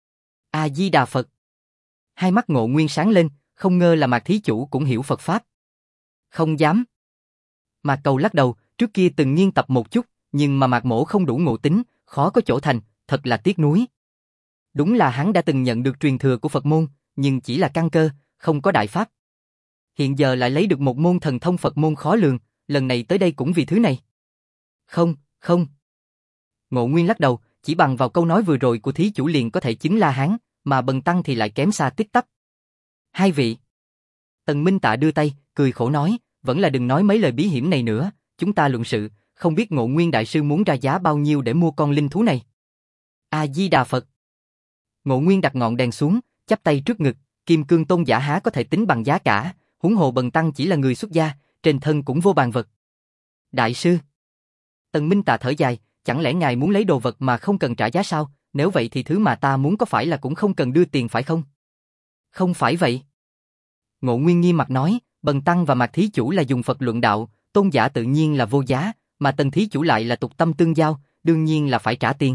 A-di-đà Phật. Hai mắt Ngộ Nguyên sáng lên, không ngờ là Mạc thí chủ cũng hiểu Phật Pháp. Không dám. Mạc Cầu lắc đầu, trước kia từng nghiên tập một chút, nhưng mà Mạc Mỗ không đủ ngộ tính, khó có chỗ thành, thật là tiếc nuối. Đúng là hắn đã từng nhận được truyền thừa của Phật môn, nhưng chỉ là căn cơ, không có đại pháp. Hiện giờ lại lấy được một môn thần thông Phật môn khó lường, lần này tới đây cũng vì thứ này. Không, không. Ngộ Nguyên lắc đầu, chỉ bằng vào câu nói vừa rồi của thí chủ liền có thể chứng La Hán, mà Bần Tăng thì lại kém xa tích tắp. Hai vị. Tần Minh Tạ đưa tay, cười khổ nói, vẫn là đừng nói mấy lời bí hiểm này nữa, chúng ta luận sự, không biết Ngộ Nguyên đại sư muốn ra giá bao nhiêu để mua con linh thú này. A-di-đà Phật. Ngộ Nguyên đặt ngọn đèn xuống, chắp tay trước ngực, Kim Cương Tôn giả há có thể tính bằng giá cả, huống hồ Bần Tăng chỉ là người xuất gia, trên thân cũng vô bàn vật. Đại sư. Tần Minh Tạ thở dài, chẳng lẽ ngài muốn lấy đồ vật mà không cần trả giá sao, nếu vậy thì thứ mà ta muốn có phải là cũng không cần đưa tiền phải không? Không phải vậy. Ngộ Nguyên nghiêm mặt nói, Bần Tăng và Mạc thí chủ là dùng Phật luận đạo, tôn giả tự nhiên là vô giá, mà Tần thí chủ lại là tục tâm tương giao, đương nhiên là phải trả tiền.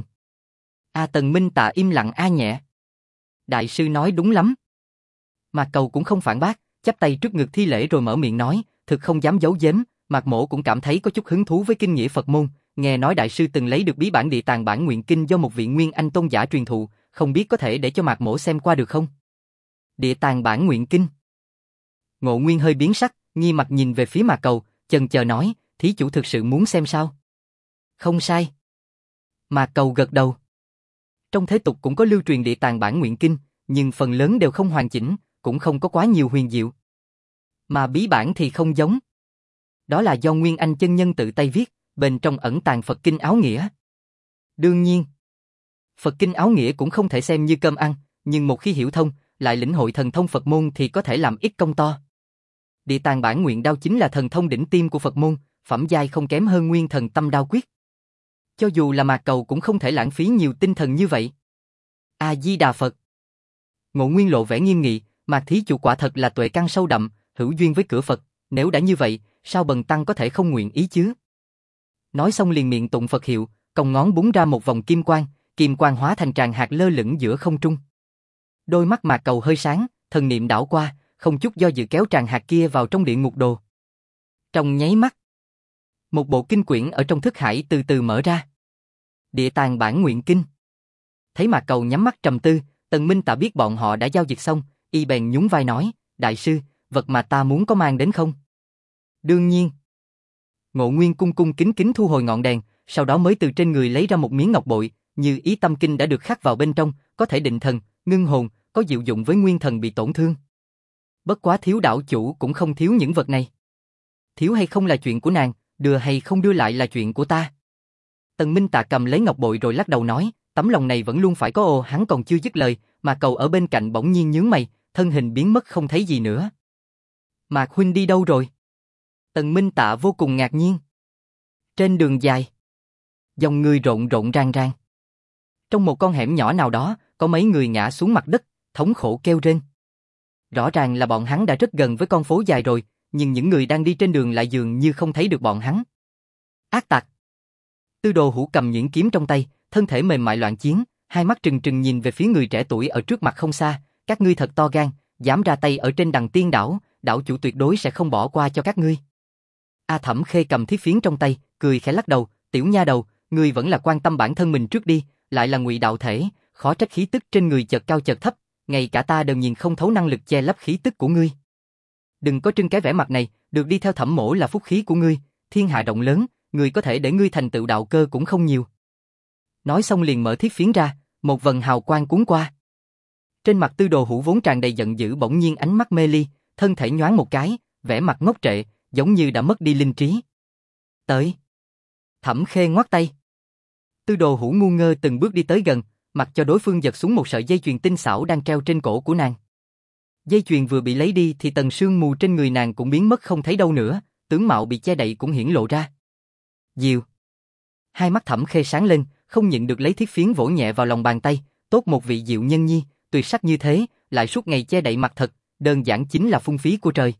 Tần Minh Tạ im lặng nhẹ. Đại sư nói đúng lắm. Mạc Cầu cũng không phản bác, chắp tay trước ngực thi lễ rồi mở miệng nói, thực không dám giấu giếm, Mạc Mỗ cũng cảm thấy có chút hứng thú với kinh nghĩa Phật môn, nghe nói đại sư từng lấy được bí bản Địa Tạng Bản Nguyện Kinh do một vị Nguyên Anh tôn giả truyền thụ, không biết có thể để cho Mạc Mỗ xem qua được không? Địa Tạng Bản Nguyện Kinh. Ngộ Nguyên hơi biến sắc, nghi mặt nhìn về phía Mạc Cầu, chần chờ nói, thí chủ thực sự muốn xem sao? Không sai. Mạc Cầu gật đầu. Trong thế tục cũng có lưu truyền Địa Tạng Bản Nguyện Kinh, nhưng phần lớn đều không hoàn chỉnh, cũng không có quá nhiều huyền diệu. Mà bí bản thì không giống. Đó là do Nguyên Anh chân nhân tự tay viết, bên trong ẩn tàng Phật Kinh áo nghĩa. Đương nhiên, Phật Kinh áo nghĩa cũng không thể xem như cơm ăn, nhưng một khi hiểu thông, lại lĩnh hội thần thông Phật môn thì có thể làm ít công to. Địa Tạng Bản Nguyện Đao chính là thần thông đỉnh tiêm của Phật môn, phẩm giai không kém hơn Nguyên Thần Tâm Đao Quyết. Cho dù là Mạc Cầu cũng không thể lãng phí nhiều tinh thần như vậy. A-di-đà Phật. Ngộ Nguyên lộ vẻ nghiêm nghị, Mạc thí chủ quả thật là tuệ căn sâu đậm, hữu duyên với cửa Phật, nếu đã như vậy, sao Bần Tăng có thể không nguyện ý chứ? Nói xong liền miệng tụng Phật hiệu, cong ngón búng ra một vòng kim quang hóa thành tràng hạt lơ lửng giữa không trung. Đôi mắt Mạc Cầu hơi sáng, thần niệm đảo qua, không chút do dự kéo tràng hạt kia vào trong địa ngục đồ. Trong nháy mắt, một bộ kinh quyển ở trong thức hải từ từ mở ra. Địa Tạng Bản Nguyện Kinh. Thấy Mạc Cầu nhắm mắt trầm tư, Tần Minh Tạ biết bọn họ đã giao dịch xong, y bèn nhún vai nói, đại sư, vật mà ta muốn có mang đến không? Đương nhiên. Ngộ Nguyên cung cung kính kính thu hồi ngọn đèn, sau đó mới từ trên người lấy ra một miếng ngọc bội, như ý tâm kinh đã được khắc vào bên trong, có thể định thần, ngưng hồn, có diệu dụng với nguyên thần bị tổn thương. Bất quá thiếu đảo chủ cũng không thiếu những vật này. Thiếu hay không là chuyện của nàng, đưa hay không đưa lại là chuyện của ta. Tần Minh Tạ cầm lấy ngọc bội rồi lắc đầu nói, tấm lòng này vẫn luôn phải có ô. Hắn còn chưa dứt lời, mà Cầu ở bên cạnh bỗng nhiên nhướng mày, thân hình biến mất không thấy gì nữa. Mạc huynh đi đâu rồi? Tần Minh Tạ vô cùng ngạc nhiên. Trên đường dài, dòng người rộn rộn ràng ràng. Trong một con hẻm nhỏ nào đó, có mấy người ngã xuống mặt đất, thống khổ kêu rên. Rõ ràng là bọn hắn đã rất gần với con phố dài rồi, nhưng những người đang đi trên đường lại dường như không thấy được bọn hắn. Ác tặc! Tư Đồ Hữu cầm nhuyễn kiếm trong tay, thân thể mềm mại loạn chiến, hai mắt trừng trừng nhìn về phía người trẻ tuổi ở trước mặt không xa. Các ngươi thật to gan, dám ra tay ở trên Đằng Tiên đảo, đảo chủ tuyệt đối sẽ không bỏ qua cho các ngươi. Thẩm Khê cầm thiết phiến trong tay, cười khẽ lắc đầu, tiểu nha đầu, ngươi vẫn là quan tâm bản thân mình trước đi, lại là ngụy đạo thể, khó trách khí tức trên người chợt cao chợt thấp, ngay cả ta đều nhìn không thấu năng lực che lấp khí tức của ngươi. Đừng có trưng cái vẻ mặt này, được đi theo Thẩm mỗ là phúc khí của ngươi, thiên hạ rộng lớn, người có thể để ngươi thành tựu đạo cơ cũng không nhiều. Nói xong liền mở thiết phiến ra, một vần hào quang cuốn qua. Trên mặt Tư Đồ Hữu vốn tràn đầy giận dữ bỗng nhiên ánh mắt mê ly, thân thể nhoáng một cái, vẻ mặt ngốc trệ, giống như đã mất đi linh trí. Tới. Thẩm Khê ngoắt tay. Tư Đồ Hữu ngu ngơ từng bước đi tới gần, mặc cho đối phương giật xuống một sợi dây chuyền tinh xảo đang treo trên cổ của nàng. Dây chuyền vừa bị lấy đi thì tầng sương mù trên người nàng cũng biến mất không thấy đâu nữa, tướng mạo bị che đậy cũng hiển lộ ra. Diều. Hai mắt Thẩm Khê sáng lên, không nhịn được lấy thiết phiến vỗ nhẹ vào lòng bàn tay, tốt một vị diệu nhân nhi, tuyệt sắc như thế, lại suốt ngày che đậy mặt thật, đơn giản chính là phung phí của trời.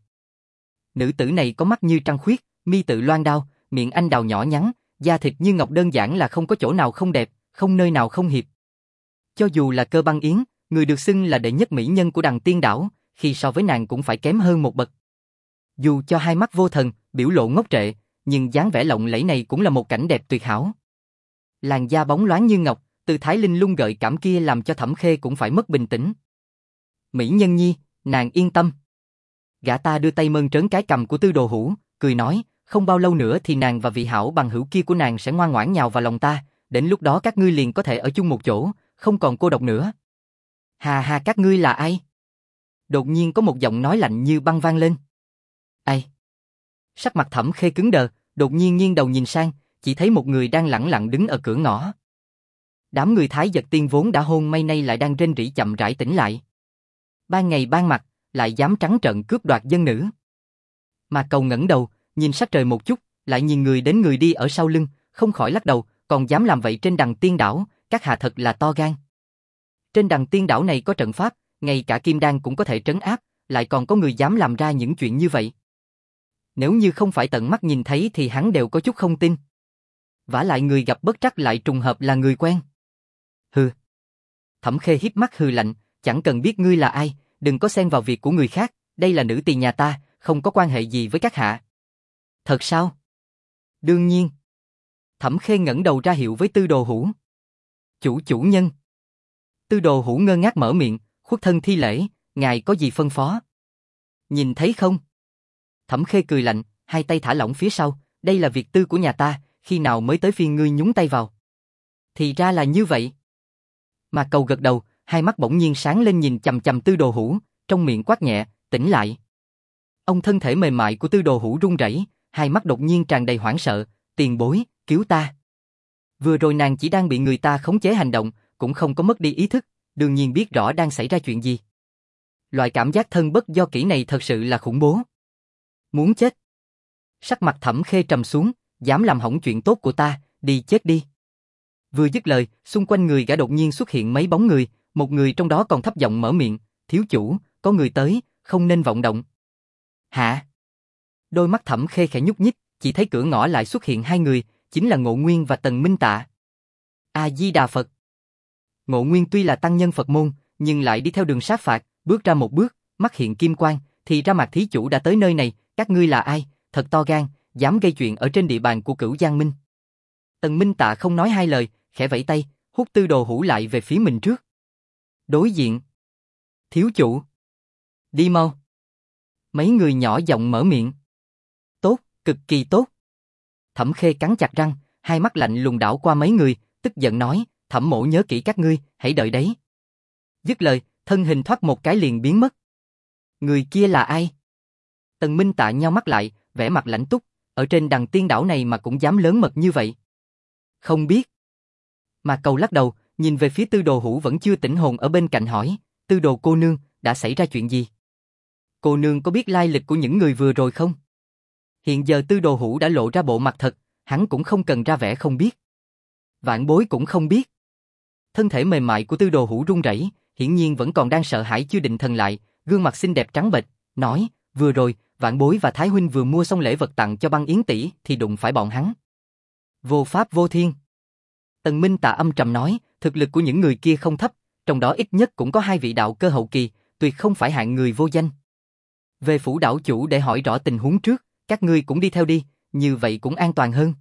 Nữ tử này có mắt như trăng khuyết, mi tự loan đao, miệng anh đào nhỏ nhắn, da thịt như ngọc, đơn giản là không có chỗ nào không đẹp, không nơi nào không hiệp. Cho dù là Cơ Băng Yến, người được xưng là đệ nhất mỹ nhân của Đằng Tiên Đảo, khi so với nàng cũng phải kém hơn một bậc. Dù cho hai mắt vô thần, biểu lộ ngốc trệ, nhưng dáng vẻ lộng lẫy này cũng là một cảnh đẹp tuyệt hảo. Làn da bóng loáng như ngọc, tư thái linh lung gợi cảm kia làm cho Thẩm Khê cũng phải mất bình tĩnh. Mỹ nhân nhi, nàng yên tâm. Gã ta đưa tay mơn trớn cái cằm của Tư Đồ Hữu, cười nói, không bao lâu nữa thì nàng và vị hảo bằng hữu kia của nàng sẽ ngoan ngoãn nhào vào lòng ta, đến lúc đó các ngươi liền có thể ở chung một chỗ, không còn cô độc nữa. Hà hà, các ngươi là ai? Đột nhiên có một giọng nói lạnh như băng vang lên. Ai? Sắc mặt Thẩm Khê cứng đờ, đột nhiên nghiêng đầu nhìn sang, chỉ thấy một người đang lẳng lặng đứng ở cửa ngõ. Đám người Thái Giật Tiên vốn đã hôn mây nay lại đang rên rỉ chậm rãi tỉnh lại. Ban ngày ban mặt, lại dám trắng trợn cướp đoạt dân nữ. Mà Cầu ngẩng đầu, nhìn sắc trời một chút, lại nhìn người đến người đi ở sau lưng, không khỏi lắc đầu, còn dám làm vậy trên Đằng Tiên Đảo, các hạ thật là to gan. Trên Đằng Tiên Đảo này có trận pháp, ngay cả Kim Đan cũng có thể trấn áp, lại còn có người dám làm ra những chuyện như vậy. Nếu như không phải tận mắt nhìn thấy thì hắn đều có chút không tin. Vả lại người gặp bất trắc lại trùng hợp là người quen. Hừ. Thẩm Khê híp mắt hừ lạnh, chẳng cần biết ngươi là ai, đừng có xen vào việc của người khác, đây là nữ tỳ nhà ta, không có quan hệ gì với các hạ. Thật sao? Đương nhiên. Thẩm Khê ngẩng đầu ra hiệu với Tư Đồ Hữu. Chủ nhân. Tư Đồ Hữu ngơ ngác mở miệng, khuất thân thi lễ, ngài có gì phân phó? Nhìn thấy không? Thẩm Khê cười lạnh, hai tay thả lỏng phía sau, đây là việc tư của nhà ta, khi nào mới tới phiên ngươi nhúng tay vào? Thì ra là như vậy. Mà Cầu gật đầu, hai mắt bỗng nhiên sáng lên nhìn chằm chằm Tư Đồ Hữu, trong miệng quát nhẹ, tỉnh lại. Ông thân thể mềm mại của Tư Đồ Hữu run rẩy, hai mắt đột nhiên tràn đầy hoảng sợ, tiền bối, cứu ta. Vừa rồi nàng chỉ đang bị người ta khống chế hành động, cũng không có mất đi ý thức, đương nhiên biết rõ đang xảy ra chuyện gì. Loại cảm giác thân bất do kỹ này thật sự là khủng bố. Muốn chết. Sắc mặt Thẩm Khê trầm xuống, dám làm hỏng chuyện tốt của ta, đi chết đi. Vừa dứt lời, xung quanh người gã đột nhiên xuất hiện mấy bóng người, một người trong đó còn thấp giọng mở miệng, thiếu chủ, có người tới, không nên vọng động. Hả? Đôi mắt Thẩm Khê khẽ nhúc nhích, chỉ thấy cửa ngõ lại xuất hiện hai người, chính là Ngộ Nguyên và Tần Minh Tạ. A-di-đà Phật. Ngộ Nguyên tuy là tăng nhân Phật môn, nhưng lại đi theo đường sát phạt, bước ra một bước, mắt hiện kim quang, thì ra Mạc thí chủ đã tới nơi này, các ngươi là ai, thật to gan, dám gây chuyện ở trên địa bàn của Cửu Giang Minh. Tần Minh Tạ không nói hai lời, khẽ vẫy tay, hút Tư Đồ Hữu lại về phía mình trước. Đối diện. Thiếu chủ. Đi mau. Mấy người nhỏ giọng mở miệng. Tốt, cực kỳ tốt. Thẩm Khê cắn chặt răng, hai mắt lạnh lùng đảo qua mấy người, tức giận nói, Thẩm mỗ nhớ kỹ các ngươi, hãy đợi đấy. Dứt lời, thân hình thoát một cái liền biến mất. Người kia là ai? Tần Minh Tạ nheo mắt lại, vẻ mặt lạnh túc, ở trên Đằng Tiên Đảo này mà cũng dám lớn mật như vậy. Không biết. Mà Cầu lắc đầu, nhìn về phía Tư Đồ Hữu vẫn chưa tỉnh hồn ở bên cạnh hỏi, Tư Đồ cô nương, đã xảy ra chuyện gì? Cô nương có biết lai lịch của những người vừa rồi không? Hiện giờ Tư Đồ Hữu đã lộ ra bộ mặt thật, hắn cũng không cần ra vẻ không biết. Vạn bối cũng không biết. Thân thể mềm mại của Tư Đồ Hữu run rẩy, hiển nhiên vẫn còn đang sợ hãi chưa định thần lại, gương mặt xinh đẹp trắng bệch, nói, vừa rồi, vạn bối và Thái huynh vừa mua xong lễ vật tặng cho Băng Yến tỷ thì đụng phải bọn hắn. Vô pháp vô thiên. Tần Minh Tạ âm trầm nói, thực lực của những người kia không thấp, trong đó ít nhất cũng có hai vị đạo cơ hậu kỳ, tuyệt không phải hạng người vô danh. Về phủ đảo chủ để hỏi rõ tình huống trước, các ngươi cũng đi theo đi, như vậy cũng an toàn hơn.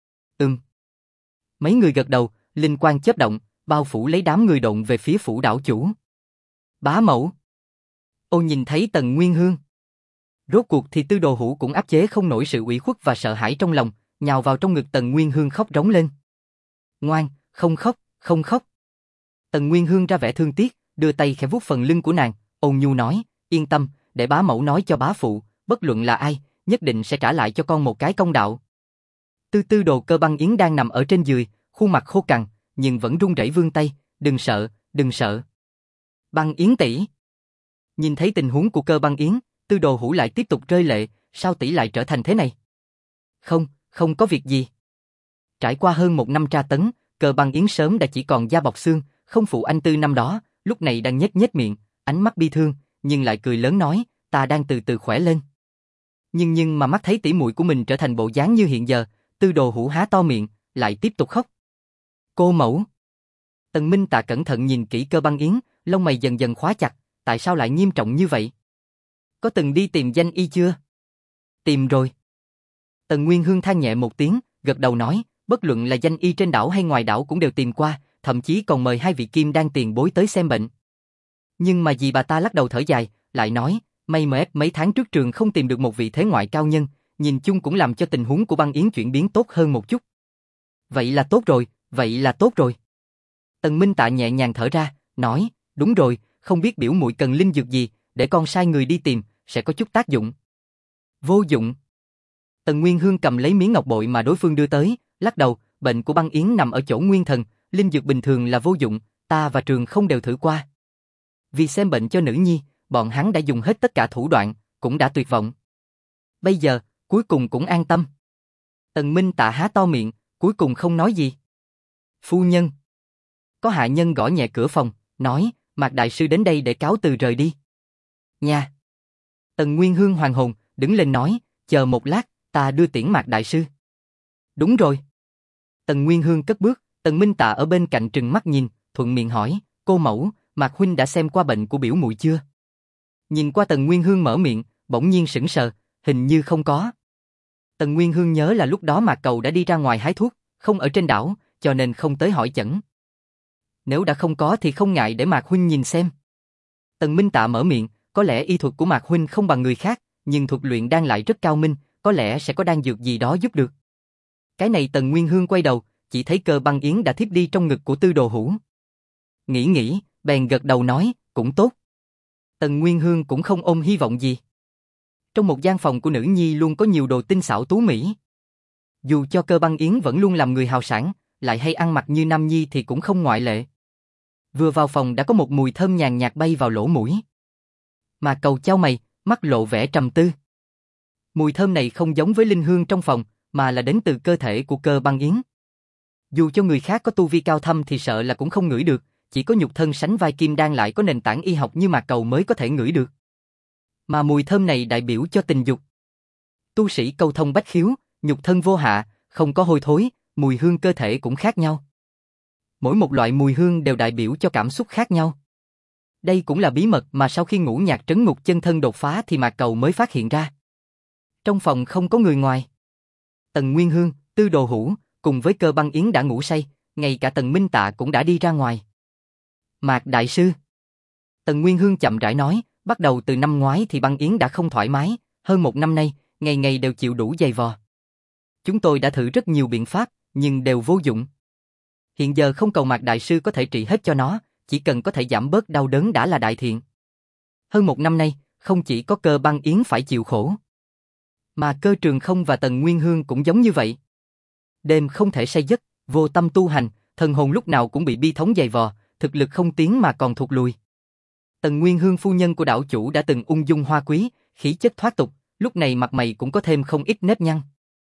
Mấy người gật đầu, linh quang chớp động, bao phủ lấy đám người độn về phía phủ đảo chủ. Bá mẫu. Ô nhìn thấy Tần Nguyên Hương. Rốt cuộc thì Tư Đồ Hữu cũng áp chế không nổi sự ủy khuất và sợ hãi trong lòng, nhào vào trong ngực Tần Nguyên Hương khóc rống lên. Ngoan, không khóc, không khóc. Tần Nguyên Hương ra vẻ thương tiếc, đưa tay khẽ vuốt phần lưng của nàng, ôn nhu nói, yên tâm, để bá mẫu nói cho bá phụ, bất luận là ai, nhất định sẽ trả lại cho con một cái công đạo. Tư Đồ Cơ Băng Yến đang nằm ở trên giường, khuôn mặt khô cằn, nhưng vẫn run rẩy vươn tay, đừng sợ, đừng sợ. Băng Yến tỷ. Nhìn thấy tình huống của Cơ Băng Yến, Tư Đồ Hữu lại tiếp tục rơi lệ, sao tỷ lại trở thành thế này? Không có việc gì. Trải qua hơn một năm tra tấn, Cơ Băng Yến sớm đã chỉ còn da bọc xương, không phụ anh Tư năm đó, lúc này đang nhếch nhếch miệng, ánh mắt bi thương, nhưng lại cười lớn nói, ta đang từ từ khỏe lên. Nhưng mà mắt thấy tỷ muội của mình trở thành bộ dáng như hiện giờ, Tư Đồ Hữu há to miệng, lại tiếp tục khóc. Cô mẫu. Tần Minh Tạ cẩn thận nhìn kỹ Cơ Băng Yến, lông mày dần dần khóa chặt, tại sao lại nghiêm trọng như vậy? Có từng đi tìm danh y chưa? Tìm rồi. Tần Nguyên Hương than nhẹ một tiếng, gật đầu nói, bất luận là danh y trên đảo hay ngoài đảo cũng đều tìm qua, thậm chí còn mời 2 vị kim đan tiền bối tới xem bệnh. Nhưng mà dì bà ta lắc đầu thở dài, lại nói, may mà mấy tháng trước trường không tìm được một vị thế ngoại cao nhân, nhìn chung cũng làm cho tình huống của băng yến chuyển biến tốt hơn một chút. Vậy là tốt rồi, vậy là tốt rồi. Tần Minh Tạ nhẹ nhàng thở ra, nói, đúng rồi, không biết biểu muội cần linh dược gì, để con sai người đi tìm, sẽ có chút tác dụng. Vô dụng. Tần Nguyên Hương cầm lấy miếng ngọc bội mà đối phương đưa tới, lắc đầu, bệnh của băng yến nằm ở chỗ nguyên thần, linh dược bình thường là vô dụng, ta và trường không đều thử qua. Vì xem bệnh cho nữ nhi, bọn hắn đã dùng hết tất cả thủ đoạn, cũng đã tuyệt vọng. Bây giờ, cuối cùng cũng an tâm. Tần Minh Tạ há to miệng, cuối cùng không nói gì. Phu nhân. Có hạ nhân gõ nhẹ cửa phòng, nói, Mạc đại sư đến đây để cáo từ rời đi. Nha. Tần Nguyên Hương hoàng hồn, đứng lên nói, chờ một lát, ta đưa tiễn Mạc đại sư. Đúng rồi. Tần Nguyên Hương cất bước, Tần Minh Tạ ở bên cạnh trừng mắt nhìn, thuận miệng hỏi, cô mẫu, Mạc huynh đã xem qua bệnh của biểu muội chưa? Nhìn qua Tần Nguyên Hương mở miệng, bỗng nhiên sững sờ, hình như không có. Tần Nguyên Hương nhớ là lúc đó Mạc Cầu đã đi ra ngoài hái thuốc, không ở trên đảo, cho nên không tới hỏi chẩn. Nếu đã không có thì không ngại để Mạc huynh nhìn xem. Tần Minh Tạ mở miệng, có lẽ y thuật của Mạc huynh không bằng người khác, nhưng thuật luyện đan lại rất cao minh, có lẽ sẽ có đan dược gì đó giúp được. Cái này Tần Nguyên Hương quay đầu, chỉ thấy Cơ Băng Yến đã thiếp đi trong ngực của Tư Đồ Hữu. Nghĩ, bèn gật đầu nói, cũng tốt. Tần Nguyên Hương cũng không ôm hy vọng gì. Trong một gian phòng của nữ nhi luôn có nhiều đồ tinh xảo tú mỹ. Dù cho Cơ Băng Yến vẫn luôn làm người hào sảng, lại hay ăn mặc như nam nhi thì cũng không ngoại lệ. Vừa vào phòng đã có một mùi thơm nhàn nhạt bay vào lỗ mũi. Mà Cầu chau mày, mắt lộ vẻ trầm tư. Mùi thơm này không giống với linh hương trong phòng, mà là đến từ cơ thể của Cơ Băng Yến. Dù cho người khác có tu vi cao thâm thì sợ là cũng không ngửi được, chỉ có nhục thân sánh vai kim đan lại có nền tảng y học như Mạc Cầu mới có thể ngửi được. Mà mùi thơm này đại biểu cho tình dục. Tu sĩ câu thông bách khiếu, nhục thân vô hạ, không có hôi thối, mùi hương cơ thể cũng khác nhau. Mỗi một loại mùi hương đều đại biểu cho cảm xúc khác nhau. Đây cũng là bí mật mà sau khi ngũ nhạc trấn ngục chân thân đột phá thì Mạc Cầu mới phát hiện ra. Trong phòng không có người ngoài. Tần Nguyên Hương, Tư Đồ Hữu, cùng với Cơ Băng Yến đã ngủ say, ngay cả Tần Minh Tạ cũng đã đi ra ngoài. Mạc đại sư. Tần Nguyên Hương chậm rãi nói, bắt đầu từ năm ngoái thì Băng Yến đã không thoải mái, hơn một năm nay, ngày ngày đều chịu đủ giày vò. Chúng tôi đã thử rất nhiều biện pháp, nhưng đều vô dụng. Hiện giờ không cầu Mạc đại sư có thể trị hết cho nó, chỉ cần có thể giảm bớt đau đớn đã là đại thiện. Hơn một năm nay, không chỉ có Cơ Băng Yến phải chịu khổ, mà Cơ Trường Không và Tần Nguyên Hương cũng giống như vậy. Đêm không thể say giấc, vô tâm tu hành, thần hồn lúc nào cũng bị bi thống giày vò, thực lực không tiến mà còn thụt lùi. Tần Nguyên Hương phu nhân của đảo chủ đã từng ung dung hoa quý, khí chất thoát tục, lúc này mặt mày cũng có thêm không ít nếp nhăn.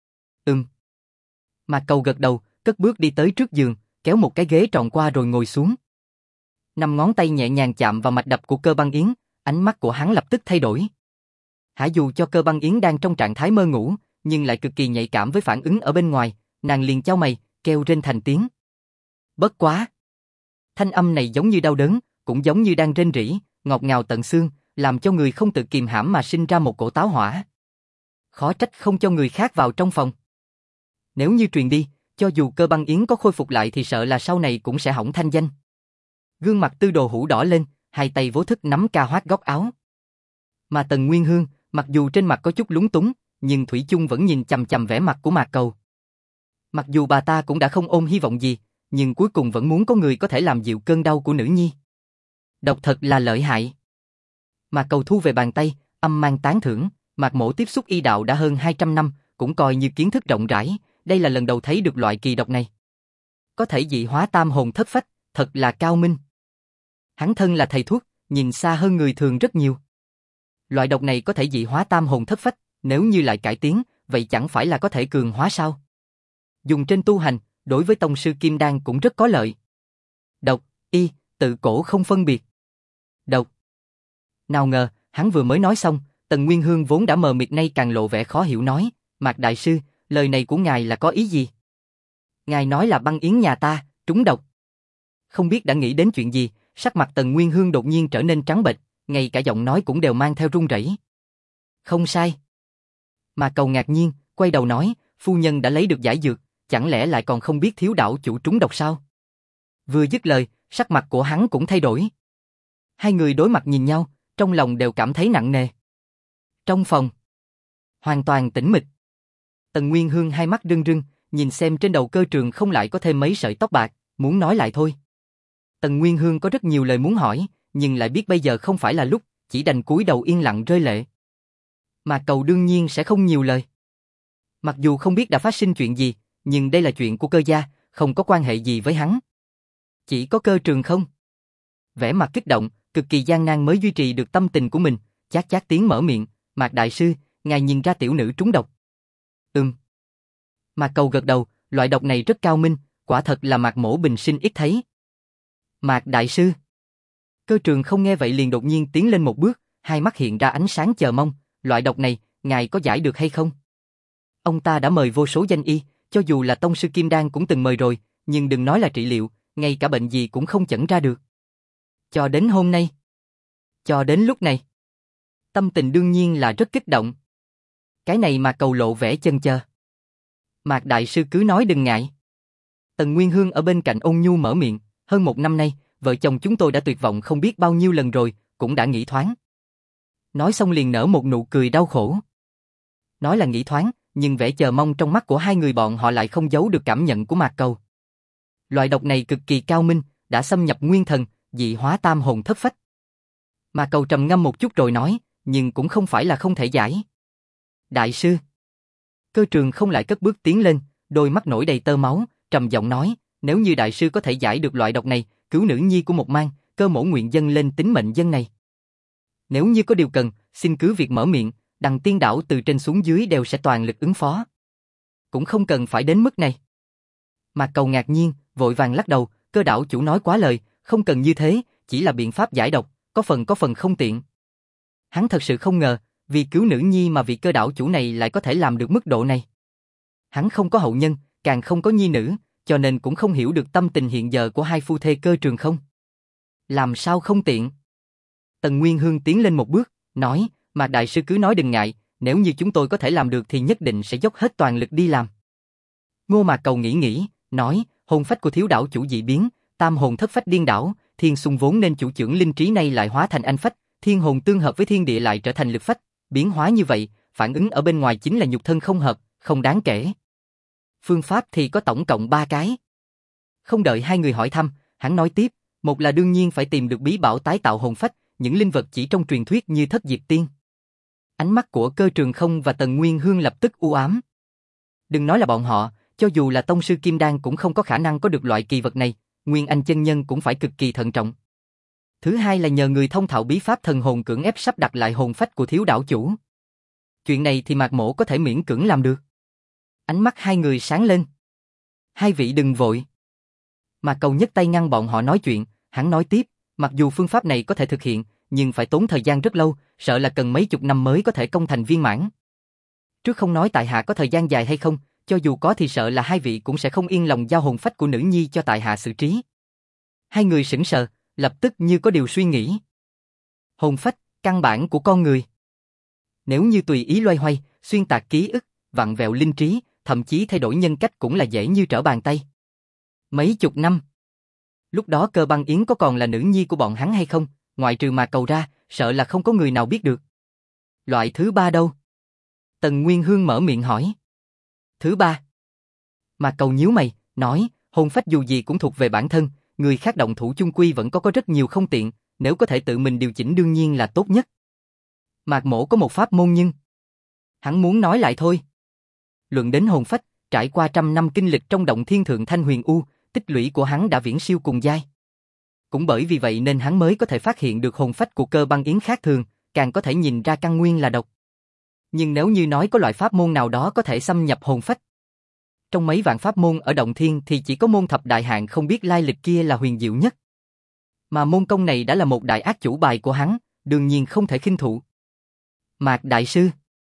Mạc Cầu gật đầu, cất bước đi tới trước giường, kéo một cái ghế tròn qua rồi ngồi xuống. Năm ngón tay nhẹ nhàng chạm vào mạch đập của Cơ Băng Yến, ánh mắt của hắn lập tức thay đổi. Dù cho Cơ Băng Yến đang trong trạng thái mơ ngủ, nhưng lại cực kỳ nhạy cảm với phản ứng ở bên ngoài, nàng liền chau mày, kêu rên thành tiếng. Bất quá! Thanh âm này giống như đau đớn, cũng giống như đang rên rỉ, ngọt ngào tận xương, làm cho người không tự kìm hãm mà sinh ra một cổ táo hỏa. Khó trách không cho người khác vào trong phòng. Nếu như truyền đi, cho dù Cơ Băng Yến có khôi phục lại thì sợ là sau này cũng sẽ hỏng thanh danh. Gương mặt Tư Đồ Hữu đỏ lên, hai tay vô thức nắm ca hoát góc áo. Mà Tần Nguyên Hương, mặc dù trên mặt có chút lúng túng, nhưng thủy chung vẫn nhìn chằm chằm vẻ mặt của Mạc Cầu. Mặc dù bà ta cũng đã không ôm hy vọng gì, nhưng cuối cùng vẫn muốn có người có thể làm dịu cơn đau của nữ nhi. Độc thật là lợi hại. Mạc Cầu thu về bàn tay, âm mang tán thưởng, Mạc Mỗ tiếp xúc y đạo đã hơn 200 năm, cũng coi như kiến thức rộng rãi, đây là lần đầu thấy được loại kỳ độc này. Có thể dị hóa tam hồn thất phách, thật là cao minh. Hắn thân là thầy thuốc, nhìn xa hơn người thường rất nhiều. Loại độc này có thể dị hóa tam hồn thất phách, nếu như lại cải tiến, vậy chẳng phải là có thể cường hóa sao? Dùng trên tu hành, đối với tông sư kim đan cũng rất có lợi. Độc, y, tự cổ không phân biệt. Độc. Nào ngờ, hắn vừa mới nói xong, Tần Nguyên Hương vốn đã mờ mịt nay càng lộ vẻ khó hiểu nói, Mạc đại sư, lời này của ngài là có ý gì? Ngài nói là Băng Yến nhà ta, trúng độc. Không biết đã nghĩ đến chuyện gì, sắc mặt Tần Nguyên Hương đột nhiên trở nên trắng bệch, ngay cả giọng nói cũng đều mang theo run rẩy. Không sai. Mà Cầu ngạc nhiên, quay đầu nói, phu nhân đã lấy được giải dược, chẳng lẽ lại còn không biết thiếu đảo chủ trúng độc sao? Vừa dứt lời, sắc mặt của hắn cũng thay đổi. Hai người đối mặt nhìn nhau, trong lòng đều cảm thấy nặng nề. Trong phòng, hoàn toàn tĩnh mịch. Tần Nguyên Hương hai mắt rưng rưng, nhìn xem trên đầu Cơ Trường không lại có thêm mấy sợi tóc bạc, muốn nói lại thôi. Tần Nguyên Hương có rất nhiều lời muốn hỏi, nhưng lại biết bây giờ không phải là lúc, chỉ đành cúi đầu yên lặng rơi lệ. Mà Cầu đương nhiên sẽ không nhiều lời. Mặc dù không biết đã phát sinh chuyện gì, nhưng đây là chuyện của Cơ gia, không có quan hệ gì với hắn. Chỉ có Cơ Trường không. Vẻ mặt kích động, cực kỳ gian nan mới duy trì được tâm tình của mình, chát chát tiếng mở miệng, Mạc đại sư, ngài nhìn ra tiểu nữ trúng độc. Mạc Cầu gật đầu, loại độc này rất cao minh, quả thật là Mạc mỗ bình sinh ít thấy. Mạc đại sư. Cơ Trường không nghe vậy liền đột nhiên tiến lên một bước, hai mắt hiện ra ánh sáng chờ mong, loại độc này, ngài có giải được hay không? Ông ta đã mời vô số danh y, cho dù là tông sư Kim Đan cũng từng mời rồi, nhưng đừng nói là trị liệu, ngay cả bệnh gì cũng không chẩn ra được. Cho đến hôm nay, cho đến lúc này, tâm tình đương nhiên là rất kích động. Cái này mà Cầu lộ vẻ chần chờ. Mạc đại sư cứ nói đừng ngại. Tần Nguyên Hương ở bên cạnh ôn nhu mở miệng, hơn một năm nay, vợ chồng chúng tôi đã tuyệt vọng không biết bao nhiêu lần rồi, cũng đã nghĩ thoáng. Nói xong liền nở một nụ cười đau khổ. Nói là nghĩ thoáng, nhưng vẻ chờ mong trong mắt của hai người bọn họ lại không giấu được cảm nhận của Mạc Cầu. Loại độc này cực kỳ cao minh, đã xâm nhập nguyên thần, dị hóa tam hồn thất phách. Mạc Cầu trầm ngâm một chút rồi nói, nhưng cũng không phải là không thể giải. Đại sư. Cơ Trường không lại cất bước tiến lên, đôi mắt nổi đầy tơ máu, trầm giọng nói, nếu như đại sư có thể giải được loại độc này, cứu nữ nhi của một mang, cơ mổ nguyện dâng lên tính mệnh dân này. Nếu như có điều cần, xin cứ việc mở miệng, Đằng Tiên đảo từ trên xuống dưới đều sẽ toàn lực ứng phó. Cũng không cần phải đến mức này. Mạc Cầu ngạc nhiên, vội vàng lắc đầu, Cơ đảo chủ nói quá lời, không cần như thế, chỉ là biện pháp giải độc, có phần không tiện. Hắn thật sự không ngờ, vì cứu nữ nhi mà vị Cơ đảo chủ này lại có thể làm được mức độ này. Hắn không có hậu nhân, càng không có nhi nữ, cho nên cũng không hiểu được tâm tình hiện giờ của hai phu thê Cơ Trường không. Làm sao không tiện? Tần Nguyên Hương tiến lên một bước, nói, Mạc đại sư cứ nói đừng ngại, nếu như chúng tôi có thể làm được thì nhất định sẽ dốc hết toàn lực đi làm. Ngô Mạc Cầu nghĩ, nói, hồn phách của thiếu đảo chủ dị biến, tam hồn thất phách điên đảo, thiên xung vốn nên chủ trưởng linh trí này lại hóa thành anh phách, thiên hồn tương hợp với thiên địa lại trở thành lực phách, biến hóa như vậy, phản ứng ở bên ngoài chính là nhục thân không hợp, không đáng kể. Phương pháp thì có tổng cộng 3 cái. Không đợi hai người hỏi thăm, hắn nói tiếp, một là đương nhiên phải tìm được bí bảo tái tạo hồn phách, những linh vật chỉ trong truyền thuyết như Thất Diệp Tiên. Ánh mắt của Cơ Trường không và Tần Nguyên Hương lập tức u ám. Đừng nói là bọn họ, cho dù là tông sư Kim Đan cũng không có khả năng có được loại kỳ vật này, Nguyên Anh chân nhân cũng phải cực kỳ thận trọng. Thứ hai là nhờ người thông thạo bí pháp thần hồn cưỡng ép sắp đặt lại hồn phách của thiếu đảo chủ. Chuyện này thì Mạc mỗ có thể miễn cưỡng làm được. Ánh mắt hai người sáng lên. Hai vị đừng vội. Mạc Cầu nhấc tay ngăn bọn họ nói chuyện, hắn nói tiếp, mặc dù phương pháp này có thể thực hiện, nhưng phải tốn thời gian rất lâu, sợ là cần mấy chục năm mới có thể công thành viên mãn. Trước không nói tại hạ có thời gian dài hay không, cho dù có thì sợ là hai vị cũng sẽ không yên lòng giao hồn phách của nữ nhi cho tại hạ xử trí. Hai người sững sờ, lập tức như có điều suy nghĩ. Hồn phách, căn bản của con người. Nếu như tùy ý loay hoay, xuyên tạc ký ức, vặn vẹo linh trí, thậm chí thay đổi nhân cách cũng là dễ như trở bàn tay. Mấy chục năm. Lúc đó Cơ Băng Yến có còn là nữ nhi của bọn hắn hay không, ngoại trừ Mạc Cầu ra, sợ là không có người nào biết được. Loại thứ ba đâu? Tần Nguyên Hương mở miệng hỏi. Thứ ba. Mạc Cầu nhíu mày, nói, hồn phách dù gì cũng thuộc về bản thân, người khác động thủ chung quy vẫn có rất nhiều không tiện, nếu có thể tự mình điều chỉnh đương nhiên là tốt nhất. Mạc mỗ có một pháp môn nhưng... Hắn muốn nói lại thôi. Luận đến hồn phách, trải qua trăm năm kinh lịch trong động thiên thượng thanh huyền u, tích lũy của hắn đã viễn siêu cùng giai. Cũng bởi vì vậy nên hắn mới có thể phát hiện được hồn phách của Cơ Băng Yến khác thường, càng có thể nhìn ra căn nguyên là độc. Nhưng nếu như nói có loại pháp môn nào đó có thể xâm nhập hồn phách, trong mấy vạn pháp môn ở động thiên thì chỉ có môn thập đại hạng không biết lai lịch kia là huyền diệu nhất. Mà môn công này đã là một đại ác chủ bài của hắn, đương nhiên không thể khinh thụ. Mạc đại sư.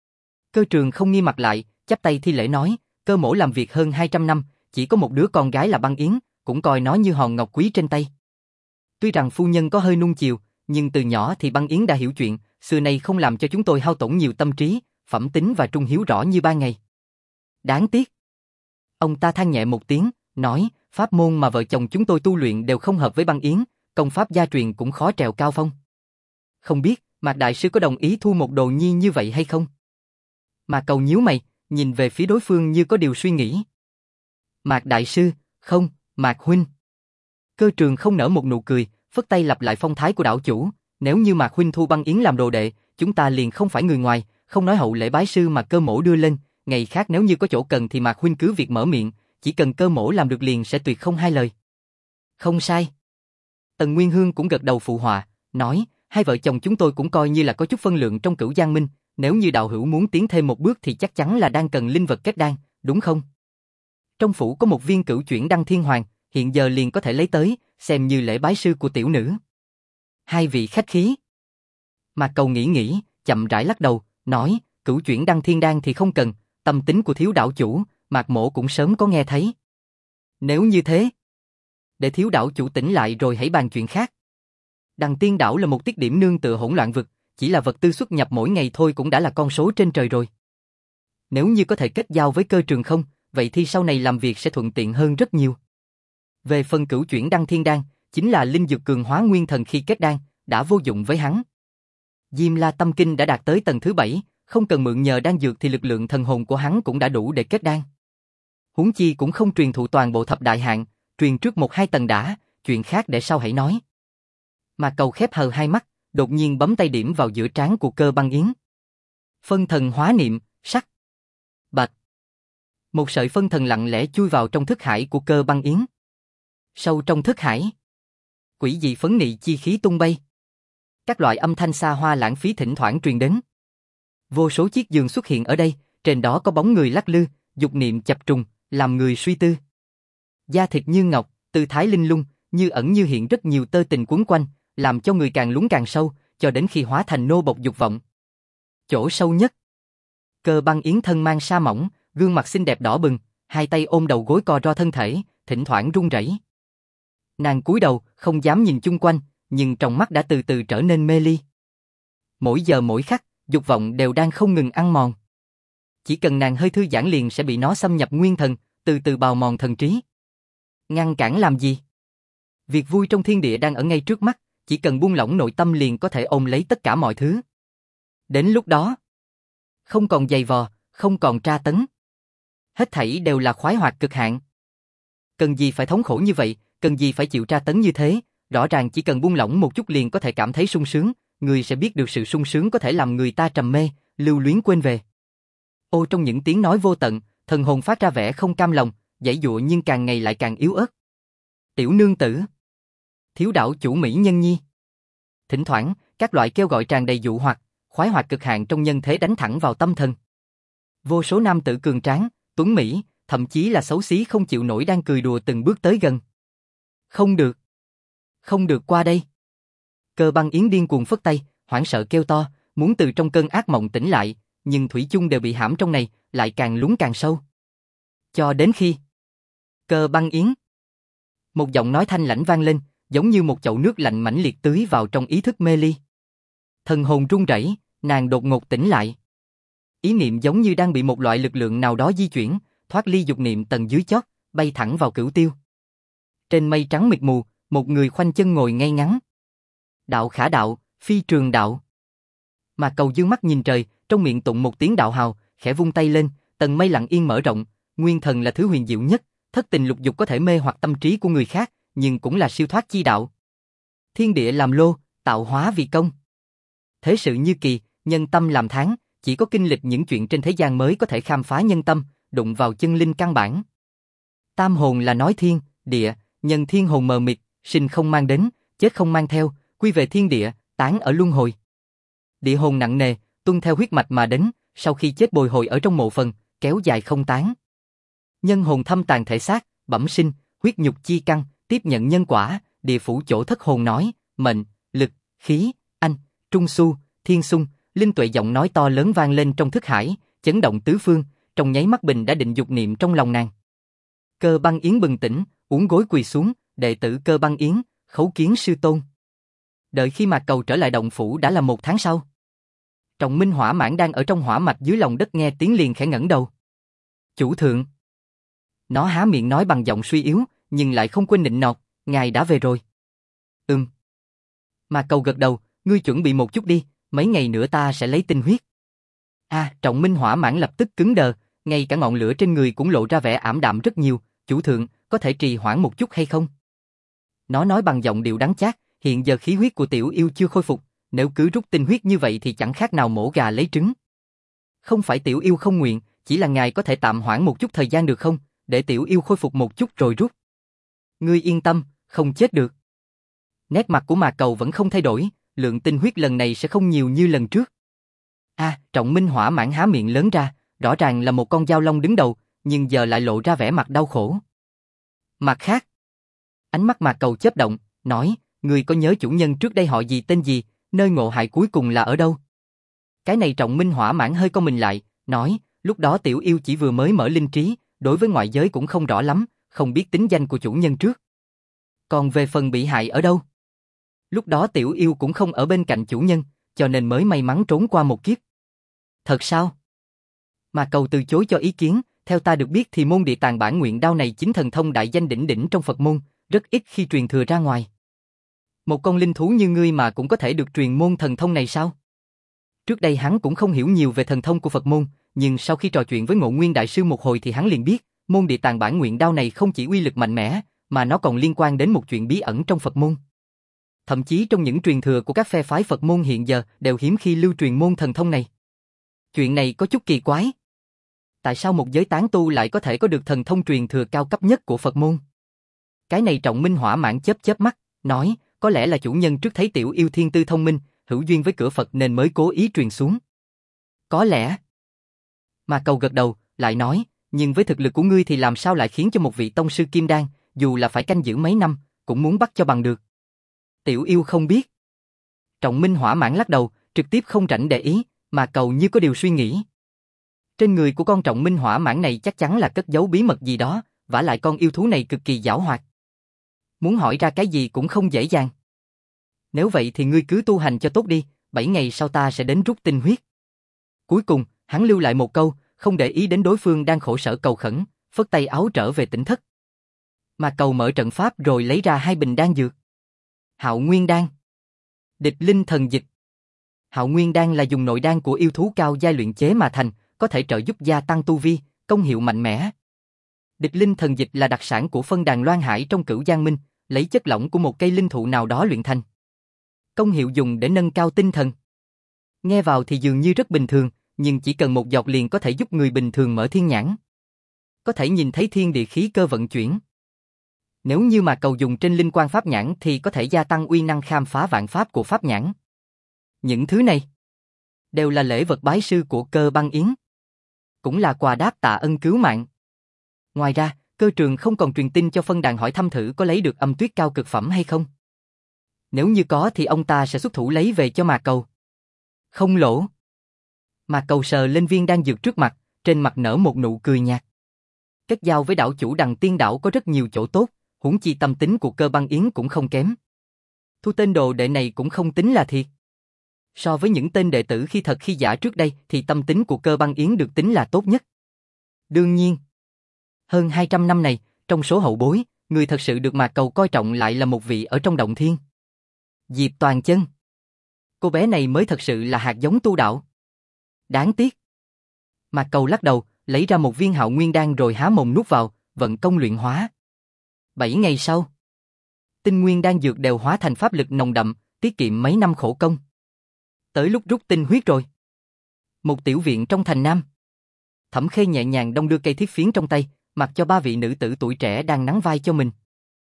Cơ Trường không nghi mặt lại, chắp tay thi lễ nói, Cơ mỗ làm việc hơn 200 năm, chỉ có một đứa con gái là Băng Yến, cũng coi nó như hòn ngọc quý trên tay. Tuy rằng phu nhân có hơi nuông chiều, nhưng từ nhỏ thì Băng Yến đã hiểu chuyện, xưa nay không làm cho chúng tôi hao tổn nhiều tâm trí, phẩm tính và trung hiếu rõ như ban ngày. Đáng tiếc. Ông ta than nhẹ một tiếng, nói, pháp môn mà vợ chồng chúng tôi tu luyện đều không hợp với Băng Yến, công pháp gia truyền cũng khó trèo cao phong. Không biết, Mạc Đại Sư có đồng ý thu một đồ nhi như vậy hay không? Mạc Cầu nhíu mày, nhìn về phía đối phương như có điều suy nghĩ. Mạc Đại Sư, không, Mạc Huynh. Cơ Trường không nở một nụ cười, phất tay lặp lại phong thái của đảo chủ, nếu như Mạc Huynh thu Băng Yến làm đồ đệ, chúng ta liền không phải người ngoài, không nói hậu lễ bái sư mà Cơ Mỗ đưa lên, ngày khác nếu như có chỗ cần thì Mạc Huynh cứ việc mở miệng, chỉ cần Cơ Mỗ làm được liền sẽ tuyệt không hai lời. Không sai. Tần Nguyên Hương cũng gật đầu phụ họa, nói, hai vợ chồng chúng tôi cũng coi như là có chút phân lượng trong Cửu Giang Minh, nếu như đạo hữu muốn tiến thêm một bước thì chắc chắn là đang cần linh vật kết đan, đúng không? Trong phủ có một viên Cửu Chuyển Đăng Thiên Hoàng, hiện giờ liền có thể lấy tới, xem như lễ bái sư của tiểu nữ. Hai vị khách khí. Mạc Cầu nghĩ, chậm rãi lắc đầu, nói, Cửu Chuyển Đăng Thiên Đan thì không cần, tâm tính của thiếu đảo chủ, Mạc Mỗ cũng sớm có nghe thấy. Nếu như thế, để thiếu đảo chủ tỉnh lại rồi hãy bàn chuyện khác. Đằng Tiên đảo là một tiết điểm nương tựa hỗn loạn vực, chỉ là vật tư xuất nhập mỗi ngày thôi cũng đã là con số trên trời rồi. Nếu như có thể kết giao với Cơ Trường không, vậy thì sau này làm việc sẽ thuận tiện hơn rất nhiều. Về phần Cửu Chuyển Đăng Thiên Đan, chính là linh dược cường hóa nguyên thần khi kết đan, đã vô dụng với hắn. Diêm La Tâm Kinh đã đạt tới tầng thứ 7, không cần mượn nhờ đan dược thì lực lượng thần hồn của hắn cũng đã đủ để kết đan. Huống chi cũng không truyền thụ toàn bộ thập đại hạng, truyền trước 1-2 tầng đã, chuyện khác để sau hãy nói. Mà Cầu khép hờ hai mắt, đột nhiên bấm tay điểm vào giữa trán của Cơ Băng Yến. Phân thần hóa niệm, sắc. Bạch. Một sợi phân thần lặng lẽ chui vào trong thức hải của Cơ Băng Yến. Sâu trong thức hải, quỷ dị phấn nị chi khí tung bay. Các loại âm thanh xa hoa lãng phí thỉnh thoảng truyền đến. Vô số chiếc giường xuất hiện ở đây, trên đó có bóng người lắc lư, dục niệm chập trùng, làm người suy tư. Da thịt như ngọc, tư thái linh lung, như ẩn như hiện rất nhiều tơ tình quấn quanh, làm cho người càng lún càng sâu, cho đến khi hóa thành nô bộc dục vọng. Chỗ sâu nhất, Cơ Băng Yến thân mang sa mỏng, gương mặt xinh đẹp đỏ bừng, hai tay ôm đầu gối co ro thân thể, thỉnh thoảng run rẩy. Nàng cúi đầu, không dám nhìn chung quanh, nhưng trong mắt đã từ từ trở nên mê ly. Mỗi giờ mỗi khắc, dục vọng đều đang không ngừng ăn mòn. Chỉ cần nàng hơi thư giãn liền sẽ bị nó xâm nhập nguyên thần, từ từ bào mòn thần trí. Ngăn cản làm gì? Việc vui trong thiên địa đang ở ngay trước mắt, chỉ cần buông lỏng nội tâm liền có thể ôm lấy tất cả mọi thứ. Đến lúc đó, không còn giày vò, không còn tra tấn. Hết thảy đều là khoái hoạt cực hạn. Cần gì phải thống khổ như vậy, cần gì phải chịu tra tấn như thế, rõ ràng chỉ cần buông lỏng một chút liền có thể cảm thấy sung sướng, người sẽ biết được sự sung sướng có thể làm người ta trầm mê, lưu luyến quên về. Ô trong những tiếng nói vô tận, thần hồn phát ra vẻ không cam lòng, giãy giụa nhưng càng ngày lại càng yếu ớt. Tiểu nương tử, thiếu đảo chủ mỹ nhân nhi. Thỉnh thoảng, các loại kêu gọi tràn đầy dụ hoặc, khoái hoạt cực hạn trong nhân thế đánh thẳng vào tâm thần. Vô số nam tử cường tráng, tuấn mỹ, thậm chí là xấu xí không chịu nổi đang cười đùa từng bước tới gần. Không được. Không được qua đây. Cơ Băng Yến điên cuồng phất tay, hoảng sợ kêu to, muốn từ trong cơn ác mộng tỉnh lại, nhưng thủy chung đều bị hãm trong này, lại càng lún càng sâu. Cho đến khi Cơ Băng Yến. Một giọng nói thanh lãnh vang lên, giống như một chậu nước lạnh mãnh liệt tưới vào trong ý thức mê ly. Thần hồn run rẩy, nàng đột ngột tỉnh lại. Ý niệm giống như đang bị một loại lực lượng nào đó di chuyển, thoát ly dục niệm tầng dưới chót, bay thẳng vào cửu tiêu. Trên mây trắng mịt mù, một người khoanh chân ngồi ngay ngắn. Đạo khả đạo, phi trường đạo. Mà Cầu dương mắt nhìn trời, trong miệng tụng một tiếng đạo hào, khẽ vung tay lên, tầng mây lặng yên mở rộng, nguyên thần là thứ huyền diệu nhất, thất tình lục dục có thể mê hoặc tâm trí của người khác, nhưng cũng là siêu thoát chi đạo. Thiên địa làm lô, tạo hóa vì công. Thế sự như kỳ, nhân tâm làm tháng, chỉ có kinh lịch những chuyện trên thế gian mới có thể khám phá nhân tâm, đụng vào chân linh căn bản. Tam hồn là nói thiên, địa, nhân thiên hồn mờ mịt, sinh không mang đến, chết không mang theo, quy về thiên địa, tán ở luân hồi. Địa hồn nặng nề, tuân theo huyết mạch mà đến, sau khi chết bồi hồi ở trong mộ phần, kéo dài không tán. Nhân hồn thâm tàn thể xác, bẩm sinh, huyết nhục chi căn, tiếp nhận nhân quả, địa phủ chỗ thất hồn nói, mệnh, lực, khí, anh, trung su, thiên xung, linh tuệ giọng nói to lớn vang lên trong thức hải, chấn động tứ phương, trong nháy mắt bình đã định dục niệm trong lòng nàng. Cơ Băng Yến bừng tỉnh, uốn gối quỳ xuống, đệ tử Cơ Băng Yến, Khấu kiến sư tôn. Đợi khi Mạc Cầu trở lại động phủ đã là 1 tháng sau. Trọng Minh hỏa mãng đang ở trong hỏa mạch dưới lòng đất nghe tiếng liền khẽ ngẩng đầu. Chủ thượng. Nó há miệng nói bằng giọng suy yếu, nhưng lại không quên nịnh nọt, ngài đã về rồi. Mạc Cầu gật đầu, ngươi chuẩn bị một chút đi, mấy ngày nữa ta sẽ lấy tinh huyết. Trọng Minh hỏa mãng lập tức cứng đờ, ngay cả ngọn lửa trên người cũng lộ ra vẻ ảm đạm rất nhiều, chủ thượng, có thể trì hoãn một chút hay không? Nó nói bằng giọng điệu đắng chát, hiện giờ khí huyết của tiểu yêu chưa khôi phục, nếu cứ rút tinh huyết như vậy thì chẳng khác nào mổ gà lấy trứng. Không phải tiểu yêu không nguyện, chỉ là ngài có thể tạm hoãn một chút thời gian được không, để tiểu yêu khôi phục một chút rồi rút. Ngươi yên tâm, không chết được. Nét mặt của Mạc Cầu vẫn không thay đổi, lượng tinh huyết lần này sẽ không nhiều như lần trước. Trọng Minh hỏa mãng há miệng lớn ra, rõ ràng là một con dao long đứng đầu, nhưng giờ lại lộ ra vẻ mặt đau khổ. Mặt khác, ánh mắt Mạc Cầu chớp động, nói, ngươi có nhớ chủ nhân trước đây họ gì tên gì, nơi ngộ hại cuối cùng là ở đâu? Cái này Trọng Minh hỏa mãng hơi cau mình lại, nói, lúc đó tiểu yêu chỉ vừa mới mở linh trí, đối với ngoại giới cũng không rõ lắm, không biết tính danh của chủ nhân trước. Còn về phần bị hại ở đâu? Lúc đó tiểu yêu cũng không ở bên cạnh chủ nhân, cho nên mới may mắn trốn qua một kiếp. Thật sao? Mạc Cầu từ chối cho ý kiến, theo ta được biết thì môn địa tàng bản nguyện đao này chính thần thông đại danh đỉnh đỉnh trong Phật môn, rất ít khi truyền thừa ra ngoài. Một con linh thú như ngươi mà cũng có thể được truyền môn thần thông này sao? Trước đây hắn cũng không hiểu nhiều về thần thông của Phật môn, nhưng sau khi trò chuyện với Ngộ Nguyên Đại Sư một hồi thì hắn liền biết, môn địa tàng bản nguyện đao này không chỉ uy lực mạnh mẽ, mà nó còn liên quan đến một chuyện bí ẩn trong Phật môn. Thậm chí trong những truyền thừa của các phe phái Phật môn hiện giờ đều hiếm khi lưu truyền môn thần thông này. Chuyện này có chút kỳ quái. Tại sao một giới tán tu lại có thể có được thần thông truyền thừa cao cấp nhất của Phật môn? Cái này Trọng Minh hỏa mãng chớp chớp mắt, nói, có lẽ là chủ nhân trước thấy tiểu yêu thiên tư thông minh, hữu duyên với cửa Phật nên mới cố ý truyền xuống. Có lẽ. Mà Cầu gật đầu, lại nói, nhưng với thực lực của ngươi thì làm sao lại khiến cho một vị tông sư kim đan, dù là phải canh giữ mấy năm, cũng muốn bắt cho bằng được. Tiểu yêu không biết. Trọng Minh hỏa mãng lắc đầu, trực tiếp không rảnh để ý, mà Cầu như có điều suy nghĩ. Trên người của con Trọng Minh hỏa mãng này chắc chắn là cất giấu bí mật gì đó, vả lại con yêu thú này cực kỳ giảo hoạt. Muốn hỏi ra cái gì cũng không dễ dàng. Nếu vậy thì ngươi cứ tu hành cho tốt đi, 7 ngày sau ta sẽ đến rút tinh huyết. Cuối cùng, hắn lưu lại một câu, không để ý đến đối phương đang khổ sở cầu khẩn, phất tay áo trở về tỉnh thất. Mà Cầu mở trận pháp rồi lấy ra 2 bình đan dược. Hạo Nguyên đan, Địch Linh thần dịch. Hạo Nguyên đan là dùng nội đan của yêu thú cao giai luyện chế mà thành, có thể trợ giúp gia tăng tu vi, công hiệu mạnh mẽ. Địch Linh thần dịch là đặc sản của phân đàn Loan Hải trong Cửu Giang Minh, lấy chất lỏng của một cây linh thụ nào đó luyện thành. Công hiệu dùng để nâng cao tinh thần. Nghe vào thì dường như rất bình thường, nhưng chỉ cần một giọt liền có thể giúp người bình thường mở thiên nhãn. Có thể nhìn thấy thiên địa khí cơ vận chuyển. Nếu như mà Cầu dùng trên linh quan pháp nhãn thì có thể gia tăng uy năng khám phá vạn pháp của pháp nhãn. Những thứ này đều là lễ vật bái sư của Cơ Băng Yến, cũng là quà đáp tạ ân cứu mạng. Ngoài ra, Cơ Trường không còn truyền tin cho phân đàn hỏi thăm thử có lấy được âm tuyết cao cực phẩm hay không. Nếu như có thì ông ta sẽ xuất thủ lấy về cho Mạc Cầu. Không lỗ. Mạc Cầu sờ lên viên đan dược trước mặt, trên mặt nở một nụ cười nhạt. Kết giao với đảo chủ Đằng Tiên đảo có rất nhiều chỗ tốt, huống chi tâm tính của Cơ Băng Yến cũng không kém. Thu tên đồ đệ này cũng không tính là thiệt. So với những tên đệ tử khi thật khi giả trước đây thì tâm tính của Cơ Băng Yến được tính là tốt nhất. Đương nhiên, hơn 200 năm này, trong số hậu bối, người thật sự được Mạc Cầu coi trọng lại là một vị ở trong động thiên. Diệp Toàn Chân. Cô bé này mới thật sự là hạt giống tu đạo. Đáng tiếc. Mạc Cầu lắc đầu, lấy ra một viên Hạo Nguyên đan rồi há mồm nuốt vào, vận công luyện hóa. 7 ngày sau, tinh nguyên đan dược đều hóa thành pháp lực nồng đậm, tiết kiệm mấy năm khổ công. Tới lúc rút tinh huyết rồi. Một tiểu viện trong thành Nam. Thẩm Khê nhẹ nhàng đong đưa cây thiết phiến trong tay, mặc cho 3 vị nữ tử tuổi trẻ đang nắn vai cho mình.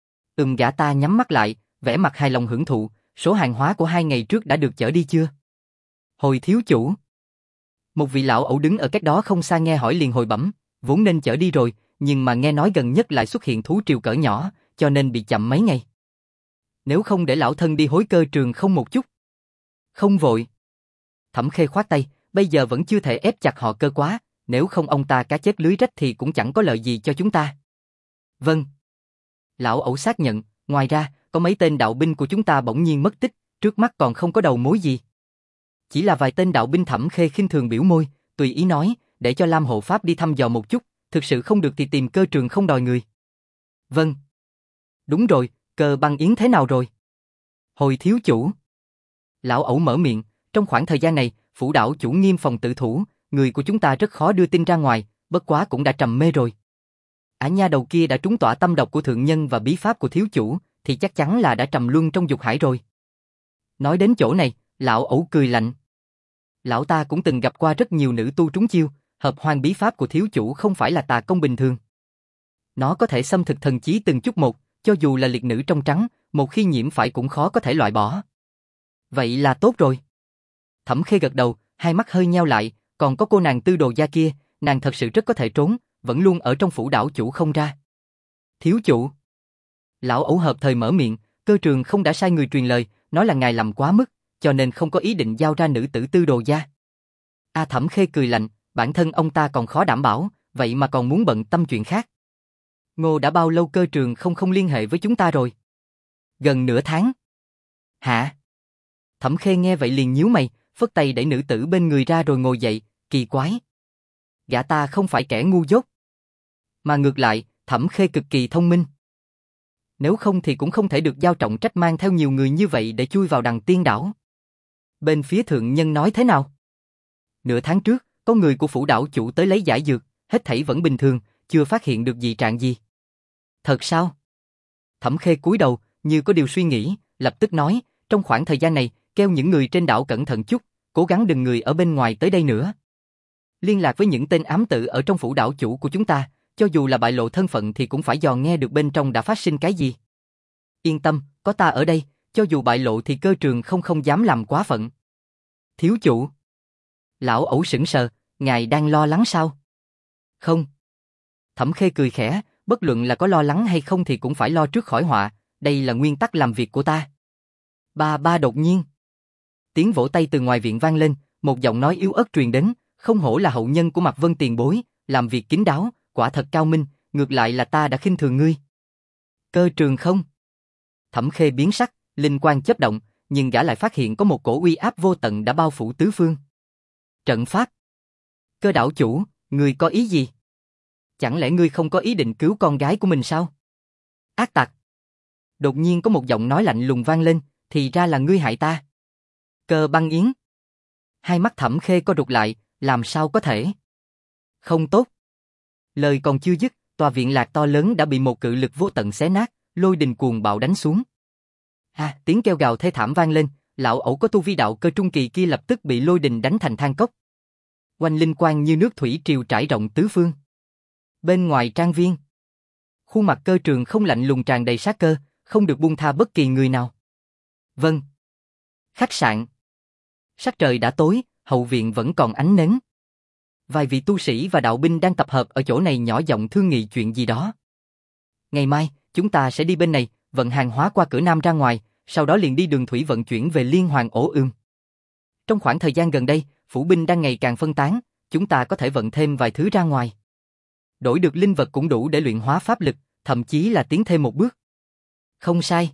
Gã ta nhắm mắt lại, vẻ mặt hài lòng hưởng thụ, số hàng hóa của 2 ngày trước đã được chở đi chưa? Hồi thiếu chủ. Một vị lão ẩu đứng ở cách đó không xa nghe hỏi liền hồi bẩm, vốn nên chở đi rồi, nhưng mà nghe nói gần nhất lại xuất hiện thú triều cỡ nhỏ, cho nên bị chậm mấy ngày. Nếu không để lão thân đi hối Cơ Trường không một chút. Không vội. Thẩm Khê khoát tay, bây giờ vẫn chưa thể ép chặt họ Cơ quá, nếu không ông ta cá chép lưới rách thì cũng chẳng có lợi gì cho chúng ta. Vâng. Lão ẩu xác nhận, ngoài ra, có mấy tên đạo binh của chúng ta bỗng nhiên mất tích, trước mắt còn không có đầu mối gì. Chỉ là vài tên đạo binh. Thẩm Khê khinh thường biểu môi, tùy ý nói, để cho Lam hộ pháp đi thăm dò một chút, thực sự không được thì tìm Cơ Trường không đòi người. Vâng. Đúng rồi, Cơ Băng Yến thế nào rồi? Hồi thiếu chủ. Lão ẩu mở miệng, trong khoảng thời gian này, phủ đảo chủ nghiêm phòng tự thủ, người của chúng ta rất khó đưa tin ra ngoài, bất quá cũng đã trầm mê rồi. Ả nha đầu kia đã trúng tỏa tâm độc của thượng nhân và bí pháp của thiếu chủ, thì chắc chắn là đã trầm luân trong dục hải rồi. Nói đến chỗ này, lão ẩu cười lạnh. Lão ta cũng từng gặp qua rất nhiều nữ tu trúng chiêu, hợp hoang bí pháp của thiếu chủ không phải là tà công bình thường. Nó có thể xâm thực thần trí từng chút một, cho dù là liệt nữ trong trắng, một khi nhiễm phải cũng khó có thể loại bỏ. Vậy là tốt rồi. Thẩm Khê gật đầu, hai mắt hơi nheo lại, còn có cô nàng Tư Đồ gia kia, nàng thật sự rất có thể trốn, vẫn luôn ở trong phủ đảo chủ không ra. Thiếu chủ. Lão ẩu hợp thời mở miệng, Cơ Trường không đã sai người truyền lời, nói là ngài làm quá mức, cho nên không có ý định giao ra nữ tử Tư Đồ gia. Thẩm Khê cười lạnh, bản thân ông ta còn khó đảm bảo, vậy mà còn muốn bận tâm chuyện khác. Ngô đã bao lâu Cơ Trường không liên hệ với chúng ta rồi? Gần nửa tháng. Hả? Thẩm Khê nghe vậy liền nhíu mày, phất tay đẩy nữ tử bên người ra rồi ngồi dậy, kỳ quái. Gã ta không phải kẻ ngu dốt, mà ngược lại, Thẩm Khê cực kỳ thông minh. Nếu không thì cũng không thể được giao trọng trách mang theo nhiều người như vậy để chui vào Đằng Tiên đảo. Bên phía thượng nhân nói thế nào? Nửa tháng trước, có người của phủ đảo chủ tới lấy giải dược, hết thảy vẫn bình thường, chưa phát hiện được dị trạng gì. Thật sao? Thẩm Khê cúi đầu, như có điều suy nghĩ, lập tức nói, trong khoảng thời gian này, kêu những người trên đảo cẩn thận chút, cố gắng đừng người ở bên ngoài tới đây nữa. Liên lạc với những tên ám tử ở trong phủ đảo chủ của chúng ta, cho dù là bại lộ thân phận thì cũng phải dò nghe được bên trong đã phát sinh cái gì. Yên tâm, có ta ở đây, cho dù bại lộ thì Cơ Trường không dám làm quá phận. Thiếu chủ. Lão ẩu sững sờ, ngài đang lo lắng sao? Không. Thẩm Khê cười khẽ, bất luận là có lo lắng hay không thì cũng phải lo trước khỏi họa, đây là nguyên tắc làm việc của ta. Ba đột nhiên. Tiếng vỗ tay từ ngoài viện vang lên, một giọng nói yếu ớt truyền đến, không hổ là hậu nhân của Mạc Vân tiền bối, làm việc kín đáo, quả thật cao minh, ngược lại là ta đã khinh thường ngươi. Cơ Trường không? Thẩm Khê biến sắc, linh quang chớp động, nhưng gã lại phát hiện có một cổ uy áp vô tận đã bao phủ tứ phương. Trận pháp. Cơ đảo chủ, ngươi có ý gì? Chẳng lẽ ngươi không có ý định cứu con gái của mình sao? Ác tặc. Đột nhiên có một giọng nói lạnh lùng vang lên, thì ra là ngươi hại ta. Cơ Băng Yến. Hai mắt Thẩm Khê co rụt lại, làm sao có thể? Không tốt. Lời còn chưa dứt, tòa viện lạc to lớn đã bị một cự lực vô tận xé nát, lôi đình cuồng bạo đánh xuống. Tiếng kêu gào thê thảm vang lên, lão ẩu có tu vi đạo cơ trung kỳ kia lập tức bị lôi đình đánh thành than cốc. Quanh linh quang như nước thủy triều trải rộng tứ phương. Bên ngoài trang viên, khuôn mặt Cơ Trường không lạnh lùng tràn đầy sát cơ, không được buông tha bất kỳ người nào. Vâng. Khách sạn. Sắc trời đã tối, hậu viện vẫn còn ánh nến. Vài vị tu sĩ và đạo binh đang tập hợp ở chỗ này nhỏ giọng thương nghị chuyện gì đó. Ngày mai, chúng ta sẽ đi bên này, vận hàng hóa qua cửa Nam ra ngoài, sau đó liền đi đường thủy vận chuyển về Liên Hoàng Ổ Ương. Trong khoảng thời gian gần đây, phủ binh đang ngày càng phân tán, chúng ta có thể vận thêm vài thứ ra ngoài. Đổi được linh vật cũng đủ để luyện hóa pháp lực, thậm chí là tiến thêm một bước. Không sai.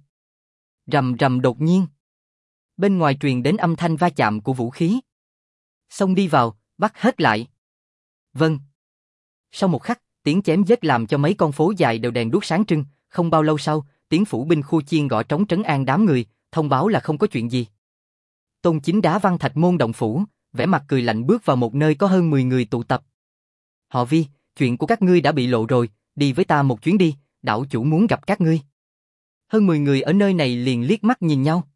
Rầm rầm đột nhiên. Bên ngoài truyền đến âm thanh va chạm của vũ khí. Xông đi vào, bắt hết lại. Vâng. Sau một khắc, tiếng chém giết làm cho mấy con phố dài đều đèn đuốc sáng trưng, không bao lâu sau, tiếng phủ binh khu chiên gõ trống trấn an đám người, thông báo là không có chuyện gì. Tôn Chính đá văng thạch môn động phủ, vẻ mặt cười lạnh bước vào một nơi có hơn 10 người tụ tập. Họ Vi, chuyện của các ngươi đã bị lộ rồi, đi với ta một chuyến đi, đảo chủ muốn gặp các ngươi. Hơn 10 người ở nơi này liền liếc mắt nhìn nhau.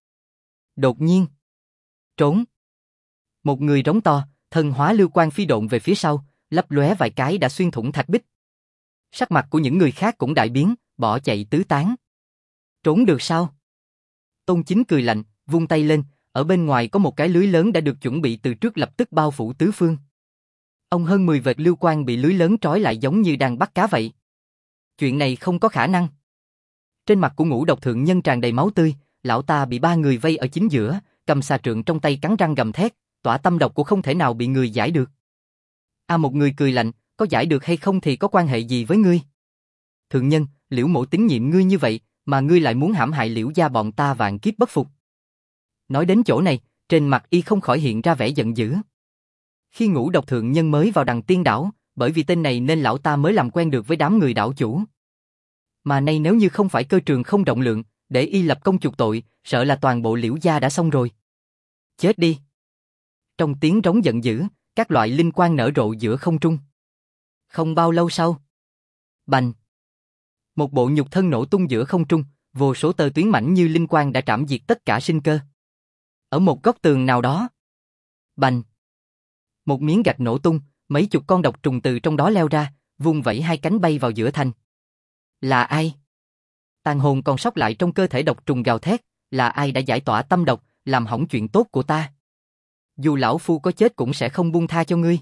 Đột nhiên. Trốn. Một người rống to, thân hóa lưu quang phi độn về phía sau, lấp lóe vài cái đã xuyên thủng thạch bích. Sắc mặt của những người khác cũng đại biến, bỏ chạy tứ tán. Trốn được sao? Tôn Chính cười lạnh, vung tay lên, ở bên ngoài có một cái lưới lớn đã được chuẩn bị từ trước lập tức bao phủ tứ phương. Ông hơn 10 vệt lưu quang bị lưới lớn trói lại giống như đang bắt cá vậy. Chuyện này không có khả năng. Trên mặt của Ngũ Độc thượng nhân tràn đầy máu tươi, lão ta bị 3 người vây ở chính giữa, cầm xà trượng trong tay cắn răng gầm thét, tỏa tâm độc của không thể nào bị người giải được. Một người cười lạnh, có giải được hay không thì có quan hệ gì với ngươi? Thượng nhân, Liễu Mộ tín nhiệm ngươi như vậy, mà ngươi lại muốn hãm hại Liễu gia bọn ta vạn kiếp bất phục. Nói đến chỗ này, trên mặt y không khỏi hiện ra vẻ giận dữ. Khi Ngũ Độc thượng nhân mới vào Đằng Tiên đảo, bởi vì tên này nên lão ta mới làm quen được với đám người đảo chủ. Mà nay nếu như không phải cơ trường không rộng lượng, để y lập công chuộc tội, sợ là toàn bộ Liễu gia đã xong rồi. Chết đi! Trong tiếng rống giận dữ, các loại linh quang nở rộ giữa không trung. Không bao lâu sau, bành! Một bộ nhục thân nổ tung giữa không trung, vô số tơ tuyến mảnh như linh quang đã trảm diệt tất cả sinh cơ. Ở một góc tường nào đó, bành! Một miếng gạch nổ tung, mấy chục con độc trùng từ trong đó leo ra, vung vẩy hai cánh bay vào giữa thành. Là ai? Tàn hồn còn sót lại trong cơ thể độc trùng gào thét, là ai đã giải tỏa tâm độc, làm hỏng chuyện tốt của ta? Dù lão phu có chết cũng sẽ không buông tha cho ngươi.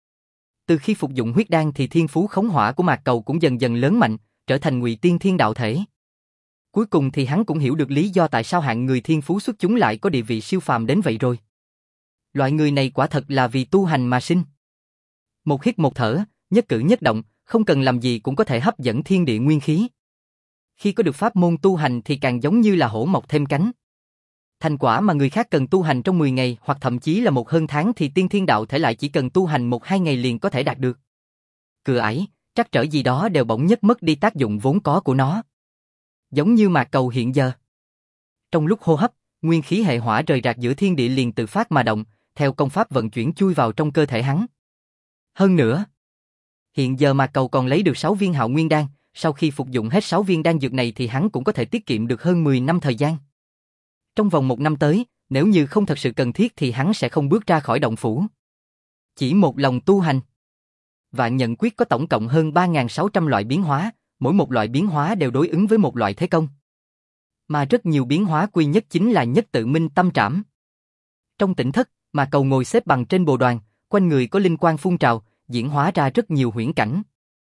Từ khi phục dụng huyết đan thì thiên phú khống hỏa của Mạc Cầu cũng dần dần lớn mạnh, trở thành Ngụy Tiên Thiên đạo thể. Cuối cùng thì hắn cũng hiểu được lý do tại sao hạng người thiên phú xuất chúng lại có địa vị siêu phàm đến vậy rồi. Loại người này quả thật là vì tu hành mà sinh. Một hít một thở, nhất cử nhất động, không cần làm gì cũng có thể hấp dẫn thiên địa nguyên khí. Khi có được pháp môn tu hành thì càng giống như là hổ mọc thêm cánh. Thành quả mà người khác cần tu hành trong 10 ngày hoặc thậm chí là một hơn tháng thì tiên thiên đạo thể lại chỉ cần tu hành 1-2 ngày liền có thể đạt được. Cửa ải, trắc trở gì đó đều bỗng nhất mất đi tác dụng vốn có của nó. Giống như Mạc Cầu hiện giờ. Trong lúc hô hấp, nguyên khí hệ hỏa rời rạc giữa thiên địa liền tự phát mà động, theo công pháp vận chuyển chui vào trong cơ thể hắn. Hơn nữa, hiện giờ Mạc Cầu còn lấy được 6 viên Hạo Nguyên đan, sau khi phục dụng hết 6 viên đan dược này thì hắn cũng có thể tiết kiệm được hơn 10 năm thời gian. Trong vòng 1 năm tới, nếu như không thật sự cần thiết thì hắn sẽ không bước ra khỏi động phủ. Chỉ một lòng tu hành. Vạn Nhận Quyết có tổng cộng hơn 3.600 loại biến hóa, mỗi một loại biến hóa đều đối ứng với một loại thế công. Mà rất nhiều biến hóa quy nhất chính là nhất tự minh tâm trảm. Trong tỉnh thất, Mạc Cầu ngồi xếp bằng trên bồ đoàn, quanh người có linh quang phun trào, diễn hóa ra rất nhiều huyễn cảnh.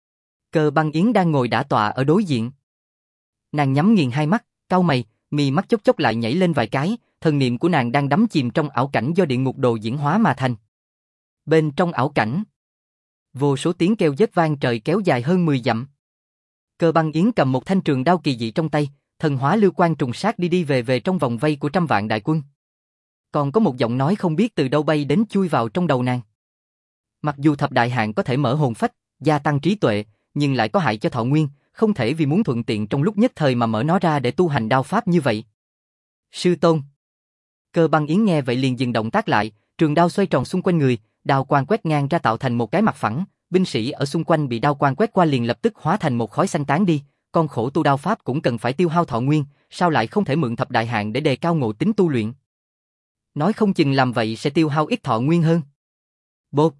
Cơ Băng Yến đang ngồi đả tọa ở đối diện. Nàng nhắm nghiền hai mắt, cau mày, mí mắt chốc chốc lại nhảy lên vài cái, thần niệm của nàng đang đắm chìm trong ảo cảnh do địa ngục đồ diễn hóa mà thành. Bên trong ảo cảnh, vô số tiếng kêu rết vang trời kéo dài hơn 10 dặm. Cơ Băng Yến cầm một thanh trường đao kỳ dị trong tay, thần hóa lưu quang trùng sát đi về về trong vòng vây của trăm vạn đại quân. Còn có một giọng nói không biết từ đâu bay đến chui vào trong đầu nàng. Mặc dù thập đại hạn có thể mở hồn phách, gia tăng trí tuệ, nhưng lại có hại cho thọ nguyên, không thể vì muốn thuận tiện trong lúc nhất thời mà mở nó ra để tu hành đao pháp như vậy. Sư tôn. Cơ Băng Yến nghe vậy liền dừng động tác lại, trường đao xoay tròn xung quanh người, đao quang quét ngang ra tạo thành một cái mặt phẳng, binh sĩ ở xung quanh bị đao quang quét qua liền lập tức hóa thành một khói xanh tán đi. Con khổ tu đao pháp cũng cần phải tiêu hao thọ nguyên, sao lại không thể mượn thập đại hạn để đề cao ngộ tính tu luyện? Nói không chừng làm vậy sẽ tiêu hao ít thọ nguyên hơn. Bột.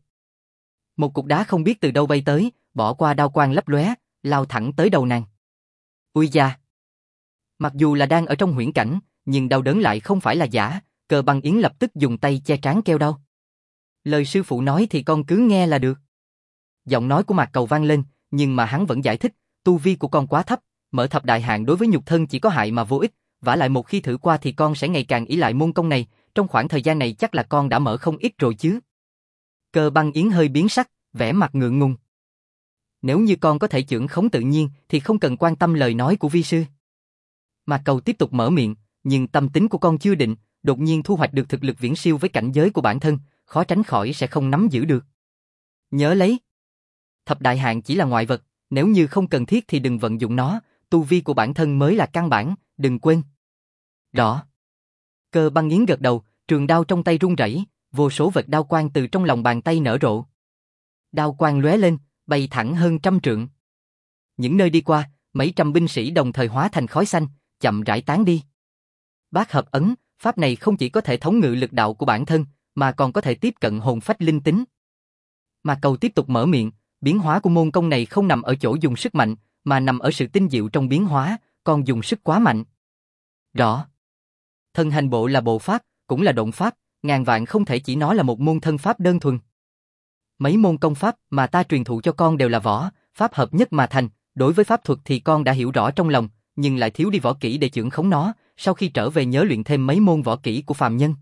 Một cục đá không biết từ đâu bay tới, bỏ qua đao quang lấp lóe, lao thẳng tới đầu nàng. Ui da! Mặc dù là đang ở trong huyễn cảnh, nhưng đau đớn lại không phải là giả, Cơ Băng Yến lập tức dùng tay che trán kêu đau. Lời sư phụ nói thì con cứ nghe là được. Giọng nói của Mạc Cầu vang lên, nhưng mà hắn vẫn giải thích, tu vi của con quá thấp, mở thập đại hạn đối với nhục thân chỉ có hại mà vô ích, vả lại một khi thử qua thì con sẽ ngày càng ỷ lại môn công này, trong khoảng thời gian này chắc là con đã mở không ít rồi chứ. Cơ Băng Yến hơi biến sắc, vẻ mặt ngượng ngùng. Nếu như con có thể chưởng khống tự nhiên thì không cần quan tâm lời nói của vi sư. Mạc Cầu tiếp tục mở miệng, nhưng tâm tính của con chưa định, đột nhiên thu hoạch được thực lực viễn siêu với cảnh giới của bản thân, khó tránh khỏi sẽ không nắm giữ được. Nhớ lấy, thập đại hạn chỉ là ngoại vật, nếu như không cần thiết thì đừng vận dụng nó, tu vi của bản thân mới là căn bản, đừng quên. Rõ. Cơ Băng Yến gật đầu, trường đao trong tay rung rẩy, vô số vệt đao quang từ trong lòng bàn tay nở rộ. Đao quang lóe lên, bay thẳng hơn 100 trượng. Những nơi đi qua, mấy trăm binh sĩ đồng thời hóa thành khói xanh, chậm rãi tán đi. Bát hợp ấn, pháp này không chỉ có thể thống ngự lực đạo của bản thân, mà còn có thể tiếp cận hồn phách linh tính. Mạc Cầu tiếp tục mở miệng, biến hóa của môn công này không nằm ở chỗ dùng sức mạnh, mà nằm ở sự tinh diệu trong biến hóa, còn dùng sức quá mạnh. Rõ. Thân hành bộ là bộ pháp, cũng là động pháp, ngàn vạn không thể chỉ nó là một môn thân pháp đơn thuần. Mấy môn công pháp mà ta truyền thụ cho con đều là võ, pháp hợp nhất mà thành, đối với pháp thuật thì con đã hiểu rõ trong lòng, nhưng lại thiếu đi võ kỹ để chưởng khống nó, sau khi trở về nhớ luyện thêm mấy môn võ kỹ của phàm nhân.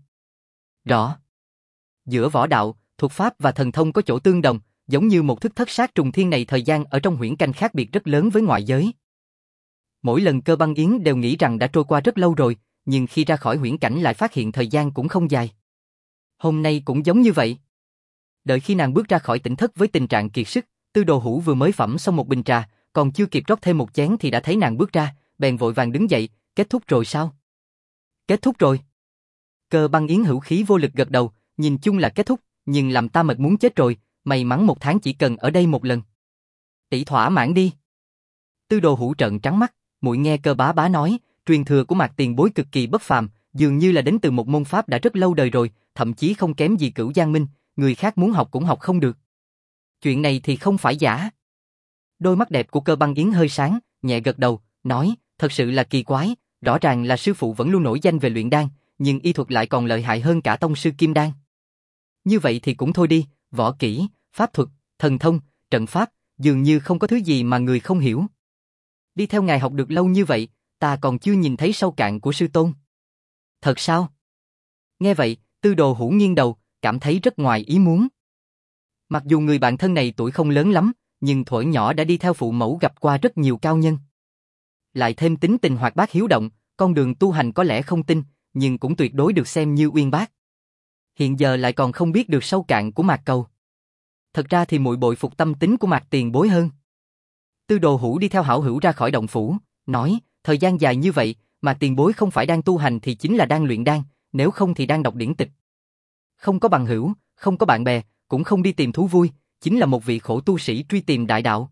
Rõ. Giữa võ đạo, thuật pháp và thần thông có chỗ tương đồng, giống như một thức thất sát trùng thiên này thời gian ở trong huyễn canh khác biệt rất lớn với ngoại giới. Mỗi lần Cơ Băng Yến đều nghĩ rằng đã trôi qua rất lâu rồi, nhưng khi ra khỏi huyễn cảnh lại phát hiện thời gian cũng không dài. Hôm nay cũng giống như vậy. Đợi khi nàng bước ra khỏi tỉnh thất với tình trạng kiệt sức, Tư Đồ Hữu vừa mới phẩm xong một bình trà, còn chưa kịp rót thêm một chén thì đã thấy nàng bước ra, bèn vội vàng đứng dậy, kết thúc rồi sao? Kết thúc rồi. Cơ Băng Yến hữu khí vô lực gật đầu, nhìn chung là kết thúc, nhưng làm ta mệt muốn chết rồi, may mắn một tháng chỉ cần ở đây một lần. Tỷ thỏa mãn đi. Tư Đồ Hữu trợn trắng mắt, muội nghe Cơ bá bá nói, truyền thừa của Mạc tiền bối cực kỳ bất phàm, dường như là đến từ một môn pháp đã rất lâu đời rồi, thậm chí không kém gì Cửu Giang Minh, người khác muốn học cũng học không được. Chuyện này thì không phải giả. Đôi mắt đẹp của Cơ Băng Yến hơi sáng, nhẹ gật đầu, nói, thật sự là kỳ quái, rõ ràng là sư phụ vẫn luôn nổi danh về luyện đan, nhưng y thuật lại còn lợi hại hơn cả tông sư Kim Đan. Như vậy thì cũng thôi đi, võ kỹ, pháp thuật, thần thông, trận pháp, dường như không có thứ gì mà người không hiểu. Đi theo ngài học được lâu như vậy, ta còn chưa nhìn thấy sâu cạn của sư tôn. Thật sao? Nghe vậy, Tư Đồ Hữu nghiêng đầu, cảm thấy rất ngoài ý muốn. Mặc dù người bạn thân này tuổi không lớn lắm, nhưng thuở nhỏ đã đi theo phụ mẫu gặp qua rất nhiều cao nhân. Lại thêm tính tình hoạt bát hiếu động, con đường tu hành có lẽ không tin, nhưng cũng tuyệt đối được xem như uyên bác. Hiện giờ lại còn không biết được sâu cạn của Mạc Cầu. Thật ra thì muội bội phục tâm tính của Mạc tiền bối hơn. Tư Đồ Hữu đi theo hảo hữu ra khỏi động phủ, nói, thời gian dài như vậy, Mạc tiền bối không phải đang tu hành thì chính là đang luyện đan, nếu không thì đang đọc điển tịch. Không có bằng hữu, không có bạn bè, cũng không đi tìm thú vui, chính là một vị khổ tu sĩ truy tìm đại đạo.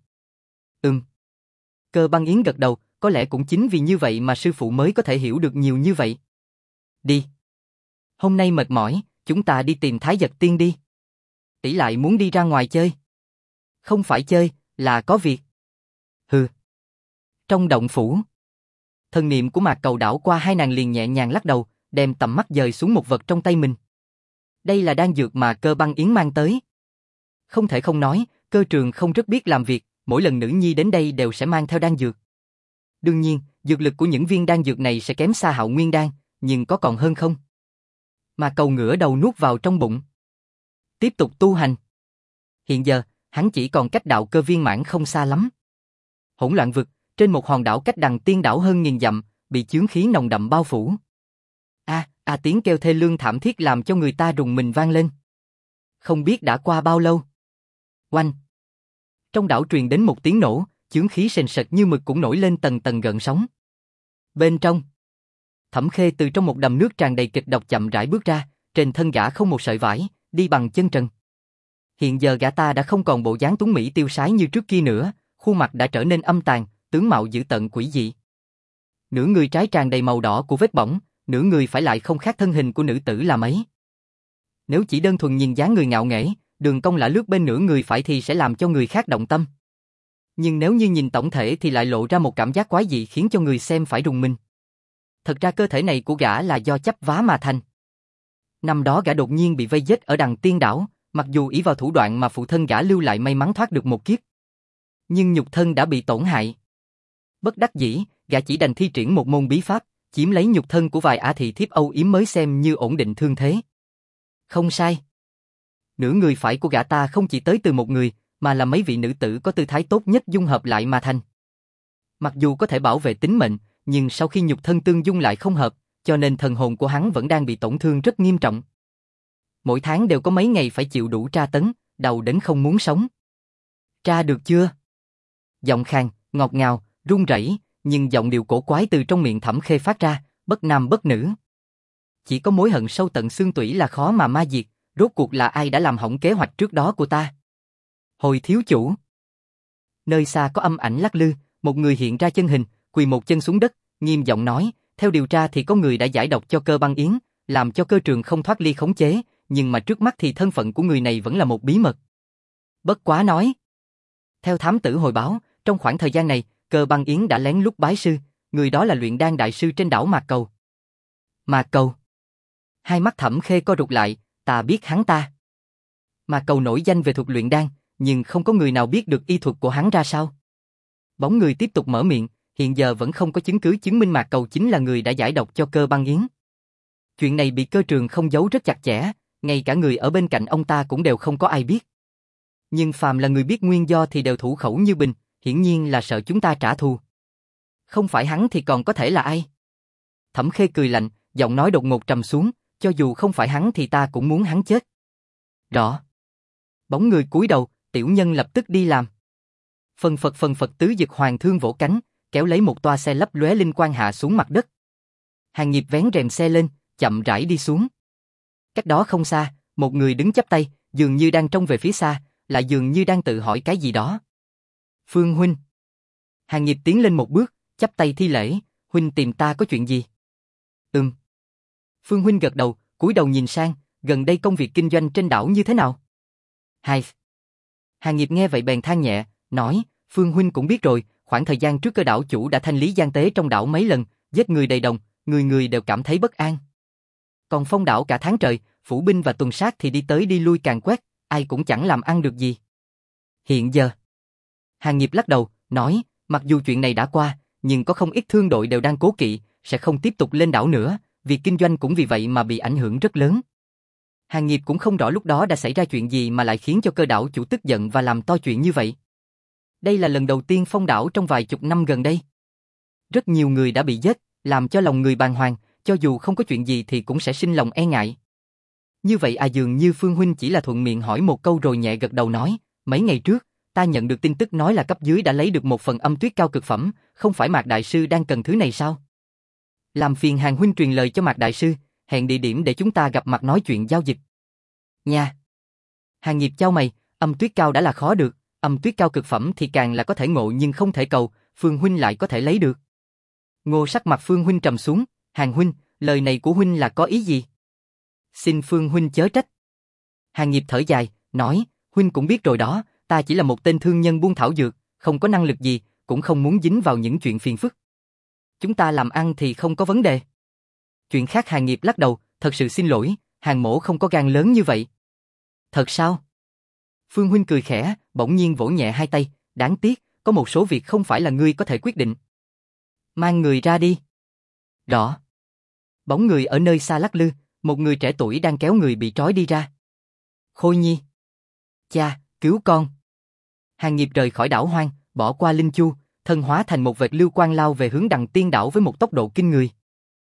Cơ Băng Yến gật đầu, có lẽ cũng chính vì như vậy mà sư phụ mới có thể hiểu được nhiều như vậy. Đi. Hôm nay mệt mỏi, chúng ta đi tìm Thái Dật Tiên đi. Tỷ lại muốn đi ra ngoài chơi. Không phải chơi, là có việc. Hừ. Trong động phủ, thần niệm của Mạc Cầu đảo qua hai nàng liền nhẹ nhàng lắc đầu, đem tầm mắt dời xuống một vật trong tay mình. Đây là đan dược mà Cơ Băng Yến mang tới. Không thể không nói, Cơ Trường không rất biết làm việc, mỗi lần nữ nhi đến đây đều sẽ mang theo đan dược. Đương nhiên, dược lực của những viên đan dược này sẽ kém xa Hạo Nguyên đan, nhưng có còn hơn không? Mà Cầu ngửa đầu nuốt vào trong bụng. Tiếp tục tu hành. Hiện giờ, hắn chỉ còn cách đạo cơ viên mãn không xa lắm. Hỗn loạn vực, trên một hòn đảo cách Đằng Tiên đảo hơn 1000 dặm, bị chướng khí nồng đậm bao phủ. Tiếng kêu thê lương thảm thiết làm cho người ta rùng mình vang lên. Không biết đã qua bao lâu. Oanh. Trong đảo truyền đến một tiếng nổ, chướng khí sền sệt như mực cũng nổi lên tầng tầng gợn sóng. Bên trong, Thẩm Khê từ trong một đầm nước tràn đầy kịch độc chậm rãi bước ra, trên thân gã không một sợi vải, đi bằng chân trần. Hiện giờ gã ta đã không còn bộ dáng tuấn mỹ tiêu sái như trước kia nữa, khuôn mặt đã trở nên âm tàn, tướng mạo dữ tợn quỷ dị. Nửa người trái tràn đầy màu đỏ của vết bỏng, nửa người phải lại không khác thân hình của nữ tử là mấy. Nếu chỉ đơn thuần nhìn dáng người ngạo nghễ, đường cong lả lướt bên nửa người phải thì sẽ làm cho người khác động tâm. Nhưng nếu như nhìn tổng thể thì lại lộ ra một cảm giác quái dị khiến cho người xem phải rùng mình. Thật ra cơ thể này của gã là do chấp vá mà thành. Năm đó gã đột nhiên bị vây giết ở Đằng Tiên đảo, mặc dù ỷ vào thủ đoạn mà phụ thân gã lưu lại may mắn thoát được một kiếp. Nhưng nhục thân đã bị tổn hại. Bất đắc dĩ, gã chỉ đành thi triển một môn bí pháp, chiếm lấy nhục thân của vài ả thị thiếp âu yếm mới xem như ổn định thương thế. Không sai. Nửa người phải của gã ta không chỉ tới từ một người, mà là mấy vị nữ tử có tư thái tốt nhất dung hợp lại mà thành. Mặc dù có thể bảo vệ tính mệnh, nhưng sau khi nhục thân tương dung lại không hợp, cho nên thần hồn của hắn vẫn đang bị tổn thương rất nghiêm trọng. Mỗi tháng đều có mấy ngày phải chịu đủ tra tấn, đau đến không muốn sống. Tra được chưa? Giọng khàn, ngọt ngào, run rẩy, nhưng giọng điệu cổ quái từ trong miệng Thẩm Khê phát ra, bất nam bất nữ. Chỉ có mối hận sâu tận xương tủy là khó mà ma diệt, rốt cuộc là ai đã làm hỏng kế hoạch trước đó của ta? Hồi thiếu chủ. Nơi xa có âm ảnh lắc lư, một người hiện ra chân hình, quỳ một chân xuống đất, nghiêm giọng nói, theo điều tra thì có người đã giải độc cho Cơ Băng Yến, làm cho Cơ Trường không thoát ly khống chế, nhưng mà trước mắt thì thân phận của người này vẫn là một bí mật. Bất quá nói. Theo thám tử hồi báo, trong khoảng thời gian này, Cơ Băng Yến đã lén lút bái sư, người đó là luyện đan đại sư trên đảo Mạc Cầu. Mạc Cầu. Hai mắt Thẩm Khê co rụt lại, ta biết hắn ta. Mạc Cầu nổi danh về thuật luyện đan, nhưng không có người nào biết được y thuật của hắn ra sao. Bóng người tiếp tục mở miệng, hiện giờ vẫn không có chứng cứ chứng minh Mạc Cầu chính là người đã giải độc cho Cơ Băng Yến. Chuyện này bị Cơ Trường không giấu rất chặt chẽ, ngay cả người ở bên cạnh ông ta cũng đều không có ai biết. Nhưng phàm là người biết nguyên do thì đều thủ khẩu như bình, hiển nhiên là sợ chúng ta trả thù. Không phải hắn thì còn có thể là ai? Thẩm Khê cười lạnh, giọng nói đột ngột trầm xuống, cho dù không phải hắn thì ta cũng muốn hắn chết. Rõ. Bóng người cúi đầu, tiểu nhân lập tức đi làm. Phần phật tứ dực hoàng thương vỗ cánh, kéo lấy một toa xe lấp lóe linh quang hạ xuống mặt đất. Hàng Nghiệp vén rèm xe lên, chậm rãi đi xuống. Cách đó không xa, một người đứng chắp tay, dường như đang trông về phía xa, lại dường như đang tự hỏi cái gì đó. Phương huynh. Hàng Nghiệp tiến lên một bước, chắp tay thi lễ, huynh tìm ta có chuyện gì? Phương huynh gật đầu, cúi đầu nhìn sang, gần đây công việc kinh doanh trên đảo như thế nào? Hai. Hàng Nghiệp nghe vậy bèn than nhẹ, nói, Phương huynh cũng biết rồi, khoảng thời gian trước cơ đảo chủ đã thanh lý gian tế trong đảo mấy lần, giết người đầy đồng, người người đều cảm thấy bất an. Còn phong đảo cả tháng trời, phủ binh và tuần sát thì đi tới đi lui càn quét, ai cũng chẳng làm ăn được gì. Hiện giờ. Hàng Nghiệp lắc đầu, nói, mặc dù chuyện này đã qua, nhưng có không ít thương đội đều đang cố kỵ, sẽ không tiếp tục lên đảo nữa, việc kinh doanh cũng vì vậy mà bị ảnh hưởng rất lớn. Hàng Nghiệp cũng không rõ lúc đó đã xảy ra chuyện gì mà lại khiến cho cơ đảo chủ tức giận và làm to chuyện như vậy. Đây là lần đầu tiên phong đảo trong vài chục năm gần đây. Rất nhiều người đã bị giết, làm cho lòng người bàng hoàng, cho dù không có chuyện gì thì cũng sẽ sinh lòng e ngại. Như vậy dường như Phương huynh chỉ là thuận miệng hỏi một câu rồi nhẹ gật đầu nói, mấy ngày trước, ta nhận được tin tức nói là cấp dưới đã lấy được một phần âm tuyết cao cực phẩm, không phải Mạc Đại Sư đang cần thứ này sao? Làm phiền Hàng huynh truyền lời cho Mạc Đại Sư, hẹn địa điểm để chúng ta gặp mặt nói chuyện giao dịch. Nha. Hàng Nghiệp chau mày, âm tuyết cao đã là khó được, âm tuyết cao cực phẩm thì càng là có thể ngộ nhưng không thể cầu, Phương huynh lại có thể lấy được. Ngô sắc mặt Phương huynh trầm xuống, Hàng huynh, lời này của huynh là có ý gì? Xin Phương huynh chớ trách. Hàng Nghiệp thở dài, nói, huynh cũng biết rồi đó, ta chỉ là một tên thương nhân buôn thảo dược, không có năng lực gì, cũng không muốn dính vào những chuyện phiền phức. Chúng ta làm ăn thì không có vấn đề. Chuyện khác Hàng Nghiệp lắc đầu, thật sự xin lỗi, Hàng mỗ không có gan lớn như vậy. Thật sao? Phương huynh cười khẽ, bỗng nhiên vỗ nhẹ hai tay, đáng tiếc, có một số việc không phải là ngươi có thể quyết định. Mang người ra đi. Rõ. Bóng người ở nơi xa lắc lư, một người trẻ tuổi đang kéo người bị trói đi ra. Khôi Nhi. Cha, cứu con. Hàng Nghiệp rời khỏi đảo hoang, bỏ qua Linh Chu, thân hóa thành một vệt lưu quang lao về hướng Đằng Tiên đảo với một tốc độ kinh người.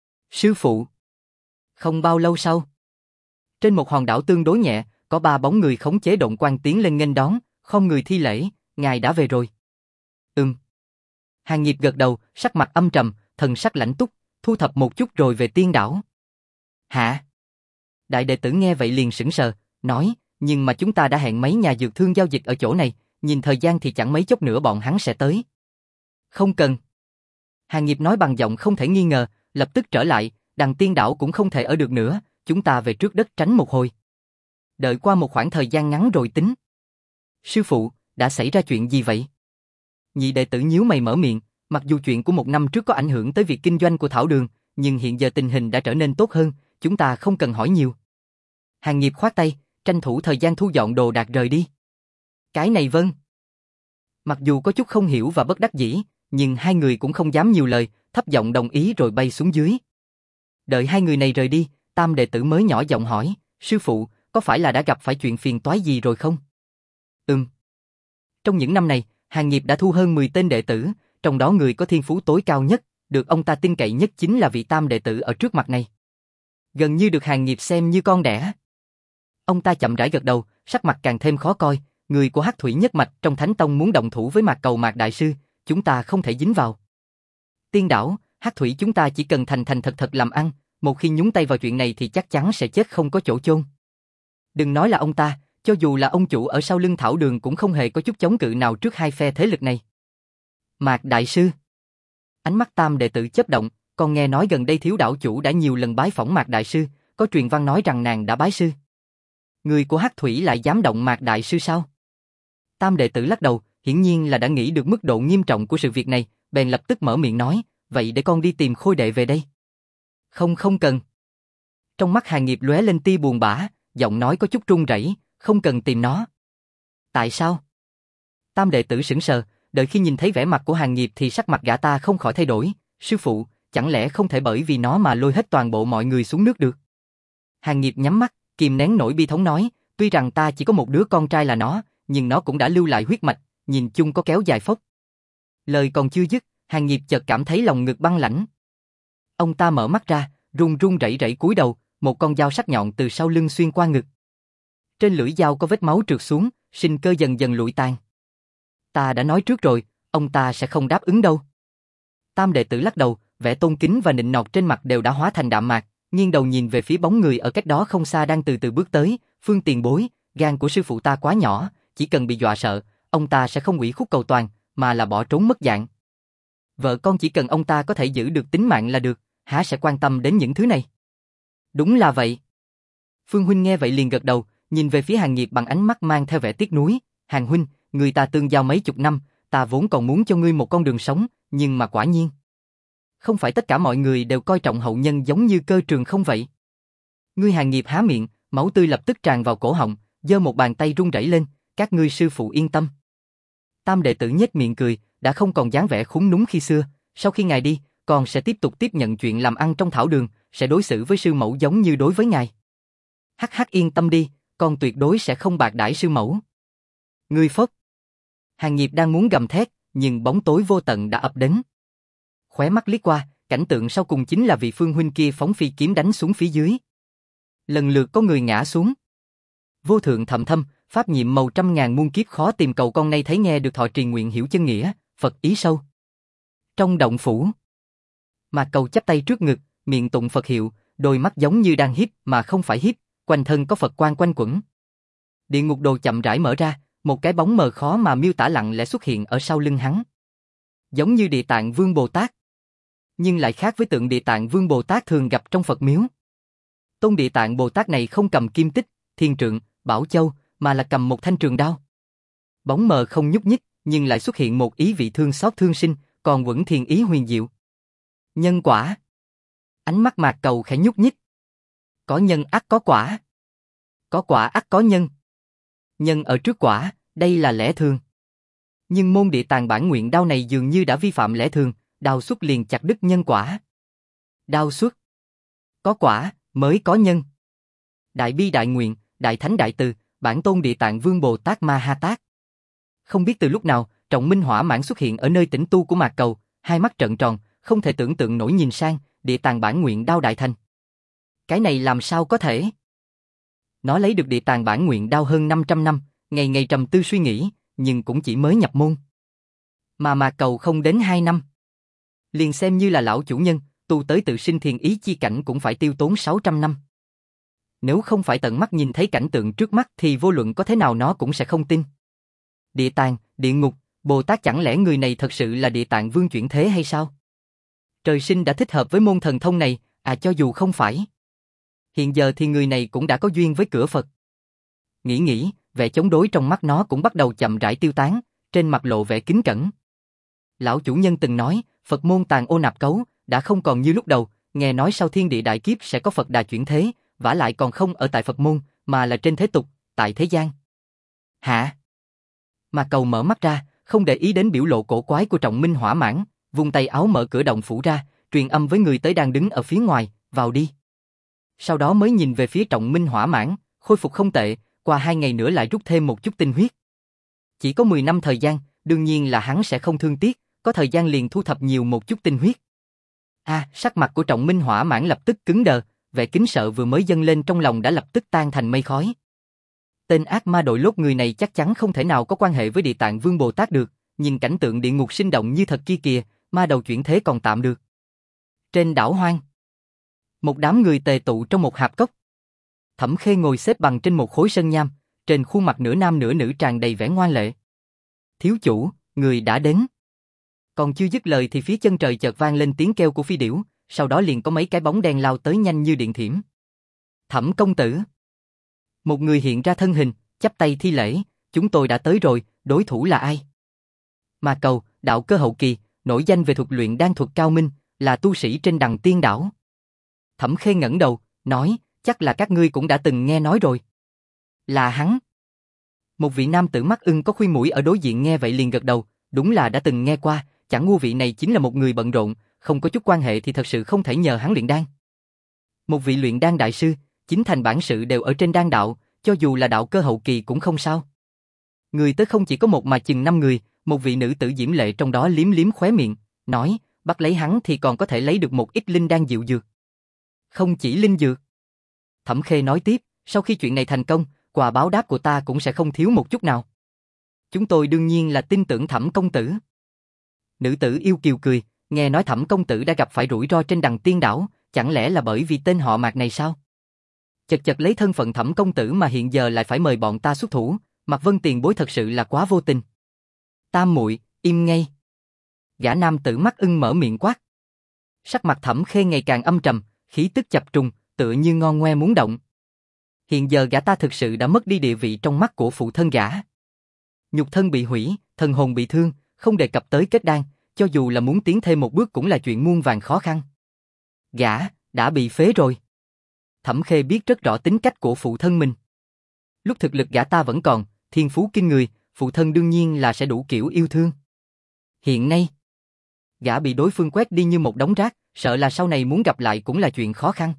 Sư phụ. Không bao lâu sau, trên một hòn đảo tương đối nhẹ, có 3 bóng người khống chế động quang tiến lên nghênh đón, không người thi lễ, ngài đã về rồi. Hàng Nghiệp gật đầu, sắc mặt âm trầm, thần sắc lãnh túc, thu thập một chút rồi về Tiên đảo. Hả? Đại đệ tử nghe vậy liền sững sờ, nói, nhưng mà chúng ta đã hẹn mấy nhà dược thương giao dịch ở chỗ này, nhìn thời gian thì chẳng mấy chốc nữa bọn hắn sẽ tới. Không cần. Hàng Nghiệp nói bằng giọng không thể nghi ngờ, lập tức trở lại, Đằng Tiên đảo cũng không thể ở được nữa, chúng ta về trước đất tránh một hồi. Đợi qua một khoảng thời gian ngắn rồi tính. Sư phụ, đã xảy ra chuyện gì vậy? Nhị đệ tử nhíu mày mở miệng, mặc dù chuyện của 1 năm trước có ảnh hưởng tới việc kinh doanh của Thảo Đường, nhưng hiện giờ tình hình đã trở nên tốt hơn, chúng ta không cần hỏi nhiều. Hàng Nghiệp khoát tay, tranh thủ thời gian thu dọn đồ đạc rời đi. Cái này vâng. Mặc dù có chút không hiểu và bất đắc dĩ, nhưng hai người cũng không dám nhiều lời, thấp giọng đồng ý rồi bay xuống dưới. Đợi hai người này rời đi, Tam đệ tử mới nhỏ giọng hỏi, sư phụ, có phải là đã gặp phải chuyện phiền toái gì rồi không? Trong những năm này, Hàng Nghiệp đã thu hơn 10 tên đệ tử, trong đó người có thiên phú tối cao nhất, được ông ta tin cậy nhất chính là vị Tam đệ tử ở trước mặt này. Gần như được Hàng Nghiệp xem như con đẻ. Ông ta chậm rãi gật đầu, sắc mặt càng thêm khó coi, người của Hắc Thủy nhất mạch trong Thánh Tông muốn động thủ với Mạc Cầu Mạc Đại Sư, chúng ta không thể dính vào. Tiên đảo, Hắc Thủy chúng ta chỉ cần thành thành thật thật làm ăn, một khi nhúng tay vào chuyện này thì chắc chắn sẽ chết không có chỗ chôn. Đừng nói là ông ta, cho dù là ông chủ ở sau lưng Thảo Đường cũng không hề có chút chống cự nào trước hai phe thế lực này. Mạc Đại Sư. Ánh mắt Tam đệ tử chớp động, còn nghe nói gần đây thiếu đảo chủ đã nhiều lần bái phỏng Mạc Đại Sư, có truyền văn nói rằng nàng đã bái sư. Người của Hắc Thủy lại dám động Mạc Đại Sư sao? Tam đệ tử lắc đầu, hiển nhiên là đã nghĩ được mức độ nghiêm trọng của sự việc này, bèn lập tức mở miệng nói, vậy để con đi tìm Khôi đệ về đây. Không cần. Trong mắt Hàng Nghiệp lóe lên tia buồn bã, giọng nói có chút run rẩy, không cần tìm nó. Tại sao? Tam đệ tử sững sờ, đợi khi nhìn thấy vẻ mặt của Hàng Nghiệp thì sắc mặt gã ta không khỏi thay đổi, sư phụ, chẳng lẽ không thể bởi vì nó mà lôi hết toàn bộ mọi người xuống nước được? Hàng Nghiệp nhắm mắt, kìm nén nỗi bi thống nói, tuy rằng ta chỉ có một đứa con trai là nó, nhưng nó cũng đã lưu lại huyết mạch, nhìn chung có kéo dài phốc. Lời còn chưa dứt, Hàng Nghiệp chợt cảm thấy lòng ngực băng lãnh. Ông ta mở mắt ra, run run rẩy rẩy cúi đầu, một con dao sắc nhọn từ sau lưng xuyên qua ngực. Trên lưỡi dao có vết máu trượt xuống, sinh cơ dần dần lụi tàn. Ta đã nói trước rồi, ông ta sẽ không đáp ứng đâu. Tam đệ tử lắc đầu, vẻ tôn kính và nịnh nọt trên mặt đều đã hóa thành đạm mạc, nghiêng đầu nhìn về phía bóng người ở cách đó không xa đang từ từ bước tới. Phương tiền bối, gan của sư phụ ta quá nhỏ, chỉ cần bị dọa sợ, ông ta sẽ không ủy khuất cầu toàn, mà là bỏ trốn mất dạng. Vợ con chỉ cần ông ta có thể giữ được tính mạng là được, há sẽ quan tâm đến những thứ này. Đúng là vậy. Phương huynh nghe vậy liền gật đầu, nhìn về phía Hàng Nghiệp bằng ánh mắt mang theo vẻ tiếc nuối. Hàng huynh, người ta tương giao mấy chục năm, ta vốn còn muốn cho ngươi một con đường sống, nhưng mà quả nhiên. Không phải tất cả mọi người đều coi trọng hậu nhân giống như Cơ Trường không vậy. Ngươi Hàng Nghiệp há miệng, máu tươi lập tức tràn vào cổ họng, giơ một bàn tay run rẩy lên, các ngươi sư phụ yên tâm. Tam đệ tử nhếch miệng cười, đã không còn dáng vẻ khúm núm khi xưa, sau khi ngài đi, con sẽ tiếp tục tiếp nhận chuyện làm ăn trong thảo đường, sẽ đối xử với sư mẫu giống như đối với ngài. Hắc hắc yên tâm đi, con tuyệt đối sẽ không bạc đãi sư mẫu. Ngươi phất. Hàng Nghiệp đang muốn gầm thét, nhưng bóng tối vô tận đã ập đến. Khóe mắt liếc qua, cảnh tượng sau cùng chính là vị Phương huynh kia phóng phi kiếm đánh xuống phía dưới. Lần lượt có người ngã xuống. Vô thượng thậm thâm, pháp nhiệm màu trăm ngàn muôn kiếp khó tìm cầu con nay thấy nghe được thọ trì nguyện hiểu chân nghĩa, Phật ý sâu. Trong động phủ, Mạc Cầu chắp tay trước ngực, miệng tụng Phật hiệu, đôi mắt giống như đang híp mà không phải híp, quanh thân có Phật quang quanh quẩn. Địa ngục đồ chậm rãi mở ra, một cái bóng mờ khó mà miêu tả lặng lẽ xuất hiện ở sau lưng hắn. Giống như Địa Tạng Vương Bồ Tát, nhưng lại khác với tượng Địa Tạng Vương Bồ Tát thường gặp trong Phật miếu. Tôn Địa Tạng Bồ Tát này không cầm kim tích, thiên trượng, bảo châu, mà là cầm một thanh trường đao. Bóng mờ không nhúc nhích, nhưng lại xuất hiện một ý vị thương xót thương sinh, còn vẫn thiền ý huyền diệu. Nhân quả. Ánh mắt Mạc Cầu khẽ nhúc nhích. Có nhân ắt có quả. Có quả ắt có nhân. Nhân ở trước quả, đây là lẽ thường. Nhưng môn Địa Tạng bản nguyện đao này dường như đã vi phạm lẽ thường, đao xuất liền chặt đứt nhân quả. Đao xuất. Có quả, mới có nhân. Đại bi đại nguyện, đại thánh đại từ, bản tôn Địa Tạng Vương Bồ Tát Ma Ha Tát. Không biết từ lúc nào, Trọng Minh hỏa mãn xuất hiện ở nơi tĩnh tu của Mạc Cầu, hai mắt trợn tròn, không thể tưởng tượng nổi nhìn sang, Địa Tạng bản nguyện đao đại thành. Cái này làm sao có thể? Nó lấy được Địa Tạng bản nguyện đao hơn 500 năm, ngày ngày trầm tư suy nghĩ, nhưng cũng chỉ mới nhập môn. Mà Mạc Cầu không đến 2 năm. Liền xem như là lão chủ nhân, tu tới tự sinh thiền ý chi cảnh cũng phải tiêu tốn 600 năm. Nếu không phải tận mắt nhìn thấy cảnh tượng trước mắt thì vô luận có thế nào nó cũng sẽ không tin. Địa Tạng, địa ngục, Bồ Tát chẳng lẽ người này thật sự là Địa Tạng Vương chuyển thế hay sao? Trời sinh đã thích hợp với môn thần thông này, cho dù không phải. Hiện giờ thì người này cũng đã có duyên với cửa Phật. Nghĩ, vẻ chống đối trong mắt nó cũng bắt đầu chậm rãi tiêu tán, trên mặt lộ vẻ kính cẩn. Lão chủ nhân từng nói, Phật môn tàn ô nạp cấu, đã không còn như lúc đầu, nghe nói sau thiên địa đại kiếp sẽ có Phật đà chuyển thế, vả lại còn không ở tại Phật môn, mà là trên thế tục, tại thế gian. Hả? Mạc Cầu mở mắt ra, không để ý đến biểu lộ cổ quái của Trọng Minh hỏa mãn, vung tay áo mở cửa động phủ ra, truyền âm với người tới đang đứng ở phía ngoài, vào đi. Sau đó mới nhìn về phía Trọng Minh hỏa mãn, khôi phục không tệ, qua 2 ngày nữa lại rút thêm một chút tinh huyết. Chỉ có 10 năm thời gian, đương nhiên là hắn sẽ không thương tiếc, có thời gian liền thu thập nhiều một chút tinh huyết. Sắc mặt của Trọng Minh hỏa mãn lập tức cứng đờ, vẻ kính sợ vừa mới dâng lên trong lòng đã lập tức tan thành mây khói. Tên ác ma đội lốt người này chắc chắn không thể nào có quan hệ với Địa Tạng Vương Bồ Tát được, nhìn cảnh tượng địa ngục sinh động như thật kia kìa, ma đầu chuyển thế còn tạm được. Trên đảo hoang, một đám người tề tụ trong một hạp cốc. Thẩm Khê ngồi xếp bằng trên một khối sơn nham, trên khuôn mặt nửa nam nửa nữ tràn đầy vẻ ngoan lệ. Thiếu chủ, người đã đến. Còn chưa dứt lời thì phía chân trời chợt vang lên tiếng kêu của phi điểu, sau đó liền có mấy cái bóng đen lao tới nhanh như điện thiểm. Thẩm công tử. Một người hiện ra thân hình, chắp tay thi lễ, chúng tôi đã tới rồi, đối thủ là ai? Mạc Cầu, đạo cơ hậu kỳ, nổi danh về thuật luyện đan thuật cao minh, là tu sĩ trên Đằng Tiên đảo. Thẩm Khê ngẩng đầu, nói, chắc là các ngươi cũng đã từng nghe nói rồi. Là hắn. Một vị nam tử mắt ưng có khuyên mũi ở đối diện nghe vậy liền gật đầu, đúng là đã từng nghe qua, chẳng ngu vị này chính là một người bận rộn, không có chút quan hệ thì thật sự không thể nhờ hắn luyện đan. Một vị luyện đan đại sư, chính thành bản sự đều ở trên đan đạo, cho dù là đạo cơ hậu kỳ cũng không sao. Người tới không chỉ có một mà chừng 5 người, một vị nữ tử diễm lệ trong đó liếm liếm khóe miệng, nói, bắt lấy hắn thì còn có thể lấy được một ít linh đan dịu dược. Không chỉ linh dược. Thẩm Khê nói tiếp, sau khi chuyện này thành công, quà báo đáp của ta cũng sẽ không thiếu một chút nào. Chúng tôi đương nhiên là tin tưởng Thẩm công tử. Nữ tử yêu kiều cười, nghe nói Thẩm công tử đã gặp phải rủi ro trên Đằng Tiên đảo, chẳng lẽ là bởi vì tên họ Mạc này sao? Chật chật lấy thân phận Thẩm công tử mà hiện giờ lại phải mời bọn ta xuất thủ, Mạc Vân tiền bối thật sự là quá vô tình. Tam muội, im ngay. Gã nam tử mắt ưng mở miệng quát. Sắc mặt Thẩm Khê ngày càng âm trầm, khí tức chập trùng, tựa như ngon ngoe muốn động. Hiện giờ gã ta thực sự đã mất đi địa vị trong mắt của phụ thân gã. Nhục thân bị hủy, thần hồn bị thương, không đề cập tới kết đan, cho dù là muốn tiến thêm một bước cũng là chuyện muôn vàn khó khăn. Gã đã bị phế rồi. Thẩm Khê biết rất rõ tính cách của phụ thân mình. Lúc thực lực gã ta vẫn còn, thiên phú kinh người, phụ thân đương nhiên là sẽ đủ kiểu yêu thương. Hiện nay, gã bị đối phương quét đi như một đống rác, sợ là sau này muốn gặp lại cũng là chuyện khó khăn.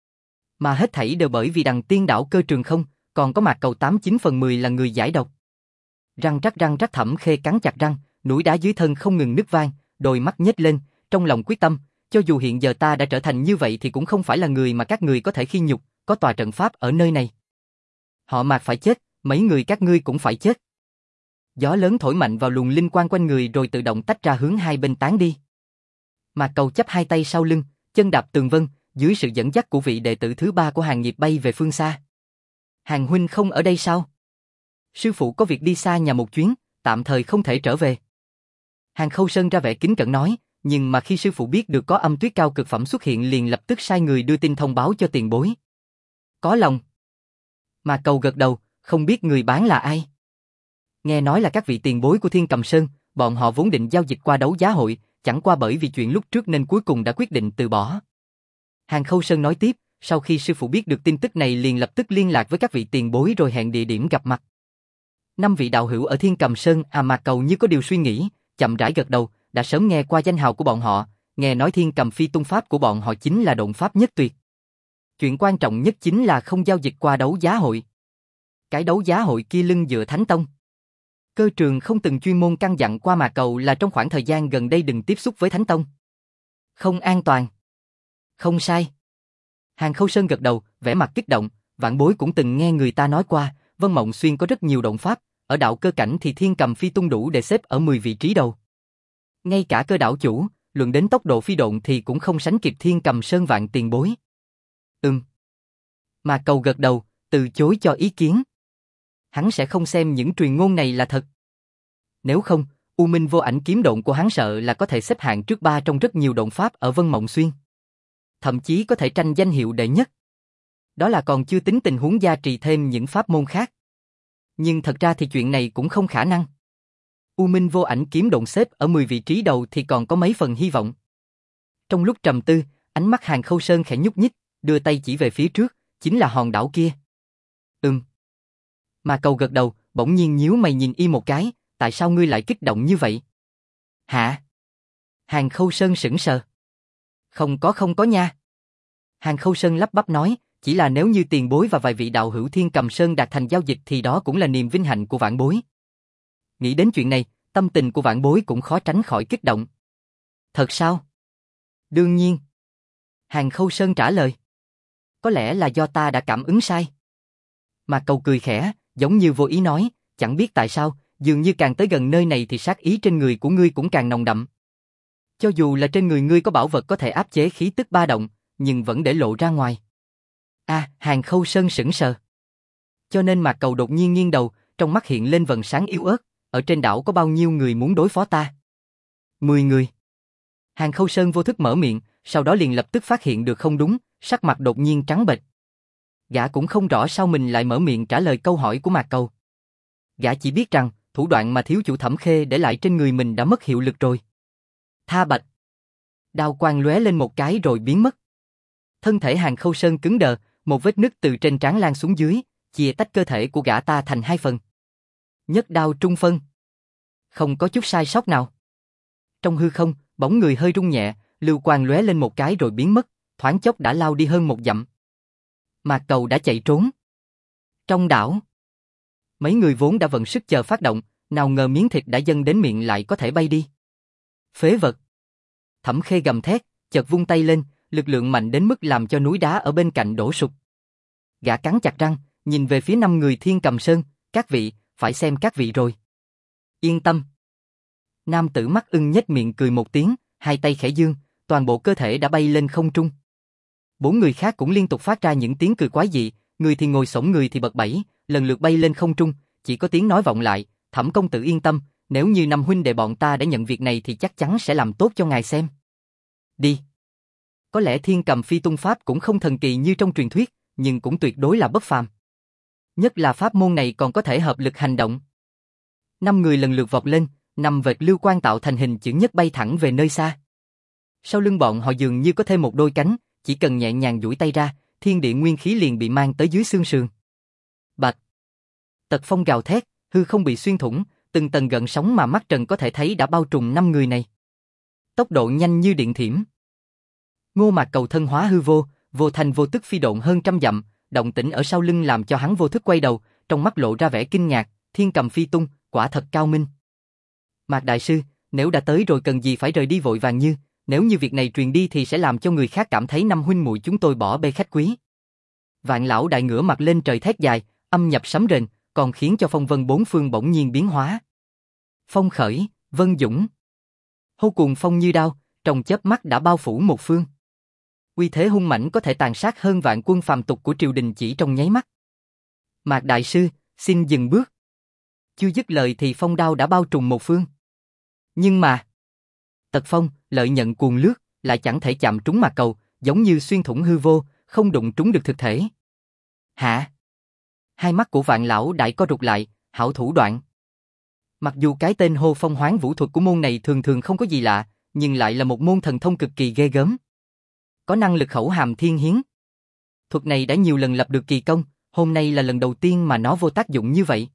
Mà hết thảy đều bởi vì Đằng Tiên đảo Cơ Trường không, còn có Mạc Cầu 89/10 là người giải độc. Răng rắc Thẩm Khê cắn chặt răng, núi đá dưới thân không ngừng nứt vang, đôi mắt nhếch lên, trong lòng quyết tâm, cho dù hiện giờ ta đã trở thành như vậy thì cũng không phải là người mà các người có thể khi nhục, có tòa trận pháp ở nơi này. Họ Mạc phải chết, mấy người các ngươi cũng phải chết. Gió lớn thổi mạnh vào luồng linh quang quanh người rồi tự động tách ra hướng hai bên tán đi. Mạc Cầu chắp hai tay sau lưng, chân đạp tường vân, dưới sự dẫn dắt của vị đệ tử thứ ba của Hàng Nghiệp bay về phương xa. Hàng huynh không ở đây sao? Sư phụ có việc đi xa nhà một chuyến, tạm thời không thể trở về. Hàng Khâu Sơn ra vẻ kính cẩn nói, nhưng mà khi sư phụ biết được có âm tuyết cao cực phẩm xuất hiện liền lập tức sai người đưa tin thông báo cho tiền bối. Có lòng. Mạc Cầu gật đầu, không biết người bán là ai. Nghe nói là các vị tiền bối của Thiên Cầm Sơn, bọn họ vốn định giao dịch qua đấu giá hội, chẳng qua bởi vì chuyện lúc trước nên cuối cùng đã quyết định từ bỏ. Hàng Khâu Sơn nói tiếp, sau khi sư phụ biết được tin tức này liền lập tức liên lạc với các vị tiền bối rồi hẹn địa điểm gặp mặt. 5 vị đạo hữu ở Thiên Cầm Sơn, Mạc Cầu như có điều suy nghĩ, chậm rãi gật đầu, đã sớm nghe qua danh hào của bọn họ, nghe nói Thiên Cầm Phi tung pháp của bọn họ chính là độn pháp nhất tuyệt. Chuyện quan trọng nhất chính là không giao dịch qua đấu giá hội. Cái đấu giá hội kia lưng dựa Thánh Tông. Cơ Trường không từng chuyên môn căn dặn qua Mạc Cầu là trong khoảng thời gian gần đây đừng tiếp xúc với Thánh Tông. Không an toàn. Không sai. Hàng Khâu Sơn gật đầu, vẻ mặt kích động, vạn bối cũng từng nghe người ta nói qua, Vân Mộng Xuyên có rất nhiều độn pháp, ở đạo cơ cảnh thì Thiên Cầm Phi tung đủ để xếp ở 10 vị trí đầu. Ngay cả cơ đảo chủ, luận đến tốc độ phi độn thì cũng không sánh kịp Thiên Cầm Sơn vạn tiền bối. Mạc Cầu gật đầu, từ chối cho ý kiến. Hắn sẽ không xem những truyền ngôn này là thật. Nếu không, U Minh Vô Ảnh kiếm độn của hắn sợ là có thể xếp hạng trước 3 trong rất nhiều độn pháp ở Vân Mộng Xuyên. Thậm chí có thể tranh danh hiệu đệ nhất. Đó là còn chưa tính tình huống gia trì thêm những pháp môn khác. Nhưng thật ra thì chuyện này cũng không khả năng. U Minh Vô Ảnh kiếm độn xếp ở 10 vị trí đầu thì còn có mấy phần hy vọng. Trong lúc trầm tư, ánh mắt Hàng Khâu Sơn khẽ nhúc nhích, đưa tay chỉ về phía trước, chính là hòn đảo kia. Mà Cầu gật đầu, bỗng nhiên nhíu mày nhìn y một cái, tại sao ngươi lại kích động như vậy? Hả? Hàng Khâu Sơn sững sờ. Không có nha. Hàng Khâu Sơn lắp bắp nói, chỉ là nếu như tiền bối và vài vị đạo hữu Thiên Cầm Sơn đạt thành giao dịch thì đó cũng là niềm vinh hạnh của vãn bối. Nghĩ đến chuyện này, tâm tình của vãn bối cũng khó tránh khỏi kích động. Thật sao? Đương nhiên. Hàng Khâu Sơn trả lời. Có lẽ là do ta đã cảm ứng sai. Mà Cầu cười khẽ, giống như vô ý nói, chẳng biết tại sao, dường như càng tới gần nơi này thì sát ý trên người của ngươi cũng càng nồng đậm. Cho dù là trên người ngươi có bảo vật có thể áp chế khí tức ba động, nhưng vẫn để lộ ra ngoài. Hàng Khâu Sơn sững sờ. Cho nên Mạc Cầu đột nhiên nghiêng đầu, trong mắt hiện lên vầng sáng yếu ớt, ở trên đảo có bao nhiêu người muốn đối phó ta? 10 người. Hàng Khâu Sơn vô thức mở miệng, sau đó liền lập tức phát hiện được không đúng, sắc mặt đột nhiên trắng bệch. Gã cũng không rõ sao mình lại mở miệng trả lời câu hỏi của Mạc Cầu. Gã chỉ biết rằng, thủ đoạn mà thiếu chủ Thẩm Khê để lại trên người mình đã mất hiệu lực rồi. Tha bạch. Đao quang lóe lên một cái rồi biến mất. Thân thể Hàng Khâu Sơn cứng đờ, một vết nứt từ trên trán lan xuống dưới, chia tách cơ thể của gã ta thành 2 phần. Nhất đao trung phân. Không có chút sai sót nào. Trong hư không, bóng người hơi rung nhẹ, lưu quang lóe lên một cái rồi biến mất, thoáng chốc đã lao đi hơn 1 dặm. Mạc Cầu đã chạy trốn. Trong đảo, mấy người vốn đã vận sức chờ phát động, nào ngờ miếng thịt đã dâng đến miệng lại có thể bay đi. Phế vật. Thẩm Khê gầm thét, chợt vung tay lên, lực lượng mạnh đến mức làm cho núi đá ở bên cạnh đổ sụp. Gã cắn chặt răng, nhìn về phía 5 người Thiên Cầm Sơn, các vị, phải xem các vị rồi. Yên tâm. Nam tử mắt ưng nhếch miệng cười một tiếng, hai tay khẽ dương, toàn bộ cơ thể đã bay lên không trung. 4 người khác cũng liên tục phát ra những tiếng cười quái dị, người thì ngồi xổm người thì bật bẫy, lần lượt bay lên không trung, chỉ có tiếng nói vọng lại, Thẩm công tử yên tâm, nếu như năm huynh đệ bọn ta đã nhận việc này thì chắc chắn sẽ làm tốt cho ngài xem. Đi. Có lẽ Thiên Cầm Phi Tung pháp cũng không thần kỳ như trong truyền thuyết, nhưng cũng tuyệt đối là bất phàm. Nhất là pháp môn này còn có thể hợp lực hành động. 5 người lần lượt vọt lên, 5 vệt lưu quang tạo thành hình chữ nhất bay thẳng về nơi xa. Sau lưng bọn họ dường như có thêm một đôi cánh, chỉ cần nhẹ nhàng duỗi tay ra, thiên địa nguyên khí liền bị mang tới dưới xương sườn. Bạch. Tật phong gào thét, hư không bị xuyên thủng, từng tầng gợn sóng mà mắt trần có thể thấy đã bao trùm 5 người này. Tốc độ nhanh như điện thiểm. Ngô Mạc Cầu thân hóa hư vô, vô thành vô tức phi độn hơn trăm dặm, động tĩnh ở sau lưng làm cho hắn vô thức quay đầu, trong mắt lộ ra vẻ kinh ngạc, Thiên Cầm Phi Tung, quả thật cao minh. Mạc đại sư, nếu đã tới rồi cần gì phải rời đi vội vàng như, nếu như việc này truyền đi thì sẽ làm cho người khác cảm thấy năm huynh muội chúng tôi bỏ bê khách quý. Vạn lão đại ngửa mặt lên trời thét dài, âm nhập sấm rền, còn khiến cho phong vân bốn phương bỗng nhiên biến hóa. Phong khởi, vân dũng. Hô cuồng phong như đao, trong chớp mắt đã bao phủ một phương. Uy thế hung mãnh có thể tàn sát hơn vạn quân phàm tục của triều đình chỉ trong nháy mắt. Mạc đại sư, xin dừng bước. Chưa dứt lời thì phong đao đã bao trùm một phương. Nhưng mà, tật phong, lợi nhận cuồng lướt, lại chẳng thể chạm trúng Mạc Cầu, giống như xuyên thủng hư vô, không đụng trúng được thực thể. Hả? Hai mắt của Vạn lão đại co rụt lại, hảo thủ đoạn. Mặc dù cái tên hô phong hoán vũ thuật của môn này thường thường không có gì lạ, nhưng lại là một môn thần thông cực kỳ ghê gớm. Có năng lực khẩu hàm thiên hiến. Thuật này đã nhiều lần lập được kỳ công, hôm nay là lần đầu tiên mà nó vô tác dụng như vậy.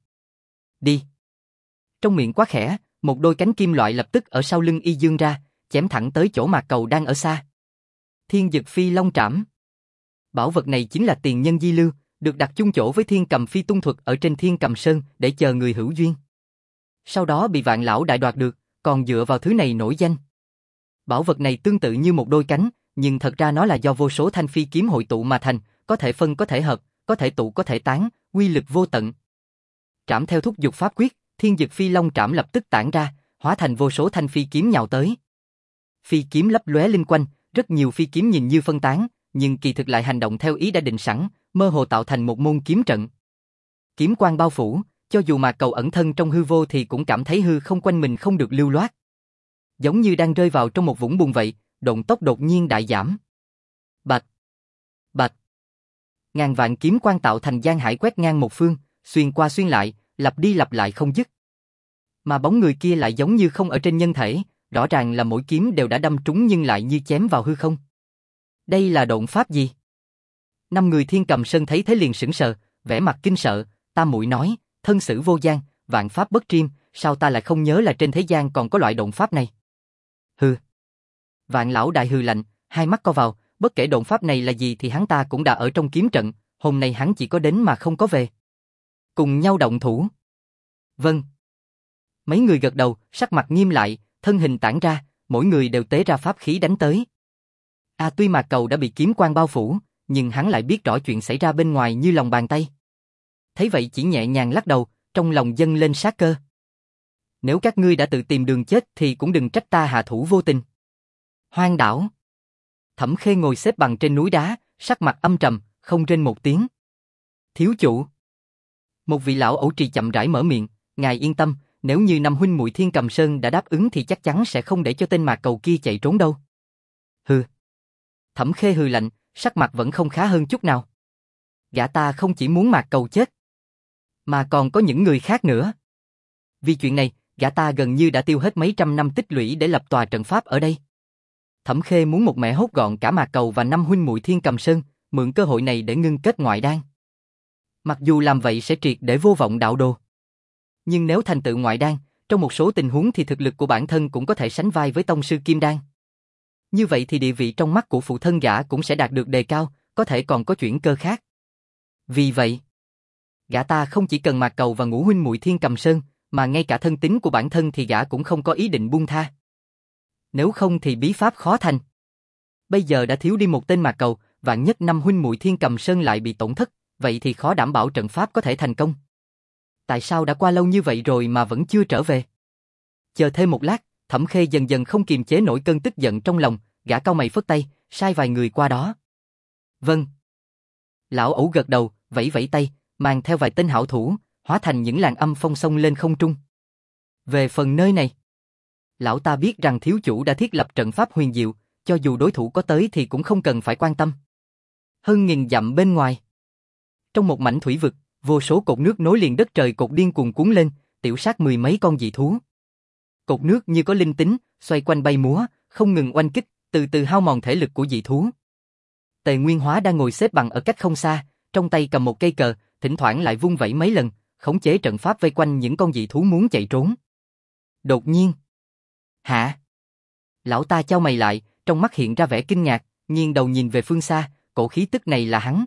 Đi. Trong miệng quá khẽ, một đôi cánh kim loại lập tức ở sau lưng y dương ra, chém thẳng tới chỗ Mạc Cầu đang ở xa. Thiên Dực Phi Long Trảm. Bảo vật này chính là tiền nhân di lưu, được đặt chung chỗ với Thiên Cầm Phi Tung thuật ở trên Thiên Cầm Sơn để chờ người hữu duyên. Sau đó bị Vạn lão đại đoạt được, còn dựa vào thứ này nổi danh. Bảo vật này tương tự như một đôi cánh, nhưng thật ra nó là do vô số thanh phi kiếm hội tụ mà thành, có thể phân có thể hợp, có thể tụ có thể tán, uy lực vô tận. Trảm theo thúc dục pháp quyết, Thiên Dực Phi Long Trảm lập tức tản ra, hóa thành vô số thanh phi kiếm nhào tới. Phi kiếm lấp lóe linh quanh, rất nhiều phi kiếm nhìn như phân tán, nhưng kỳ thực lại hành động theo ý đã định sẵn, mơ hồ tạo thành một môn kiếm trận. Kiếm quang bao phủ, cho dù Mạc Cầu ẩn thân trong hư vô thì cũng cảm thấy hư không quanh mình không được lưu loát. Giống như đang rơi vào trong một vũng bùn vậy, động tốc đột nhiên đại giảm. Bạch! Bạch! Ngàn vạn kiếm quang tạo thành giang hải quét ngang một phương, xuyên qua xuyên lại, lặp đi lặp lại không dứt. Mà bóng người kia lại giống như không ở trên nhân thể, rõ ràng là mỗi kiếm đều đã đâm trúng nhưng lại như chém vào hư không. Đây là độn pháp gì? 5 người Thiên Cầm Sơn thấy thế liền sững sờ, vẻ mặt kinh sợ, Tam muội nói, thân sử vô gian, vạn pháp bất triêm, sao ta lại không nhớ là trên thế gian còn có loại độn pháp này? Hừ. Vạn lão đại hừ lạnh, hai mắt co vào, bất kể độn pháp này là gì thì hắn ta cũng đã ở trong kiếm trận, hôm nay hắn chỉ có đến mà không có về. Cùng nhau động thủ. Vâng. Mấy người gật đầu, sắc mặt nghiêm lại, thân hình tản ra, mỗi người đều tế ra pháp khí đánh tới. Tuy Mạc Cầu đã bị kiếm quang bao phủ, nhưng hắn lại biết rõ chuyện xảy ra bên ngoài như lòng bàn tay. Thấy vậy chỉ nhẹ nhàng lắc đầu, trong lòng dâng lên sát cơ. Nếu các ngươi đã tự tìm đường chết thì cũng đừng trách ta hạ thủ vô tình. Hoang đảo. Thẩm Khê ngồi xếp bằng trên núi đá, sắc mặt âm trầm, không rên một tiếng. Thiếu chủ. Một vị lão ẩu trì chậm rãi mở miệng, ngài yên tâm, nếu như năm huynh muội Thiên Cầm Sơn đã đáp ứng thì chắc chắn sẽ không để cho tên Mạc Cầu kia chạy trốn đâu. Hừ. Thẩm Khê hừ lạnh, sắc mặt vẫn không khá hơn chút nào. Gã ta không chỉ muốn Mạc Cầu chết, mà còn có những người khác nữa. Vì chuyện này, gã ta gần như đã tiêu hết mấy trăm năm tích lũy để lập tòa trận pháp ở đây. Thẩm Khê muốn một mẻ hốt gọn cả Mạc Cầu và năm huynh muội Thiên Cầm Sơn, mượn cơ hội này để ngưng kết ngoại đan. Mặc dù làm vậy sẽ triệt để vô vọng đạo đồ, nhưng nếu thành tựu ngoại đan, trong một số tình huống thì thực lực của bản thân cũng có thể sánh vai với tông sư Kim Đan. Như vậy thì địa vị trong mắt của phụ thân gã cũng sẽ đạt được đề cao, có thể còn có chuyển cơ khác. Vì vậy, gã ta không chỉ cần Mạc Cầu và ngũ huynh muội Thiên Cầm Sơn, mà ngay cả thân tín của bản thân thì gã cũng không có ý định buông tha. Nếu không thì bí pháp khó thành. Bây giờ đã thiếu đi một tên Mạc Cầu, vạn nhất năm huynh muội Thiên Cầm Sơn lại bị tổn thất, vậy thì khó đảm bảo trận pháp có thể thành công. Tại sao đã qua lâu như vậy rồi mà vẫn chưa trở về? Chờ thêm một lát, Thẩm Khê dần dần không kiềm chế nổi cơn tức giận trong lòng, gã cau mày phất tay, sai vài người qua đó. Vâng. Lão ẩu gật đầu, vẫy vẫy tay, mang theo vài tên hảo thủ, hóa thành những làn âm phong xông lên không trung. Về phần nơi này, lão ta biết rằng thiếu chủ đã thiết lập trận pháp huyền diệu, cho dù đối thủ có tới thì cũng không cần phải quan tâm. Hơn nghìn dặm bên ngoài, trong một mảnh thủy vực, vô số cột nước nối liền đất trời cột điên cuồng cuốn lên, tiểu sát mười mấy con dị thú. Cột nước như có linh tính, xoay quanh bay múa, không ngừng oanh kích, từ từ hao mòn thể lực của dị thú. Tề Nguyên Hóa đang ngồi xếp bằng ở cách không xa, trong tay cầm một cây cờ, thỉnh thoảng lại vung vẩy mấy lần, khống chế trận pháp vây quanh những con dị thú muốn chạy trốn. Đột nhiên, hả? Lão ta chau mày lại, trong mắt hiện ra vẻ kinh ngạc, nghiêng đầu nhìn về phương xa, cổ khí tức này là hắn.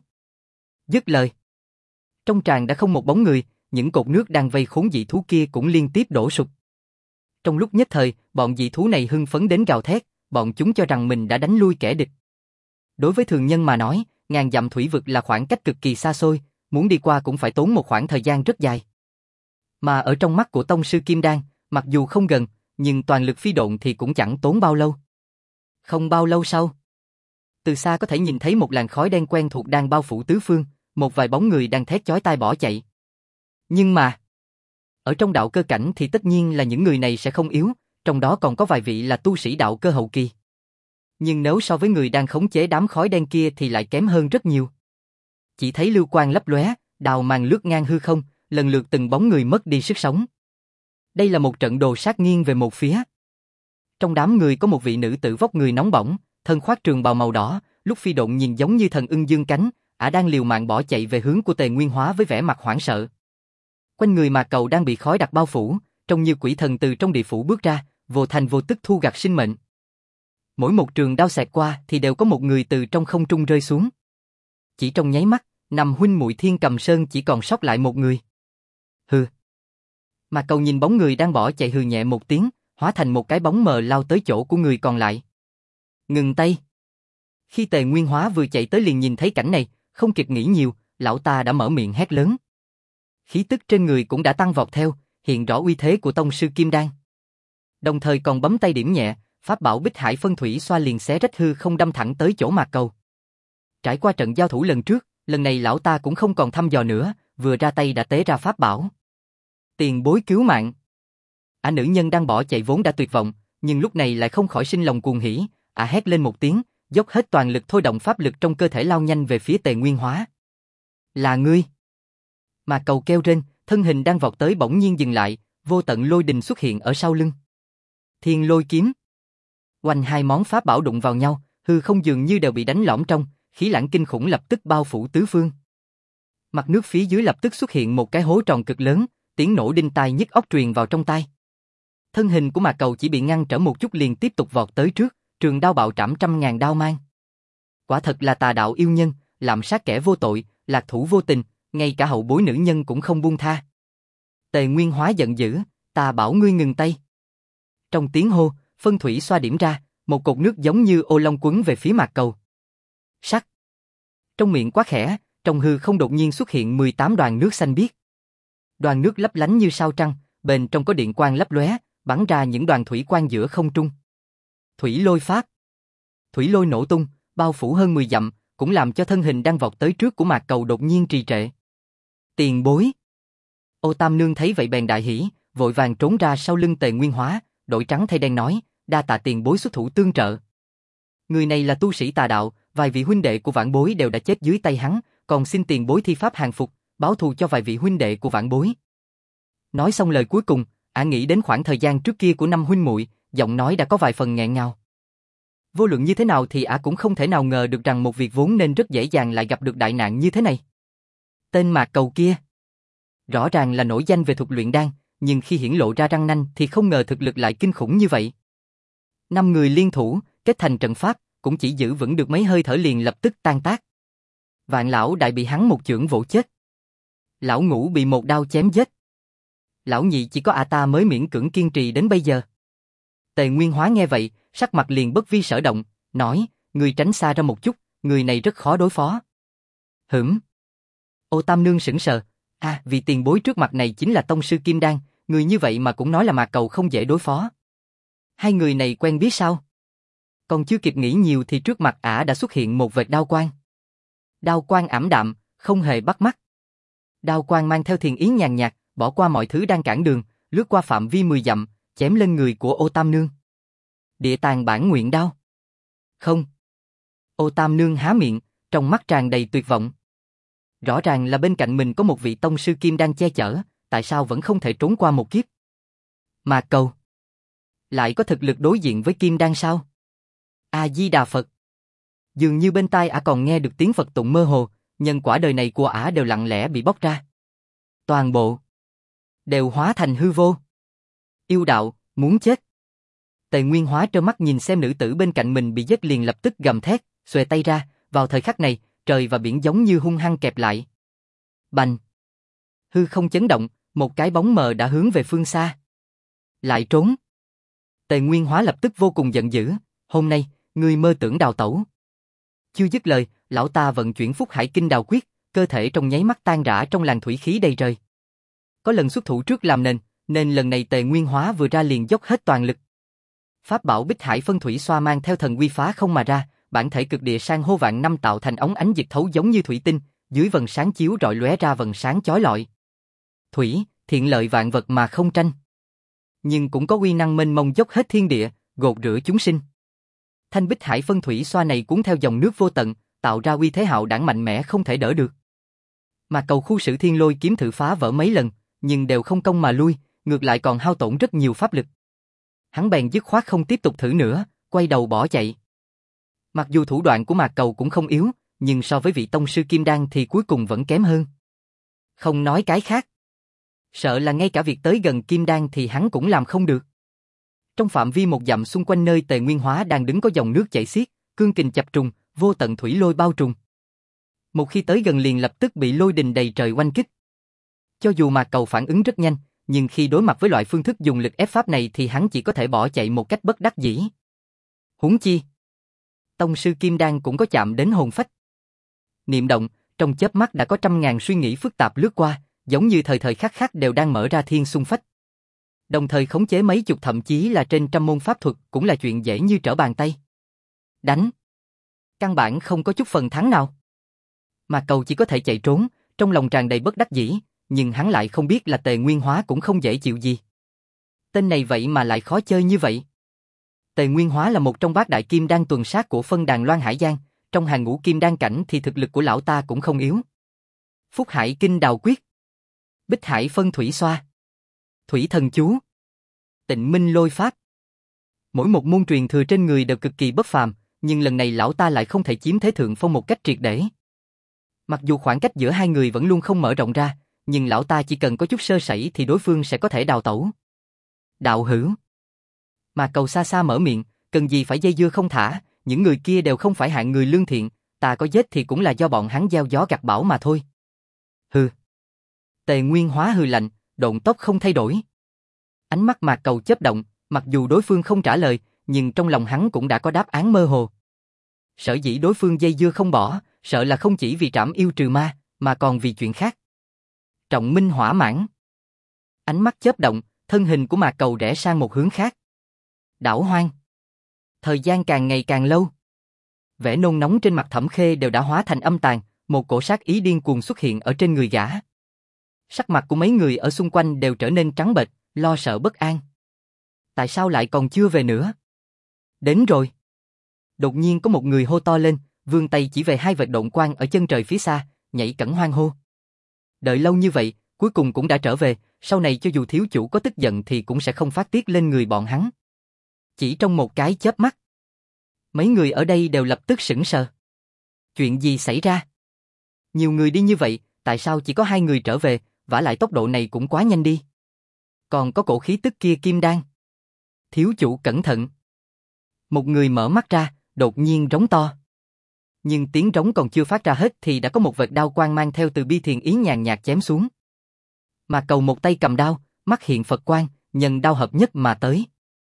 Dứt lời, trong tràng đã không một bóng người, những cột nước đang vây khốn dị thú kia cũng liên tiếp đổ sụp. Trong lúc nhất thời, bọn dị thú này hưng phấn đến gào thét, bọn chúng cho rằng mình đã đánh lui kẻ địch. Đối với thường nhân mà nói, ngàn dặm thủy vực là khoảng cách cực kỳ xa xôi, muốn đi qua cũng phải tốn một khoảng thời gian rất dài. Mà ở trong mắt của tông sư Kim Đan, mặc dù không gần, nhưng toàn lực phi độn thì cũng chẳng tốn bao lâu. Không bao lâu sau, từ xa có thể nhìn thấy một làn khói đen quen thuộc đang bao phủ tứ phương, một vài bóng người đang thét chói tai bỏ chạy. Nhưng mà, ở trong đạo cơ cảnh thì tất nhiên là những người này sẽ không yếu, trong đó còn có vài vị là tu sĩ đạo cơ hậu kỳ. Nhưng nếu so với người đang khống chế đám khói đen kia thì lại kém hơn rất nhiều. Chỉ thấy lưu quang lấp lóe, đào màng lướt ngang hư không, lần lượt từng bóng người mất đi sức sống. Đây là một trận đồ sát nghiêng về một phía. Trong đám người có một vị nữ tử vóc người nóng bỏng, thân khoác trường bào màu đỏ, lúc phi độn nhìn giống như thần ưng dương cánh, ả đang liều mạng bỏ chạy về hướng của Tề Nguyên Hóa với vẻ mặt hoảng sợ. Quanh người Mạc Cầu đang bị khói đặc bao phủ, trông như quỷ thần từ trong địa phủ bước ra, vô thành vô tức thu gặt sinh mệnh. Mỗi một trường đao xẹt qua thì đều có một người từ trong không trung rơi xuống. Chỉ trong nháy mắt, năm huynh muội Thiên Cầm Sơn chỉ còn sót lại một người. Hừ. Mạc Cầu nhìn bóng người đang bỏ chạy hừ nhẹ một tiếng, hóa thành một cái bóng mờ lao tới chỗ của người còn lại. Ngừng tay. Khi Tề Nguyên Hóa vừa chạy tới liền nhìn thấy cảnh này, không kịp nghĩ nhiều, lão ta đã mở miệng hét lớn. Khí tức trên người cũng đã tăng vọt theo, hiện rõ uy thế của tông sư Kim Đan. Đồng thời còn bấm tay điểm nhẹ, pháp bảo Bích Hải Phân Thủy xoa liền xé rách hư không đâm thẳng tới chỗ Mạc Cầu. Trải qua trận giao thủ lần trước, lần này lão ta cũng không còn thăm dò nữa, vừa ra tay đã tế ra pháp bảo. Tiền bối cứu mạng. Nữ nhân đang bỏ chạy vốn đã tuyệt vọng, nhưng lúc này lại không khỏi sinh lòng cuồng hỉ, hét lên một tiếng, dốc hết toàn lực thôi động pháp lực trong cơ thể lao nhanh về phía Tề Nguyên Hóa. Là ngươi? Mạc Cầu kêu rên, thân hình đang vọt tới bỗng nhiên dừng lại, vô tận lôi đình xuất hiện ở sau lưng. Thiên Lôi Kiếm. Oanh, hai món pháp bảo đụng vào nhau, hư không dường như đều bị đánh lõm trong, khí lãng kinh khủng lập tức bao phủ tứ phương. Mặt nước phía dưới lập tức xuất hiện một cái hố tròn cực lớn, tiếng nổ đinh tai nhức óc truyền vào trong tai. Thân hình của Mạc Cầu chỉ bị ngăn trở một chút liền tiếp tục vọt tới trước, trường đao bạo trảm trăm ngàn đao mang. Quả thật là tà đạo yêu nhân, lạm sát kẻ vô tội, lạc thủ vô tình, ngay cả hậu bối nữ nhân cũng không buông tha. Tề Nguyên Hóa giận dữ, ta bảo ngươi ngừng tay. Trong tiếng hô, phân thủy xoa điểm ra, một cột nước giống như ô long quấn về phía Mạc Cầu. Sắc. Trong miệng quá khẽ, trong hư không đột nhiên xuất hiện 18 đoàn nước xanh biếc. Đoàn nước lấp lánh như sao trăng, bên trong có điện quang lấp lóe, bắn ra những đoàn thủy quang giữa không trung. Thủy lôi pháp. Thủy lôi nổ tung, bao phủ hơn 10 dặm, cũng làm cho thân hình đang vọt tới trước của Mạc Cầu đột nhiên trì trệ. Tiền bối. Ô Tam Nương thấy vậy bèn đại hỉ, vội vàng trốn ra sau lưng Tề Nguyên Hóa, đổi trắng thay đen nói, đa tạ tiền bối xuất thủ tương trợ. Người này là tu sĩ tà đạo, vài vị huynh đệ của vãn bối đều đã chết dưới tay hắn, còn xin tiền bối thi pháp hàng phục, báo thù cho vài vị huynh đệ của vãn bối. Nói xong lời cuối cùng, nghĩ đến khoảng thời gian trước kia của năm huynh muội, giọng nói đã có vài phần nghẹn ngào. Vô luận như thế nào thì cũng không thể nào ngờ được rằng một việc vốn nên rất dễ dàng lại gặp được đại nạn như thế này. Tên Mạc Cầu kia, rõ ràng là nổi danh về thuật luyện đan, nhưng khi hiển lộ ra răng nanh thì không ngờ thực lực lại kinh khủng như vậy. 5 người liên thủ, kết thành trận pháp, cũng chỉ giữ vững được mấy hơi thở liền lập tức tan tác. Vạn lão đại bị hắn một chưởng vỗ chết. Lão ngũ bị một đao chém chết. Lão nhị chỉ có ta mới miễn cưỡng kiên trì đến bây giờ. Tề Nguyên Hóa nghe vậy, sắc mặt liền bất vi sở động, nói, người tránh xa ra một chút, người này rất khó đối phó. Hửm. Ô Tam Nương sững sờ, vì tiền bối trước mặt này chính là tông sư Kim Đan, người như vậy mà cũng nói là Mạc Cầu không dễ đối phó. Hai người này quen biết sao? Còn chưa kịp nghĩ nhiều thì trước mặt ả đã xuất hiện một vệt đao quang. Đao quang ảm đạm, không hề bắt mắt. Đao quang mang theo thiền ý nhàn nhạt, bỏ qua mọi thứ đang cản đường, lướt qua phạm vi 10 dặm, chém lên người của Ô Tam Nương. Địa tàng bản nguyện đao. Không. Ô Tam Nương há miệng, trong mắt tràn đầy tuyệt vọng. Rõ ràng là bên cạnh mình có một vị tông sư Kim Đan che chở, tại sao vẫn không thể trốn qua một kiếp? Mà Cầu lại có thực lực đối diện với Kim Đan sao? A Di Đà Phật. Dường như bên tai ả còn nghe được tiếng Phật tụng mơ hồ, nhân quả đời này của ả đều lặng lẽ bị bóc ra. Toàn bộ đều hóa thành hư vô. Yêu đạo, muốn chết. Tề Nguyên Hóa trơ mắt nhìn xem nữ tử bên cạnh mình bị giết liền lập tức gầm thét, xuề tay ra, vào thời khắc này, trời và biển giống như hung hăng kẹp lại. Bành! Hư không chấn động, một cái bóng mờ đã hướng về phương xa. Lại trốn. Tề Nguyên Hóa lập tức vô cùng giận dữ, hôm nay, ngươi mơ tưởng đào tẩu. Chưa dứt lời, lão ta vận chuyển Phúc Hải Kinh Đào Quyết, cơ thể trong nháy mắt tan rã trong làn thủy khí đầy trời. Có lần xuất thủ trước làm nên lần này Tề Nguyên Hóa vừa ra liền dốc hết toàn lực. Pháp bảo Bích Hải Phân Thủy Xoa mang theo thần uy phá không mà ra, bản thể cực địa san hô vạn năm tạo thành ống ánh dịch thấu giống như thủy tinh, dưới vầng sáng chiếu rọi lóe ra vầng sáng chói lọi. Thủy, thiện lợi vạn vật mà không tranh. Nhưng cũng có uy năng mênh mông dốc hết thiên địa, gột rửa chúng sinh. Thanh Bích Hải Phân Thủy Xoa này cuốn theo dòng nước vô tận, tạo ra uy thế hạo đảng mạnh mẽ không thể đỡ được. Mà Cầu khu sử thiên lôi kiếm thử phá vỡ mấy lần, nhưng đều không công mà lui, ngược lại còn hao tổn rất nhiều pháp lực. Hắn bèn dứt khoát không tiếp tục thử nữa, quay đầu bỏ chạy. Mặc dù thủ đoạn của Mạc Cầu cũng không yếu, nhưng so với vị tông sư Kim Đan thì cuối cùng vẫn kém hơn. Không nói cái khác, sợ là ngay cả việc tới gần Kim Đan thì hắn cũng làm không được. Trong phạm vi một dặm xung quanh nơi Tề Nguyên Hóa đang đứng có dòng nước chảy xiết, cương kình chập trùng, vô tận thủy lôi bao trùm. Một khi tới gần liền lập tức bị lôi đình đầy trời oanh kích. Cho dù Mạc Cầu phản ứng rất nhanh, nhưng khi đối mặt với loại phương thức dùng lực ép pháp này thì hắn chỉ có thể bỏ chạy một cách bất đắc dĩ. Huống chi, tông sư Kim Đan cũng có chạm đến hồn phách. Niệm động, trong chớp mắt đã có trăm ngàn suy nghĩ phức tạp lướt qua, giống như thời thời khắc khắc đều đang mở ra thiên xung phách. Đồng thời khống chế mấy chục thậm chí là trên trăm môn pháp thuật cũng là chuyện dễ như trở bàn tay. Đánh. Căn bản không có chút phần thắng nào. Mà Cầu chỉ có thể chạy trốn, trong lòng tràn đầy bất đắc dĩ, nhưng hắn lại không biết là Tề Nguyên Hóa cũng không dễ chịu gì. Tên này vậy mà lại khó chơi như vậy. Tề Nguyên Hóa là một trong bát đại kim đan tuần sát của phân đàn Loan Hải Giang, trong hàng ngũ kim đan cảnh thì thực lực của lão ta cũng không yếu. Phúc Hải Kinh Đào Quyết, Bích Hải Phân Thủy Xoa, Thủy Thần Chú, Tịnh Minh Lôi Pháp. Mỗi một môn truyền thừa trên người đều cực kỳ bất phàm, nhưng lần này lão ta lại không thể chiếm thế thượng phong một cách triệt để. Mặc dù khoảng cách giữa hai người vẫn luôn không mở rộng ra, nhưng lão ta chỉ cần có chút sơ sẩy thì đối phương sẽ có thể đào tẩu. Đạo hữu. Mà Cầu xa xa mở miệng, cần gì phải dây dưa không thả, những người kia đều không phải hạng người lương thiện, ta có giết thì cũng là do bọn hắn gieo gió gặt bão mà thôi. Hừ. Tề Nguyên Hóa hừ lạnh, độn tốc không thay đổi. Ánh mắt Mạc Cầu chớp động, mặc dù đối phương không trả lời, nhưng trong lòng hắn cũng đã có đáp án mơ hồ. Sở dĩ đối phương dây dưa không bỏ, sợ là không chỉ vì trảm yêu trừ ma, mà còn vì chuyện khác. Trọng minh hỏa mãn. Ánh mắt chớp động, thân hình của Mạc Cầu rẽ sang một hướng khác. Đảo hoang. Thời gian càng ngày càng lâu. Vẻ nôn nóng trên mặt Thẩm Khê đều đã hóa thành âm tàn, một cổ sát ý điên cuồng xuất hiện ở trên người gã. Sắc mặt của mấy người ở xung quanh đều trở nên trắng bệch, lo sợ bất an. Tại sao lại còn chưa về nữa? Đến rồi. Đột nhiên có một người hô to lên, vươn tay chỉ về hai vệt độn quang ở chân trời phía xa, nhảy cẫng hoang hô. Đợi lâu như vậy, cuối cùng cũng đã trở về, sau này cho dù thiếu chủ có tức giận thì cũng sẽ không phát tiết lên người bọn hắn. Chỉ trong một cái chớp mắt, mấy người ở đây đều lập tức sững sờ. Chuyện gì xảy ra? Nhiều người đi như vậy, tại sao chỉ có hai người trở về, vả lại tốc độ này cũng quá nhanh đi. Còn có cổ khí tức kia kim đan. Thiếu chủ cẩn thận. Một người mở mắt ra, đột nhiên rống to. Nhưng tiếng rống còn chưa phát ra hết thì đã có một vệt đao quang mang theo từ bi thiền ý nhàn nhạt chém xuống. Mà Cầu một tay cầm đao, mắt hiện Phật quang, nhân đao hợp nhất mà tới.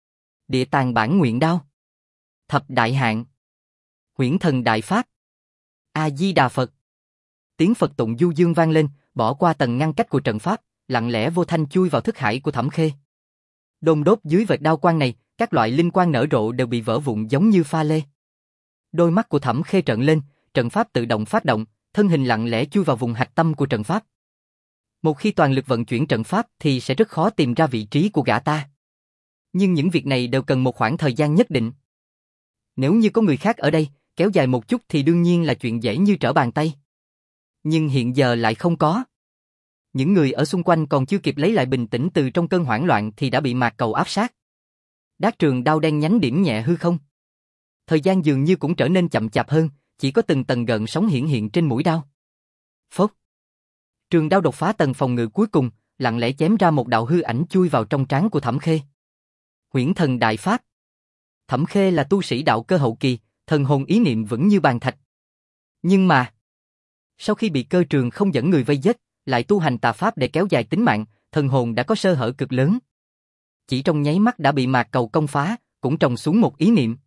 Địa tàng bản nguyện đao. Thập đại hạn. Huyễn thần đại pháp. A Di Đà Phật. Tiếng Phật tụng du dương vang lên, bỏ qua tầng ngăn cách của trận pháp, lặng lẽ vô thanh chui vào thức hải của Thẩm Khê. Đôn đốt dưới vệt đao quang này, các loại linh quang nở rộ đều bị vỡ vụn giống như pha lê. Đôi mắt của Thẩm Khê trợn lên, trận pháp tự động phát động, thân hình lặng lẽ chui vào vùng hạch tâm của trận pháp. Một khi toàn lực vận chuyển trận pháp thì sẽ rất khó tìm ra vị trí của gã ta. Nhưng những việc này đều cần một khoảng thời gian nhất định. Nếu như có người khác ở đây, kéo dài một chút thì đương nhiên là chuyện dễ như trở bàn tay. Nhưng hiện giờ lại không có. Những người ở xung quanh còn chưa kịp lấy lại bình tĩnh từ trong cơn hoảng loạn thì đã bị Mạc Cầu áp sát. Đát trường đao đen nhánh điểm nhẹ hư không. Thời gian dường như cũng trở nên chậm chạp hơn, chỉ có từng tầng gợn sóng hiện hiện trên mũi đao. Phốc. Trường đao đột phá tầng phòng ngự cuối cùng, lặng lẽ chém ra một đạo hư ảnh chui vào trong trán của Thẩm Khê. Huyễn thần đại pháp. Thẩm Khê là tu sĩ đạo cơ hậu kỳ, thần hồn ý niệm vững như bàn thạch. Nhưng mà, sau khi bị cơ trường không dẫn người vây giết, lại tu hành tà pháp để kéo dài tính mạng, thần hồn đã có sơ hở cực lớn. Chỉ trong nháy mắt đã bị Mạc Cầu công phá, cũng trồng xuống một ý niệm.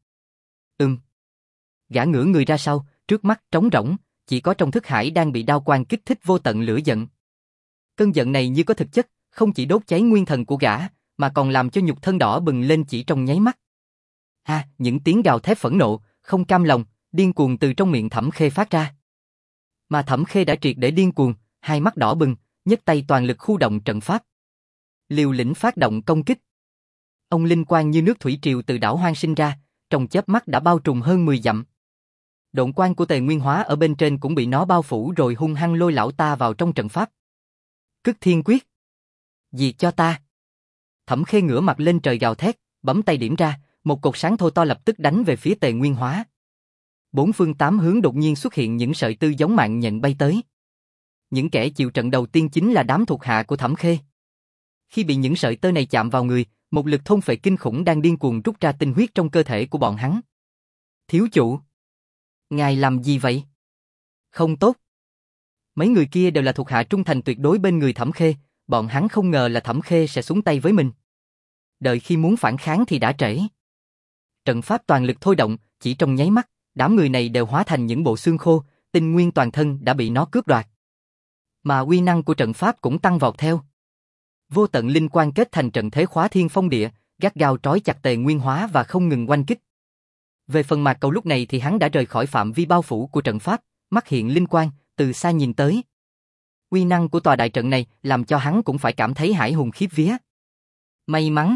Gã ngửa người ra sau, trước mắt trống rỗng, chỉ có trong thức hải đang bị đao quang kích thích vô tận lửa giận. Cơn giận này như có thực chất, không chỉ đốt cháy nguyên thần của gã, mà còn làm cho nhục thân đỏ bừng lên chỉ trong nháy mắt. Những tiếng gào thét phẫn nộ, không cam lòng, điên cuồng từ trong miệng Thẩm Khê phát ra. Mà Thẩm Khê đã triệt để điên cuồng, hai mắt đỏ bừng, nhấc tay toàn lực khu động trận pháp. Liều lĩnh phát động công kích. Ông linh quang như nước thủy triều từ đảo hoang sinh ra, trong chớp mắt đã bao trùm hơn 10 dặm. Độn quang của Tề Nguyên Hóa ở bên trên cũng bị nó bao phủ rồi hung hăng lôi lão ta vào trong trận pháp. Cức Thiên Quyết. Diệt cho ta. Thẩm Khê ngửa mặt lên trời gào thét, bấm tay điểm ra, một cột sáng thô to lập tức đánh về phía Tề Nguyên Hóa. Bốn phương tám hướng đột nhiên xuất hiện những sợi tơ giống mạng nhện bay tới. Những kẻ chịu trận đầu tiên chính là đám thuộc hạ của Thẩm Khê. Khi bị những sợi tơ này chạm vào người, một lực thôn phệ kinh khủng đang điên cuồng rút ra tinh huyết trong cơ thể của bọn hắn. Thiếu chủ, ngài làm gì vậy? Không tốt. Mấy người kia đều là thuộc hạ trung thành tuyệt đối bên người Thẩm Khê, bọn hắn không ngờ là Thẩm Khê sẽ xuống tay với mình. Đợi khi muốn phản kháng thì đã trễ. Trận pháp toàn lực thôi động, chỉ trong nháy mắt, đám người này đều hóa thành những bộ xương khô, tinh nguyên toàn thân đã bị nó cướp đoạt. Mà uy năng của trận pháp cũng tăng vọt theo. Vô tận linh quang kết thành trận thế khóa thiên phong địa, gắt gao trói chặt Tề Nguyên Hóa và không ngừng oanh kích. Về phần Mạc Cầu lúc này thì hắn đã rời khỏi phạm vi bao phủ của trận pháp, mắt hiện linh quang, từ xa nhìn tới. Uy năng của tòa đại trận này làm cho hắn cũng phải cảm thấy hãi hùng khiếp vía. May mắn.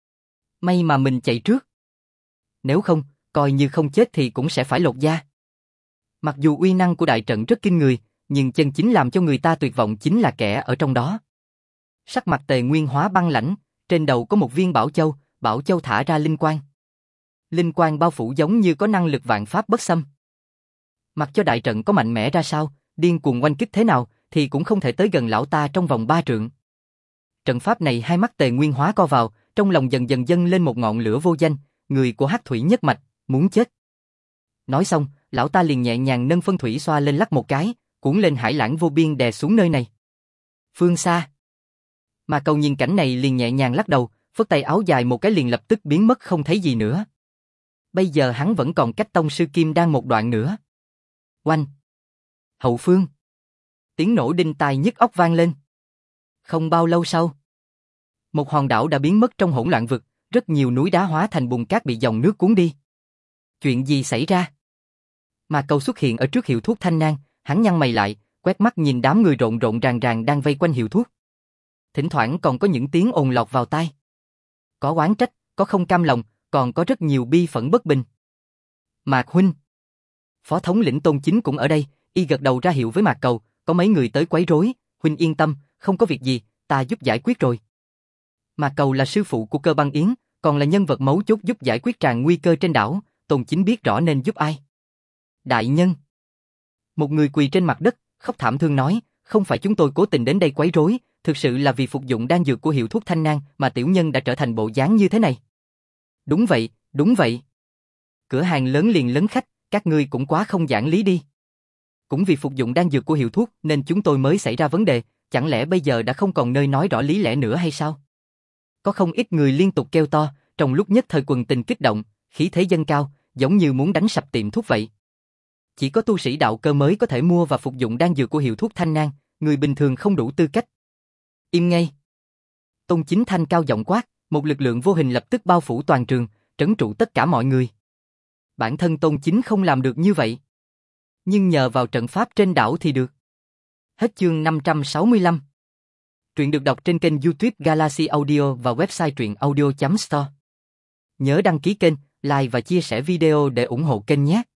May mà mình chạy trước. Nếu không, coi như không chết thì cũng sẽ phải lột da. Mặc dù uy năng của đại trận rất kinh người, nhưng chân chính làm cho người ta tuyệt vọng chính là kẻ ở trong đó. Sắc mặt Tề Nguyên Hóa băng lãnh, trên đầu có một viên bảo châu thả ra linh quang. Linh quang bao phủ giống như có năng lực vạn pháp bất xâm. Mặc cho đại trận có mạnh mẽ ra sao, điên cuồng oanh kích thế nào, thì cũng không thể tới gần lão ta trong vòng 3 trượng. Trận pháp này hai mắt Tề Nguyên Hóa co vào, trong lòng dần dần dâng lên một ngọn lửa vô danh, người của Hắc Thủy nhất mạch, muốn chết. Nói xong, lão ta liền nhẹ nhàng nâng phân thủy xoa lên lắc một cái, cuốn lên hải lãng vô biên đè xuống nơi này. Phương xa. Mà Cầu nhìn cảnh này liền nhẹ nhàng lắc đầu, phất tay áo dài một cái liền lập tức biến mất không thấy gì nữa. Bây giờ hắn vẫn còn cách tông sư kim đan một đoạn nữa. Oanh. Hậu phương. Tiếng nổ đinh tai nhức óc vang lên. Không bao lâu sau, một hòn đảo đã biến mất trong hỗn loạn vực, rất nhiều núi đá hóa thành bùn cát bị dòng nước cuốn đi. Chuyện gì xảy ra? Mà Cầu xuất hiện ở trước hiệu thuốc Thanh Nang, hắn nhăn mày lại, quét mắt nhìn đám người rộn rộn ràng ràng đang vây quanh hiệu thuốc. Thỉnh thoảng còn có những tiếng ồn lọt vào tai. Có oán trách, có không cam lòng, còn có rất nhiều bi phẫn bất bình. Mạc huynh. Phó thống lĩnh Tôn Chính cũng ở đây, y gật đầu ra hiệu với Mạc Cầu, có mấy người tới quấy rối, huynh yên tâm, không có việc gì, ta giúp giải quyết rồi. Mạc Cầu là sư phụ của Cơ Băng Yến, còn là nhân vật mấu chốt giúp giải quyết tràn nguy cơ trên đảo, Tôn Chính biết rõ nên giúp ai. Đại nhân. Một người quỳ trên mặt đất, khóc thảm thương nói, không phải chúng tôi cố tình đến đây quấy rối, thực sự là vì phục dụng đan dược của hiệu thuốc Thanh Nang mà tiểu nhân đã trở thành bộ dáng như thế này. Đúng vậy, đúng vậy. Cửa hàng lớn liền lấn khách, các ngươi cũng quá không giảng lý đi. Cũng vì phục dụng đan dược của hiệu thuốc nên chúng tôi mới xảy ra vấn đề, chẳng lẽ bây giờ đã không còn nơi nói rõ lý lẽ nữa hay sao? Có không ít người liên tục kêu to, trong Trong lúc nhất thời quần tình kích động, khí thế dâng cao, giống như muốn đánh sập tiệm thuốc vậy. Chỉ có tu sĩ đạo cơ mới có thể mua và phục dụng đan dược của hiệu thuốc Thanh Nang, người bình thường không đủ tư cách. Im ngay! Tôn Chính Thanh cao giọng quát, một lực lượng vô hình lập tức bao phủ toàn trường, trấn trụ tất cả mọi người. Bản thân Tôn Chính không làm được như vậy. Nhưng nhờ vào trận pháp trên đảo thì được. Hết chương 565. Truyện được đọc trên kênh YouTube Galaxy Audio và website truyện audio.store. Nhớ đăng ký kênh, like và chia sẻ video để ủng hộ kênh nhé.